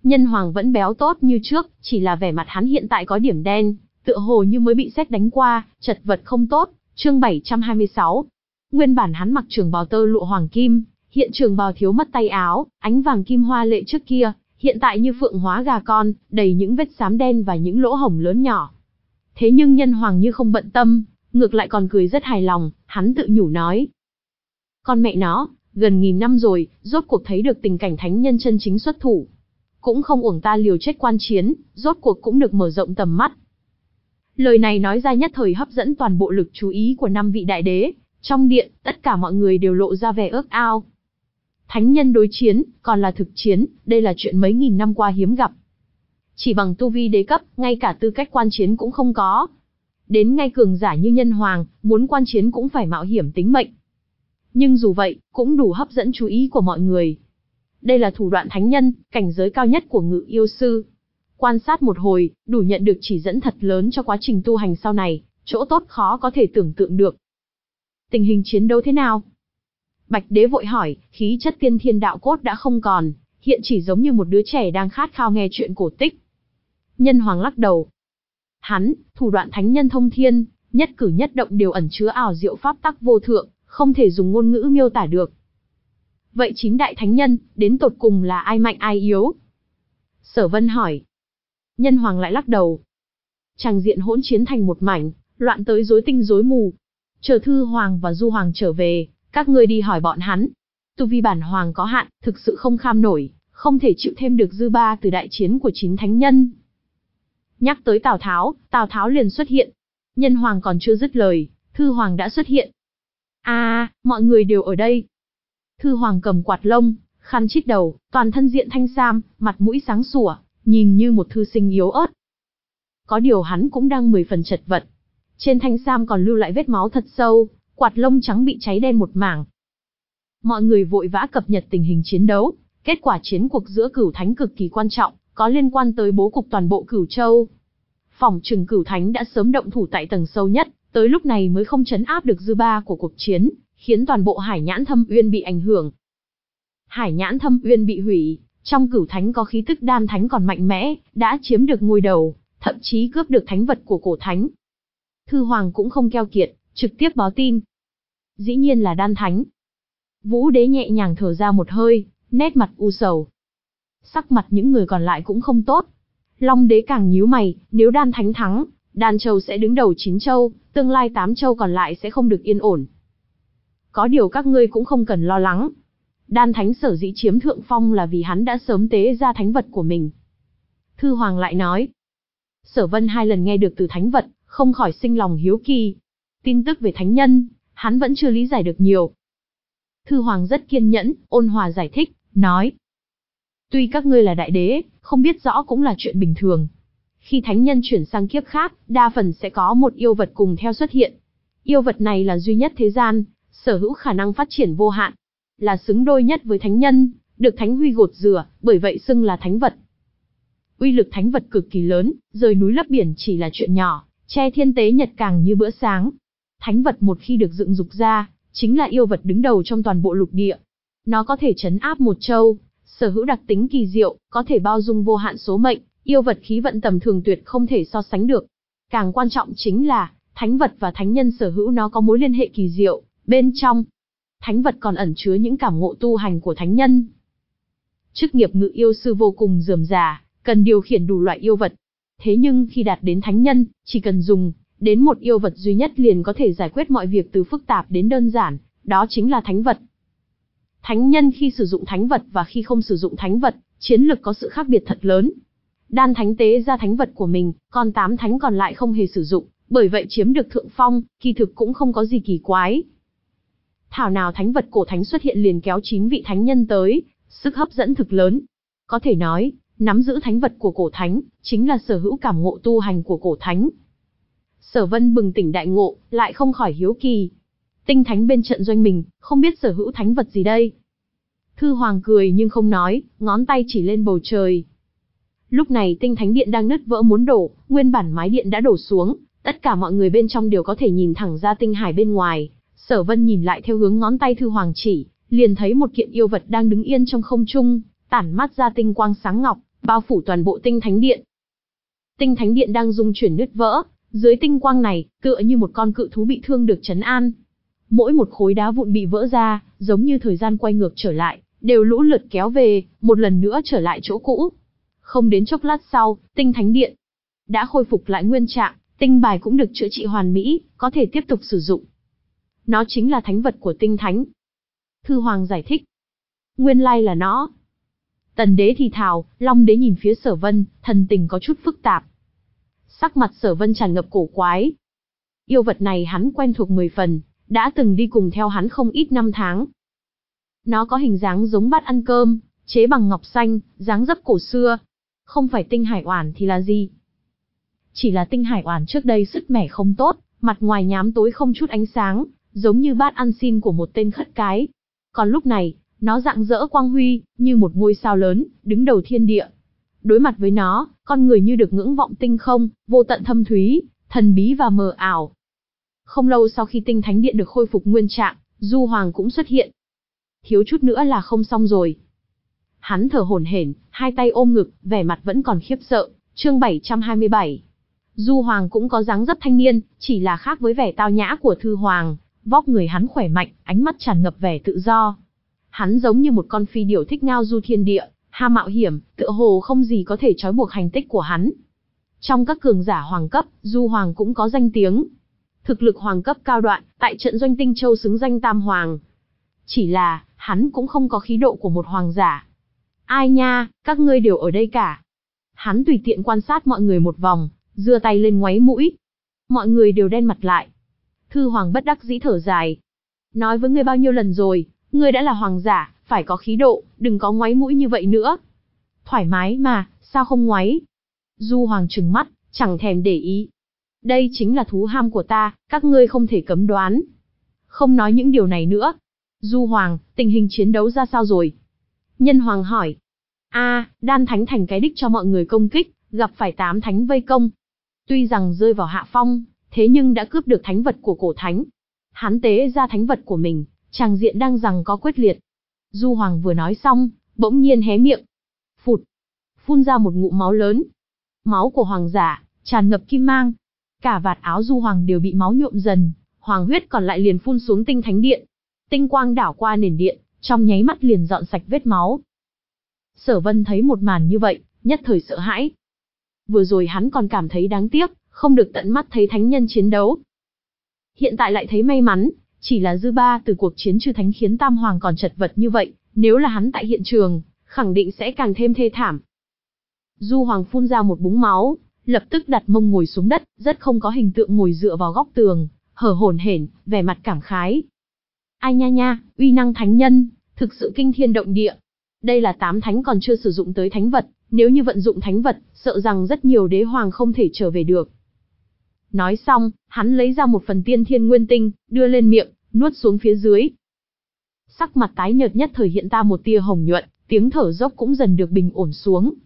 Nhân hoàng vẫn béo tốt như trước, chỉ là vẻ mặt hắn hiện tại có điểm đen, tựa hồ như mới bị sét đánh qua, chật vật không tốt. Chương bảy trăm hai mươi sáu. Nguyên bản hắn mặc trường bào tơ lụa hoàng kim, hiện trường bào thiếu mất tay áo, ánh vàng kim hoa lệ trước kia, hiện tại như phượng hóa gà con, đầy những vết xám đen và những lỗ hổng lớn nhỏ. Thế nhưng nhân hoàng như không bận tâm, ngược lại còn cười rất hài lòng, hắn tự nhủ nói. Con mẹ nó, gần nghìn năm rồi, rốt cuộc thấy được tình cảnh thánh nhân chân chính xuất thủ. Cũng không uổng ta liều chết quan chiến, rốt cuộc cũng được mở rộng tầm mắt. Lời này nói ra nhất thời hấp dẫn toàn bộ lực chú ý của năm vị đại đế, trong điện, tất cả mọi người đều lộ ra vẻ ước ao. Thánh nhân đối chiến, còn là thực chiến, đây là chuyện mấy nghìn năm qua hiếm gặp. Chỉ bằng tu vi đế cấp, ngay cả tư cách quan chiến cũng không có. Đến ngay cường giả như nhân hoàng, muốn quan chiến cũng phải mạo hiểm tính mệnh. Nhưng dù vậy, cũng đủ hấp dẫn chú ý của mọi người. Đây là thủ đoạn thánh nhân, cảnh giới cao nhất của ngự yêu sư. Quan sát một hồi, đủ nhận được chỉ dẫn thật lớn cho quá trình tu hành sau này, chỗ tốt khó có thể tưởng tượng được. Tình hình chiến đấu thế nào? Bạch đế vội hỏi, khí chất tiên thiên đạo cốt đã không còn, hiện chỉ giống như một đứa trẻ đang khát khao nghe chuyện cổ tích. Nhân hoàng lắc đầu. Hắn, thủ đoạn thánh nhân thông thiên, nhất cử nhất động đều ẩn chứa ảo diệu pháp tắc vô thượng, không thể dùng ngôn ngữ miêu tả được. Vậy chín đại thánh nhân, đến tột cùng là ai mạnh ai yếu? Sở Vân hỏi. Nhân hoàng lại lắc đầu. Tràng diện hỗn chiến thành một mảnh, loạn tới rối tinh rối mù. Chờ Thư Hoàng và Du Hoàng trở về, các ngươi đi hỏi bọn hắn. Tu vi bản hoàng có hạn, thực sự không kham nổi, không thể chịu thêm được dư ba từ đại chiến của chín thánh nhân. Nhắc tới Tào Tháo, Tào Tháo liền xuất hiện. Nhân hoàng còn chưa dứt lời, Thư Hoàng đã xuất hiện. À, mọi người đều ở đây. Thư Hoàng cầm quạt lông, khăn chít đầu, toàn thân diện thanh sam, mặt mũi sáng sủa, nhìn như một thư sinh yếu ớt. Có điều hắn cũng đang mười phần chật vật. Trên thanh sam còn lưu lại vết máu thật sâu, quạt lông trắng bị cháy đen một mảng. Mọi người vội vã cập nhật tình hình chiến đấu, kết quả chiến cuộc giữa Cửu Thánh cực kỳ quan trọng, có liên quan tới bố cục toàn bộ Cửu Châu. Phỏng chừng Cửu Thánh đã sớm động thủ tại tầng sâu nhất, tới lúc này mới không trấn áp được dư ba của cuộc chiến, khiến toàn bộ Hải Nhãn Thâm Uyên bị ảnh hưởng. Hải Nhãn Thâm Uyên bị hủy, trong Cửu Thánh có khí tức đan thánh còn mạnh mẽ, đã chiếm được ngôi đầu, thậm chí cướp được thánh vật của cổ thánh. Thư Hoàng cũng không keo kiệt, trực tiếp báo tin. Dĩ nhiên là đan thánh. Vũ Đế nhẹ nhàng thở ra một hơi, nét mặt u sầu. Sắc mặt những người còn lại cũng không tốt. Long Đế càng nhíu mày, nếu đan thánh thắng, Đan Châu sẽ đứng đầu chín châu, tương lai tám châu còn lại sẽ không được yên ổn. Có điều các ngươi cũng không cần lo lắng. Đan thánh sở dĩ chiếm thượng phong là vì hắn đã sớm tế ra thánh vật của mình. Thư Hoàng lại nói. Sở Vân hai lần nghe được từ thánh vật, không khỏi sinh lòng hiếu kỳ. Tin tức về thánh nhân, hắn vẫn chưa lý giải được nhiều. Thư Hoàng rất kiên nhẫn, ôn hòa giải thích, nói. Tuy các ngươi là đại đế, không biết rõ cũng là chuyện bình thường. Khi thánh nhân chuyển sang kiếp khác, đa phần sẽ có một yêu vật cùng theo xuất hiện. Yêu vật này là duy nhất thế gian, sở hữu khả năng phát triển vô hạn, là xứng đôi nhất với thánh nhân, được thánh huy gột rửa, bởi vậy xưng là thánh vật. Uy lực thánh vật cực kỳ lớn, rời núi lấp biển chỉ là chuyện nhỏ, che thiên tế nhật càng như bữa sáng. Thánh vật một khi được dựng dục ra, chính là yêu vật đứng đầu trong toàn bộ lục địa. Nó có thể trấn áp một châu, sở hữu đặc tính kỳ diệu, có thể bao dung vô hạn số mệnh, yêu vật khí vận tầm thường tuyệt không thể so sánh được. Càng quan trọng chính là, thánh vật và thánh nhân sở hữu nó có mối liên hệ kỳ diệu, bên trong. Thánh vật còn ẩn chứa những cảm ngộ tu hành của thánh nhân. Chức nghiệp ngự yêu sư vô cùng rườm rà, cần điều khiển đủ loại yêu vật. Thế nhưng khi đạt đến thánh nhân, chỉ cần dùng đến một yêu vật duy nhất liền có thể giải quyết mọi việc từ phức tạp đến đơn giản, đó chính là thánh vật. Thánh nhân khi sử dụng thánh vật và khi không sử dụng thánh vật, chiến lực có sự khác biệt thật lớn. Đan thánh tế ra thánh vật của mình, còn tám thánh còn lại không hề sử dụng, bởi vậy chiếm được thượng phong, kỳ thực cũng không có gì kỳ quái. Thảo nào thánh vật cổ thánh xuất hiện liền kéo chín vị thánh nhân tới, sức hấp dẫn thực lớn. Có thể nói, nắm giữ thánh vật của cổ thánh, chính là sở hữu cảm ngộ tu hành của cổ thánh. Sở Vân bừng tỉnh đại ngộ, lại không khỏi hiếu kỳ. Tinh thánh bên trận doanh mình, không biết sở hữu thánh vật gì đây? Thư Hoàng cười nhưng không nói, ngón tay chỉ lên bầu trời. Lúc này tinh thánh điện đang nứt vỡ muốn đổ, nguyên bản mái điện đã đổ xuống, tất cả mọi người bên trong đều có thể nhìn thẳng ra tinh hải bên ngoài. Sở Vân nhìn lại theo hướng ngón tay Thư Hoàng chỉ, liền thấy một kiện yêu vật đang đứng yên trong không trung, tản mát ra tinh quang sáng ngọc, bao phủ toàn bộ tinh thánh điện. Tinh thánh điện đang rung chuyển nứt vỡ, dưới tinh quang này, tựa như một con cự thú bị thương được trấn an. Mỗi một khối đá vụn bị vỡ ra, giống như thời gian quay ngược trở lại, đều lũ lượt kéo về, một lần nữa trở lại chỗ cũ. Không đến chốc lát sau, tinh thánh điện đã khôi phục lại nguyên trạng, tinh bài cũng được chữa trị hoàn mỹ, có thể tiếp tục sử dụng. Nó chính là thánh vật của tinh thánh. Thư Hoàng giải thích. Nguyên lai là nó. Tần đế thì thào, Long đế nhìn phía Sở Vân, thần tình có chút phức tạp. Sắc mặt Sở Vân tràn ngập cổ quái. Yêu vật này hắn quen thuộc mười phần, đã từng đi cùng theo hắn không ít năm tháng. Nó có hình dáng giống bát ăn cơm, chế bằng ngọc xanh, dáng dấp cổ xưa. Không phải tinh hải oản thì là gì? Chỉ là tinh hải oản trước đây sức mẻ không tốt, mặt ngoài nhám tối không chút ánh sáng, giống như bát ăn xin của một tên khất cái. Còn lúc này, nó rạng rỡ quang huy, như một ngôi sao lớn, đứng đầu thiên địa. Đối mặt với nó, con người như được ngưỡng vọng tinh không, vô tận thâm thúy, thần bí và mờ ảo. Không lâu sau khi tinh thánh điện được khôi phục nguyên trạng, Du Hoàng cũng xuất hiện. Thiếu chút nữa là không xong rồi. Hắn thở hổn hển, hai tay ôm ngực, vẻ mặt vẫn còn khiếp sợ. Chương bảy trăm hai mươi bảy. Du Hoàng cũng có dáng dấp thanh niên, chỉ là khác với vẻ tao nhã của Thư Hoàng, vóc người hắn khỏe mạnh, ánh mắt tràn ngập vẻ tự do. Hắn giống như một con phi điểu thích ngao du thiên địa, ham mạo hiểm, tựa hồ không gì có thể trói buộc hành tích của hắn. Trong các cường giả hoàng cấp, Du Hoàng cũng có danh tiếng. Thực lực hoàng cấp cao đoạn, tại trận doanh Tinh Châu xứng danh tam hoàng. Chỉ là, hắn cũng không có khí độ của một hoàng giả. Ai nha, các ngươi đều ở đây cả. Hắn tùy tiện quan sát mọi người một vòng, giơ tay lên ngoáy mũi. Mọi người đều đen mặt lại. Thư Hoàng bất đắc dĩ thở dài. Nói với ngươi bao nhiêu lần rồi, ngươi đã là hoàng giả, phải có khí độ, đừng có ngoáy mũi như vậy nữa. Thoải mái mà, sao không ngoáy? Du Hoàng trừng mắt, chẳng thèm để ý. Đây chính là thú ham của ta, các ngươi không thể cấm đoán. Không nói những điều này nữa. Du Hoàng, tình hình chiến đấu ra sao rồi? Nhân Hoàng hỏi. A, Đan Thánh thành cái đích cho mọi người công kích, gặp phải tám thánh vây công. Tuy rằng rơi vào hạ phong, thế nhưng đã cướp được thánh vật của cổ thánh. Hắn tế ra thánh vật của mình, tràng diện đang giằng có quyết liệt. Du Hoàng vừa nói xong, bỗng nhiên hé miệng. Phụt, phun ra một ngụm máu lớn. Máu của hoàng giả, tràn ngập kim mang. Cả vạt áo Du Hoàng đều bị máu nhuộm dần, hoàng huyết còn lại liền phun xuống tinh thánh điện. Tinh quang đảo qua nền điện, trong nháy mắt liền dọn sạch vết máu. Sở Vân thấy một màn như vậy, nhất thời sợ hãi. Vừa rồi hắn còn cảm thấy đáng tiếc, không được tận mắt thấy thánh nhân chiến đấu. Hiện tại lại thấy may mắn, chỉ là dư ba từ cuộc chiến chư thánh khiến Tam Hoàng còn chật vật như vậy, nếu là hắn tại hiện trường, khẳng định sẽ càng thêm thê thảm. Du Hoàng phun ra một búng máu, lập tức đặt mông ngồi xuống đất, rất không có hình tượng ngồi dựa vào góc tường, hở hổn hển, vẻ mặt cảm khái. Ai nha nha, uy năng thánh nhân, thực sự kinh thiên động địa. Đây là tám thánh còn chưa sử dụng tới thánh vật, nếu như vận dụng thánh vật, sợ rằng rất nhiều đế hoàng không thể trở về được. Nói xong, hắn lấy ra một phần tiên thiên nguyên tinh, đưa lên miệng, nuốt xuống phía dưới. Sắc mặt tái nhợt nhất thời hiện ra một tia hồng nhuận, tiếng thở dốc cũng dần được bình ổn xuống.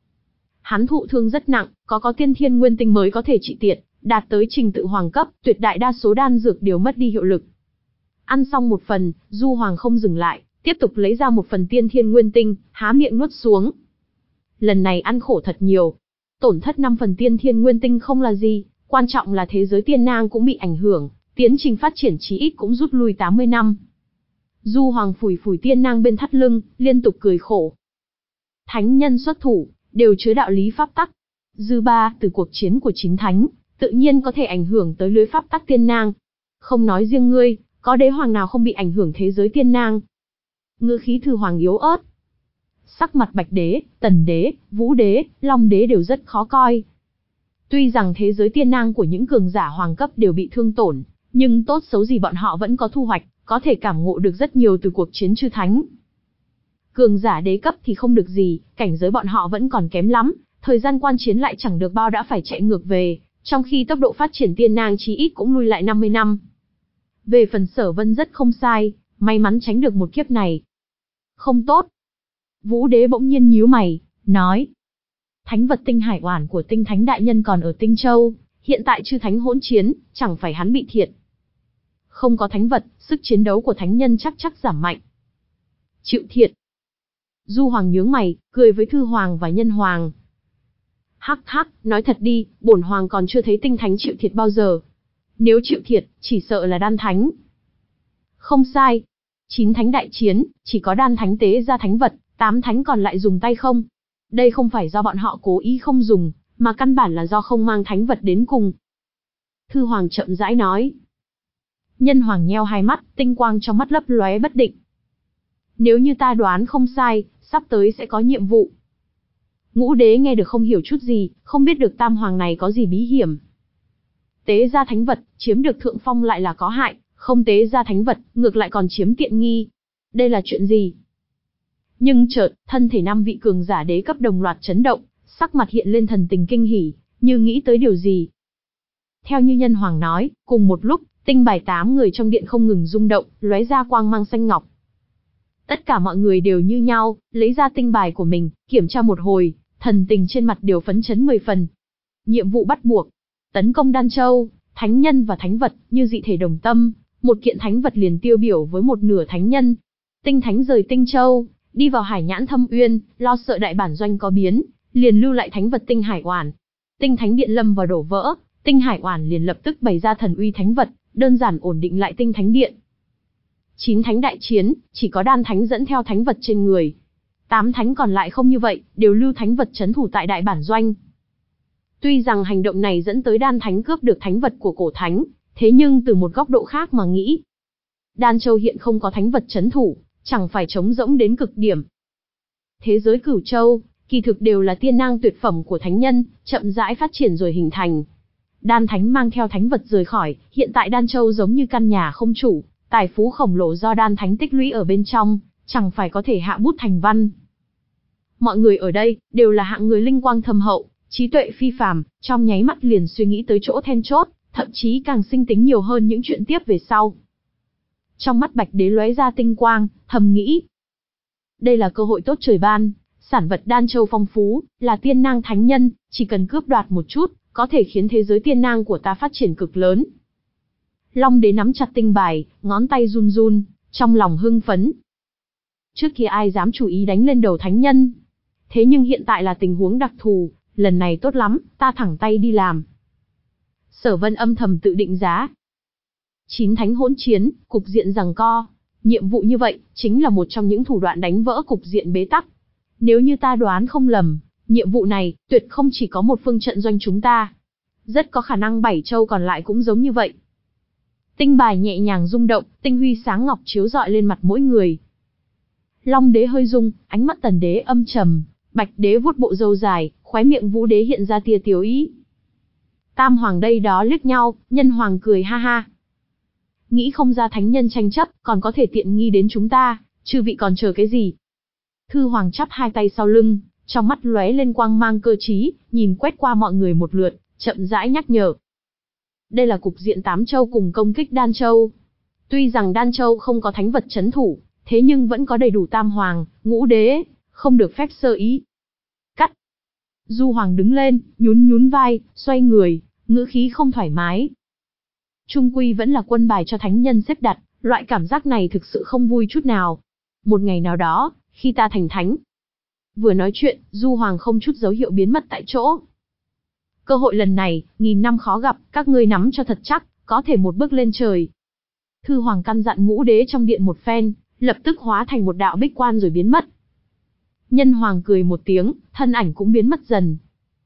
Hắn thụ thương rất nặng, có có tiên thiên nguyên tinh mới có thể trị tiệt, đạt tới trình tự hoàng cấp, tuyệt đại đa số đan dược đều mất đi hiệu lực. Ăn xong một phần, Du Hoàng không dừng lại, tiếp tục lấy ra một phần tiên thiên nguyên tinh, há miệng nuốt xuống. Lần này ăn khổ thật nhiều. Tổn thất năm phần tiên thiên nguyên tinh không là gì, quan trọng là thế giới tiên nang cũng bị ảnh hưởng, tiến trình phát triển chí ít cũng rút lui tám mươi năm. Du Hoàng phủi phủi tiên nang bên thắt lưng, liên tục cười khổ. Thánh nhân xuất thủ, đều chứa đạo lý pháp tắc. Dư ba từ cuộc chiến của chín thánh, tự nhiên có thể ảnh hưởng tới lưới pháp tắc tiên nang. Không nói riêng ngươi, có đế hoàng nào không bị ảnh hưởng thế giới tiên nang? Ngữ khí Thư Hoàng yếu ớt. Sắc mặt Bạch đế, Tần đế, Vũ đế, Long đế đều rất khó coi. Tuy rằng thế giới tiên nang của những cường giả hoàng cấp đều bị thương tổn, nhưng tốt xấu gì bọn họ vẫn có thu hoạch, có thể cảm ngộ được rất nhiều từ cuộc chiến chư thánh. Cường giả đế cấp thì không được gì, cảnh giới bọn họ vẫn còn kém lắm, thời gian quan chiến lại chẳng được bao đã phải chạy ngược về, trong khi tốc độ phát triển tiên nang chí ít cũng lui lại năm mươi năm. Về phần Sở Vân rất không sai, may mắn tránh được một kiếp này. Không tốt. Vũ đế bỗng nhiên nhíu mày, nói. Thánh vật tinh hải oản của tinh thánh đại nhân còn ở Tinh Châu, hiện tại chư thánh hỗn chiến, chẳng phải hắn bị thiệt. Không có thánh vật, sức chiến đấu của thánh nhân chắc chắc giảm mạnh. Chịu thiệt. Du Hoàng nhướng mày, cười với Thư Hoàng và Nhân Hoàng. Hắc hắc, nói thật đi, bổn Hoàng còn chưa thấy tinh thánh chịu thiệt bao giờ. Nếu chịu thiệt, chỉ sợ là đan thánh. Không sai. Chín thánh đại chiến, chỉ có đan thánh tế ra thánh vật, tám thánh còn lại dùng tay không. Đây không phải do bọn họ cố ý không dùng, mà căn bản là do không mang thánh vật đến cùng. Thư Hoàng chậm rãi nói. Nhân Hoàng nheo hai mắt, tinh quang trong mắt lấp lóe bất định. Nếu như ta đoán không sai, sắp tới sẽ có nhiệm vụ. Ngũ đế nghe được không hiểu chút gì, không biết được tam hoàng này có gì bí hiểm. Tế ra thánh vật, chiếm được thượng phong lại là có hại, không tế ra thánh vật, ngược lại còn chiếm tiện nghi. Đây là chuyện gì? Nhưng chợt, thân thể năm vị cường giả đế cấp đồng loạt chấn động, sắc mặt hiện lên thần tình kinh hỉ, như nghĩ tới điều gì. Theo như Nhân Hoàng nói, cùng một lúc, tinh bài tám người trong điện không ngừng rung động, lóe ra quang mang xanh ngọc. Tất cả mọi người đều như nhau, lấy ra tinh bài của mình, kiểm tra một hồi, thần tình trên mặt đều phấn chấn mười phần. Nhiệm vụ bắt buộc, tấn công Đan Châu, thánh nhân và thánh vật, như dị thể đồng tâm, một kiện thánh vật liền tiêu biểu với một nửa thánh nhân. Tinh thánh rời Tinh Châu, đi vào Hải Nhãn Thâm Uyên, lo sợ đại bản doanh có biến, liền lưu lại thánh vật Tinh Hải Oản. Tinh thánh điện lâm vào đổ vỡ, Tinh Hải Oản liền lập tức bày ra thần uy thánh vật, đơn giản ổn định lại Tinh thánh điện. Chín thánh đại chiến, chỉ có đan thánh dẫn theo thánh vật trên người. Tám thánh còn lại không như vậy, đều lưu thánh vật trấn thủ tại đại bản doanh. Tuy rằng hành động này dẫn tới đan thánh cướp được thánh vật của cổ thánh, thế nhưng từ một góc độ khác mà nghĩ. Đan Châu hiện không có thánh vật trấn thủ, chẳng phải trống rỗng đến cực điểm. Thế giới Cửu Châu, kỳ thực đều là tiên năng tuyệt phẩm của thánh nhân, chậm rãi phát triển rồi hình thành. Đan thánh mang theo thánh vật rời khỏi, hiện tại Đan Châu giống như căn nhà không chủ, tài phú khổng lồ do đan thánh tích lũy ở bên trong, chẳng phải có thể hạ bút thành văn. Mọi người ở đây, đều là hạng người linh quang thâm hậu, trí tuệ phi phàm, trong nháy mắt liền suy nghĩ tới chỗ then chốt, thậm chí càng sinh tính nhiều hơn những chuyện tiếp về sau. Trong mắt Bạch Đế lóe ra tinh quang, thầm nghĩ. Đây là cơ hội tốt trời ban, sản vật Đan Châu phong phú, là tiên nang thánh nhân, chỉ cần cướp đoạt một chút, có thể khiến thế giới tiên nang của ta phát triển cực lớn. Long Đế nắm chặt tinh bài, ngón tay run run, trong lòng hưng phấn. Trước kia ai dám chủ ý đánh lên đầu thánh nhân. Thế nhưng hiện tại là tình huống đặc thù, lần này tốt lắm, ta thẳng tay đi làm. Sở Vân âm thầm tự định giá. Chín thánh hỗn chiến, cục diện giằng co. Nhiệm vụ như vậy, chính là một trong những thủ đoạn đánh vỡ cục diện bế tắc. Nếu như ta đoán không lầm, nhiệm vụ này, tuyệt không chỉ có một phương trận doanh chúng ta. Rất có khả năng bảy châu còn lại cũng giống như vậy. Tinh bài nhẹ nhàng rung động, tinh huy sáng ngọc chiếu rọi lên mặt mỗi người. Long Đế hơi rung, ánh mắt Tần Đế âm trầm, Bạch Đế vuốt bộ râu dài, khóe miệng Vũ Đế hiện ra tia tiếu ý. Tam hoàng đây đó liếc nhau, Nhân Hoàng cười ha ha. Nghĩ không ra thánh nhân tranh chấp, còn có thể tiện nghi đến chúng ta, chư vị còn chờ cái gì? Thư Hoàng chắp hai tay sau lưng, trong mắt lóe lên quang mang cơ trí, nhìn quét qua mọi người một lượt, chậm rãi nhắc nhở. Đây là cục diện tám châu cùng công kích Đan Châu. Tuy rằng Đan Châu không có thánh vật trấn thủ, thế nhưng vẫn có đầy đủ tam hoàng, ngũ đế, không được phép sơ ý. Cắt. Du Hoàng đứng lên, nhún nhún vai, xoay người, ngữ khí không thoải mái. Trung quy vẫn là quân bài cho thánh nhân xếp đặt, loại cảm giác này thực sự không vui chút nào. Một ngày nào đó, khi ta thành thánh. Vừa nói chuyện, Du Hoàng không chút dấu hiệu biến mất tại chỗ. Cơ hội lần này, nghìn năm khó gặp, các ngươi nắm cho thật chắc, có thể một bước lên trời. Thư Hoàng căn dặn ngũ đế trong điện một phen, lập tức hóa thành một đạo bích quan rồi biến mất. Nhân Hoàng cười một tiếng, thân ảnh cũng biến mất dần.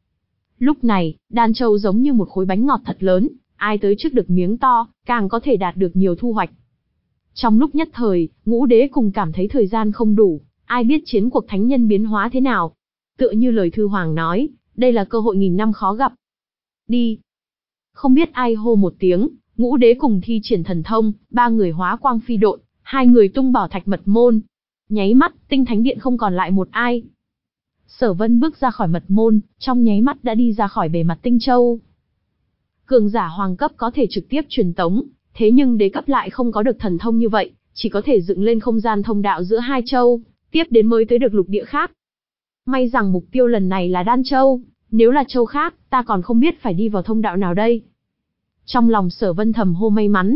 Lúc này, Đan Châu giống như một khối bánh ngọt thật lớn, ai tới trước được miếng to, càng có thể đạt được nhiều thu hoạch. Trong lúc nhất thời, ngũ đế cùng cảm thấy thời gian không đủ, ai biết chiến cuộc thánh nhân biến hóa thế nào. Tựa như lời Thư Hoàng nói, đây là cơ hội nghìn năm khó gặp. Đi. Không biết ai hô một tiếng, ngũ đế cùng thi triển thần thông, ba người hóa quang phi độn, hai người tung bảo thạch mật môn. Nháy mắt, tinh thánh điện không còn lại một ai. Sở Vân bước ra khỏi mật môn, trong nháy mắt đã đi ra khỏi bề mặt tinh châu. Cường giả hoàng cấp có thể trực tiếp truyền tống, thế nhưng đế cấp lại không có được thần thông như vậy, chỉ có thể dựng lên không gian thông đạo giữa hai châu, tiếp đến mới tới được lục địa khác. May rằng mục tiêu lần này là Đan Châu, nếu là châu khác, ta còn không biết phải đi vào thông đạo nào đây. Trong lòng Sở Vân thầm hô may mắn.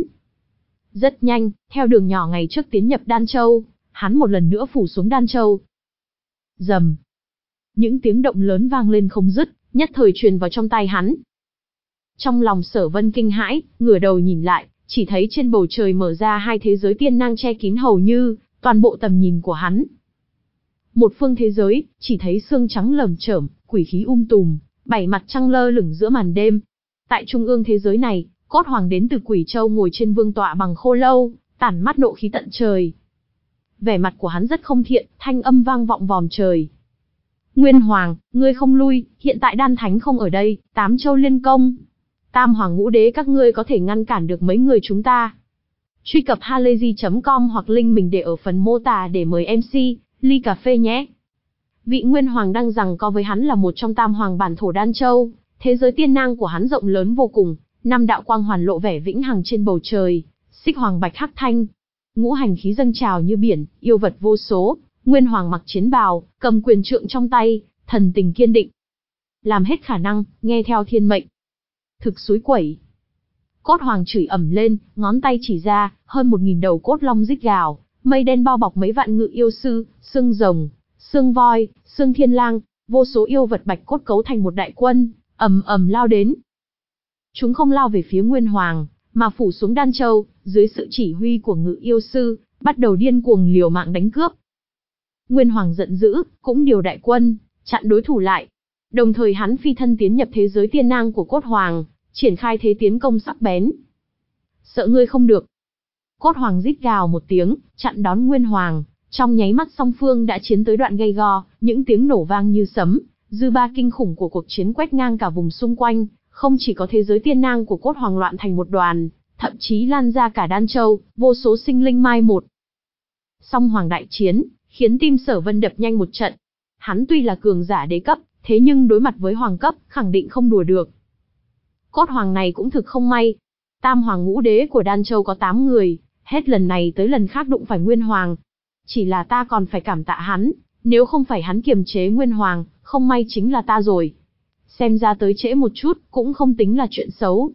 Rất nhanh, theo đường nhỏ ngày trước tiến nhập Đan Châu, hắn một lần nữa phủ xuống Đan Châu. Rầm. Những tiếng động lớn vang lên không dứt, nhất thời truyền vào trong tai hắn. Trong lòng Sở Vân kinh hãi, ngửa đầu nhìn lại, chỉ thấy trên bầu trời mở ra hai thế giới tiên năng che kín hầu như toàn bộ tầm nhìn của hắn. Một phương thế giới, chỉ thấy xương trắng lởm chởm, quỷ khí um tùm, bảy mặt trăng lơ lửng giữa màn đêm. Tại trung ương thế giới này, Cốt Hoàng đến từ Quỷ Châu ngồi trên vương tọa bằng khô lâu, tản mắt nộ khí tận trời. Vẻ mặt của hắn rất không thiện, thanh âm vang vọng vòm trời. Nguyên Hoàng, ngươi không lui, hiện tại Đan Thánh không ở đây, tám châu liên công. Tam Hoàng Ngũ Đế các ngươi có thể ngăn cản được mấy người chúng ta. Truy cập halayzi chấm com hoặc link mình để ở phần mô tả để mời em xê, ly cà phê nhé. Vị Nguyên Hoàng đang giằng co với hắn là một trong tam hoàng bản thổ Đan Châu, thế giới tiên năng của hắn rộng lớn vô cùng, năm đạo quang hoàn lộ vẻ vĩnh hằng trên bầu trời, xích hoàng bạch hắc thanh. Ngũ hành khí dâng trào như biển, yêu vật vô số, Nguyên Hoàng mặc chiến bào, cầm quyền trượng trong tay, thần tình kiên định. Làm hết khả năng, nghe theo thiên mệnh. Thực suối quẩy. Cốt Hoàng chửi ầm lên, ngón tay chỉ ra, hơn một nghìn đầu cốt long rít gào, mây đen bao bọc mấy vạn ngự yêu sư, xương rồng, xương voi, xương thiên lang, vô số yêu vật bạch cốt cấu thành một đại quân, ầm ầm lao đến. Chúng không lao về phía Nguyên Hoàng, mà phủ xuống Đan Châu, dưới sự chỉ huy của ngự yêu sư, bắt đầu điên cuồng liều mạng đánh cướp. Nguyên Hoàng giận dữ, cũng điều đại quân, chặn đối thủ lại. Đồng thời hắn phi thân tiến nhập thế giới tiên năng của Cốt Hoàng, triển khai thế tiến công sắc bén. Sợ ngươi không được. Cốt Hoàng rít gào một tiếng, chặn đón Nguyên Hoàng, trong nháy mắt song phương đã chiến tới đoạn gay go, những tiếng nổ vang như sấm, dư ba kinh khủng của cuộc chiến quét ngang cả vùng xung quanh, không chỉ có thế giới tiên năng của Cốt Hoàng loạn thành một đoàn, thậm chí lan ra cả Đan Châu, vô số sinh linh mai một. Song Hoàng đại chiến, khiến tim Sở Vân đập nhanh một trận. Hắn tuy là cường giả đế cấp, thế nhưng đối mặt với hoàng cấp, khẳng định không đùa được. Cốt Hoàng này cũng thực không may. Tam Hoàng Ngũ Đế của Đan Châu có tám người, hết lần này tới lần khác đụng phải Nguyên Hoàng. Chỉ là ta còn phải cảm tạ hắn, nếu không phải hắn kiềm chế Nguyên Hoàng, không may chính là ta rồi. Xem ra tới trễ một chút, cũng không tính là chuyện xấu.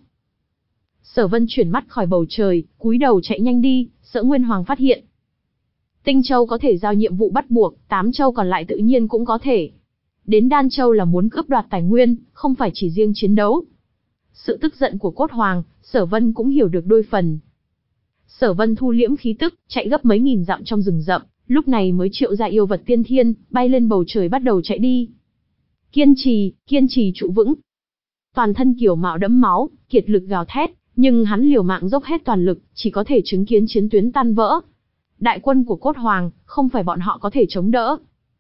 Sở Vân chuyển mắt khỏi bầu trời, cúi đầu chạy nhanh đi, sợ Nguyên Hoàng phát hiện. Tinh Châu có thể giao nhiệm vụ bắt buộc, tám châu còn lại tự nhiên cũng có thể. Đến Đan Châu là muốn cướp đoạt tài nguyên, không phải chỉ riêng chiến đấu. Sự tức giận của Cốt Hoàng, Sở Vân cũng hiểu được đôi phần. Sở Vân thu liễm khí tức, chạy gấp mấy nghìn dặm trong rừng rậm, lúc này mới triệu ra yêu vật tiên thiên, bay lên bầu trời bắt đầu chạy đi. Kiên trì, kiên trì trụ vững. Toàn thân Kiều Mạo đẫm máu, kiệt lực gào thét, nhưng hắn liều mạng dốc hết toàn lực, chỉ có thể chứng kiến chiến tuyến tan vỡ. Đại quân của Cốt Hoàng, không phải bọn họ có thể chống đỡ.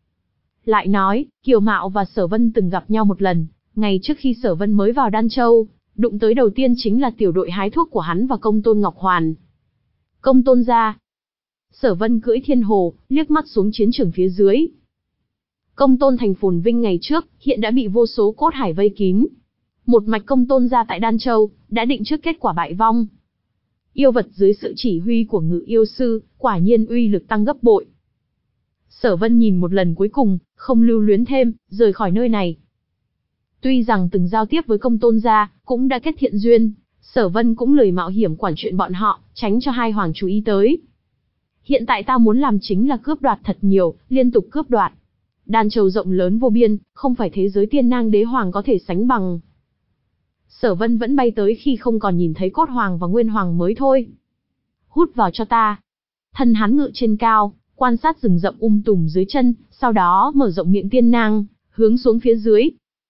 Lại nói, Kiều Mạo và Sở Vân từng gặp nhau một lần, ngày trước khi Sở Vân mới vào Đan Châu, đụng tới đầu tiên chính là tiểu đội hái thuốc của hắn và Công Tôn Ngọc Hoàn. Công Tôn gia. Sở Vân cưỡi thiên hồ, liếc mắt xuống chiến trường phía dưới. Công Tôn thành phồn vinh ngày trước, hiện đã bị vô số cốt hải vây kín. Một mạch Công Tôn gia tại Đan Châu, đã định trước kết quả bại vong. Yêu vật dưới sự chỉ huy của ngự yêu sư, quả nhiên uy lực tăng gấp bội. Sở Vân nhìn một lần cuối cùng, không lưu luyến thêm, rời khỏi nơi này. Tuy rằng từng giao tiếp với Công Tôn gia, cũng đã kết thiện duyên, Sở Vân cũng lười mạo hiểm quản chuyện bọn họ, tránh cho hai hoàng chú ý tới. Hiện tại ta muốn làm chính là cướp đoạt thật nhiều, liên tục cướp đoạt. Đan Châu rộng lớn vô biên, không phải thế giới tiên năng đế hoàng có thể sánh bằng. Sở Vân vẫn bay tới khi không còn nhìn thấy Cốt Hoàng và Nguyên Hoàng mới thôi. Hút vào cho ta. Thân hắn ngự trên cao, quan sát rừng rậm um tùm dưới chân, sau đó mở rộng miệng tiên năng, hướng xuống phía dưới.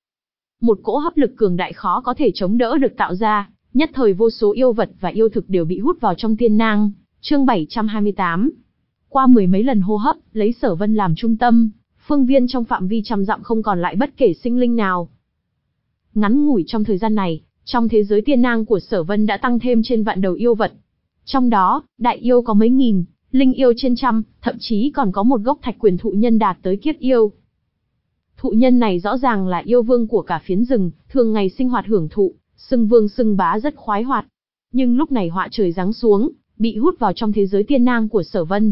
Một cỗ hấp lực cường đại khó có thể chống đỡ được tạo ra, nhất thời vô số yêu vật và yêu thực đều bị hút vào trong tiên năng. Chương bảy trăm hai mươi tám. Qua mười mấy lần hô hấp, lấy Sở Vân làm trung tâm, phương viên trong phạm vi trăm dặm không còn lại bất kể sinh linh nào. Ngắn ngủi trong thời gian này, trong thế giới tiên năng của Sở Vân đã tăng thêm trên vạn đầu yêu vật. Trong đó, đại yêu có mấy nghìn, linh yêu trên trăm, thậm chí còn có một gốc thạch quyền thụ nhân đạt tới kiếp yêu. Thụ nhân này rõ ràng là yêu vương của cả phiến rừng, thường ngày sinh hoạt hưởng thụ, xưng vương xưng bá rất khoái hoạt. Nhưng lúc này họa trời giáng xuống, bị hút vào trong thế giới tiên năng của Sở Vân.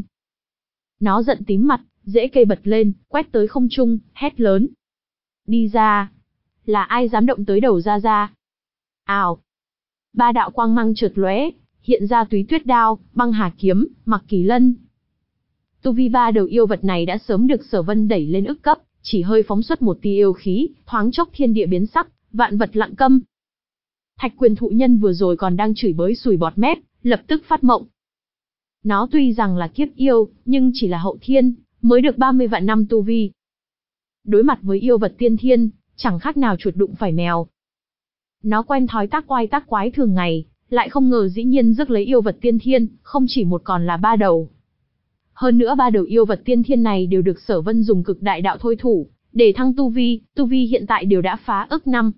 Nó giận tím mặt, rễ cây bật lên, quét tới không trung, hét lớn. Đi ra! Là ai dám động tới đầu ra ra? Ào! Ba đạo quang mang chợt lóe, hiện ra Túy Tuyết đao, Băng Hà kiếm, Mặc Kỳ lân. Tu vi ba đầu yêu vật này đã sớm được Sở Vân đẩy lên ức cấp, chỉ hơi phóng xuất một tia yêu khí, thoáng chốc thiên địa biến sắc, vạn vật lặng câm. Thạch Quyền thụ nhân vừa rồi còn đang chửi bới sùi bọt mép, lập tức phát mộng. Nó tuy rằng là kiếp yêu, nhưng chỉ là hậu thiên, mới được ba mươi vạn năm tu vi. Đối mặt với yêu vật tiên thiên, chẳng khác nào chuột đụng phải mèo. Nó quen thói tác oai tác quái thường ngày, lại không ngờ dĩ nhiên rước lấy yêu vật tiên thiên, không chỉ một còn là ba đầu. Hơn nữa ba đầu yêu vật tiên thiên này đều được Sở Vân dùng cực đại đạo thôi thủ, để thăng tu vi, tu vi hiện tại đều đã phá ức năm.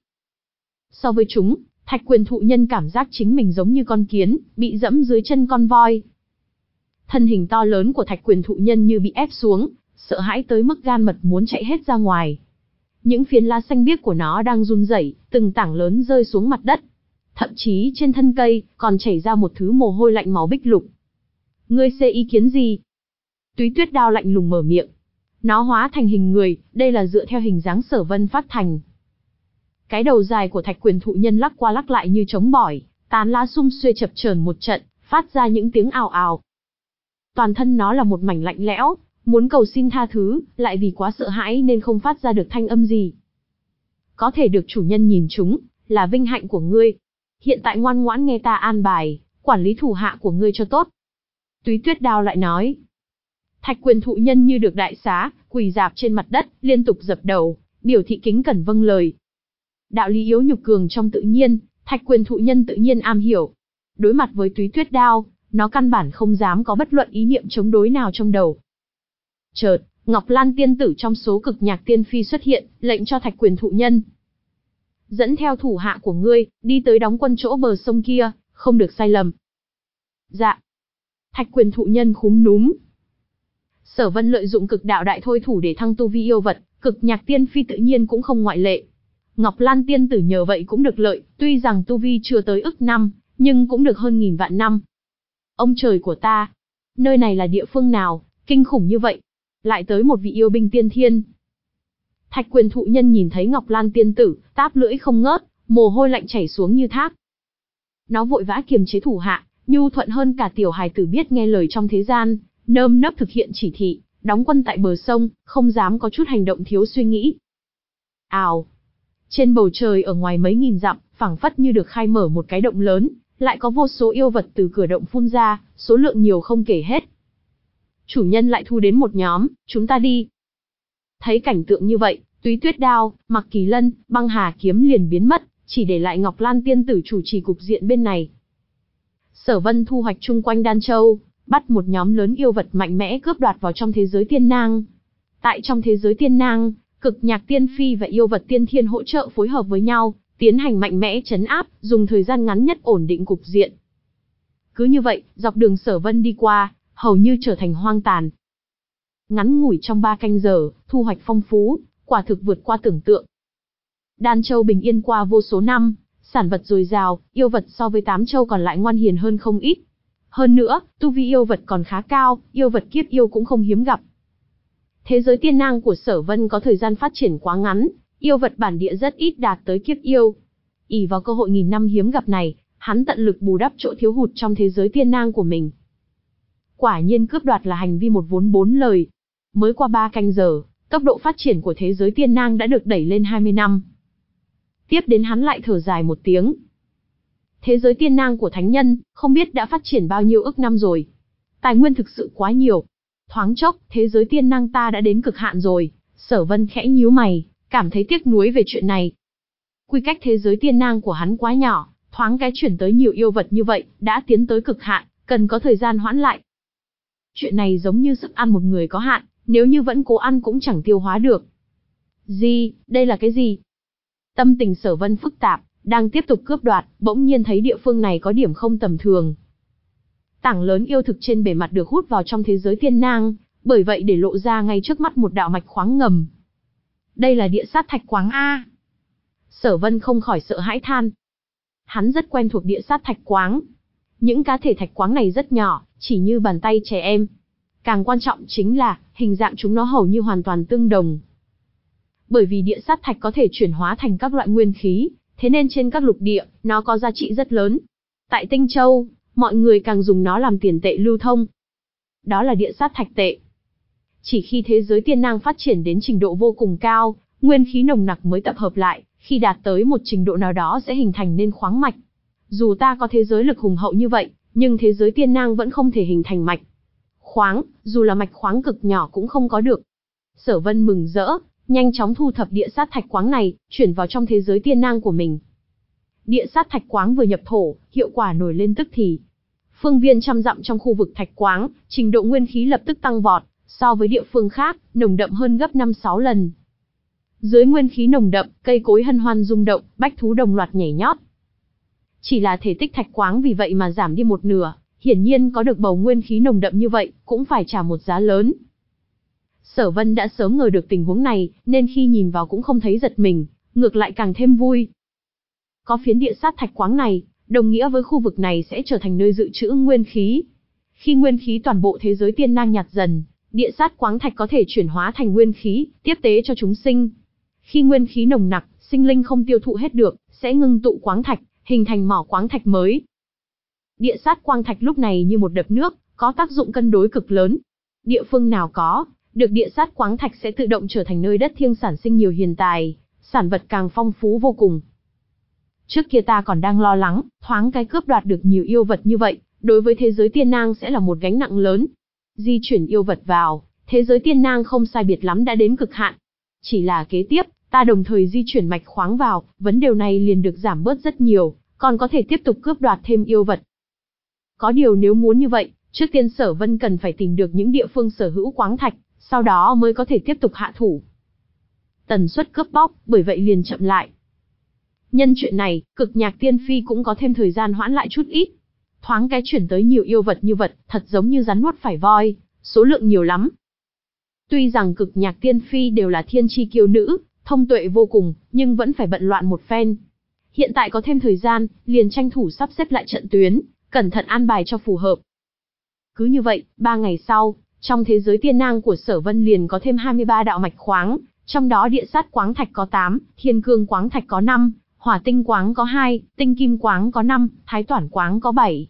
So với chúng, Thạch Quyền thụ nhân cảm giác chính mình giống như con kiến, bị dẫm dưới chân con voi. Thân hình to lớn của Thạch Quyền thụ nhân như bị ép xuống, sợ hãi tới mức gan mật muốn chạy hết ra ngoài. Những phiến lá xanh biếc của nó đang run rẩy, từng tảng lớn rơi xuống mặt đất. Thậm chí trên thân cây còn chảy ra một thứ mồ hôi lạnh màu bích lục. Ngươi xê ý kiến gì? Túy Tuyết Đao lạnh lùng mở miệng. Nó hóa thành hình người, đây là dựa theo hình dáng Sở Vân phát thành. Cái đầu dài của Thạch Quyền thụ nhân lắc qua lắc lại như trống bỏi, tán lá sum xuê chập chờn một trận, phát ra những tiếng ào ào. Toàn thân nó là một mảnh lạnh lẽo, muốn cầu xin tha thứ, lại vì quá sợ hãi nên không phát ra được thanh âm gì. Có thể được chủ nhân nhìn chúng, là vinh hạnh của ngươi. Hiện tại ngoan ngoãn nghe ta an bài, quản lý thủ hạ của ngươi cho tốt. Túy Tuyết Đao lại nói. Thạch Quyền thụ nhân như được đại xá, quỳ rạp trên mặt đất, liên tục dập đầu, biểu thị kính cẩn vâng lời. Đạo lý yếu nhục cường trong tự nhiên, Thạch Quyền thụ nhân tự nhiên am hiểu. Đối mặt với Túy Tuyết Đao, nó căn bản không dám có bất luận ý niệm chống đối nào trong đầu. Chợt, Ngọc Lan tiên tử trong số Cực Nhạc Tiên Phi xuất hiện, lệnh cho Thạch Quyền thụ nhân. Dẫn theo thủ hạ của ngươi, đi tới đóng quân chỗ bờ sông kia, không được sai lầm. Dạ. Thạch Quyền thụ nhân khúm núm. Sở Vân lợi dụng cực đạo đại thôi thủ để thăng tu vi yêu vật, Cực Nhạc Tiên Phi tự nhiên cũng không ngoại lệ. Ngọc Lan tiên tử nhờ vậy cũng được lợi, tuy rằng tu vi chưa tới ức năm, nhưng cũng được hơn nghìn vạn năm. Ông trời của ta, nơi này là địa phương nào, kinh khủng như vậy? Lại tới một vị yêu binh tiên thiên. Thạch Quyền thụ nhân nhìn thấy Ngọc Lan tiên tử, táp lưỡi không ngớt, mồ hôi lạnh chảy xuống như thác. Nó vội vã kiềm chế thủ hạ, nhu thuận hơn cả tiểu hài tử biết nghe lời trong thế gian, nơm nớp thực hiện chỉ thị, đóng quân tại bờ sông, không dám có chút hành động thiếu suy nghĩ. Ào! Trên bầu trời ở ngoài mấy nghìn dặm, phảng phất như được khai mở một cái động lớn, lại có vô số yêu vật từ cửa động phun ra, số lượng nhiều không kể hết. Chủ nhân lại thu đến một nhóm, chúng ta đi. Thấy cảnh tượng như vậy, Túy Tuyết Đao, Mặc Kỳ Lân, Băng Hà Kiếm liền biến mất, chỉ để lại Ngọc Lan tiên tử chủ trì cục diện bên này. Sở Vân thu hoạch chung quanh Đan Châu, bắt một nhóm lớn yêu vật mạnh mẽ cướp đoạt vào trong thế giới tiên nang. Tại trong thế giới tiên nang, Cực Nhạc Tiên Phi và yêu vật tiên thiên hỗ trợ phối hợp với nhau, tiến hành mạnh mẽ trấn áp, dùng thời gian ngắn nhất ổn định cục diện. Cứ như vậy, dọc đường Sở Vân đi qua, hầu như trở thành hoang tàn. Ngắn ngủi trong ba canh giờ, thu hoạch phong phú, quả thực vượt qua tưởng tượng. Đan Châu bình yên qua vô số năm, sản vật dồi dào, yêu vật so với tám châu còn lại ngoan hiền hơn không ít. Hơn nữa, tu vi yêu vật còn khá cao, yêu vật kiếp yêu cũng không hiếm gặp. Thế giới tiên nang của Sở Vân có thời gian phát triển quá ngắn, yêu vật bản địa rất ít đạt tới kiếp yêu. Ỷ vào cơ hội nghìn năm hiếm gặp này, hắn tận lực bù đắp chỗ thiếu hụt trong thế giới tiên nang của mình. Quả nhiên cướp đoạt là hành vi một vốn bốn lời. Mới qua ba canh giờ, tốc độ phát triển của thế giới tiên nang đã được đẩy lên hai mươi năm. Tiếp đến hắn lại thở dài một tiếng. Thế giới tiên nang của thánh nhân, không biết đã phát triển bao nhiêu ức năm rồi. Tài nguyên thực sự quá nhiều. Thoáng chốc, thế giới tiên nang ta đã đến cực hạn rồi. Sở Vân khẽ nhíu mày, cảm thấy tiếc nuối về chuyện này. Quy cách thế giới tiên nang của hắn quá nhỏ, thoáng cái chuyển tới nhiều yêu vật như vậy, đã tiến tới cực hạn, cần có thời gian hoãn lại. Chuyện này giống như sức ăn một người có hạn, nếu như vẫn cố ăn cũng chẳng tiêu hóa được. Gì, đây là cái gì? Tâm tình Sở Vân phức tạp, đang tiếp tục cướp đoạt, bỗng nhiên thấy địa phương này có điểm không tầm thường. Tảng lớn yêu thực trên bề mặt được hút vào trong thế giới tiên nang, bởi vậy để lộ ra ngay trước mắt một đạo mạch khoáng ngầm. Đây là địa sát thạch quáng a. Sở Vân không khỏi sợ hãi than. Hắn rất quen thuộc địa sát thạch quáng. Những cá thể thạch quáng này rất nhỏ, chỉ như bàn tay trẻ em. Càng quan trọng chính là, hình dạng chúng nó hầu như hoàn toàn tương đồng. Bởi vì địa sát thạch có thể chuyển hóa thành các loại nguyên khí, thế nên trên các lục địa, nó có giá trị rất lớn. Tại Tinh Châu, mọi người càng dùng nó làm tiền tệ lưu thông. Đó là địa sát thạch tệ. Chỉ khi thế giới tiên nang phát triển đến trình độ vô cùng cao, nguyên khí nồng nặc mới tập hợp lại, khi đạt tới một trình độ nào đó sẽ hình thành nên khoáng mạch. Dù ta có thế giới lực hùng hậu như vậy, nhưng thế giới tiên nang vẫn không thể hình thành mạch khoáng, dù là mạch khoáng cực nhỏ cũng không có được. Sở Vân mừng rỡ, nhanh chóng thu thập địa sát thạch quáng này, chuyển vào trong thế giới tiên nang của mình. Địa sát thạch quáng vừa nhập thổ, hiệu quả nổi lên tức thì. Phương viên trăm dặm trong khu vực thạch quáng, trình độ nguyên khí lập tức tăng vọt, so với địa phương khác, nồng đậm hơn gấp năm sáu lần. Dưới nguyên khí nồng đậm, cây cối hân hoan rung động, bách thú đồng loạt nhảy nhót. Chỉ là thể tích thạch quáng vì vậy mà giảm đi một nửa, hiển nhiên có được bầu nguyên khí nồng đậm như vậy, cũng phải trả một giá lớn. Sở Vân đã sớm ngờ được tình huống này, nên khi nhìn vào cũng không thấy giật mình, ngược lại càng thêm vui. Có phiến địa sát thạch quáng này, đồng nghĩa với khu vực này sẽ trở thành nơi dự trữ nguyên khí. Khi nguyên khí toàn bộ thế giới tiên nang nhạt dần, địa sát quáng thạch có thể chuyển hóa thành nguyên khí, tiếp tế cho chúng sinh. Khi nguyên khí nồng nặc, sinh linh không tiêu thụ hết được, sẽ ngưng tụ quáng thạch, hình thành mỏ quáng thạch mới. Địa sát quang thạch lúc này như một đập nước, có tác dụng cân đối cực lớn. Địa phương nào có được địa sát quáng thạch sẽ tự động trở thành nơi đất thiêng sản sinh nhiều hiền tài, sản vật càng phong phú vô cùng. Trước kia ta còn đang lo lắng, thoáng cái cướp đoạt được nhiều yêu vật như vậy, đối với thế giới tiên nang sẽ là một gánh nặng lớn. Di chuyển yêu vật vào, thế giới tiên nang không sai biệt lắm đã đến cực hạn. Chỉ là kế tiếp, ta đồng thời di chuyển mạch khoáng vào, vấn đề này liền được giảm bớt rất nhiều, còn có thể tiếp tục cướp đoạt thêm yêu vật. Có điều nếu muốn như vậy, trước tiên Sở Vân cần phải tìm được những địa phương sở hữu quáng thạch, sau đó mới có thể tiếp tục hạ thủ. Tần suất cướp bóc, bởi vậy liền chậm lại. Nhân chuyện này, Cực Nhạc Tiên Phi cũng có thêm thời gian hoãn lại chút ít. Thoáng cái chuyển tới nhiều yêu vật như vật, thật giống như rắn nuốt phải voi, số lượng nhiều lắm. Tuy rằng Cực Nhạc Tiên Phi đều là thiên chi kiêu nữ, thông tuệ vô cùng, nhưng vẫn phải bận loạn một phen. Hiện tại có thêm thời gian, liền tranh thủ sắp xếp lại trận tuyến, cẩn thận an bài cho phù hợp. Cứ như vậy, ba ngày sau, trong thế giới tiên nang của Sở Vân liền có thêm hai mươi ba đạo mạch khoáng, trong đó địa sát quáng thạch có tám, thiên cương quáng thạch có năm, hỏa tinh quáng có hai, tinh kim quáng có năm, thái toản quáng có bảy.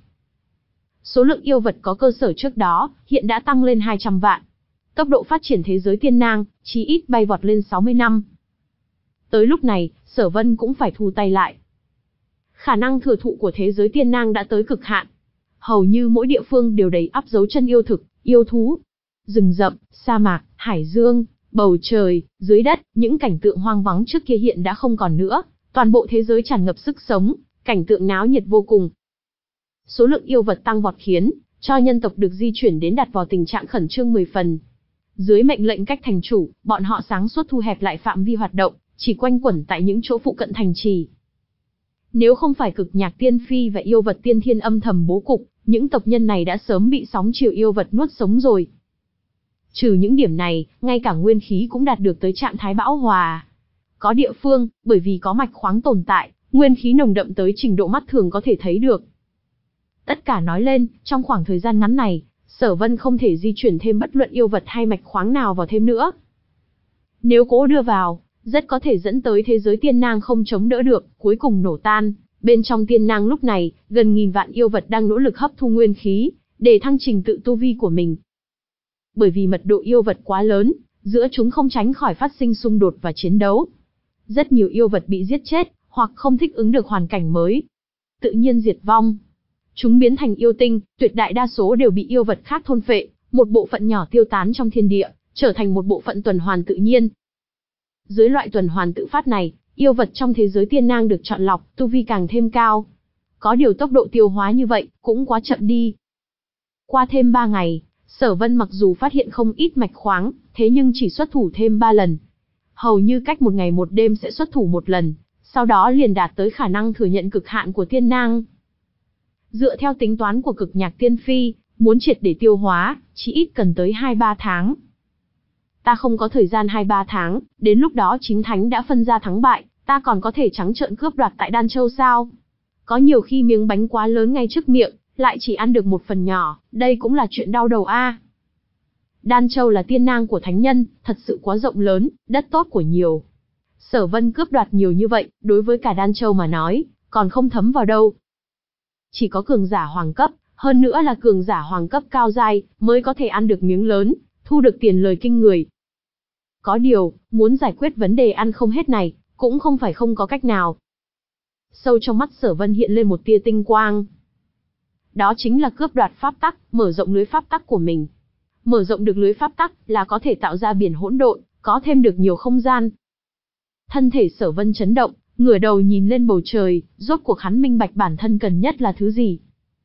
Số lượng yêu vật có cơ sở trước đó, hiện đã tăng lên hai trăm vạn. Tốc độ phát triển thế giới tiên nang, chí ít bay vọt lên sáu mươi năm. Tới lúc này, Sở Vân cũng phải thu tay lại. Khả năng thừa thụ của thế giới tiên nang đã tới cực hạn. Hầu như mỗi địa phương đều đầy ắp dấu chân yêu thực, yêu thú. Rừng rậm, sa mạc, hải dương, bầu trời, dưới đất, những cảnh tượng hoang vắng trước kia hiện đã không còn nữa. Toàn bộ thế giới tràn ngập sức sống, cảnh tượng náo nhiệt vô cùng. Số lượng yêu vật tăng vọt khiến cho nhân tộc được di chuyển đến đặt vào tình trạng khẩn trương mười phần. Dưới mệnh lệnh cách thành chủ, bọn họ sáng suốt thu hẹp lại phạm vi hoạt động, chỉ quanh quẩn tại những chỗ phụ cận thành trì. Nếu không phải Cực Nhạc Tiên Phi và yêu vật tiên thiên âm thầm bố cục, những tộc nhân này đã sớm bị sóng chiều yêu vật nuốt sống rồi. Trừ những điểm này, ngay cả nguyên khí cũng đạt được tới trạng thái bão hòa. Có địa phương, bởi vì có mạch khoáng tồn tại, nguyên khí nồng đậm tới trình độ mắt thường có thể thấy được. Tất cả nói lên, trong khoảng thời gian ngắn này, Sở Vân không thể di chuyển thêm bất luận yêu vật hay mạch khoáng nào vào thêm nữa. Nếu cố đưa vào, rất có thể dẫn tới thế giới tiên nang không chống đỡ được, cuối cùng nổ tan. Bên trong tiên nang lúc này, gần nghìn vạn yêu vật đang nỗ lực hấp thu nguyên khí, để thăng trình tự tu vi của mình. Bởi vì mật độ yêu vật quá lớn, giữa chúng không tránh khỏi phát sinh xung đột và chiến đấu. Rất nhiều yêu vật bị giết chết, hoặc không thích ứng được hoàn cảnh mới. Tự nhiên diệt vong. Chúng biến thành yêu tinh, tuyệt đại đa số đều bị yêu vật khác thôn phệ, một bộ phận nhỏ tiêu tán trong thiên địa, trở thành một bộ phận tuần hoàn tự nhiên. Dưới loại tuần hoàn tự phát này, yêu vật trong thế giới tiên nang được chọn lọc, tu vi càng thêm cao. Có điều tốc độ tiêu hóa như vậy, cũng quá chậm đi. Qua thêm ba ngày, Sở Vân mặc dù phát hiện không ít mạch khoáng, thế nhưng chỉ xuất thủ thêm ba lần. Hầu như cách một ngày một đêm sẽ xuất thủ một lần, sau đó liền đạt tới khả năng thừa nhận cực hạn của tiên nang. Dựa theo tính toán của Cực Nhạc Tiên Phi, muốn triệt để tiêu hóa, chỉ ít cần tới hai ba tháng. Ta không có thời gian hai ba tháng, đến lúc đó chính thánh đã phân ra thắng bại, ta còn có thể trắng trợn cướp đoạt tại Đan Châu sao? Có nhiều khi miếng bánh quá lớn ngay trước miệng, lại chỉ ăn được một phần nhỏ, đây cũng là chuyện đau đầu a. Đan Châu là tiên nang của thánh nhân, thật sự quá rộng lớn, đất tốt của nhiều. Sở Vân cướp đoạt nhiều như vậy, đối với cả Đan Châu mà nói, còn không thấm vào đâu. Chỉ có cường giả hoàng cấp, hơn nữa là cường giả hoàng cấp cao giai, mới có thể ăn được miếng lớn, thu được tiền lời kinh người. Có điều, muốn giải quyết vấn đề ăn không hết này, cũng không phải không có cách nào. Sâu trong mắt Sở Vân hiện lên một tia tinh quang. Đó chính là cướp đoạt pháp tắc, mở rộng lưới pháp tắc của mình. Mở rộng được lưới pháp tắc là có thể tạo ra biển hỗn độn, có thêm được nhiều không gian. Thân thể Sở Vân chấn động, ngửa đầu nhìn lên bầu trời, rốt cuộc hắn minh bạch bản thân cần nhất là thứ gì.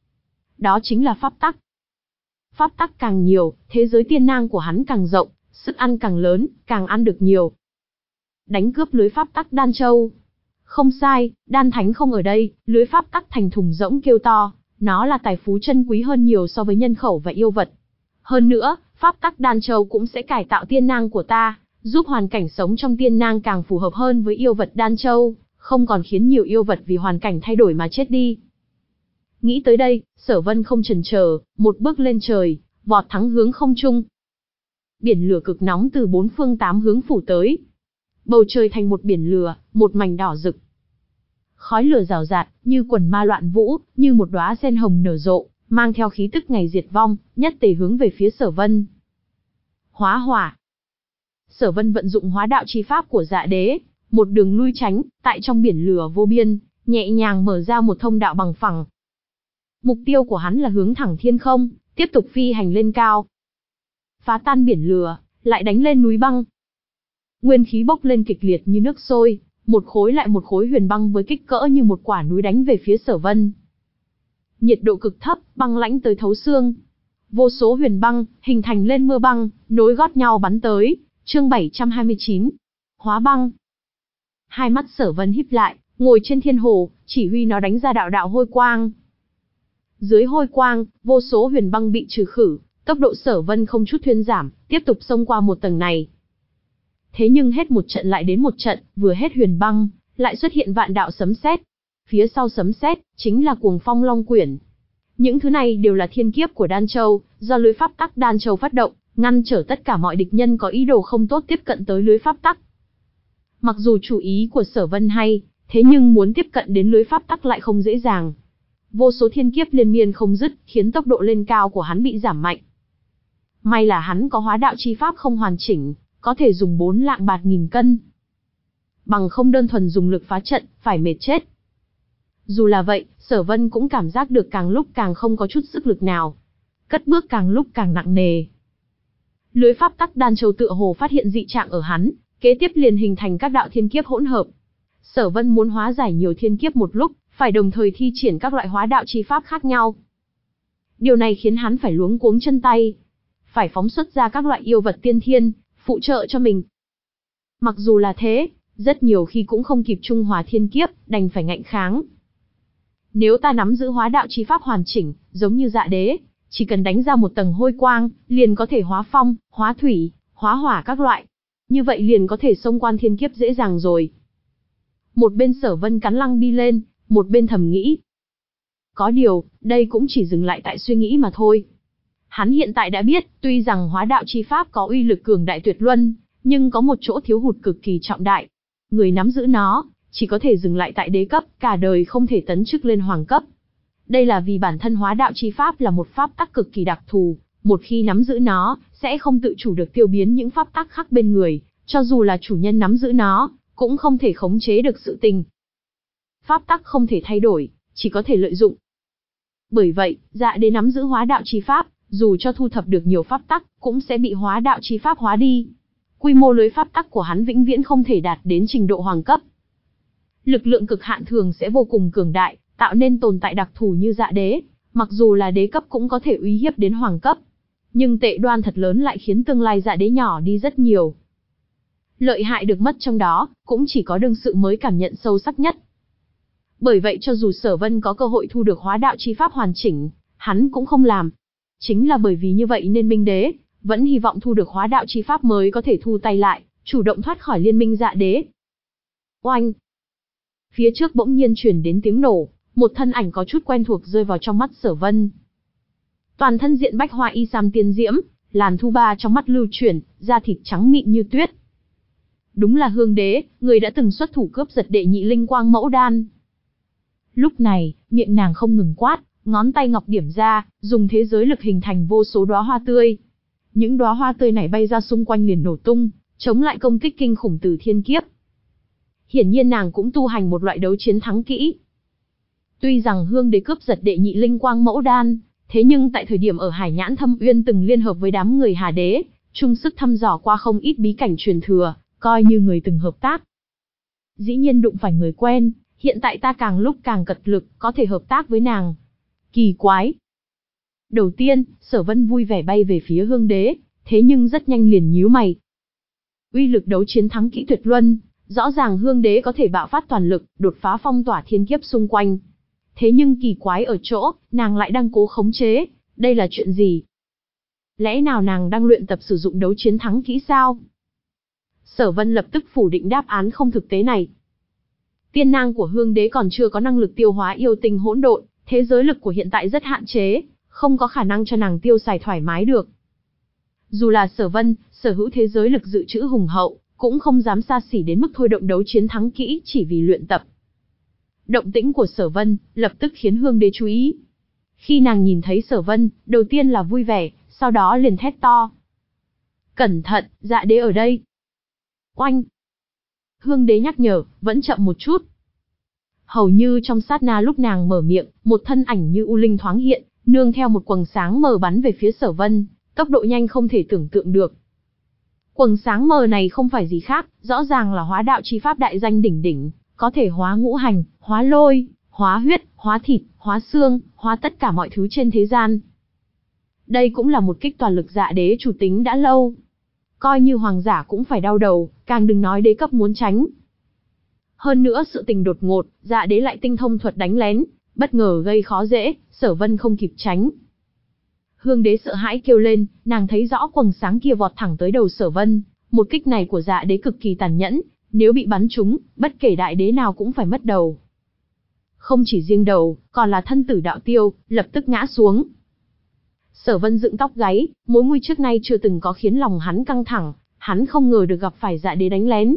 Đó chính là pháp tắc. Pháp tắc càng nhiều, thế giới tiên nang của hắn càng rộng, sức ăn càng lớn, càng ăn được nhiều. Đánh cướp lưới pháp tắc Đan Châu. Không sai, Đan Thánh không ở đây, lưới pháp tắc thành thùng rỗng kêu to, nó là tài phú chân quý hơn nhiều so với nhân khẩu và yêu vật. Hơn nữa, pháp tắc Đan Châu cũng sẽ cải tạo tiên nang của ta, giúp hoàn cảnh sống trong tiên nang càng phù hợp hơn với yêu vật Đan Châu, không còn khiến nhiều yêu vật vì hoàn cảnh thay đổi mà chết đi. Nghĩ tới đây, Sở Vân không chần chờ, một bước lên trời, vọt thẳng hướng không trung. Biển lửa cực nóng từ bốn phương tám hướng phủ tới. Bầu trời thành một biển lửa, một mảnh đỏ rực. Khói lửa rào rạt, như quần ma loạn vũ, như một đóa sen hồng nở rộ, mang theo khí tức ngày diệt vong, nhất tề hướng về phía Sở Vân. Hóa hỏa. Sở Vân vận dụng hóa đạo chi pháp của Dạ Đế, một đường lui tránh, tại trong biển lửa vô biên, nhẹ nhàng mở ra một thông đạo bằng phẳng. Mục tiêu của hắn là hướng thẳng thiên không, tiếp tục phi hành lên cao. Phá tan biển lửa, lại đánh lên núi băng. Nguyên khí bốc lên kịch liệt như nước sôi, một khối lại một khối huyền băng với kích cỡ như một quả núi đánh về phía Sở Vân. Nhiệt độ cực thấp, băng lãnh tới thấu xương. Vô số huyền băng, hình thành lên mưa băng, nối gót nhau bắn tới. Chương bảy trăm hai mươi chín. Hóa băng. Hai mắt Sở Vân híp lại, ngồi trên thiên hồ, chỉ huy nó đánh ra đạo đạo hôi quang. Dưới hôi quang, vô số huyền băng bị trừ khử, tốc độ Sở Vân không chút thuyên giảm, tiếp tục xông qua một tầng này. Thế nhưng hết một trận lại đến một trận, vừa hết huyền băng, lại xuất hiện vạn đạo sấm sét. Phía sau sấm sét chính là cuồng phong long quyển. Những thứ này đều là thiên kiếp của Đan Châu, do lưới pháp tắc Đan Châu phát động, ngăn trở tất cả mọi địch nhân có ý đồ không tốt tiếp cận tới lưới pháp tắc. Mặc dù chủ ý của Sở Vân hay, thế nhưng muốn tiếp cận đến lưới pháp tắc lại không dễ dàng. Vô số thiên kiếp liên miên không dứt, khiến tốc độ lên cao của hắn bị giảm mạnh. May là hắn có hóa đạo chi pháp không hoàn chỉnh, có thể dùng bốn lạng bạt nghìn cân. Bằng không đơn thuần dùng lực phá trận, phải mệt chết. Dù là vậy, Sở Vân cũng cảm giác được càng lúc càng không có chút sức lực nào. Cất bước càng lúc càng nặng nề. Lưới pháp tắc Đan Châu tựa hồ phát hiện dị trạng ở hắn, kế tiếp liền hình thành các đạo thiên kiếp hỗn hợp. Sở Vân muốn hóa giải nhiều thiên kiếp một lúc, phải đồng thời thi triển các loại hóa đạo chi pháp khác nhau. Điều này khiến hắn phải luống cuống chân tay. Phải phóng xuất ra các loại yêu vật tiên thiên, phụ trợ cho mình. Mặc dù là thế, rất nhiều khi cũng không kịp trung hòa thiên kiếp, đành phải ngạnh kháng. Nếu ta nắm giữ hóa đạo chi pháp hoàn chỉnh, giống như Dạ Đế, chỉ cần đánh ra một tầng hôi quang, liền có thể hóa phong, hóa thủy, hóa hỏa các loại. Như vậy liền có thể xông quan thiên kiếp dễ dàng rồi. Một bên Sở Vân cắn răng đi lên, một bên thầm nghĩ. Có điều, đây cũng chỉ dừng lại tại suy nghĩ mà thôi. Hắn hiện tại đã biết, tuy rằng hóa đạo chi pháp có uy lực cường đại tuyệt luân, nhưng có một chỗ thiếu hụt cực kỳ trọng đại. Người nắm giữ nó, chỉ có thể dừng lại tại đế cấp, cả đời không thể tấn chức lên hoàng cấp. Đây là vì bản thân hóa đạo chi pháp là một pháp tắc cực kỳ đặc thù, một khi nắm giữ nó, sẽ không tự chủ được tiêu biến những pháp tắc khác bên người, cho dù là chủ nhân nắm giữ nó, cũng không thể khống chế được sự tình. Pháp tắc không thể thay đổi, chỉ có thể lợi dụng. Bởi vậy, Dạ Đế nắm giữ hóa đạo chi pháp, dù cho thu thập được nhiều pháp tắc, cũng sẽ bị hóa đạo chi pháp hóa đi. Quy mô lưới pháp tắc của hắn vĩnh viễn không thể đạt đến trình độ hoàng cấp. Lực lượng cực hạn thường sẽ vô cùng cường đại, tạo nên tồn tại đặc thù như Dạ Đế, mặc dù là đế cấp cũng có thể uy hiếp đến hoàng cấp. Nhưng tệ đoan thật lớn lại khiến tương lai Dạ Đế nhỏ đi rất nhiều. Lợi hại được mất trong đó, cũng chỉ có đương sự mới cảm nhận sâu sắc nhất. Bởi vậy cho dù Sở Vân có cơ hội thu được hóa đạo chi pháp hoàn chỉnh, hắn cũng không làm. Chính là bởi vì như vậy nên Minh Đế vẫn hy vọng thu được hóa đạo chi pháp mới có thể thu tay lại, chủ động thoát khỏi liên minh Dạ Đế. Oanh! Phía trước bỗng nhiên truyền đến tiếng nổ, một thân ảnh có chút quen thuộc rơi vào trong mắt Sở Vân. Toàn thân diện bách hoa y sam tiên diễm, làn thu ba trong mắt lưu chuyển, da thịt trắng mịn như tuyết. Đúng là Hương Đế, người đã từng xuất thủ cướp giật đệ nhị linh quang mẫu đan. Lúc này, miệng nàng không ngừng quát, ngón tay ngọc điểm ra, dùng thế giới lực hình thành vô số đóa hoa tươi. Những đóa hoa tươi này bay ra xung quanh liền nổ tung, chống lại công kích kinh khủng từ thiên kiếp. Hiển nhiên nàng cũng tu hành một loại đấu chiến thắng kỹ. Tuy rằng Hương Đế cướp giật đệ nhị linh quang mẫu đan, thế nhưng tại thời điểm ở Hải Nhãn Thâm Uyên từng liên hợp với đám người Hà Đế, chung sức thăm dò qua không ít bí cảnh truyền thừa, coi như người từng hợp tác. Dĩ nhiên đụng phải người quen, hiện tại ta càng lúc càng cật lực, có thể hợp tác với nàng. Kỳ quái. Đầu tiên, Sở Vân vui vẻ bay về phía Hương Đế, thế nhưng rất nhanh liền nhíu mày. Uy lực đấu chiến thắng kỹ tuyệt luân, rõ ràng Hương Đế có thể bạo phát toàn lực, đột phá phong tỏa thiên kiếp xung quanh. Thế nhưng kỳ quái ở chỗ, nàng lại đang cố khống chế, đây là chuyện gì? Lẽ nào nàng đang luyện tập sử dụng đấu chiến thắng kỹ sao? Sở Vân lập tức phủ định đáp án không thực tế này. Tiên nang của Hương Đế còn chưa có năng lực tiêu hóa yêu tinh hỗn độn, thế giới lực của hiện tại rất hạn chế, không có khả năng cho nàng tiêu xài thoải mái được. Dù là Sở Vân, sở hữu thế giới lực dự trữ hùng hậu, cũng không dám xa xỉ đến mức thôi động đấu chiến thắng kỹ chỉ vì luyện tập. Động tĩnh của Sở Vân lập tức khiến Hương Đế chú ý. Khi nàng nhìn thấy Sở Vân, đầu tiên là vui vẻ, sau đó liền thét to. Cẩn thận, Dạ Đế ở đây. Oanh! Hương Đế nhắc nhở, vẫn chậm một chút. Hầu như trong sát na lúc nàng mở miệng, một thân ảnh như u linh thoáng hiện, nương theo một quầng sáng mờ bắn về phía Sở Vân, tốc độ nhanh không thể tưởng tượng được. Quầng sáng mờ này không phải gì khác, rõ ràng là hóa đạo chi pháp đại danh đỉnh đỉnh, có thể hóa ngũ hành, hóa lôi, hóa huyết, hóa thịt, hóa xương, hóa tất cả mọi thứ trên thế gian. Đây cũng là một kích toàn lực Dạ Đế chủ tính đã lâu. Coi như hoàng giả cũng phải đau đầu, càng đừng nói đế cấp muốn tránh. Hơn nữa sự tình đột ngột, Dạ Đế lại tinh thông thuật đánh lén, bất ngờ gây khó dễ, Sở Vân không kịp tránh. Hương Đế sợ hãi kêu lên, nàng thấy rõ quầng sáng kia vọt thẳng tới đầu Sở Vân, một kích này của Dạ Đế cực kỳ tàn nhẫn, nếu bị bắn trúng, bất kể đại đế nào cũng phải mất đầu. Không chỉ riêng đầu, còn là thân tử đạo tiêu, lập tức ngã xuống. Sở Vân dựng tóc gáy, mối nguy trước nay chưa từng có khiến lòng hắn căng thẳng, hắn không ngờ được gặp phải Dạ Đế đánh lén.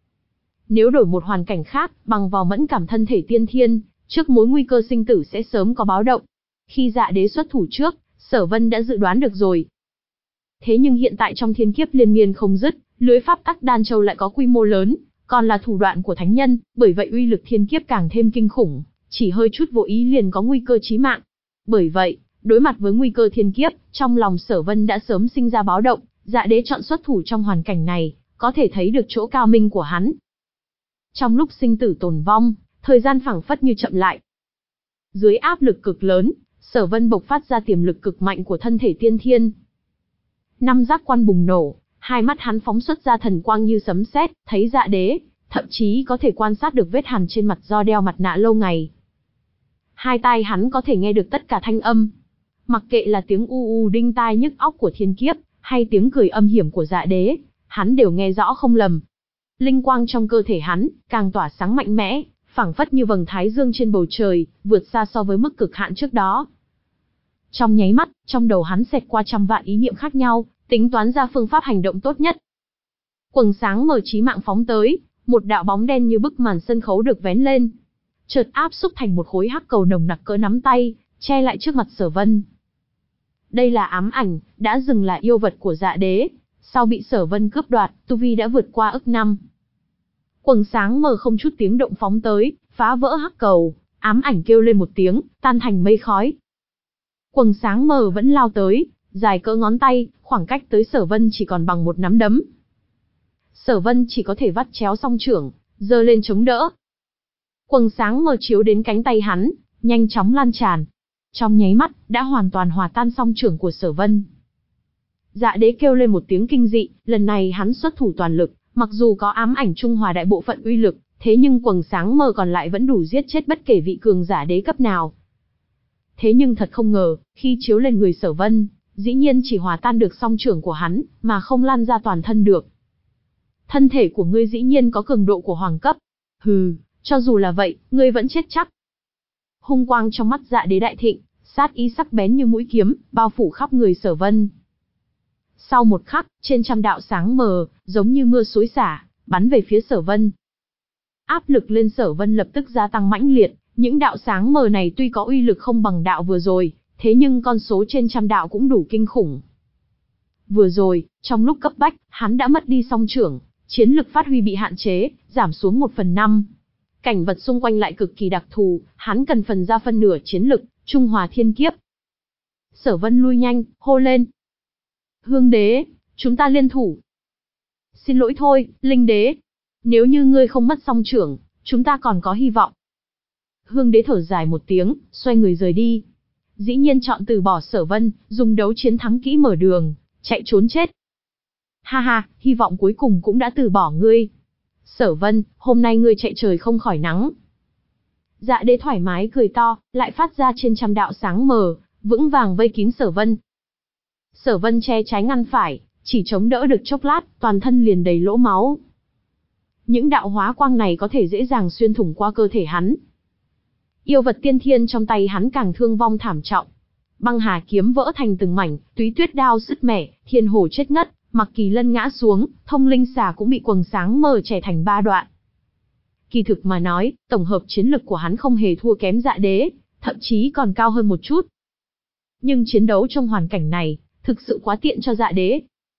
Nếu đổi một hoàn cảnh khác, bằng vào mẫn cảm thân thể tiên thiên, trước mối nguy cơ sinh tử sẽ sớm có báo động. Khi Dạ Đế xuất thủ trước, Sở Vân đã dự đoán được rồi. Thế nhưng hiện tại trong thiên kiếp liên miên không dứt, lưới pháp tắc Đan Châu lại có quy mô lớn, còn là thủ đoạn của thánh nhân, bởi vậy uy lực thiên kiếp càng thêm kinh khủng, chỉ hơi chút vô ý liền có nguy cơ chí mạng. Bởi vậy, đối mặt với nguy cơ thiên kiếp, trong lòng Sở Vân đã sớm sinh ra báo động, Dạ Đế chọn xuất thủ trong hoàn cảnh này, có thể thấy được chỗ cao minh của hắn. Trong lúc sinh tử tồn vong, thời gian phảng phất như chậm lại. Dưới áp lực cực lớn, Sở Vân bộc phát ra tiềm lực cực mạnh của thân thể tiên thiên. Năm giác quan bùng nổ, hai mắt hắn phóng xuất ra thần quang như sấm sét, thấy Dạ Đế, thậm chí có thể quan sát được vết hằn trên mặt do đeo mặt nạ lâu ngày. Hai tai hắn có thể nghe được tất cả thanh âm. Mặc kệ là tiếng u u đinh tai nhức óc của thiên kiếp, hay tiếng cười âm hiểm của Dạ Đế, hắn đều nghe rõ không lầm. Linh quang trong cơ thể hắn, càng tỏa sáng mạnh mẽ, phảng phất như vầng thái dương trên bầu trời, vượt xa so với mức cực hạn trước đó. Trong nháy mắt, trong đầu hắn xẹt qua trăm vạn ý niệm khác nhau, tính toán ra phương pháp hành động tốt nhất. Quầng sáng mờ chí mạng phóng tới, một đạo bóng đen như bức màn sân khấu được vén lên, chợt áp xúc thành một khối hắc cầu nồng nặc cỡ nắm tay, che lại trước mặt Sở Vân. Đây là ám ảnh, đã dừng là yêu vật của Dạ Đế, sau bị Sở Vân cướp đoạt, tu vi đã vượt qua ức năm. Quầng sáng mờ không chút tiếng động phóng tới, phá vỡ hắc cầu, ám ảnh kêu lên một tiếng, tan thành mây khói. Quầng sáng mờ vẫn lao tới, dài cỡ ngón tay, khoảng cách tới Sở Vân chỉ còn bằng một nắm đấm. Sở Vân chỉ có thể vắt chéo song trưởng, giơ lên chống đỡ. Quầng sáng mờ chiếu đến cánh tay hắn, nhanh chóng lan tràn. Trong nháy mắt, đã hoàn toàn hòa tan song trưởng của Sở Vân. Dạ Đế kêu lên một tiếng kinh dị, lần này hắn xuất thủ toàn lực, mặc dù có ám ảnh trung hòa đại bộ phận uy lực, thế nhưng quầng sáng mờ còn lại vẫn đủ giết chết bất kể vị cường giả đế cấp nào. Thế nhưng thật không ngờ, khi chiếu lên người Sở Vân, dĩ nhiên chỉ hòa tan được song trưởng của hắn, mà không lan ra toàn thân được. Thân thể của ngươi dĩ nhiên có cường độ của hoàng cấp. Hừ, cho dù là vậy, ngươi vẫn chết chắc. Hung quang trong mắt Dạ Đế đại thịnh, sát ý sắc bén như mũi kiếm, bao phủ khắp người Sở Vân. Sau một khắc, trên trăm đạo sáng mờ, giống như mưa xối xả, bắn về phía Sở Vân. Áp lực lên Sở Vân lập tức gia tăng mãnh liệt, những đạo sáng mờ này tuy có uy lực không bằng đạo vừa rồi, thế nhưng con số trên trăm đạo cũng đủ kinh khủng. Vừa rồi, trong lúc cấp bách, hắn đã mất đi song trưởng, chiến lực phát huy bị hạn chế, giảm xuống một phần năm. Cảnh vật xung quanh lại cực kỳ đặc thù, hắn cần phần ra phân nửa chiến lực, trung hòa thiên kiếp. Sở Vân lui nhanh, hô lên. Hương đế, chúng ta liên thủ. Xin lỗi thôi, Linh đế. Nếu như ngươi không mất song trưởng, chúng ta còn có hy vọng. Hương đế thở dài một tiếng, xoay người rời đi. Dĩ nhiên chọn từ bỏ Sở Vân, dùng đấu chiến thắng kỹ mở đường, chạy trốn chết. Ha ha, hy vọng cuối cùng cũng đã từ bỏ ngươi. Sở Vân, hôm nay ngươi chạy trời không khỏi nắng. Dạ đế thoải mái cười to, lại phát ra trên trăm đạo sáng mờ, vững vàng vây kín Sở Vân. Sở Vân che trái ngăn phải, chỉ chống đỡ được chốc lát, toàn thân liền đầy lỗ máu. Những đạo hóa quang này có thể dễ dàng xuyên thủng qua cơ thể hắn. Yêu vật tiên thiên trong tay hắn càng thương vong thảm trọng. Băng hà kiếm vỡ thành từng mảnh, túy tuyết đao sứt mẻ, thiên hổ chết ngất, mặc kỳ lân ngã xuống, thông linh xà cũng bị quầng sáng mờ chẻ thành ba đoạn. Kỳ thực mà nói, tổng hợp chiến lực của hắn không hề thua kém dạ đế, thậm chí còn cao hơn một chút. Nhưng chiến đấu trong hoàn cảnh này, thực sự quá tiện cho dạ đế.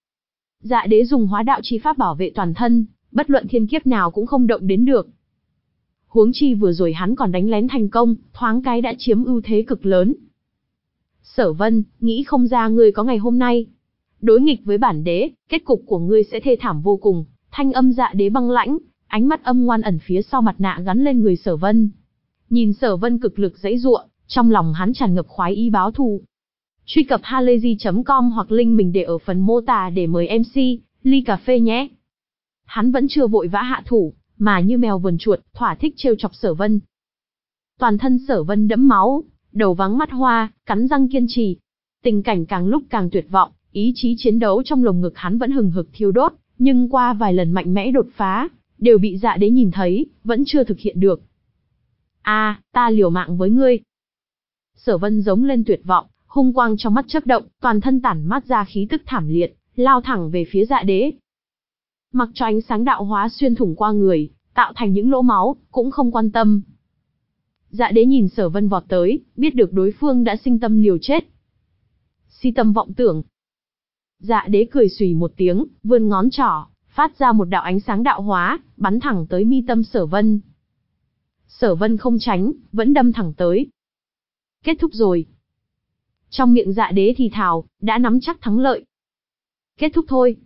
Dạ đế dùng hóa đạo chi pháp bảo vệ toàn thân, bất luận thiên kiếp nào cũng không động đến được. Huống chi vừa rồi hắn còn đánh lén thành công, thoáng cái đã chiếm ưu thế cực lớn. Sở Vân, nghĩ không ra ngươi có ngày hôm nay. Đối nghịch với bản đế, kết cục của ngươi sẽ thê thảm vô cùng. Thanh âm dạ đế băng lãnh, ánh mắt âm ngoan ẩn phía sau mặt nạ gắn lên người Sở Vân. Nhìn Sở Vân cực lực giãy giụa, trong lòng hắn tràn ngập khoái ý báo thù. Truy cập halayzi chấm com hoặc link mình để ở phần mô tả để mời em xê, ly cà phê nhé. Hắn vẫn chưa vội vã hạ thủ, mà như mèo vườn chuột, thỏa thích trêu chọc Sở Vân. Toàn thân Sở Vân đẫm máu, đầu váng mắt hoa, cắn răng kiên trì. Tình cảnh càng lúc càng tuyệt vọng, ý chí chiến đấu trong lồng ngực hắn vẫn hừng hực thiêu đốt, nhưng qua vài lần mạnh mẽ đột phá, đều bị dạ đế nhìn thấy, vẫn chưa thực hiện được. A, à, ta liều mạng với ngươi. Sở Vân giống lên tuyệt vọng, hung quang trong mắt chớp động, toàn thân tản mát ra khí tức thảm liệt, lao thẳng về phía dạ đế. Mặc cho ánh sáng đạo hóa xuyên thủng qua người, tạo thành những lỗ máu, cũng không quan tâm. Dạ đế nhìn Sở Vân vọt tới, biết được đối phương đã sinh tâm liều chết. Si tâm vọng tưởng. Dạ đế cười xùy một tiếng, vươn ngón trỏ, phát ra một đạo ánh sáng đạo hóa, bắn thẳng tới mi tâm Sở Vân. Sở Vân không tránh, vẫn đâm thẳng tới. Kết thúc rồi. Trong miệng dạ đế thì thào, đã nắm chắc thắng lợi. Kết thúc thôi.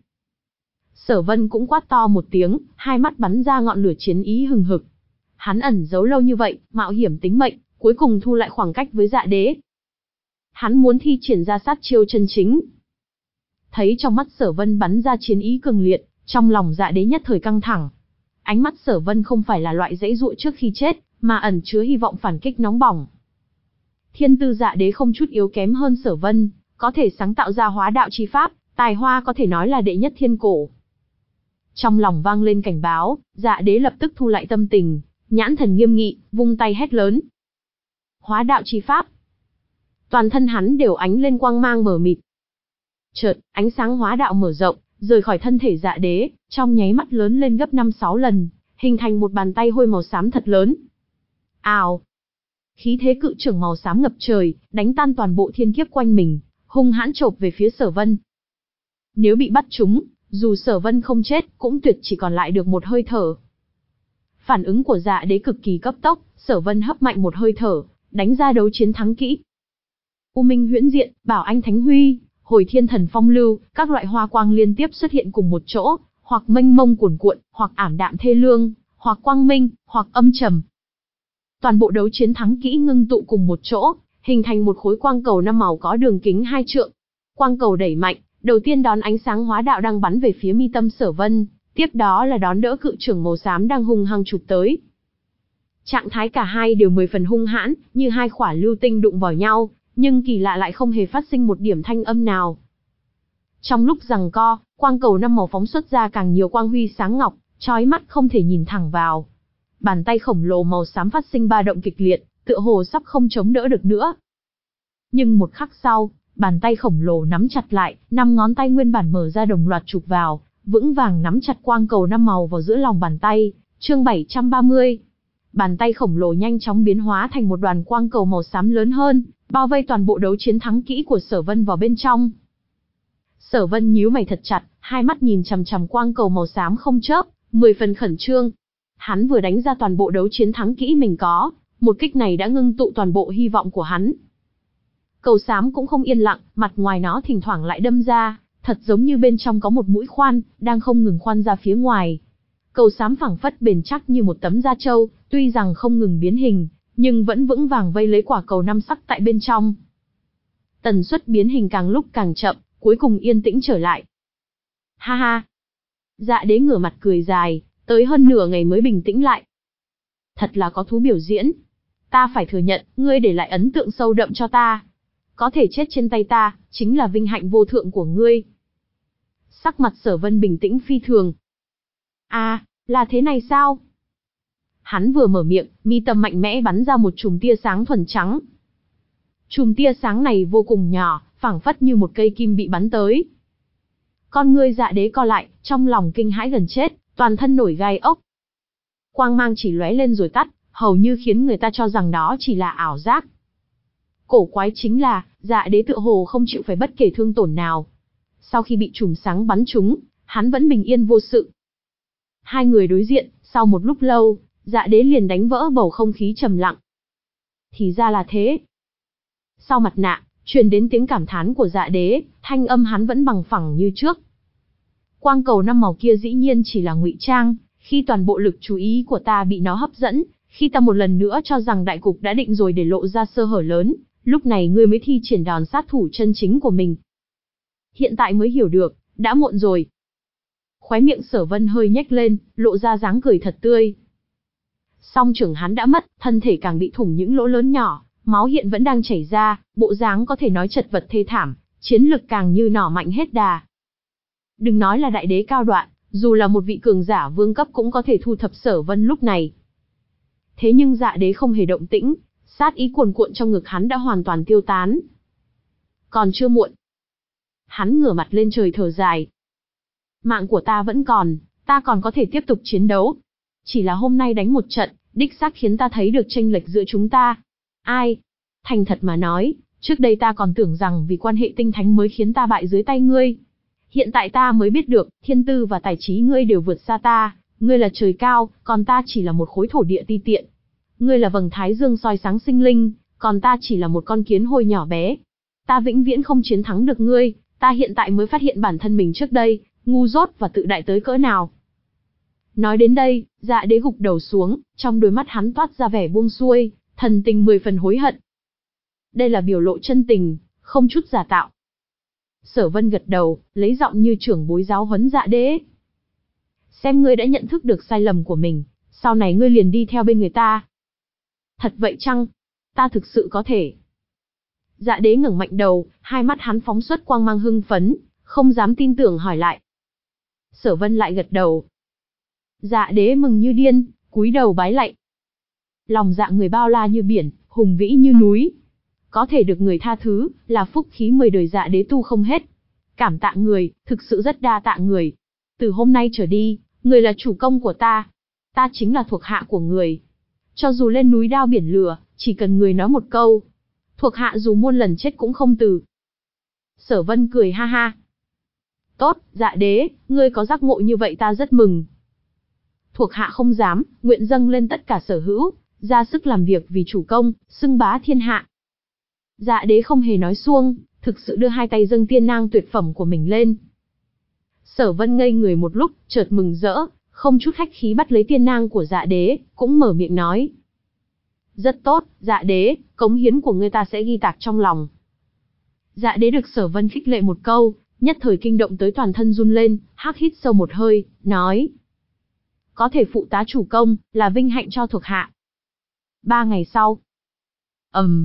Sở Vân cũng quát to một tiếng, hai mắt bắn ra ngọn lửa chiến ý hừng hực. Hắn ẩn giấu lâu như vậy, mạo hiểm tính mệnh, cuối cùng thu lại khoảng cách với dạ đế. Hắn muốn thi triển ra sát chiêu chân chính. Thấy trong mắt Sở Vân bắn ra chiến ý cường liệt, trong lòng dạ đế nhất thời căng thẳng. Ánh mắt Sở Vân không phải là loại giãy giụa trước khi chết, mà ẩn chứa hy vọng phản kích nóng bỏng. Thiên tư dạ đế không chút yếu kém hơn Sở Vân, có thể sáng tạo ra hóa đạo chi pháp, tài hoa có thể nói là đệ nhất thiên cổ. Trong lòng vang lên cảnh báo, dạ đế lập tức thu lại tâm tình, nhãn thần nghiêm nghị, vung tay hét lớn. Hóa đạo chi pháp. Toàn thân hắn đều ánh lên quang mang mờ mịt. Chợt, ánh sáng hóa đạo mở rộng, rời khỏi thân thể dạ đế, trong nháy mắt lớn lên gấp năm sáu lần, hình thành một bàn tay hôi màu xám thật lớn. Ào! Khí thế cự trưởng màu xám ngập trời, đánh tan toàn bộ thiên kiếp quanh mình, hung hãn chộp về phía Sở Vân. Nếu bị bắt trúng, dù Sở Vân không chết, cũng tuyệt chỉ còn lại được một hơi thở. Phản ứng của dạ đế cực kỳ cấp tốc, Sở Vân hấp mạnh một hơi thở, đánh ra đấu chiến thắng kỹ. U Minh Huyễn Diện, Bảo Anh Thánh Huy, Hồi Thiên Thần Phong Lưu, các loại hoa quang liên tiếp xuất hiện cùng một chỗ, hoặc mênh mông cuồn cuộn, hoặc ảm đạm thê lương, hoặc quang minh, hoặc âm trầm. Toàn bộ đấu chiến thắng kỹ ngưng tụ cùng một chỗ, hình thành một khối quang cầu năm màu có đường kính hai trượng. Quang cầu đẩy mạnh, đầu tiên đón ánh sáng hóa đạo đang bắn về phía mi tâm Sở Vân, tiếp đó là đón đỡ cự trưởng màu xám đang hung hăng chụp tới. Trạng thái cả hai đều mười phần hung hãn, như hai quả lưu tinh đụng vào nhau, nhưng kỳ lạ lại không hề phát sinh một điểm thanh âm nào. Trong lúc giằng co, quang cầu năm màu phóng xuất ra càng nhiều quang huy sáng ngọc, chói mắt không thể nhìn thẳng vào. Bàn tay khổng lồ màu xám phát sinh ba động kịch liệt, tựa hồ sắp không chống đỡ được nữa. Nhưng một khắc sau, bàn tay khổng lồ nắm chặt lại, năm ngón tay nguyên bản mở ra đồng loạt chụp vào, vững vàng nắm chặt quang cầu năm màu vào giữa lòng bàn tay. Chương bảy trăm ba mươi. Bàn tay khổng lồ nhanh chóng biến hóa thành một đoàn quang cầu màu xám lớn hơn, bao vây toàn bộ đấu chiến thắng kỹ của Sở Vân vào bên trong. Sở Vân nhíu mày thật chặt, hai mắt nhìn chằm chằm quang cầu màu xám không chớp, mười phần khẩn trương. Hắn vừa đánh ra toàn bộ đấu chiến thắng kỹ mình có, một kích này đã ngưng tụ toàn bộ hy vọng của hắn. Cầu xám cũng không yên lặng, mặt ngoài nó thỉnh thoảng lại đâm ra, thật giống như bên trong có một mũi khoan, đang không ngừng khoan ra phía ngoài. Cầu xám phẳng phất bền chắc như một tấm da trâu, tuy rằng không ngừng biến hình, nhưng vẫn vững vàng vây lấy quả cầu năm sắc tại bên trong. Tần suất biến hình càng lúc càng chậm, cuối cùng yên tĩnh trở lại. Ha ha! Dạ đế ngửa mặt cười dài, tới hơn nửa ngày mới bình tĩnh lại. Thật là có thú biểu diễn. Ta phải thừa nhận, ngươi để lại ấn tượng sâu đậm cho ta. Có thể chết trên tay ta, chính là vinh hạnh vô thượng của ngươi. Sắc mặt Sở Vân bình tĩnh phi thường. À, là thế này sao? Hắn vừa mở miệng, mi tâm mạnh mẽ bắn ra một chùm tia sáng thuần trắng. Chùm tia sáng này vô cùng nhỏ, phảng phất như một cây kim bị bắn tới. Con ngươi Dạ đế co lại, trong lòng kinh hãi gần chết, toàn thân nổi gai ốc. Quang mang chỉ lóe lên rồi tắt, hầu như khiến người ta cho rằng đó chỉ là ảo giác. Cổ quái chính là, Dạ đế tựa hồ không chịu phải bất kể thương tổn nào. Sau khi bị chùm sáng bắn trúng, hắn vẫn bình yên vô sự. Hai người đối diện, sau một lúc lâu, Dạ đế liền đánh vỡ bầu không khí trầm lặng. Thì ra là thế. Sau mặt nạ, truyền đến tiếng cảm thán của Dạ đế, thanh âm hắn vẫn bằng phẳng như trước. Quang cầu năm màu kia dĩ nhiên chỉ là ngụy trang, khi toàn bộ lực chú ý của ta bị nó hấp dẫn, khi ta một lần nữa cho rằng đại cục đã định rồi để lộ ra sơ hở lớn, lúc này ngươi mới thi triển đòn sát thủ chân chính của mình. Hiện tại mới hiểu được, đã muộn rồi. Khóe miệng Sở Vân hơi nhếch lên, lộ ra dáng cười thật tươi. Song trưởng hắn đã mất, thân thể càng bị thủng những lỗ lớn nhỏ, máu hiện vẫn đang chảy ra, bộ dáng có thể nói chật vật thê thảm, chiến lực càng như nỏ mạnh hết đà. Đừng nói là đại đế cao đoạn, dù là một vị cường giả vương cấp cũng có thể thu thập Sở Vân lúc này. Thế nhưng Dạ đế không hề động tĩnh, sát ý cuồn cuộn trong ngực hắn đã hoàn toàn tiêu tán. Còn chưa muộn. Hắn ngửa mặt lên trời thở dài. Mạng của ta vẫn còn, ta còn có thể tiếp tục chiến đấu. Chỉ là hôm nay đánh một trận, đích xác khiến ta thấy được chênh lệch giữa chúng ta. Ai? Thành thật mà nói, trước đây ta còn tưởng rằng vì quan hệ tinh thánh mới khiến ta bại dưới tay ngươi. Hiện tại ta mới biết được, thiên tư và tài trí ngươi đều vượt xa ta, ngươi là trời cao, còn ta chỉ là một khối thổ địa ti tiện. Ngươi là vầng thái dương soi sáng sinh linh, còn ta chỉ là một con kiến hôi nhỏ bé. Ta vĩnh viễn không chiến thắng được ngươi, ta hiện tại mới phát hiện bản thân mình trước đây, ngu dốt và tự đại tới cỡ nào. Nói đến đây, Dạ đế gục đầu xuống, trong đôi mắt hắn toát ra vẻ buông xuôi, thần tình mười phần hối hận. Đây là biểu lộ chân tình, không chút giả tạo. Sở Vân gật đầu, lấy giọng như trưởng bối giáo huấn Dạ đế. Xem ngươi đã nhận thức được sai lầm của mình, sau này ngươi liền đi theo bên người ta. Thật vậy chăng? Ta thực sự có thể. Dạ đế ngẩng mạnh đầu, hai mắt hắn phóng xuất quang mang hưng phấn, không dám tin tưởng hỏi lại. Sở Vân lại gật đầu. Dạ đế mừng như điên, cúi đầu bái lạy. Lòng dạ người bao la như biển, hùng vĩ như núi. Có thể được người tha thứ, là phúc khí mười đời Dạ đế tu không hết. Cảm tạ người, thực sự rất đa tạ người. Từ hôm nay trở đi, người là chủ công của ta. Ta chính là thuộc hạ của người. Cho dù lên núi đao biển lửa, chỉ cần người nói một câu, thuộc hạ dù muôn lần chết cũng không từ. Sở Vân cười ha ha. Tốt, Dạ đế, ngươi có giác ngộ như vậy ta rất mừng. Thuộc hạ không dám, nguyện dâng lên tất cả sở hữu, ra sức làm việc vì chủ công, xưng bá thiên hạ. Dạ đế không hề nói suông, thực sự đưa hai tay dâng tiên nang tuyệt phẩm của mình lên. Sở Vân ngây người một lúc, chợt mừng rỡ, không chút khách khí bắt lấy tiên nang của Dạ đế, cũng mở miệng nói. Rất tốt, Dạ đế, cống hiến của ngươi ta sẽ ghi tạc trong lòng. Dạ đế được Sở Vân khích lệ một câu, nhất thời kinh động tới toàn thân run lên, hắc hít sâu một hơi, nói. Có thể phụ tá chủ công, là vinh hạnh cho thuộc hạ. Ba ngày sau. ầm, um.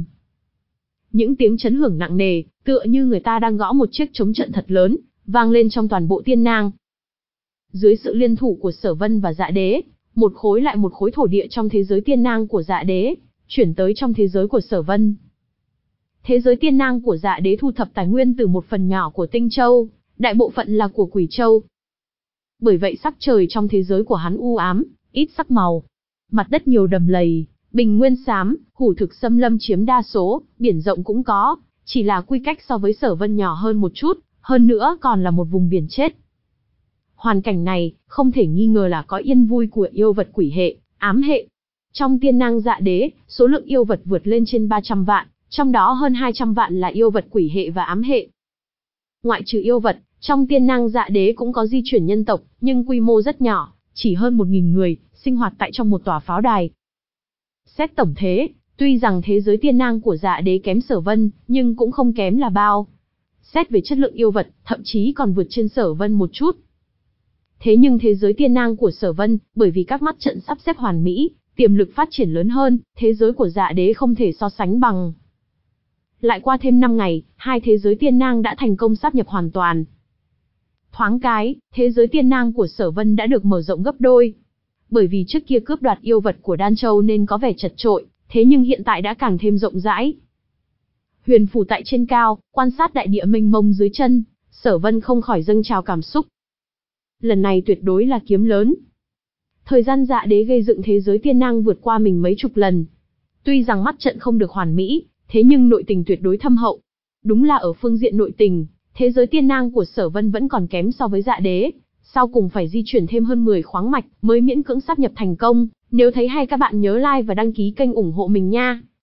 Những tiếng chấn hưởng nặng nề, tựa như người ta đang gõ một chiếc trống trận thật lớn, vang lên trong toàn bộ tiên nang. Dưới sự liên thủ của Sở Vân và Dạ đế, một khối lại một khối thổ địa trong thế giới tiên nang của Dạ đế, chuyển tới trong thế giới của Sở Vân. Thế giới tiên nang của Dạ đế thu thập tài nguyên từ một phần nhỏ của Tinh Châu, đại bộ phận là của Quỷ Châu. Bởi vậy sắc trời trong thế giới của hắn u ám, ít sắc màu. Mặt đất nhiều đầm lầy, bình nguyên xám, hủ thực xâm lâm chiếm đa số, biển rộng cũng có, chỉ là quy cách so với Sở Vân nhỏ hơn một chút, hơn nữa còn là một vùng biển chết. Hoàn cảnh này, không thể nghi ngờ là có yên vui của yêu vật quỷ hệ, ám hệ. Trong tiên nang dạ đế, số lượng yêu vật vượt lên trên ba trăm vạn, trong đó hơn hai trăm vạn là yêu vật quỷ hệ và ám hệ. Ngoại trừ yêu vật, trong tiên nang dạ đế cũng có di chuyển nhân tộc, nhưng quy mô rất nhỏ, chỉ hơn một nghìn người, sinh hoạt tại trong một tòa pháo đài. Xét tổng thế, tuy rằng thế giới tiên nang của dạ đế kém Sở Vân, nhưng cũng không kém là bao. Xét về chất lượng yêu vật, thậm chí còn vượt trên Sở Vân một chút. Thế nhưng thế giới tiên nang của Sở Vân, bởi vì các mắt trận sắp xếp hoàn mỹ, tiềm lực phát triển lớn hơn, thế giới của dạ đế không thể so sánh bằng. Lại qua thêm năm ngày, hai thế giới tiên nang đã thành công sáp nhập hoàn toàn. Thoáng cái, thế giới tiên nang của Sở Vân đã được mở rộng gấp đôi. Bởi vì trước kia cướp đoạt yêu vật của Đan Châu nên có vẻ chật chội, thế nhưng hiện tại đã càng thêm rộng rãi. Huyền phủ tại trên cao, quan sát đại địa mênh mông dưới chân, Sở Vân không khỏi dâng trào cảm xúc. Lần này tuyệt đối là kiếm lớn. Thời gian dạ đế gây dựng thế giới tiên nang vượt qua mình mấy chục lần. Tuy rằng mắt trận không được hoàn mỹ, thế nhưng nội tình tuyệt đối thâm hậu. Đúng là ở phương diện nội tình, thế giới tiên nang của Sở Vân vẫn còn kém so với dạ đế. Sau cùng phải di chuyển thêm hơn mười khoáng mạch mới miễn cưỡng sáp nhập thành công. Nếu thấy hay các bạn nhớ like và đăng ký kênh ủng hộ mình nha.